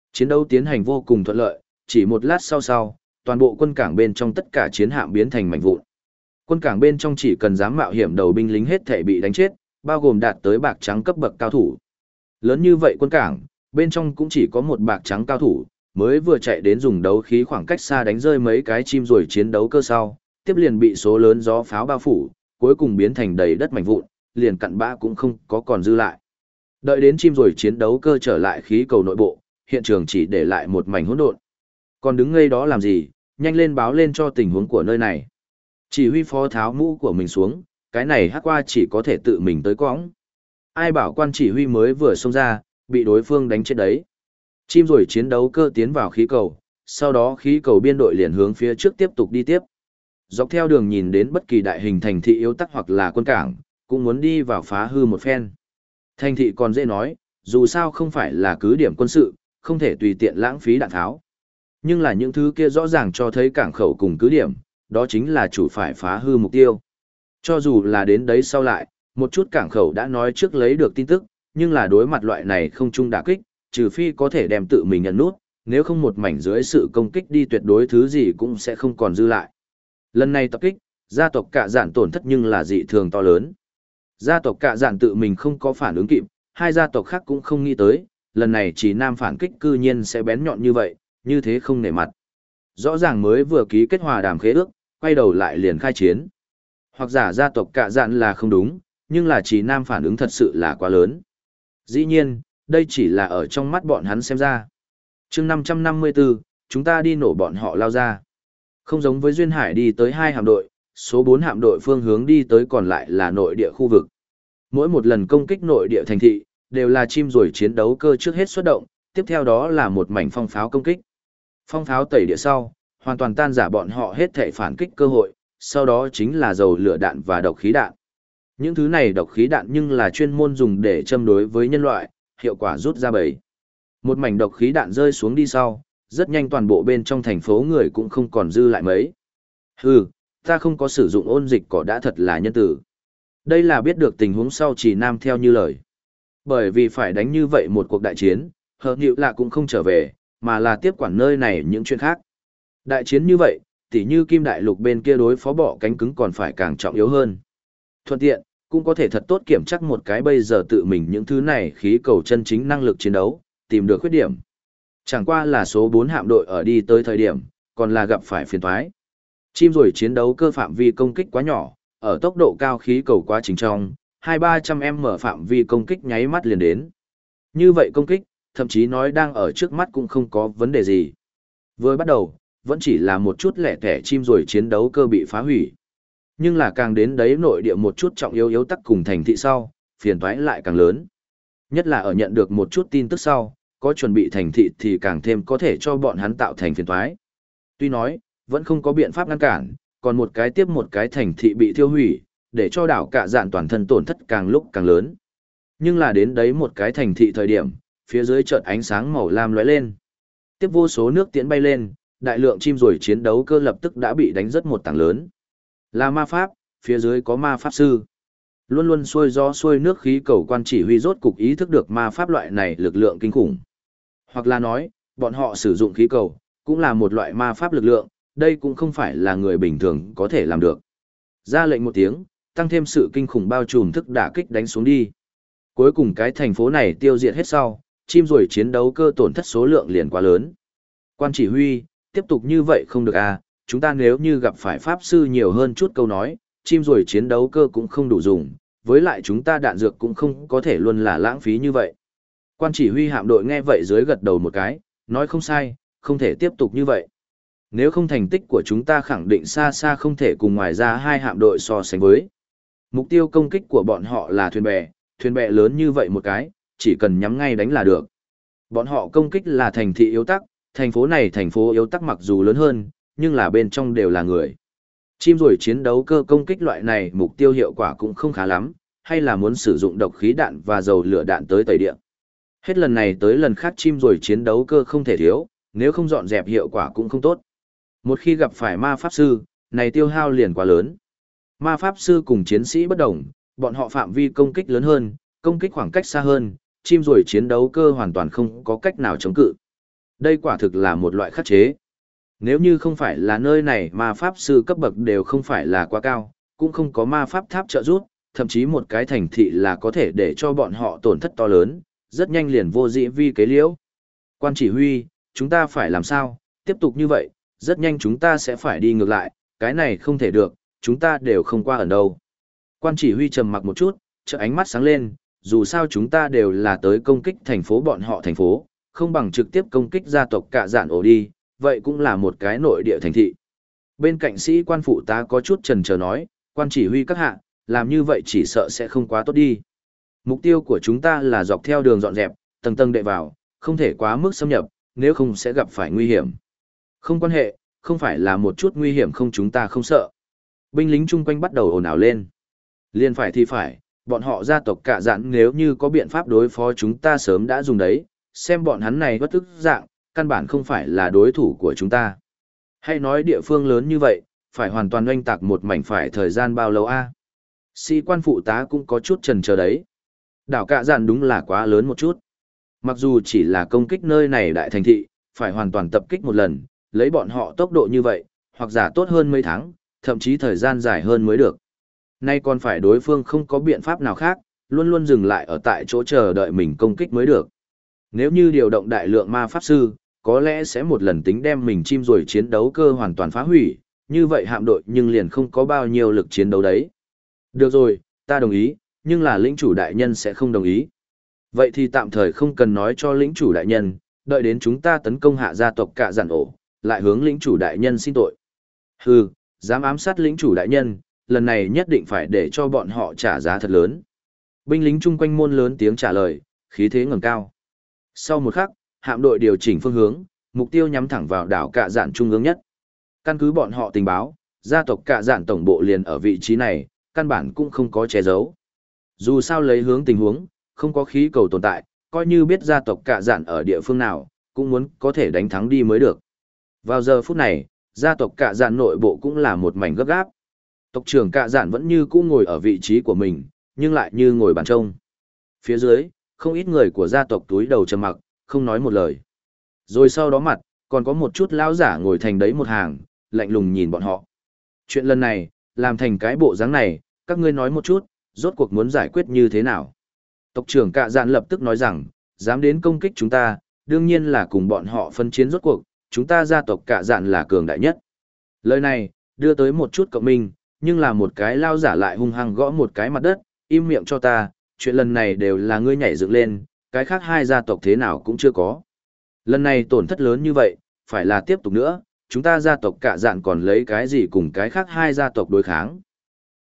Chiến đấu tiến hành vô cùng thuận lợi, chỉ một lát sau, toàn bộ quân cảng bên trong tất cả chiến hạm biến thành mảnh vụn. Quân cảng bên trong chỉ cần dám mạo hiểm đầu binh lính hết thể bị đánh chết, bao gồm đạt tới bạc trắng cấp bậc cao thủ. Lớn như vậy quân cảng, bên trong cũng chỉ có một bạc trắng cao thủ, mới vừa chạy đến dùng đấu khí khoảng cách xa đánh rơi mấy cái chim rồi chiến đấu cơ sau, tiếp liền bị số lớn gió pháo bao phủ, cuối cùng biến thành đầy đất mảnh vụn, liền cặn bã cũng không có còn dư lại. Đợi đến chim rồi chiến đấu cơ trở lại khí cầu nội bộ, hiện trường chỉ để lại một mảnh hỗn độn. Còn đứng ngây đó làm gì, nhanh lên báo lên cho tình huống của nơi này. Chỉ huy phó tháo mũ của mình xuống, cái này hắc qua chỉ có thể tự mình tới cõng. Ai bảo quan chỉ huy mới vừa xông ra, bị đối phương đánh chết đấy. Chim rồi chiến đấu cơ tiến vào khí cầu, sau đó khí cầu biên đội liền hướng phía trước tiếp tục đi tiếp. Dọc theo đường nhìn đến bất kỳ đại hình thành thị yếu tắc hoặc là quân cảng, cũng muốn đi vào phá hư một phen. Thành thị còn dễ nói, dù sao không phải là cứ điểm quân sự, không thể tùy tiện lãng phí đạn tháo. Nhưng là những thứ kia rõ ràng cho thấy cảng khẩu cùng cứ điểm, đó chính là chủ phải phá hư mục tiêu. Cho dù là đến đấy sau lại, một chút cảng khẩu đã nói trước lấy được tin tức, nhưng là đối mặt loại này không chung đả kích, trừ phi có thể đem tự mình nhận nút, nếu không một mảnh dưới sự công kích đi tuyệt đối thứ gì cũng sẽ không còn dư lại. Lần này tập kích, gia tộc Cạ Dạn tổn thất nhưng là dị thường to lớn. Gia tộc Cạ Dạn tự mình không có phản ứng kịp, hai gia tộc khác cũng không nghĩ tới, lần này chỉ nam phản kích cư nhiên sẽ bén nhọn như vậy, như thế không nể mặt. Rõ ràng mới vừa ký kết hòa đàm khế ước, quay đầu lại liền khai chiến. Hoặc giả gia tộc Cạ Dạn là không đúng, nhưng là chỉ nam phản ứng thật sự là quá lớn. Dĩ nhiên, đây chỉ là ở trong mắt bọn hắn xem ra. Chương 554, chúng ta đi nổ bọn họ lao ra. Không giống với Duyên Hải đi tới 2 hạm đội, số 4 hạm đội phương hướng đi tới còn lại là nội địa khu vực. Mỗi một lần công kích nội địa thành thị, đều là chim rồi chiến đấu cơ trước hết xuất động, tiếp theo đó là một mảnh phong pháo công kích. Phong pháo tẩy địa sau, hoàn toàn tan giả bọn họ hết thể phản kích cơ hội, sau đó chính là dầu lửa đạn và độc khí đạn. Những thứ này độc khí đạn nhưng là chuyên môn dùng để châm đối với nhân loại, hiệu quả rút ra bầy. Một mảnh độc khí đạn rơi xuống đi sau, rất nhanh toàn bộ bên trong thành phố người cũng không còn dư lại mấy. Hừ, ta không có sử dụng ôn dịch cỏ đã thật là nhân tử. Đây là biết được tình huống sau chỉ nam theo như lời. Bởi vì phải đánh như vậy một cuộc đại chiến, hợp nhịu lạ cũng không trở về, mà là tiếp quản nơi này những chuyện khác. Đại chiến như vậy, tỉ như Kim Đại Lục bên kia đối phó bọ cánh cứng còn phải càng trọng yếu hơn. Thuận tiện, cũng có thể thật tốt kiểm chắc một cái bây giờ tự mình những thứ này khí cầu chân chính năng lực chiến đấu, tìm được khuyết điểm. Chẳng qua là số 4 hạm đội ở đi tới thời điểm, còn là gặp phải phiền toái. Chim rồi chiến đấu cơ phạm vi công kích quá nhỏ, ở tốc độ cao khí cầu quá trình trong, 200-300m phạm vi công kích nháy mắt liền đến. Như vậy công kích, thậm chí nói đang ở trước mắt cũng không có vấn đề gì. Vừa bắt đầu, vẫn chỉ là một chút lẻ tẻ chim rồi chiến đấu cơ bị phá hủy. Nhưng là càng đến đấy nội địa một chút trọng yếu tắc cùng thành thị sau, phiền toái lại càng lớn. Nhất là ở nhận được một chút tin tức sau, có chuẩn bị thành thị thì càng thêm có thể cho bọn hắn tạo thành phiền toái. Tuy nói, vẫn không có biện pháp ngăn cản, còn một cái tiếp một cái thành thị bị thiêu hủy, để cho đảo Cạ Dạn toàn thân tổn thất càng lúc càng lớn. Nhưng là đến đấy một cái thành thị thời điểm, phía dưới chợt ánh sáng màu lam lóe lên. Tiếp vô số nước tiễn bay lên, đại lượng chim rồi chiến đấu cơ lập tức đã bị đánh rất một tảng lớn. Là ma pháp, phía dưới có ma pháp sư. Luôn luôn xuôi gió xuôi nước khí cầu quan chỉ huy rốt cục ý thức được ma pháp loại này lực lượng kinh khủng. Hoặc là nói, bọn họ sử dụng khí cầu, cũng là một loại ma pháp lực lượng, đây cũng không phải là người bình thường có thể làm được. Ra lệnh một tiếng, tăng thêm sự kinh khủng bao trùm thức đả kích đánh xuống đi. Cuối cùng cái thành phố này tiêu diệt hết sau, chim rồi chiến đấu cơ tổn thất số lượng liền quá lớn. Quan chỉ huy, tiếp tục như vậy không được à, chúng ta nếu như gặp phải pháp sư nhiều hơn chút câu nói, chim rồi chiến đấu cơ cũng không đủ dùng, với lại chúng ta đạn dược cũng không có thể luôn là lãng phí như vậy. Quan chỉ huy hạm đội nghe vậy dưới gật đầu một cái, nói không sai, không thể tiếp tục như vậy. Nếu không thành tích của chúng ta khẳng định xa xa không thể cùng ngoài ra hai hạm đội so sánh với. Mục tiêu công kích của bọn họ là thuyền bè lớn như vậy một cái, chỉ cần nhắm ngay đánh là được. Bọn họ công kích là thành thị yếu tắc, thành phố này thành phố yếu tắc mặc dù lớn hơn, nhưng là bên trong đều là người. Chim rồi chiến đấu cơ công kích loại này mục tiêu hiệu quả cũng không khá lắm, hay là muốn sử dụng độc khí đạn và dầu lửa đạn tới tẩy địa. Hết lần này tới lần khác chim rồi chiến đấu cơ không thể thiếu, nếu không dọn dẹp hiệu quả cũng không tốt. Một khi gặp phải ma pháp sư, này tiêu hao liền quá lớn. Ma pháp sư cùng chiến sĩ bất đồng, bọn họ phạm vi công kích lớn hơn, công kích khoảng cách xa hơn, chim rồi chiến đấu cơ hoàn toàn không có cách nào chống cự. Đây quả thực là một loại khắc chế. Nếu như không phải là nơi này ma pháp sư cấp bậc đều không phải là quá cao, cũng không có ma pháp tháp trợ giúp, thậm chí một cái thành thị là có thể để cho bọn họ tổn thất to lớn, rất nhanh liền vô dĩ vi kế liễu. Quan chỉ huy, chúng ta phải làm sao? Tiếp tục như vậy, rất nhanh chúng ta sẽ phải đi ngược lại, cái này không thể được, chúng ta đều không qua ẩn đâu. Quan chỉ huy trầm mặc một chút, chợt ánh mắt sáng lên, dù sao chúng ta đều là tới công kích thành phố bọn họ thành phố, không bằng trực tiếp công kích gia tộc Cạ Dạn ổ đi, vậy cũng là một cái nội địa thành thị. Bên cạnh sĩ quan phụ tá có chút chần chờ nói, quan chỉ huy các hạ, làm như vậy chỉ sợ sẽ không quá tốt đi. Mục tiêu của chúng ta là dọc theo đường dọn dẹp, tầng tầng đệ vào, không thể quá mức xâm nhập, nếu không sẽ gặp phải nguy hiểm. Không quan hệ, không phải là một chút nguy hiểm không chúng ta không sợ. Binh lính chung quanh bắt đầu ồn ào lên. Liên phải thì phải, bọn họ gia tộc Cạ Dạn nếu như có biện pháp đối phó chúng ta sớm đã dùng đấy, xem bọn hắn này bất tức dạng, căn bản không phải là đối thủ của chúng ta. Hay nói địa phương lớn như vậy, phải hoàn toàn oanh tạc một mảnh phải thời gian bao lâu a? Sĩ quan phụ tá cũng có chút chần chờ đấy. Đảo Cạ Dạn đúng là quá lớn một chút. Mặc dù chỉ là công kích nơi này đại thành thị, phải hoàn toàn tập kích một lần, lấy bọn họ tốc độ như vậy, hoặc giả tốt hơn mấy tháng, thậm chí thời gian dài hơn mới được. Nay còn phải đối phương không có biện pháp nào khác, luôn luôn dừng lại ở tại chỗ chờ đợi mình công kích mới được. Nếu như điều động đại lượng ma pháp sư, có lẽ sẽ một lần tính đem mình chim rồi chiến đấu cơ hoàn toàn phá hủy, như vậy hạm đội nhưng liền không có bao nhiêu lực chiến đấu đấy. Được rồi, ta đồng ý, nhưng là lĩnh chủ đại nhân sẽ không đồng ý. Vậy thì tạm thời không cần nói cho lĩnh chủ đại nhân, đợi đến chúng ta tấn công hạ gia tộc Cạ Dạn ổ, lại hướng lĩnh chủ đại nhân xin tội. Hừ, dám ám sát lĩnh chủ đại nhân, lần này nhất định phải để cho bọn họ trả giá thật lớn. Binh lính chung quanh môn lớn tiếng trả lời, khí thế ngẩng cao. Sau một khắc, hạm đội điều chỉnh phương hướng, mục tiêu nhắm thẳng vào đảo Cạ Dạn trung ương nhất. Căn cứ bọn họ tình báo, gia tộc Cạ Dạn tổng bộ liền ở vị trí này, căn bản cũng không có che giấu. Dù sao lấy hướng tình huống, không có khí cầu tồn tại, coi như biết gia tộc Cạ Dạn ở địa phương nào, cũng muốn có thể đánh thắng đi mới được. Vào giờ phút này, gia tộc Cạ Dạn nội bộ cũng là một mảnh gấp gáp. Tộc trưởng Cạ Dạn vẫn như cũ ngồi ở vị trí của mình, nhưng lại như ngồi bàn trông. Phía dưới, không ít người của gia tộc túi đầu trầm mặc, không nói một lời. Rồi sau đó mặt, còn có một chút lão giả ngồi thành đấy một hàng, lạnh lùng nhìn bọn họ. Chuyện lần này, làm thành cái bộ dáng này, các ngươi nói một chút, rốt cuộc muốn giải quyết như thế nào? Tộc trưởng Cạ Dạn lập tức nói rằng, dám đến công kích chúng ta, đương nhiên là cùng bọn họ phân chiến rốt cuộc, chúng ta gia tộc Cạ Dạn là cường đại nhất. Lời này, đưa tới một chút cộng minh, nhưng là một cái lao giả lại hung hăng gõ một cái mặt đất, im miệng cho ta, chuyện lần này đều là ngươi nhảy dựng lên, cái khác hai gia tộc thế nào cũng chưa có. Lần này tổn thất lớn như vậy, phải là tiếp tục nữa, chúng ta gia tộc Cạ Dạn còn lấy cái gì cùng cái khác hai gia tộc đối kháng.